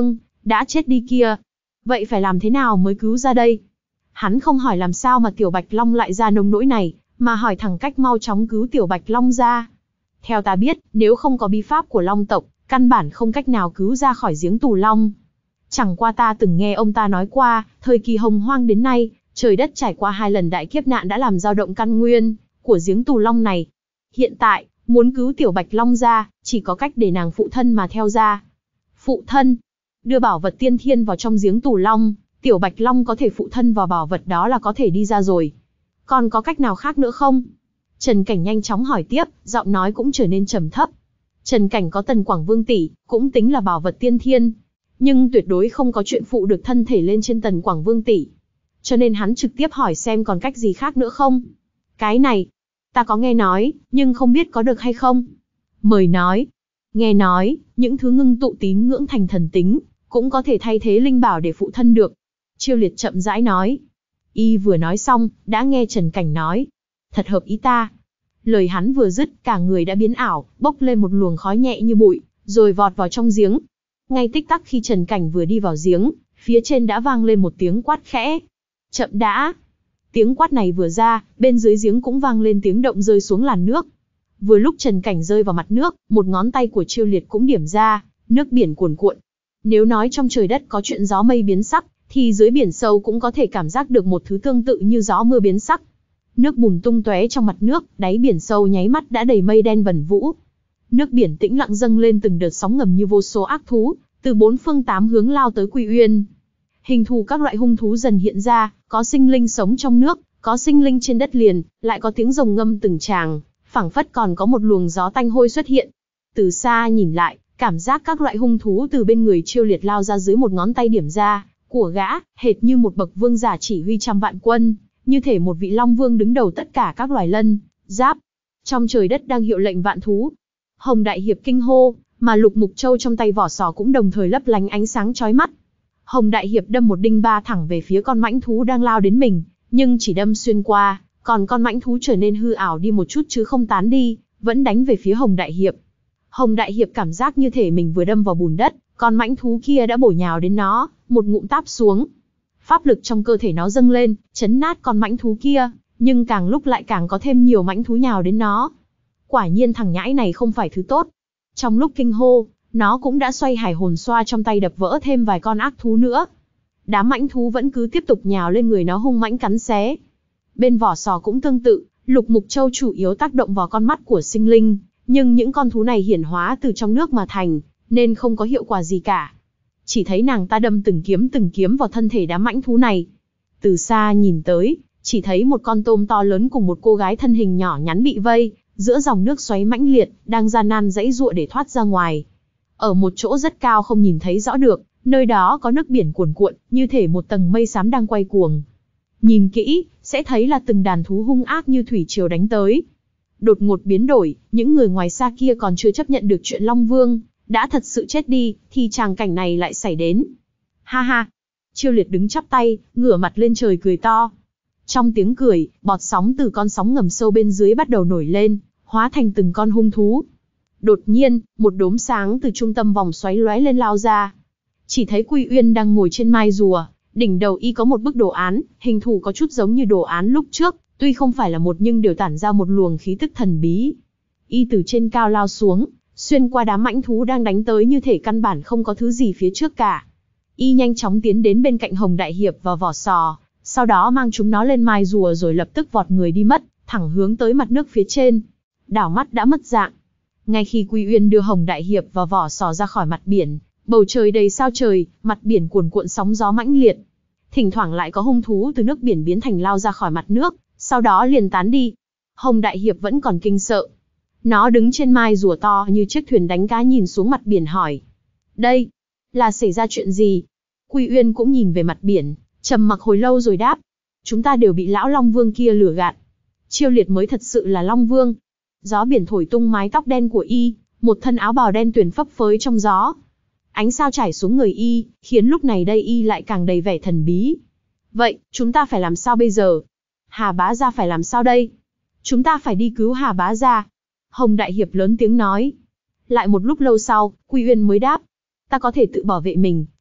đã chết đi kia. Vậy phải làm thế nào mới cứu ra đây? Hắn không hỏi làm sao mà Tiểu Bạch Long lại ra nông nỗi này, mà hỏi thẳng cách mau chóng cứu Tiểu Bạch Long ra. Theo ta biết, nếu không có bí pháp của Long tộc, căn bản không cách nào cứu ra khỏi giếng Tù Long. Chẳng qua ta từng nghe ông ta nói qua, thời kỳ hồng hoang đến nay, trời đất trải qua hai lần đại kiếp nạn đã làm dao động căn nguyên của giếng Tù Long này. Hiện tại, muốn cứu Tiểu Bạch Long ra, chỉ có cách để nàng phụ thân mà theo ra. Phụ thân? Đưa bảo vật tiên thiên vào trong giếng Tù Long, Tiểu Bạch Long có thể phụ thân vào bảo vật đó là có thể đi ra rồi. Còn có cách nào khác nữa không? Trần Cảnh nhanh chóng hỏi tiếp, giọng nói cũng trở nên trầm thấp. Trần Cảnh có Tần Quảng Vương tỷ, cũng tính là bảo vật tiên thiên, nhưng tuyệt đối không có chuyện phụ được thân thể lên trên Tần Quảng Vương tỷ. Cho nên hắn trực tiếp hỏi xem còn cách gì khác nữa không. Cái này, ta có nghe nói, nhưng không biết có được hay không. Mời nói. Nghe nói, những thứ ngưng tụ tín ngưỡng thành thần tính, cũng có thể thay thế linh bảo để phụ thân được. Chiêu Liệt chậm rãi nói. Y vừa nói xong, đã nghe Trần Cảnh nói. Thật hợp ý ta. Lời hắn vừa dứt, cả người đã biến ảo, bốc lên một luồng khói nhẹ như bụi, rồi vọt vào trong giếng. Ngay tích tắc khi Trần Cảnh vừa đi vào giếng, phía trên đã vang lên một tiếng quát khẽ. Chậm đã. Tiếng quát này vừa ra, bên dưới giếng cũng vang lên tiếng động rơi xuống làn nước. Vừa lúc Trần Cảnh rơi vào mặt nước, một ngón tay của Chiêu Liệt cũng điểm ra, nước biển cuồn cuộn. Nếu nói trong trời đất có chuyện gió mây biến sắc, thì dưới biển sâu cũng có thể cảm giác được một thứ tương tự như gió mưa biến sắc. Nước bùn tung tóe trong mặt nước, đáy biển sâu nháy mắt đã đầy mây đen vẩn vũ. Nước biển tĩnh lặng dâng lên từng đợt sóng ngầm như vô số ác thú, từ bốn phương tám hướng lao tới Quy Uyên. Hình thù các loại hung thú dần hiện ra, có sinh linh sống trong nước, có sinh linh trên đất liền, lại có tiếng rồng ngâm từng tràng, phảng phất còn có một luồng gió tanh hôi xuất hiện. Từ xa nhìn lại, cảm giác các loại hung thú từ bên người Chiêu Liệt lao ra dưới một ngón tay điểm ra của gã, hệt như một bậc vương giả chỉ huy trăm vạn quân, như thể một vị long vương đứng đầu tất cả các loài lân, giáp. Trong trời đất đang hiệu lệnh vạn thú. Hồng Đại Hiệp kinh hô, mà Lục Mục Châu trong tay vỏ sò cũng đồng thời lấp lánh ánh sáng chói mắt. Hồng Đại Hiệp đâm một đinh ba thẳng về phía con mãnh thú đang lao đến mình, nhưng chỉ đâm xuyên qua, còn con mãnh thú trở nên hư ảo đi một chút chứ không tán đi, vẫn đánh về phía Hồng Đại Hiệp. Hồng Đại Hiệp cảm giác như thể mình vừa đâm vào bùn đất, con mãnh thú kia đã bổ nhào đến nó, một ngụm táp xuống. Pháp lực trong cơ thể nó dâng lên, chấn nát con mãnh thú kia, nhưng càng lúc lại càng có thêm nhiều mãnh thú nhào đến nó. Quả nhiên thằng nhãi này không phải thứ tốt. Trong lúc kinh hô, nó cũng đã xoay hải hồn xoa trong tay đập vỡ thêm vài con ác thú nữa. Đám mãnh thú vẫn cứ tiếp tục nhào lên người nó hung mãnh cắn xé. Bên vỏ sò cũng tương tự, Lục Mục Châu chủ yếu tác động vào con mắt của sinh linh, nhưng những con thú này hiển hóa từ trong nước mà thành, nên không có hiệu quả gì cả. Chỉ thấy nàng ta đâm từng kiếm từng kiếm vào thân thể đám mãnh thú này. Từ xa nhìn tới, chỉ thấy một con tôm to lớn cùng một cô gái thân hình nhỏ nhắn bị vây giữa dòng nước xoáy mãnh liệt, đang gian nan giãy giụa để thoát ra ngoài. Ở một chỗ rất cao không nhìn thấy rõ được, nơi đó có nước biển cuồn cuộn, như thể một tầng mây xám đang quay cuồng. Nhìn kỹ, sẽ thấy là từng đàn thú hung ác như thủy triều đánh tới. Đột ngột biến đổi, những người ngoài xa kia còn chưa chấp nhận được chuyện Long Vương đã thật sự chết đi, thì tràng cảnh này lại xảy đến. Ha ha! Chiêu Liệt đứng chắp tay, ngửa mặt lên trời cười to. Trong tiếng cười, bọt sóng từ con sóng ngầm sâu bên dưới bắt đầu nổi lên, hóa thành từng con hung thú. Đột nhiên, một đốm sáng từ trung tâm vòng xoáy lóe lên lao ra. Chỉ thấy Quy Uyên đang ngồi trên mai rùa, đỉnh đầu y có một bức đồ án, hình thù có chút giống như đồ án lúc trước, tuy không phải là một nhưng đều tản ra một luồng khí tức thần bí. Y từ trên cao lao xuống, xuyên qua đám mãnh thú đang đánh tới như thể căn bản không có thứ gì phía trước cả. Y nhanh chóng tiến đến bên cạnh Hồng Đại Hiệp và vỏ sò, sau đó mang chúng nó lên mai rùa rồi lập tức vọt người đi mất, thẳng hướng tới mặt nước phía trên. Đảo mắt đã mất dạng. Ngay khi Quy Uyên đưa Hồng Đại Hiệp và vỏ sò ra khỏi mặt biển, bầu trời đầy sao trời, mặt biển cuồn cuộn sóng gió mãnh liệt. Thỉnh thoảng lại có hung thú từ nước biển biến thành lao ra khỏi mặt nước, sau đó liền tán đi. Hồng Đại Hiệp vẫn còn kinh sợ. Nó đứng trên mai rùa to như chiếc thuyền đánh cá nhìn xuống mặt biển hỏi. Đây, là xảy ra chuyện gì? Quy Uyên cũng nhìn về mặt biển, trầm mặc hồi lâu rồi đáp. Chúng ta đều bị lão Long Vương kia lừa gạt. Chiêu Liệt mới thật sự là Long Vương. Gió biển thổi tung mái tóc đen của y, một thân áo bào đen tuyền phấp phới trong gió. Ánh sao trải xuống người y, khiến lúc này đây y lại càng đầy vẻ thần bí. Vậy, chúng ta phải làm sao bây giờ? Hà Bá Gia phải làm sao đây? Chúng ta phải đi cứu Hà Bá Gia. Hồng Đại Hiệp lớn tiếng nói. Lại một lúc lâu sau, Quy Uyên mới đáp. Ta có thể tự bảo vệ mình,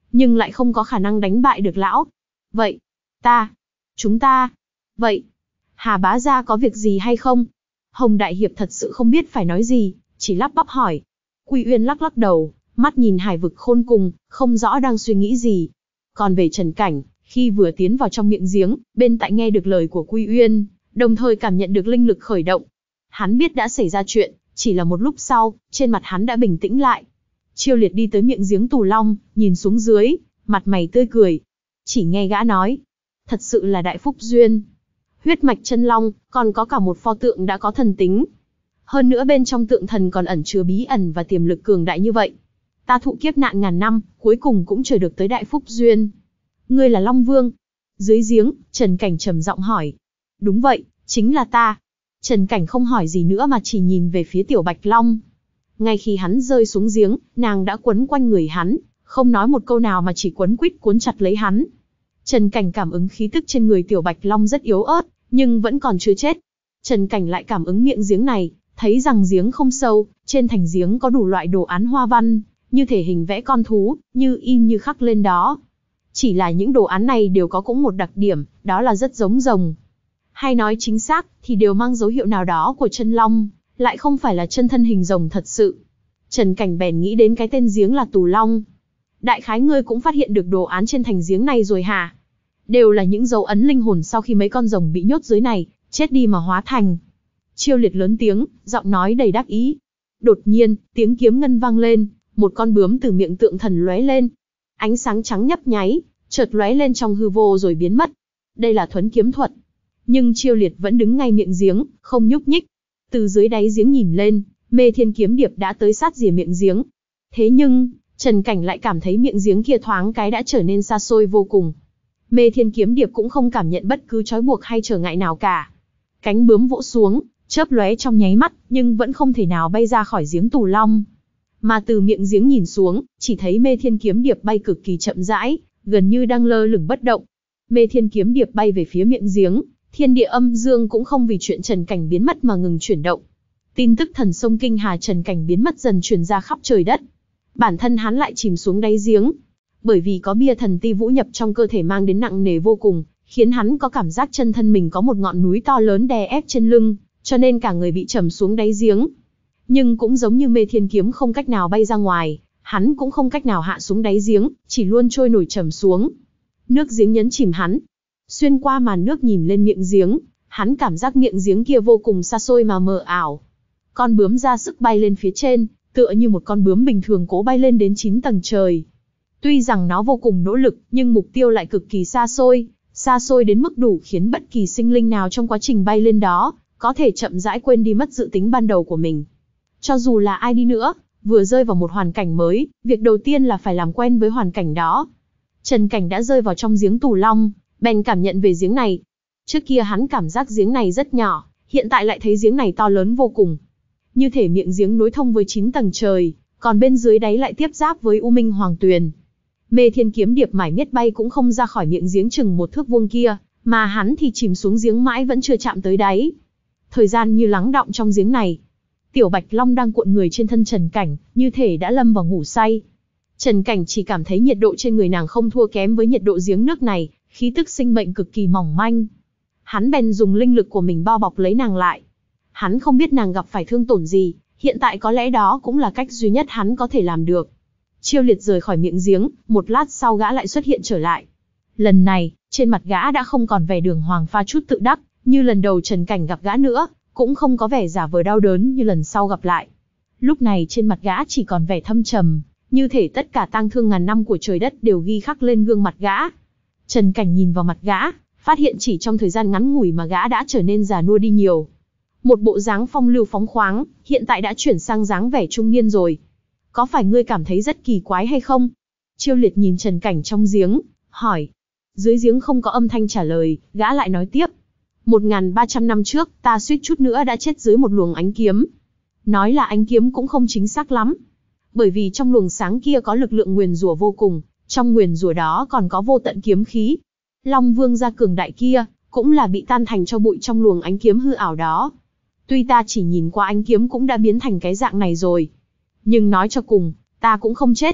nhưng lại không có khả năng đánh bại được lão. Vậy, ta, chúng ta, vậy, Hà bá gia có việc gì hay không? Hồng Đại Hiệp thật sự không biết phải nói gì, chỉ lắp bắp hỏi. Quy Uyên lắc lắc đầu, mắt nhìn hải vực khôn cùng, không rõ đang suy nghĩ gì. Còn về Trần Cảnh, khi vừa tiến vào trong miệng giếng, bên tại nghe được lời của Quy Uyên, đồng thời cảm nhận được linh lực khởi động. Hắn biết đã xảy ra chuyện, chỉ là một lúc sau, trên mặt hắn đã bình tĩnh lại. Chiêu Liệt đi tới miệng giếng Tù Long, nhìn xuống dưới, mặt mày tươi cười. Chỉ nghe gã nói, thật sự là đại phúc duyên. Huyết mạch chân long, còn có cả một pho tượng đã có thần tính. Hơn nữa bên trong tượng thần còn ẩn chứa bí ẩn và tiềm lực cường đại như vậy. Ta thụ kiếp nạn ngàn năm, cuối cùng cũng chờ được tới đại phúc duyên. Ngươi là Long Vương. Dưới giếng, Trần Cảnh trầm giọng hỏi. Đúng vậy, chính là ta. Trần Cảnh không hỏi gì nữa mà chỉ nhìn về phía Tiểu Bạch Long. Ngay khi hắn rơi xuống giếng, nàng đã quấn quanh người hắn, không nói một câu nào mà chỉ quấn quýt cuốn chặt lấy hắn. Trần Cảnh cảm ứng khí tức trên người Tiểu Bạch Long rất yếu ớt, nhưng vẫn còn chưa chết. Trần Cảnh lại cảm ứng miệng giếng này, thấy rằng giếng không sâu, trên thành giếng có đủ loại đồ án hoa văn, như thể hình vẽ con thú, như in như khắc lên đó. Chỉ là những đồ án này đều có cũng một đặc điểm, đó là rất giống rồng. Hay nói chính xác, thì đều mang dấu hiệu nào đó của chân long, lại không phải là chân thân hình rồng thật sự. Trần Cảnh bèn nghĩ đến cái tên giếng là Tù Long. Đại khái ngươi cũng phát hiện được đồ án trên thành giếng này rồi hả? Đều là những dấu ấn linh hồn sau khi mấy con rồng bị nhốt dưới này, chết đi mà hóa thành. Chiêu Liệt lớn tiếng, giọng nói đầy đắc ý. Đột nhiên, tiếng kiếm ngân vang lên, một con bướm từ miệng tượng thần lóe lên. Ánh sáng trắng nhấp nháy, chợt lóe lên trong hư vô rồi biến mất. Đây là thuấn kiếm thuật. Nhưng Chiêu Liệt vẫn đứng ngay miệng giếng, không nhúc nhích. Từ dưới đáy giếng nhìn lên, Mê Thiên kiếm điệp đã tới sát rìa miệng giếng. Thế nhưng, Trần Cảnh lại cảm thấy miệng giếng kia thoáng cái đã trở nên xa xôi vô cùng. Mê Thiên kiếm điệp cũng không cảm nhận bất cứ trói buộc hay trở ngại nào cả. Cánh bướm vỗ xuống, chớp lóe trong nháy mắt, nhưng vẫn không thể nào bay ra khỏi giếng Tù Long. Mà từ miệng giếng nhìn xuống, chỉ thấy Mê Thiên kiếm điệp bay cực kỳ chậm rãi, gần như đang lơ lửng bất động. Mê Thiên kiếm điệp bay về phía miệng giếng, thiên địa âm dương cũng không vì chuyện Trần Cảnh biến mất mà ngừng chuyển động. Tin tức thần sông Kinh Hà Trần Cảnh biến mất dần truyền ra khắp trời đất. Bản thân hắn lại chìm xuống đáy giếng. Bởi vì có bia thần ti vũ nhập trong cơ thể mang đến nặng nề vô cùng, khiến hắn có cảm giác chân thân mình có một ngọn núi to lớn đè ép trên lưng, cho nên cả người bị trầm xuống đáy giếng. Nhưng cũng giống như Mê Thiên kiếm không cách nào bay ra ngoài, hắn cũng không cách nào hạ xuống đáy giếng, chỉ luôn trôi nổi trầm xuống. Nước giếng nhấn chìm hắn. Xuyên qua màn nước nhìn lên miệng giếng, hắn cảm giác miệng giếng kia vô cùng xa xôi mà mờ ảo. Con bướm ra sức bay lên phía trên, tựa như một con bướm bình thường cố bay lên đến chín tầng trời. Tuy rằng nó vô cùng nỗ lực, nhưng mục tiêu lại cực kỳ xa xôi, xa xôi đến mức đủ khiến bất kỳ sinh linh nào trong quá trình bay lên đó, có thể chậm rãi quên đi mất dự tính ban đầu của mình. Cho dù là ai đi nữa, vừa rơi vào một hoàn cảnh mới, việc đầu tiên là phải làm quen với hoàn cảnh đó. Trần Cảnh đã rơi vào trong giếng Tù Long, bèn cảm nhận về giếng này. Trước kia hắn cảm giác giếng này rất nhỏ, hiện tại lại thấy giếng này to lớn vô cùng. Như thể miệng giếng nối thông với chín tầng trời, còn bên dưới đáy lại tiếp giáp với U Minh Hoàng Tuyền. Mê Thiên kiếm điệp mải miết bay cũng không ra khỏi miệng giếng chừng một thước vuông kia, mà hắn thì chìm xuống giếng mãi vẫn chưa chạm tới đáy. Thời gian như lắng đọng trong giếng này. Tiểu Bạch Long đang cuộn người trên thân Trần Cảnh, như thể đã lâm vào ngủ say. Trần Cảnh chỉ cảm thấy nhiệt độ trên người nàng không thua kém với nhiệt độ giếng nước này, khí tức sinh mệnh cực kỳ mỏng manh. Hắn bèn dùng linh lực của mình bao bọc lấy nàng lại. Hắn không biết nàng gặp phải thương tổn gì, hiện tại có lẽ đó cũng là cách duy nhất hắn có thể làm được. Chiêu Liệt rời khỏi miệng giếng, một lát sau gã lại xuất hiện trở lại. Lần này, trên mặt gã đã không còn vẻ đường hoàng pha chút tự đắc, như lần đầu Trần Cảnh gặp gã nữa, cũng không có vẻ giả vờ đau đớn như lần sau gặp lại. Lúc này trên mặt gã chỉ còn vẻ thâm trầm, như thể tất cả tang thương ngàn năm của trời đất đều ghi khắc lên gương mặt gã. Trần Cảnh nhìn vào mặt gã, phát hiện chỉ trong thời gian ngắn ngủi mà gã đã trở nên già nua đi nhiều. Một bộ dáng phong lưu phóng khoáng, hiện tại đã chuyển sang dáng vẻ trung niên rồi. Có phải ngươi cảm thấy rất kỳ quái hay không? Chiêu Liệt nhìn Trần Cảnh trong giếng, hỏi. Dưới giếng không có âm thanh trả lời, gã lại nói tiếp. một nghìn ba trăm năm trước, ta suýt chút nữa đã chết dưới một luồng ánh kiếm. Nói là ánh kiếm cũng không chính xác lắm. Bởi vì trong luồng sáng kia có lực lượng nguyền rủa vô cùng, trong nguyền rủa đó còn có vô tận kiếm khí. Long Vương gia cường đại kia, cũng là bị tan thành cho bụi trong luồng ánh kiếm hư ảo đó. Tuy ta chỉ nhìn qua ánh kiếm cũng đã biến thành cái dạng này rồi. Nhưng nói cho cùng, ta cũng không chết.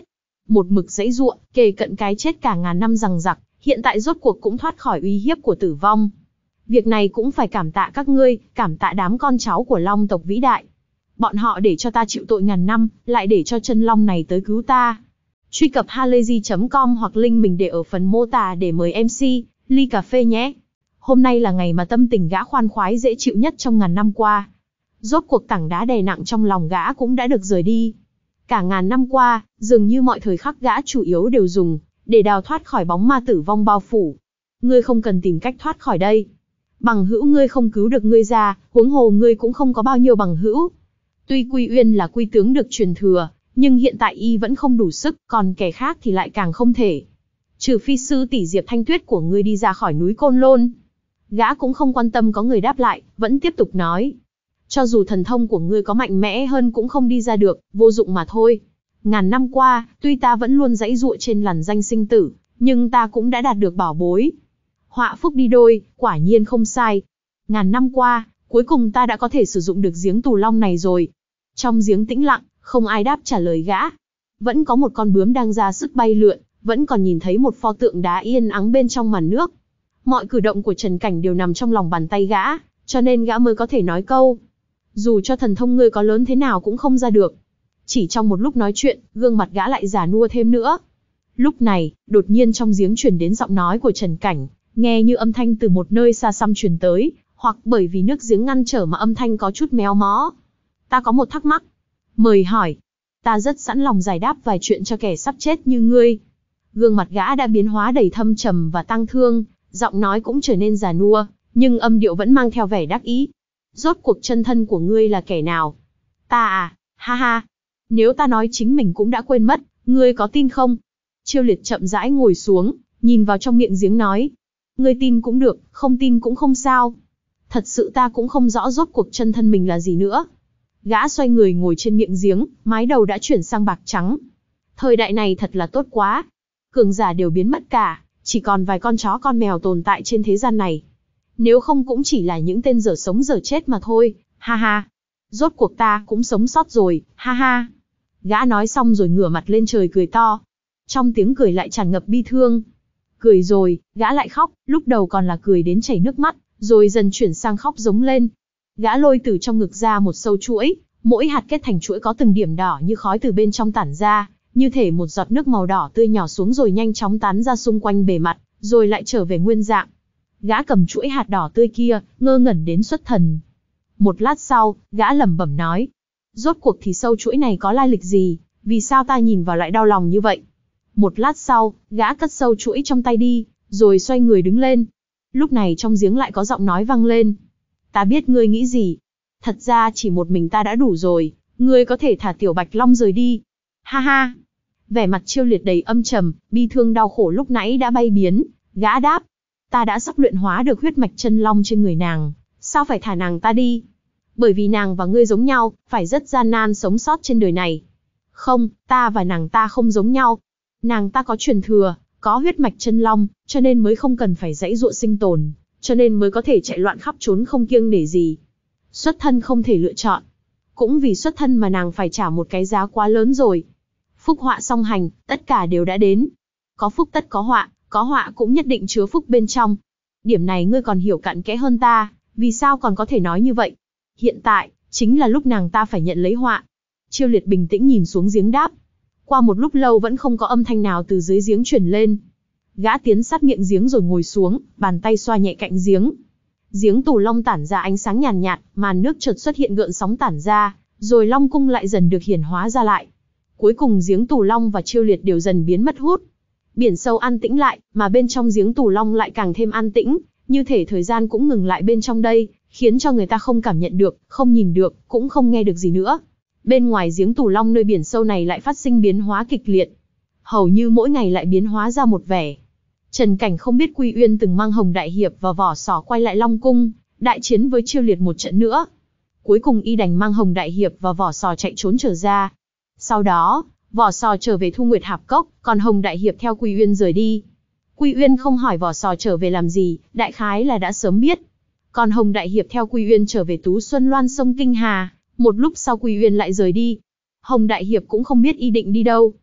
một mực giãy giụa, kề cận cái chết cả ngàn năm giằng giặc, hiện tại rốt cuộc cũng thoát khỏi uy hiếp của tử vong. Việc này cũng phải cảm tạ các ngươi, cảm tạ đám con cháu của Long tộc vĩ đại. Bọn họ để cho ta chịu tội ngàn năm, lại để cho chân long này tới cứu ta. Truy cập halayzi chấm com hoặc link mình để ở phần mô tả để mời em xê, ly cà phê nhé. Hôm nay là ngày mà tâm tình gã khoan khoái dễ chịu nhất trong ngàn năm qua. Rốt cuộc tảng đá đè nặng trong lòng gã cũng đã được rời đi. Cả ngàn năm qua, dường như mọi thời khắc gã chủ yếu đều dùng để đào thoát khỏi bóng ma tử vong bao phủ. Ngươi không cần tìm cách thoát khỏi đây. Bằng hữu ngươi không cứu được ngươi ra, huống hồ ngươi cũng không có bao nhiêu bằng hữu. Tuy Quy Uyên là quy tướng được truyền thừa, nhưng hiện tại y vẫn không đủ sức, còn kẻ khác thì lại càng không thể. Trừ phi sư tỷ Diệp Thanh Tuyết của ngươi đi ra khỏi núi Côn Lôn. Gã cũng không quan tâm có người đáp lại, vẫn tiếp tục nói. Cho dù thần thông của ngươi có mạnh mẽ hơn cũng không đi ra được, vô dụng mà thôi. Ngàn năm qua, tuy ta vẫn luôn giãy giụa trên lằn danh sinh tử, nhưng ta cũng đã đạt được bảo bối. Họa phúc đi đôi, quả nhiên không sai. Ngàn năm qua, cuối cùng ta đã có thể sử dụng được giếng tù long này rồi. Trong giếng tĩnh lặng, không ai đáp trả lời gã. Vẫn có một con bướm đang ra sức bay lượn, vẫn còn nhìn thấy một pho tượng đá yên ắng bên trong màn nước. Mọi cử động của Trần Cảnh đều nằm trong lòng bàn tay gã, cho nên gã mới có thể nói câu. Dù cho thần thông ngươi có lớn thế nào cũng không ra được. Chỉ trong một lúc nói chuyện, gương mặt gã lại già nua thêm nữa. Lúc này, đột nhiên trong giếng truyền đến giọng nói của Trần Cảnh, nghe như âm thanh từ một nơi xa xăm truyền tới, hoặc bởi vì nước giếng ngăn trở mà âm thanh có chút méo mó. Ta có một thắc mắc. Mời hỏi. Ta rất sẵn lòng giải đáp vài chuyện cho kẻ sắp chết như ngươi. Gương mặt gã đã biến hóa đầy thâm trầm và tang thương, giọng nói cũng trở nên già nua, nhưng âm điệu vẫn mang theo vẻ đắc ý. Rốt cuộc chân thân của ngươi là kẻ nào? Ta à, ha ha. Nếu ta nói chính mình cũng đã quên mất, ngươi có tin không? Chiêu Liệt chậm rãi ngồi xuống, nhìn vào trong miệng giếng nói. Ngươi tin cũng được, không tin cũng không sao. Thật sự ta cũng không rõ rốt cuộc chân thân mình là gì nữa. Gã xoay người ngồi trên miệng giếng, mái đầu đã chuyển sang bạc trắng. Thời đại này thật là tốt quá. Cường giả đều biến mất cả, chỉ còn vài con chó con mèo tồn tại trên thế gian này. Nếu không cũng chỉ là những tên dở sống dở chết mà thôi, ha ha. Rốt cuộc ta cũng sống sót rồi, ha ha. Gã nói xong rồi ngửa mặt lên trời cười to. Trong tiếng cười lại tràn ngập bi thương. Cười rồi, gã lại khóc, lúc đầu còn là cười đến chảy nước mắt, rồi dần chuyển sang khóc giống lên. Gã lôi từ trong ngực ra một sâu chuỗi, mỗi hạt kết thành chuỗi có từng điểm đỏ như khói từ bên trong tản ra, như thể một giọt nước màu đỏ tươi nhỏ xuống rồi nhanh chóng tán ra xung quanh bề mặt, rồi lại trở về nguyên dạng. Gã cầm chuỗi hạt đỏ tươi kia, ngơ ngẩn đến xuất thần. Một lát sau, gã lẩm bẩm nói. Rốt cuộc thì sâu chuỗi này có lai lịch gì, vì sao ta nhìn vào lại đau lòng như vậy? Một lát sau, gã cất sâu chuỗi trong tay đi, rồi xoay người đứng lên. Lúc này trong giếng lại có giọng nói vang lên. Ta biết ngươi nghĩ gì. Thật ra chỉ một mình ta đã đủ rồi, ngươi có thể thả Tiểu Bạch Long rời đi. Ha ha. Vẻ mặt Chiêu Liệt đầy âm trầm, bi thương đau khổ lúc nãy đã bay biến, gã đáp. Ta đã sắp luyện hóa được huyết mạch chân long trên người nàng, sao phải thả nàng ta đi? Bởi vì nàng và ngươi giống nhau, phải rất gian nan sống sót trên đời này. Không, ta và nàng ta không giống nhau. Nàng ta có truyền thừa, có huyết mạch chân long, cho nên mới không cần phải giãy giụa sinh tồn, cho nên mới có thể chạy loạn khắp trốn không kiêng nể gì. Xuất thân không thể lựa chọn. Cũng vì xuất thân mà nàng phải trả một cái giá quá lớn rồi. Phúc họa song hành, tất cả đều đã đến. Có phúc tất có họa, có họa cũng nhất định chứa phúc bên trong. Điểm này ngươi còn hiểu cặn kẽ hơn ta, vì sao còn có thể nói như vậy? Hiện tại, chính là lúc nàng ta phải nhận lấy họa. Chiêu Liệt bình tĩnh nhìn xuống giếng đáp. Qua một lúc lâu vẫn không có âm thanh nào từ dưới giếng truyền lên. Gã tiến sát miệng giếng rồi ngồi xuống, bàn tay xoa nhẹ cạnh giếng. Giếng tù long tản ra ánh sáng nhàn nhạt, màn nước chợt xuất hiện gợn sóng tản ra, rồi long cung lại dần được hiển hóa ra lại. Cuối cùng giếng tù long và Chiêu Liệt đều dần biến mất hút. Biển sâu an tĩnh lại, mà bên trong giếng tù long lại càng thêm an tĩnh, như thể thời gian cũng ngừng lại bên trong đây, khiến cho người ta không cảm nhận được, không nhìn được, cũng không nghe được gì nữa. Bên ngoài giếng tù long nơi biển sâu này lại phát sinh biến hóa kịch liệt. Hầu như mỗi ngày lại biến hóa ra một vẻ. Trần Cảnh không biết Quy Uyên từng mang Hồng Đại Hiệp và Vỏ Sò quay lại Long Cung, đại chiến với Chiêu Liệt một trận nữa. Cuối cùng y đành mang Hồng Đại Hiệp và Vỏ Sò chạy trốn trở ra. Sau đó, Vỏ Sò trở về Thu Nguyệt Hạp Cốc, còn Hồng Đại Hiệp theo Quy Uyên rời đi. Quy Uyên không hỏi Vỏ Sò trở về làm gì, đại khái là đã sớm biết. Còn Hồng Đại Hiệp theo Quy Uyên trở về Tú Xuân Loan sông Kinh Hà, một lúc sau Quy Uyên lại rời đi. Hồng Đại Hiệp cũng không biết y định đi đâu,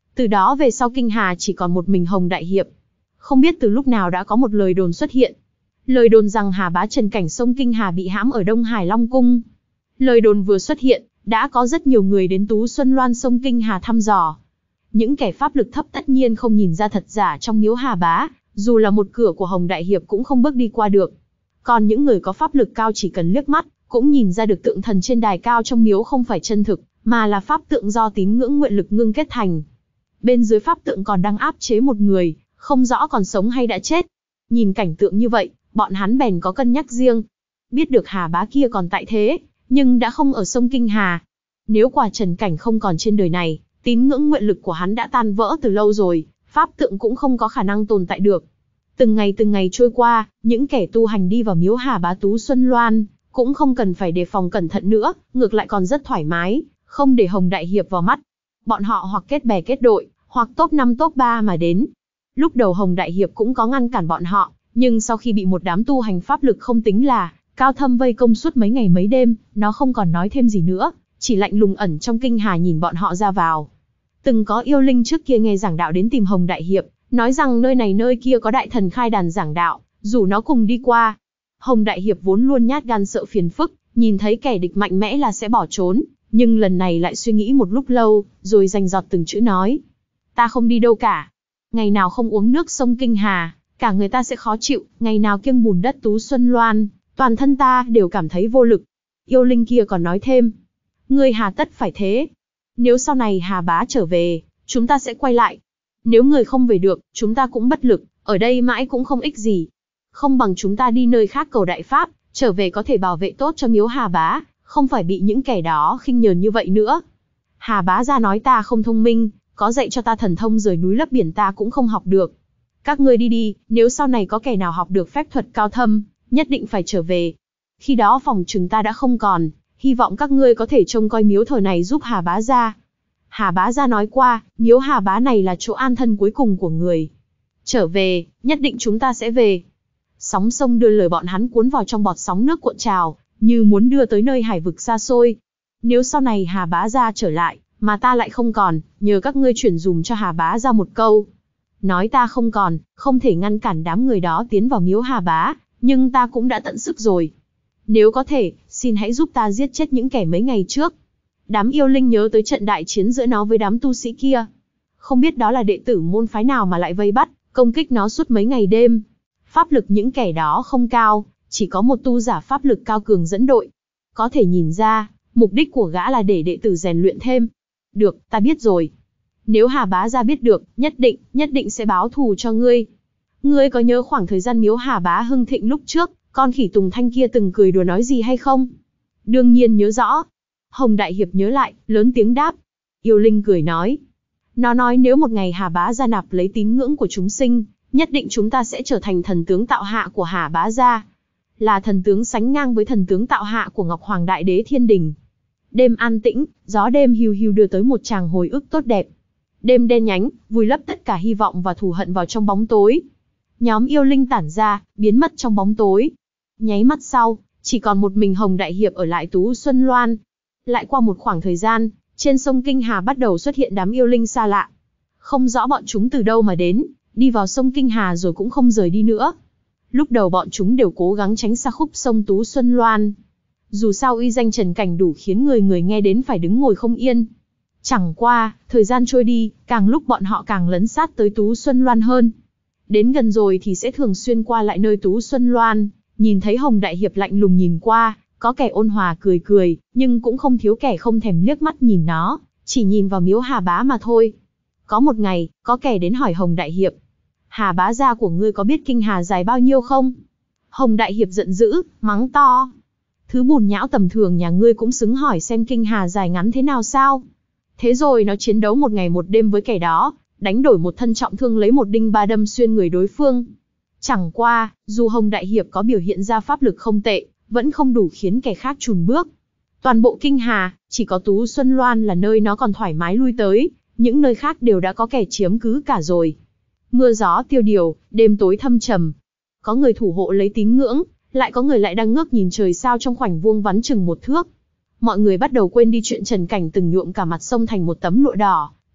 Từ đó về sau Kinh Hà chỉ còn một mình Hồng Đại Hiệp. Không biết từ lúc nào đã có một lời đồn xuất hiện. Lời đồn rằng Hà Bá Trần Cảnh sông Kinh Hà bị hãm ở Đông Hải Long Cung. Lời đồn vừa xuất hiện, đã có rất nhiều người đến Tú Xuân Loan sông Kinh Hà thăm dò. Những kẻ pháp lực thấp tất nhiên không nhìn ra thật giả trong miếu Hà Bá, dù là một cửa của Hồng Đại Hiệp cũng không bước đi qua được. Còn những người có pháp lực cao chỉ cần liếc mắt, cũng nhìn ra được tượng thần trên đài cao trong miếu không phải chân thực, mà là pháp tượng do tín ngưỡng nguyện lực ngưng kết thành. Bên dưới pháp tượng còn đang áp chế một người, không rõ còn sống hay đã chết. Nhìn cảnh tượng như vậy, bọn hắn bèn có cân nhắc riêng. Biết được Hà Bá kia còn tại thế, nhưng đã không ở sông Kinh Hà. Nếu quả Trần Cảnh không còn trên đời này, tín ngưỡng nguyện lực của hắn đã tan vỡ từ lâu rồi, pháp tượng cũng không có khả năng tồn tại được. Từng ngày từng ngày trôi qua, những kẻ tu hành đi vào miếu Hà Bá Tú Xuân Loan, cũng không cần phải đề phòng cẩn thận nữa, ngược lại còn rất thoải mái, không để Hồng Đại Hiệp vào mắt. Bọn họ hoặc kết bè kết đội, hoặc top năm top ba mà đến. Lúc đầu Hồng Đại Hiệp cũng có ngăn cản bọn họ, nhưng sau khi bị một đám tu hành pháp lực không tính là cao thâm vây công suốt mấy ngày mấy đêm, nó không còn nói thêm gì nữa, chỉ lạnh lùng ẩn trong Kinh Hà nhìn bọn họ ra vào. Từng có yêu linh trước kia nghe giảng đạo đến tìm Hồng Đại Hiệp, nói rằng nơi này nơi kia có đại thần khai đàn giảng đạo, rủ nó cùng đi qua. Hồng Đại Hiệp vốn luôn nhát gan sợ phiền phức, nhìn thấy kẻ địch mạnh mẽ là sẽ bỏ trốn, nhưng lần này lại suy nghĩ một lúc lâu, rồi rành giọt từng chữ nói. Ta không đi đâu cả. Ngày nào không uống nước sông Kinh Hà, cả người ta sẽ khó chịu, ngày nào kiêng bùn đất Tú Xuân Loan, toàn thân ta đều cảm thấy vô lực. Yêu linh kia còn nói thêm. Ngươi hà tất phải thế. Nếu sau này Hà Bá trở về, chúng ta sẽ quay lại. Nếu người không về được, chúng ta cũng bất lực, ở đây mãi cũng không ích gì. Không bằng chúng ta đi nơi khác cầu đại pháp, trở về có thể bảo vệ tốt cho miếu Hà Bá, không phải bị những kẻ đó khinh nhờn như vậy nữa. Hà Bá ra nói ta không thông minh, có dạy cho ta thần thông rời núi lấp biển ta cũng không học được. Các ngươi đi đi, nếu sau này có kẻ nào học được phép thuật cao thâm, nhất định phải trở về. Khi đó phòng chừng ta đã không còn, hy vọng các ngươi có thể trông coi miếu thờ này giúp Hà Bá ra. Hà Bá ra nói qua, miếu Hà Bá này là chỗ an thân cuối cùng của người. Trở về, nhất định chúng ta sẽ về. Sóng sông đưa lời bọn hắn cuốn vào trong bọt sóng nước cuộn trào, như muốn đưa tới nơi hải vực xa xôi. Nếu sau này Hà Bá ra trở lại, mà ta lại không còn, nhờ các ngươi chuyển dùm cho Hà Bá ra một câu. Nói ta không còn, không thể ngăn cản đám người đó tiến vào miếu Hà Bá, nhưng ta cũng đã tận sức rồi. Nếu có thể, xin hãy giúp ta giết chết những kẻ mấy ngày trước. Đám yêu linh nhớ tới trận đại chiến giữa nó với đám tu sĩ kia. Không biết đó là đệ tử môn phái nào mà lại vây bắt, công kích nó suốt mấy ngày đêm. Pháp lực những kẻ đó không cao, chỉ có một tu giả pháp lực cao cường dẫn đội. Có thể nhìn ra, mục đích của gã là để đệ tử rèn luyện thêm. Được, ta biết rồi. Nếu Hà Bá ra biết được, nhất định, nhất định sẽ báo thù cho ngươi. Ngươi có nhớ khoảng thời gian miếu Hà Bá hưng thịnh lúc trước, con khỉ Tùng Thanh kia từng cười đùa nói gì hay không? Đương nhiên nhớ rõ. Hồng Đại Hiệp nhớ lại, lớn tiếng đáp. Yêu linh cười nói. Nó nói nếu một ngày Hà Bá gia nạp lấy tín ngưỡng của chúng sinh, nhất định chúng ta sẽ trở thành thần tướng tạo hạ của Hà Bá gia. Là thần tướng sánh ngang với thần tướng tạo hạ của Ngọc Hoàng Đại Đế Thiên Đình. Đêm an tĩnh, gió đêm hiu hiu đưa tới một tràng hồi ức tốt đẹp. Đêm đen nhánh, vùi lấp tất cả hy vọng và thù hận vào trong bóng tối. Nhóm yêu linh tản ra, biến mất trong bóng tối. Nháy mắt sau, chỉ còn một mình Hồng Đại Hiệp ở lại Tú Xuân Loan. Lại qua một khoảng thời gian, trên sông Kinh Hà bắt đầu xuất hiện đám yêu linh xa lạ. Không rõ bọn chúng từ đâu mà đến, đi vào sông Kinh Hà rồi cũng không rời đi nữa. Lúc đầu bọn chúng đều cố gắng tránh xa khúc sông Tú Xuân Loan. Dù sao uy danh Trần Cảnh đủ khiến người người nghe đến phải đứng ngồi không yên. Chẳng qua, thời gian trôi đi, càng lúc bọn họ càng lấn sát tới Tú Xuân Loan hơn. Đến gần rồi thì sẽ thường xuyên qua lại nơi Tú Xuân Loan, nhìn thấy Hồng Đại Hiệp lạnh lùng nhìn qua, có kẻ ôn hòa cười cười, nhưng cũng không thiếu kẻ không thèm liếc mắt nhìn nó, chỉ nhìn vào miếu Hà Bá mà thôi. Có một ngày, có kẻ đến hỏi Hồng Đại Hiệp. Hà Bá gia của ngươi có biết Kinh Hà dài bao nhiêu không? Hồng Đại Hiệp giận dữ, mắng to. Thứ bùn nhão tầm thường nhà ngươi cũng xứng hỏi xem Kinh Hà dài ngắn thế nào sao? Thế rồi nó chiến đấu một ngày một đêm với kẻ đó, đánh đổi một thân trọng thương lấy một đinh ba đâm xuyên người đối phương. Chẳng qua, dù Hồng Đại Hiệp có biểu hiện ra pháp lực không tệ, vẫn không đủ khiến kẻ khác chùn bước. Toàn bộ Kinh Hà, chỉ có Tú Xuân Loan là nơi nó còn thoải mái lui tới, những nơi khác đều đã có kẻ chiếm cứ cả rồi. Mưa gió tiêu điều, đêm tối thâm trầm. Có người thủ hộ lấy tín ngưỡng, lại có người lại đang ngước nhìn trời sao trong khoảnh vuông vắn chừng một thước. Mọi người bắt đầu quên đi chuyện Trần Cảnh từng nhuộm cả mặt sông thành một tấm lụa đỏ,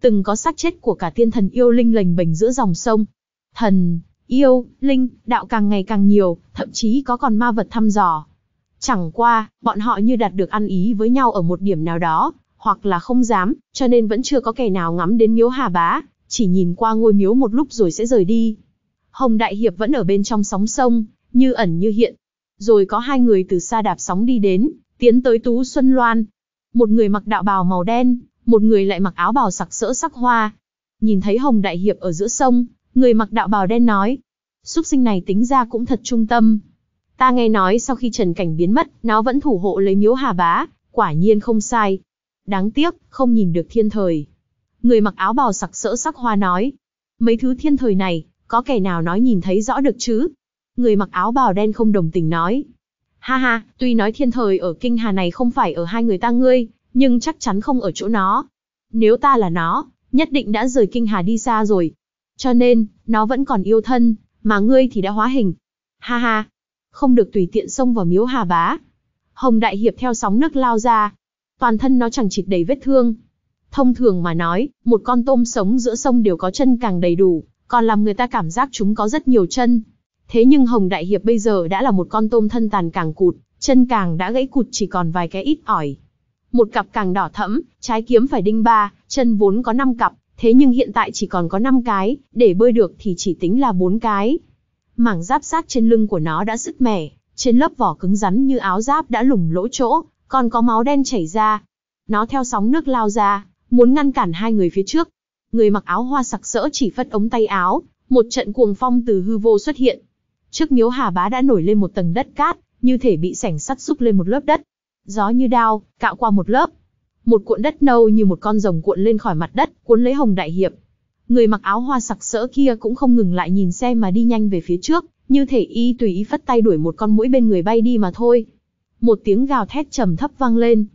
từng có xác chết của cả tiên thần yêu linh lềnh bềnh giữa dòng sông. Thần, yêu, linh, đạo càng ngày càng nhiều, thậm chí có còn ma vật thăm dò. Chẳng qua, bọn họ như đạt được ăn ý với nhau ở một điểm nào đó, hoặc là không dám, cho nên vẫn chưa có kẻ nào ngắm đến miếu Hà Bá, chỉ nhìn qua ngôi miếu một lúc rồi sẽ rời đi. Hồng Đại Hiệp vẫn ở bên trong sóng sông, như ẩn như hiện. Rồi có hai người từ xa đạp sóng đi đến, tiến tới Tú Xuân Loan. Một người mặc đạo bào màu đen, một người lại mặc áo bào sặc sỡ sắc hoa. Nhìn thấy Hồng Đại Hiệp ở giữa sông, người mặc đạo bào đen nói, súc sinh này tính ra cũng thật trung tâm. Ta nghe nói sau khi Trần Cảnh biến mất, nó vẫn thủ hộ lấy miếu Hà Bá, quả nhiên không sai. Đáng tiếc, không nhìn được thiên thời. Người mặc áo bào sặc sỡ sắc hoa nói, mấy thứ thiên thời này, có kẻ nào nói nhìn thấy rõ được chứ? Người mặc áo bào đen không đồng tình nói, ha ha, tuy nói thiên thời ở kinh hà này không phải ở hai người ta ngươi, nhưng chắc chắn không ở chỗ nó. Nếu ta là nó, nhất định đã rời kinh hà đi xa rồi. Cho nên, nó vẫn còn yêu thân, mà ngươi thì đã hóa hình. Ha ha, không được tùy tiện xông vào miếu Hà Bá. Hồng Đại Hiệp theo sóng nước lao ra. Toàn thân nó chẳng chịt đầy vết thương. Thông thường mà nói, một con tôm sống giữa sông đều có chân càng đầy đủ, còn làm người ta cảm giác chúng có rất nhiều chân. Thế nhưng Hồng Đại Hiệp bây giờ đã là một con tôm thân tàn càng cụt, chân càng đã gãy cụt chỉ còn vài cái ít ỏi. Một cặp càng đỏ thẫm, trái kiếm phải đinh ba, chân vốn có năm cặp, thế nhưng hiện tại chỉ còn có năm cái, để bơi được thì chỉ tính là bốn cái. Mảng giáp sát trên lưng của nó đã sứt mẻ, trên lớp vỏ cứng rắn như áo giáp đã lủng lỗ chỗ, còn có máu đen chảy ra. Nó theo sóng nước lao ra, muốn ngăn cản hai người phía trước. Người mặc áo hoa sặc sỡ chỉ phất ống tay áo, một trận cuồng phong từ hư vô xuất hiện. Trước miếu Hà Bá đã nổi lên một tầng đất cát, như thể bị sảnh sắt xúc lên một lớp đất. Gió như đao, cạo qua một lớp. Một cuộn đất nâu như một con rồng cuộn lên khỏi mặt đất, cuốn lấy Hồng Đại Hiệp. Người mặc áo hoa sặc sỡ kia cũng không ngừng lại nhìn xem mà đi nhanh về phía trước, như thể y tùy ý phất tay đuổi một con muỗi bên người bay đi mà thôi. Một tiếng gào thét trầm thấp vang lên.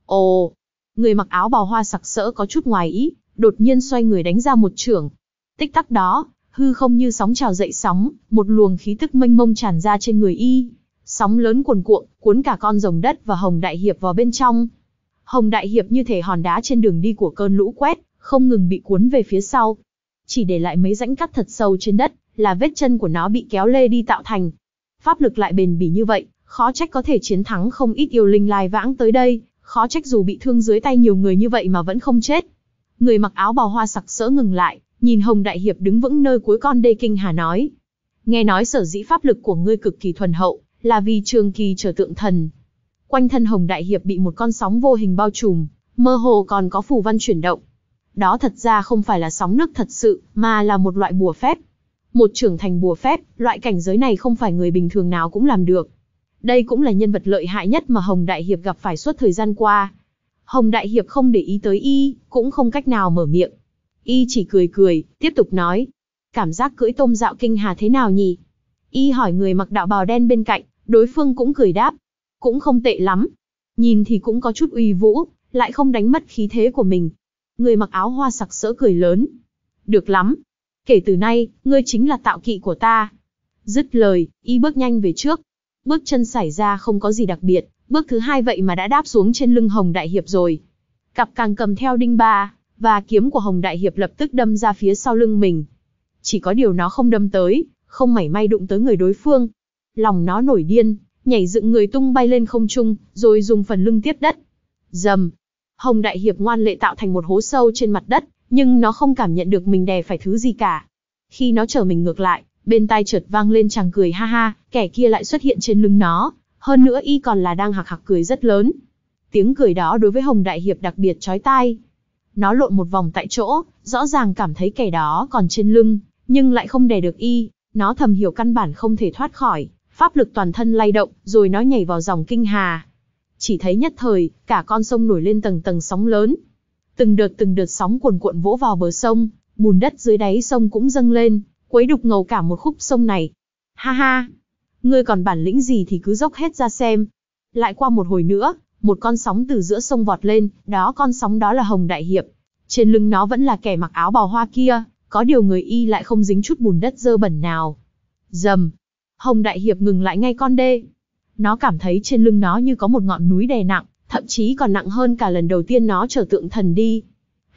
Ồ! Người mặc áo bào hoa sặc sỡ có chút ngoài ý, đột nhiên xoay người đánh ra một chưởng. Tích tắc đó, hư không như sóng trào dậy sóng, một luồng khí tức mênh mông tràn ra trên người y. Sóng lớn cuồn cuộn, cuốn cả con rồng đất và Hồng Đại Hiệp vào bên trong. Hồng Đại Hiệp như thể hòn đá trên đường đi của cơn lũ quét, không ngừng bị cuốn về phía sau. Chỉ để lại mấy rãnh cắt thật sâu trên đất, là vết chân của nó bị kéo lê đi tạo thành. Pháp lực lại bền bỉ như vậy, khó trách có thể chiến thắng không ít yêu linh lai vãng tới đây, khó trách dù bị thương dưới tay nhiều người như vậy mà vẫn không chết. Người mặc áo bào hoa sặc sỡ ngừng lại, nhìn Hồng Đại Hiệp đứng vững nơi cuối con đê kinh hà nói. Nghe nói sở dĩ pháp lực của ngươi cực kỳ thuần hậu, là vì trường kỳ trở tượng thần. Quanh thân Hồng Đại Hiệp bị một con sóng vô hình bao trùm, mơ hồ còn có phù văn chuyển động. Đó thật ra không phải là sóng nước thật sự, mà là một loại bùa phép. Một trưởng thành bùa phép, loại cảnh giới này không phải người bình thường nào cũng làm được. Đây cũng là nhân vật lợi hại nhất mà Hồng Đại Hiệp gặp phải suốt thời gian qua. Hồng Đại Hiệp không để ý tới y, cũng không cách nào mở miệng. Y chỉ cười cười, tiếp tục nói. Cảm giác cưỡi tôm dạo kinh hà thế nào nhỉ? Y hỏi người mặc đạo bào đen bên cạnh, đối phương cũng cười đáp. Cũng không tệ lắm. Nhìn thì cũng có chút uy vũ, lại không đánh mất khí thế của mình. Người mặc áo hoa sặc sỡ cười lớn. Được lắm. Kể từ nay, ngươi chính là tạo kỵ của ta. Dứt lời, y bước nhanh về trước. Bước chân xảy ra không có gì đặc biệt, bước thứ hai vậy mà đã đáp xuống trên lưng Hồng Đại Hiệp rồi. Cặp càng cầm theo đinh ba, và kiếm của Hồng Đại Hiệp lập tức đâm ra phía sau lưng mình. Chỉ có điều nó không đâm tới, không mảy may đụng tới người đối phương. Lòng nó nổi điên, nhảy dựng người tung bay lên không trung, rồi dùng phần lưng tiếp đất. Rầm. Hồng Đại Hiệp ngoan lệ tạo thành một hố sâu trên mặt đất, nhưng nó không cảm nhận được mình đè phải thứ gì cả. Khi nó trở mình ngược lại, bên tai chợt vang lên chàng cười ha ha, kẻ kia lại xuất hiện trên lưng nó, hơn nữa y còn là đang hạc hạc cười rất lớn. Tiếng cười đó đối với Hồng Đại Hiệp đặc biệt chói tai. Nó lộn một vòng tại chỗ, rõ ràng cảm thấy kẻ đó còn trên lưng, nhưng lại không đè được y, nó thầm hiểu căn bản không thể thoát khỏi, pháp lực toàn thân lay động, rồi nó nhảy vào dòng kinh hà. Chỉ thấy nhất thời, cả con sông nổi lên tầng tầng sóng lớn. Từng đợt từng đợt sóng cuồn cuộn vỗ vào bờ sông, bùn đất dưới đáy sông cũng dâng lên, quấy đục ngầu cả một khúc sông này. Ha ha, ngươi còn bản lĩnh gì thì cứ dốc hết ra xem. Lại qua một hồi nữa, một con sóng từ giữa sông vọt lên, đó con sóng đó là Hồng Đại Hiệp. Trên lưng nó vẫn là kẻ mặc áo bào hoa kia, có điều người y lại không dính chút bùn đất dơ bẩn nào. Rầm, Hồng Đại Hiệp ngừng lại ngay con đê. Nó cảm thấy trên lưng nó như có một ngọn núi đè nặng, thậm chí còn nặng hơn cả lần đầu tiên nó trở tượng thần đi.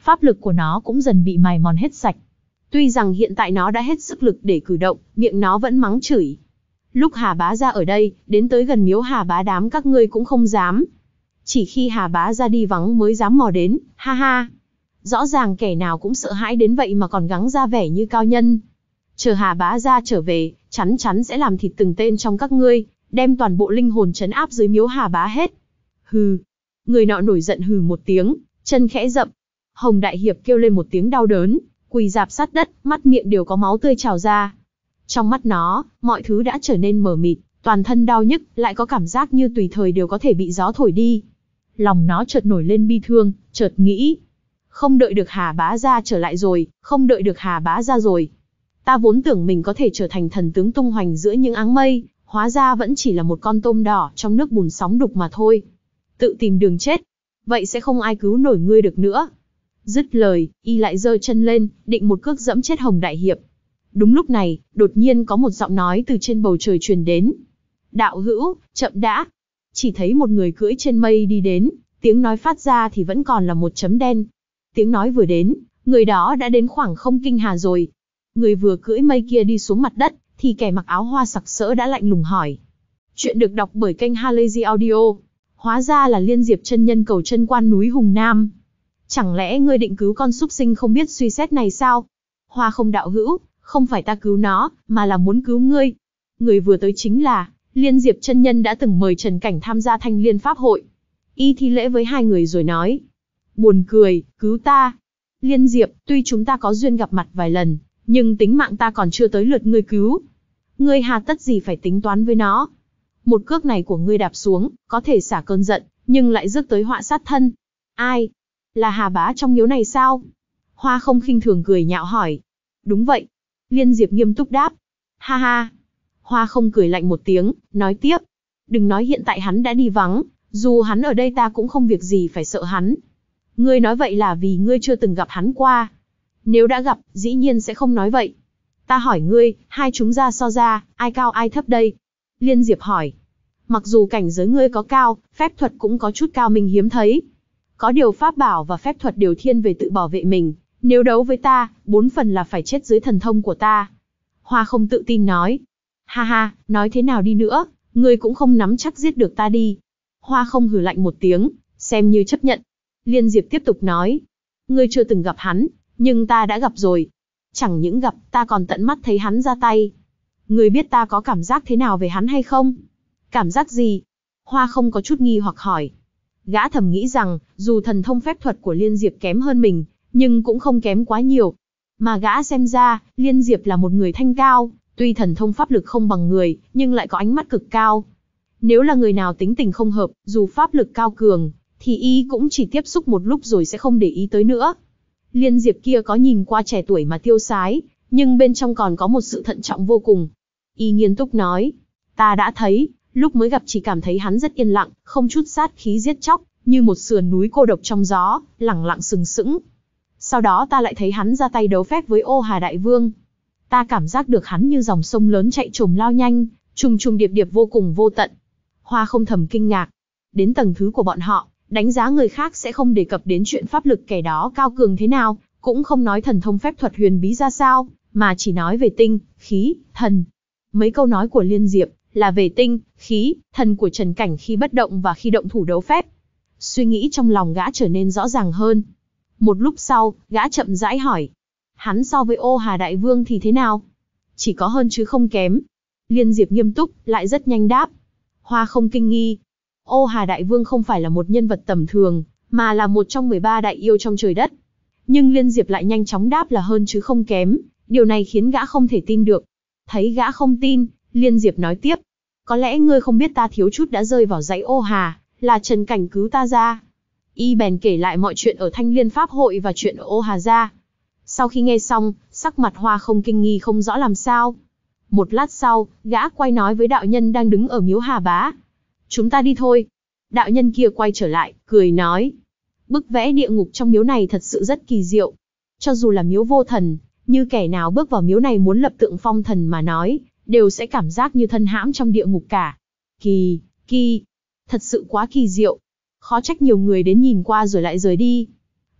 pháp lực của nó cũng dần bị mài mòn hết sạch. Tuy rằng hiện tại nó đã hết sức lực để cử động, miệng nó vẫn mắng chửi. Lúc Hà Bá Gia ở đây, đến tới gần miếu Hà Bá đám các ngươi cũng không dám. Chỉ khi Hà Bá Gia đi vắng mới dám mò đến, ha ha. Rõ ràng kẻ nào cũng sợ hãi đến vậy mà còn gắng ra vẻ như cao nhân. Chờ Hà Bá Gia trở về, chắn chắn sẽ làm thịt từng tên trong các ngươi, đem toàn bộ linh hồn trấn áp dưới miếu Hà Bá hết. Hừ. Người nọ nổi giận hừ một tiếng, chân khẽ dậm. Hồng Đại Hiệp kêu lên một tiếng đau đớn, quỳ rạp sát đất, mắt miệng đều có máu tươi trào ra. Trong mắt nó, mọi thứ đã trở nên mờ mịt, toàn thân đau nhức, lại có cảm giác như tùy thời đều có thể bị gió thổi đi. Lòng nó chợt nổi lên bi thương, chợt nghĩ. Không đợi được Hà Bá Gia trở lại rồi, không đợi được Hà Bá Gia rồi. Ta vốn tưởng mình có thể trở thành thần tướng tung hoành giữa những áng mây, hóa ra vẫn chỉ là một con tôm đỏ trong nước bùn sóng đục mà thôi. Tự tìm đường chết. Vậy sẽ không ai cứu nổi ngươi được nữa. Dứt lời, y lại giơ chân lên, định một cước dẫm chết Hồng Đại Hiệp. Đúng lúc này, đột nhiên có một giọng nói từ trên bầu trời truyền đến. Đạo hữu, chậm đã. Chỉ thấy một người cưỡi trên mây đi đến, tiếng nói phát ra thì vẫn còn là một chấm đen. Tiếng nói vừa đến, người đó đã đến khoảng không kinh hà rồi. Người vừa cưỡi mây kia đi xuống mặt đất, thì kẻ mặc áo hoa sặc sỡ đã lạnh lùng hỏi. Chuyện được đọc bởi kênh Halazy Audio. Hóa ra là Liên Diệp chân nhân cầu chân quan núi Hùng Nam. Chẳng lẽ ngươi định cứu con súc sinh không biết suy xét này sao? Hoa Không đạo hữu, không phải ta cứu nó, mà là muốn cứu ngươi. Người vừa tới chính là Liên Diệp chân nhân đã từng mời Trần Cảnh tham gia Thanh Liên Pháp hội. Y thi lễ với hai người rồi nói. Buồn cười, cứu ta. Liên Diệp, tuy chúng ta có duyên gặp mặt vài lần, nhưng tính mạng ta còn chưa tới lượt ngươi cứu. Ngươi hà tất gì phải tính toán với nó. Một cước này của ngươi đạp xuống, có thể xả cơn giận, nhưng lại rước tới họa sát thân. Ai? Là Hà Bá trong miếu này sao? Hoa Không khinh thường cười nhạo hỏi. Đúng vậy. Liên Diệp nghiêm túc đáp. Ha ha. Hoa Không cười lạnh một tiếng, nói tiếp. Đừng nói hiện tại hắn đã đi vắng, dù hắn ở đây ta cũng không việc gì phải sợ hắn. Ngươi nói vậy là vì ngươi chưa từng gặp hắn qua. Nếu đã gặp, dĩ nhiên sẽ không nói vậy. Ta hỏi ngươi, hai chúng ra so ra, ai cao ai thấp đây? Liên Diệp hỏi. Mặc dù cảnh giới ngươi có cao, phép thuật cũng có chút cao minh hiếm thấy. Có điều pháp bảo và phép thuật đều thiên về tự bảo vệ mình. Nếu đấu với ta, bốn phần là phải chết dưới thần thông của ta. Hoa Không tự tin nói. Ha ha, nói thế nào đi nữa, ngươi cũng không nắm chắc giết được ta đi. Hoa Không hừ lạnh một tiếng, xem như chấp nhận. Liên Diệp tiếp tục nói. Ngươi chưa từng gặp hắn, nhưng ta đã gặp rồi. Chẳng những gặp, ta còn tận mắt thấy hắn ra tay. Ngươi biết ta có cảm giác thế nào về hắn hay không? Cảm giác gì? Hoa Không có chút nghi hoặc hỏi. Gã thầm nghĩ rằng, dù thần thông phép thuật của Liên Diệp kém hơn mình, nhưng cũng không kém quá nhiều. Mà gã xem ra, Liên Diệp là một người thanh cao, tuy thần thông pháp lực không bằng người, nhưng lại có ánh mắt cực cao. Nếu là người nào tính tình không hợp, dù pháp lực cao cường, thì y cũng chỉ tiếp xúc một lúc rồi sẽ không để ý tới nữa. Liên Diệp kia có nhìn qua trẻ tuổi mà tiêu sái, nhưng bên trong còn có một sự thận trọng vô cùng. Y nghiêm túc nói, ta đã thấy, lúc mới gặp chỉ cảm thấy hắn rất yên lặng, không chút sát khí giết chóc, như một sườn núi cô độc trong gió, lẳng lặng sừng sững. Sau đó ta lại thấy hắn ra tay đấu phép với Ô Hà Đại Vương. Ta cảm giác được hắn như dòng sông lớn chạy trồm lao nhanh, trùng trùng điệp điệp vô cùng vô tận. Hoa Không thầm kinh ngạc. Đến tầng thứ của bọn họ, đánh giá người khác sẽ không đề cập đến chuyện pháp lực kẻ đó cao cường thế nào, cũng không nói thần thông phép thuật huyền bí ra sao, mà chỉ nói về tinh, khí, thần. Mấy câu nói của Liên Diệp là về tinh, khí, thần của Trần Cảnh khi bất động và khi động thủ đấu phép. Suy nghĩ trong lòng gã trở nên rõ ràng hơn. Một lúc sau, gã chậm rãi hỏi. Hắn so với Ô Hà Đại Vương thì thế nào? Chỉ có hơn chứ không kém. Liên Diệp nghiêm túc, lại rất nhanh đáp. Hoa Không kinh nghi. Ô Hà Đại Vương không phải là một nhân vật tầm thường, mà là một trong mười ba đại yêu trong trời đất. Nhưng Liên Diệp lại nhanh chóng đáp là hơn chứ không kém. Điều này khiến gã không thể tin được. Thấy gã không tin, Liên Diệp nói tiếp. Có lẽ ngươi không biết ta thiếu chút đã rơi vào dãy Ô Hà, là Trần Cảnh cứu ta ra. Y bèn kể lại mọi chuyện ở Thanh Liên Pháp hội và chuyện ở Ô Hà ra. Sau khi nghe xong, sắc mặt Hoa Không kinh nghi không rõ làm sao. Một lát sau, gã quay nói với đạo nhân đang đứng ở miếu Hà Bá. Chúng ta đi thôi. Đạo nhân kia quay trở lại, cười nói. Bức vẽ địa ngục trong miếu này thật sự rất kỳ diệu. Cho dù là miếu vô thần, như kẻ nào bước vào miếu này muốn lập tượng phong thần mà nói, đều sẽ cảm giác như thân hãm trong địa ngục cả. Kỳ, kỳ, thật sự quá kỳ diệu. Khó trách nhiều người đến nhìn qua rồi lại rời đi.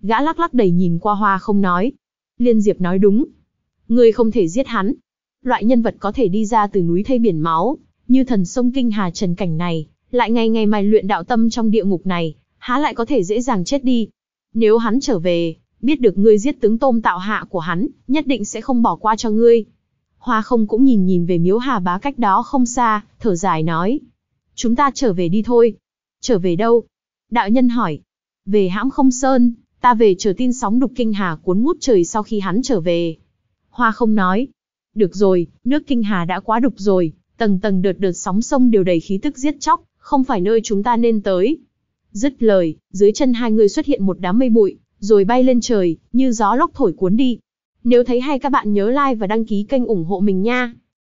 Gã lắc lắc đầy nhìn qua Hoa Không nói. Liên Diệp nói đúng. Ngươi không thể giết hắn. Loại nhân vật có thể đi ra từ núi thây biển máu, như thần sông Kinh Hà Trần Cảnh này, lại ngày ngày mài luyện đạo tâm trong địa ngục này, há lại có thể dễ dàng chết đi. Nếu hắn trở về, biết được ngươi giết tướng Tôm Tạo Hạ của hắn, nhất định sẽ không bỏ qua cho ngươi. Hoa Không cũng nhìn nhìn về miếu Hà Bá cách đó không xa, thở dài nói. Chúng ta trở về đi thôi. Trở về đâu? Đạo nhân hỏi. Về Hãm Không Sơn, ta về chờ tin sóng đục Kinh Hà cuốn ngút trời sau khi hắn trở về. Hoa Không nói. Được rồi, nước Kinh Hà đã quá đục rồi, tầng tầng đợt đợt sóng sông đều đầy khí tức giết chóc, không phải nơi chúng ta nên tới. Dứt lời, dưới chân hai người xuất hiện một đám mây bụi, rồi bay lên trời, như gió lốc thổi cuốn đi. Nếu thấy hay các bạn nhớ like và đăng ký kênh ủng hộ mình nha.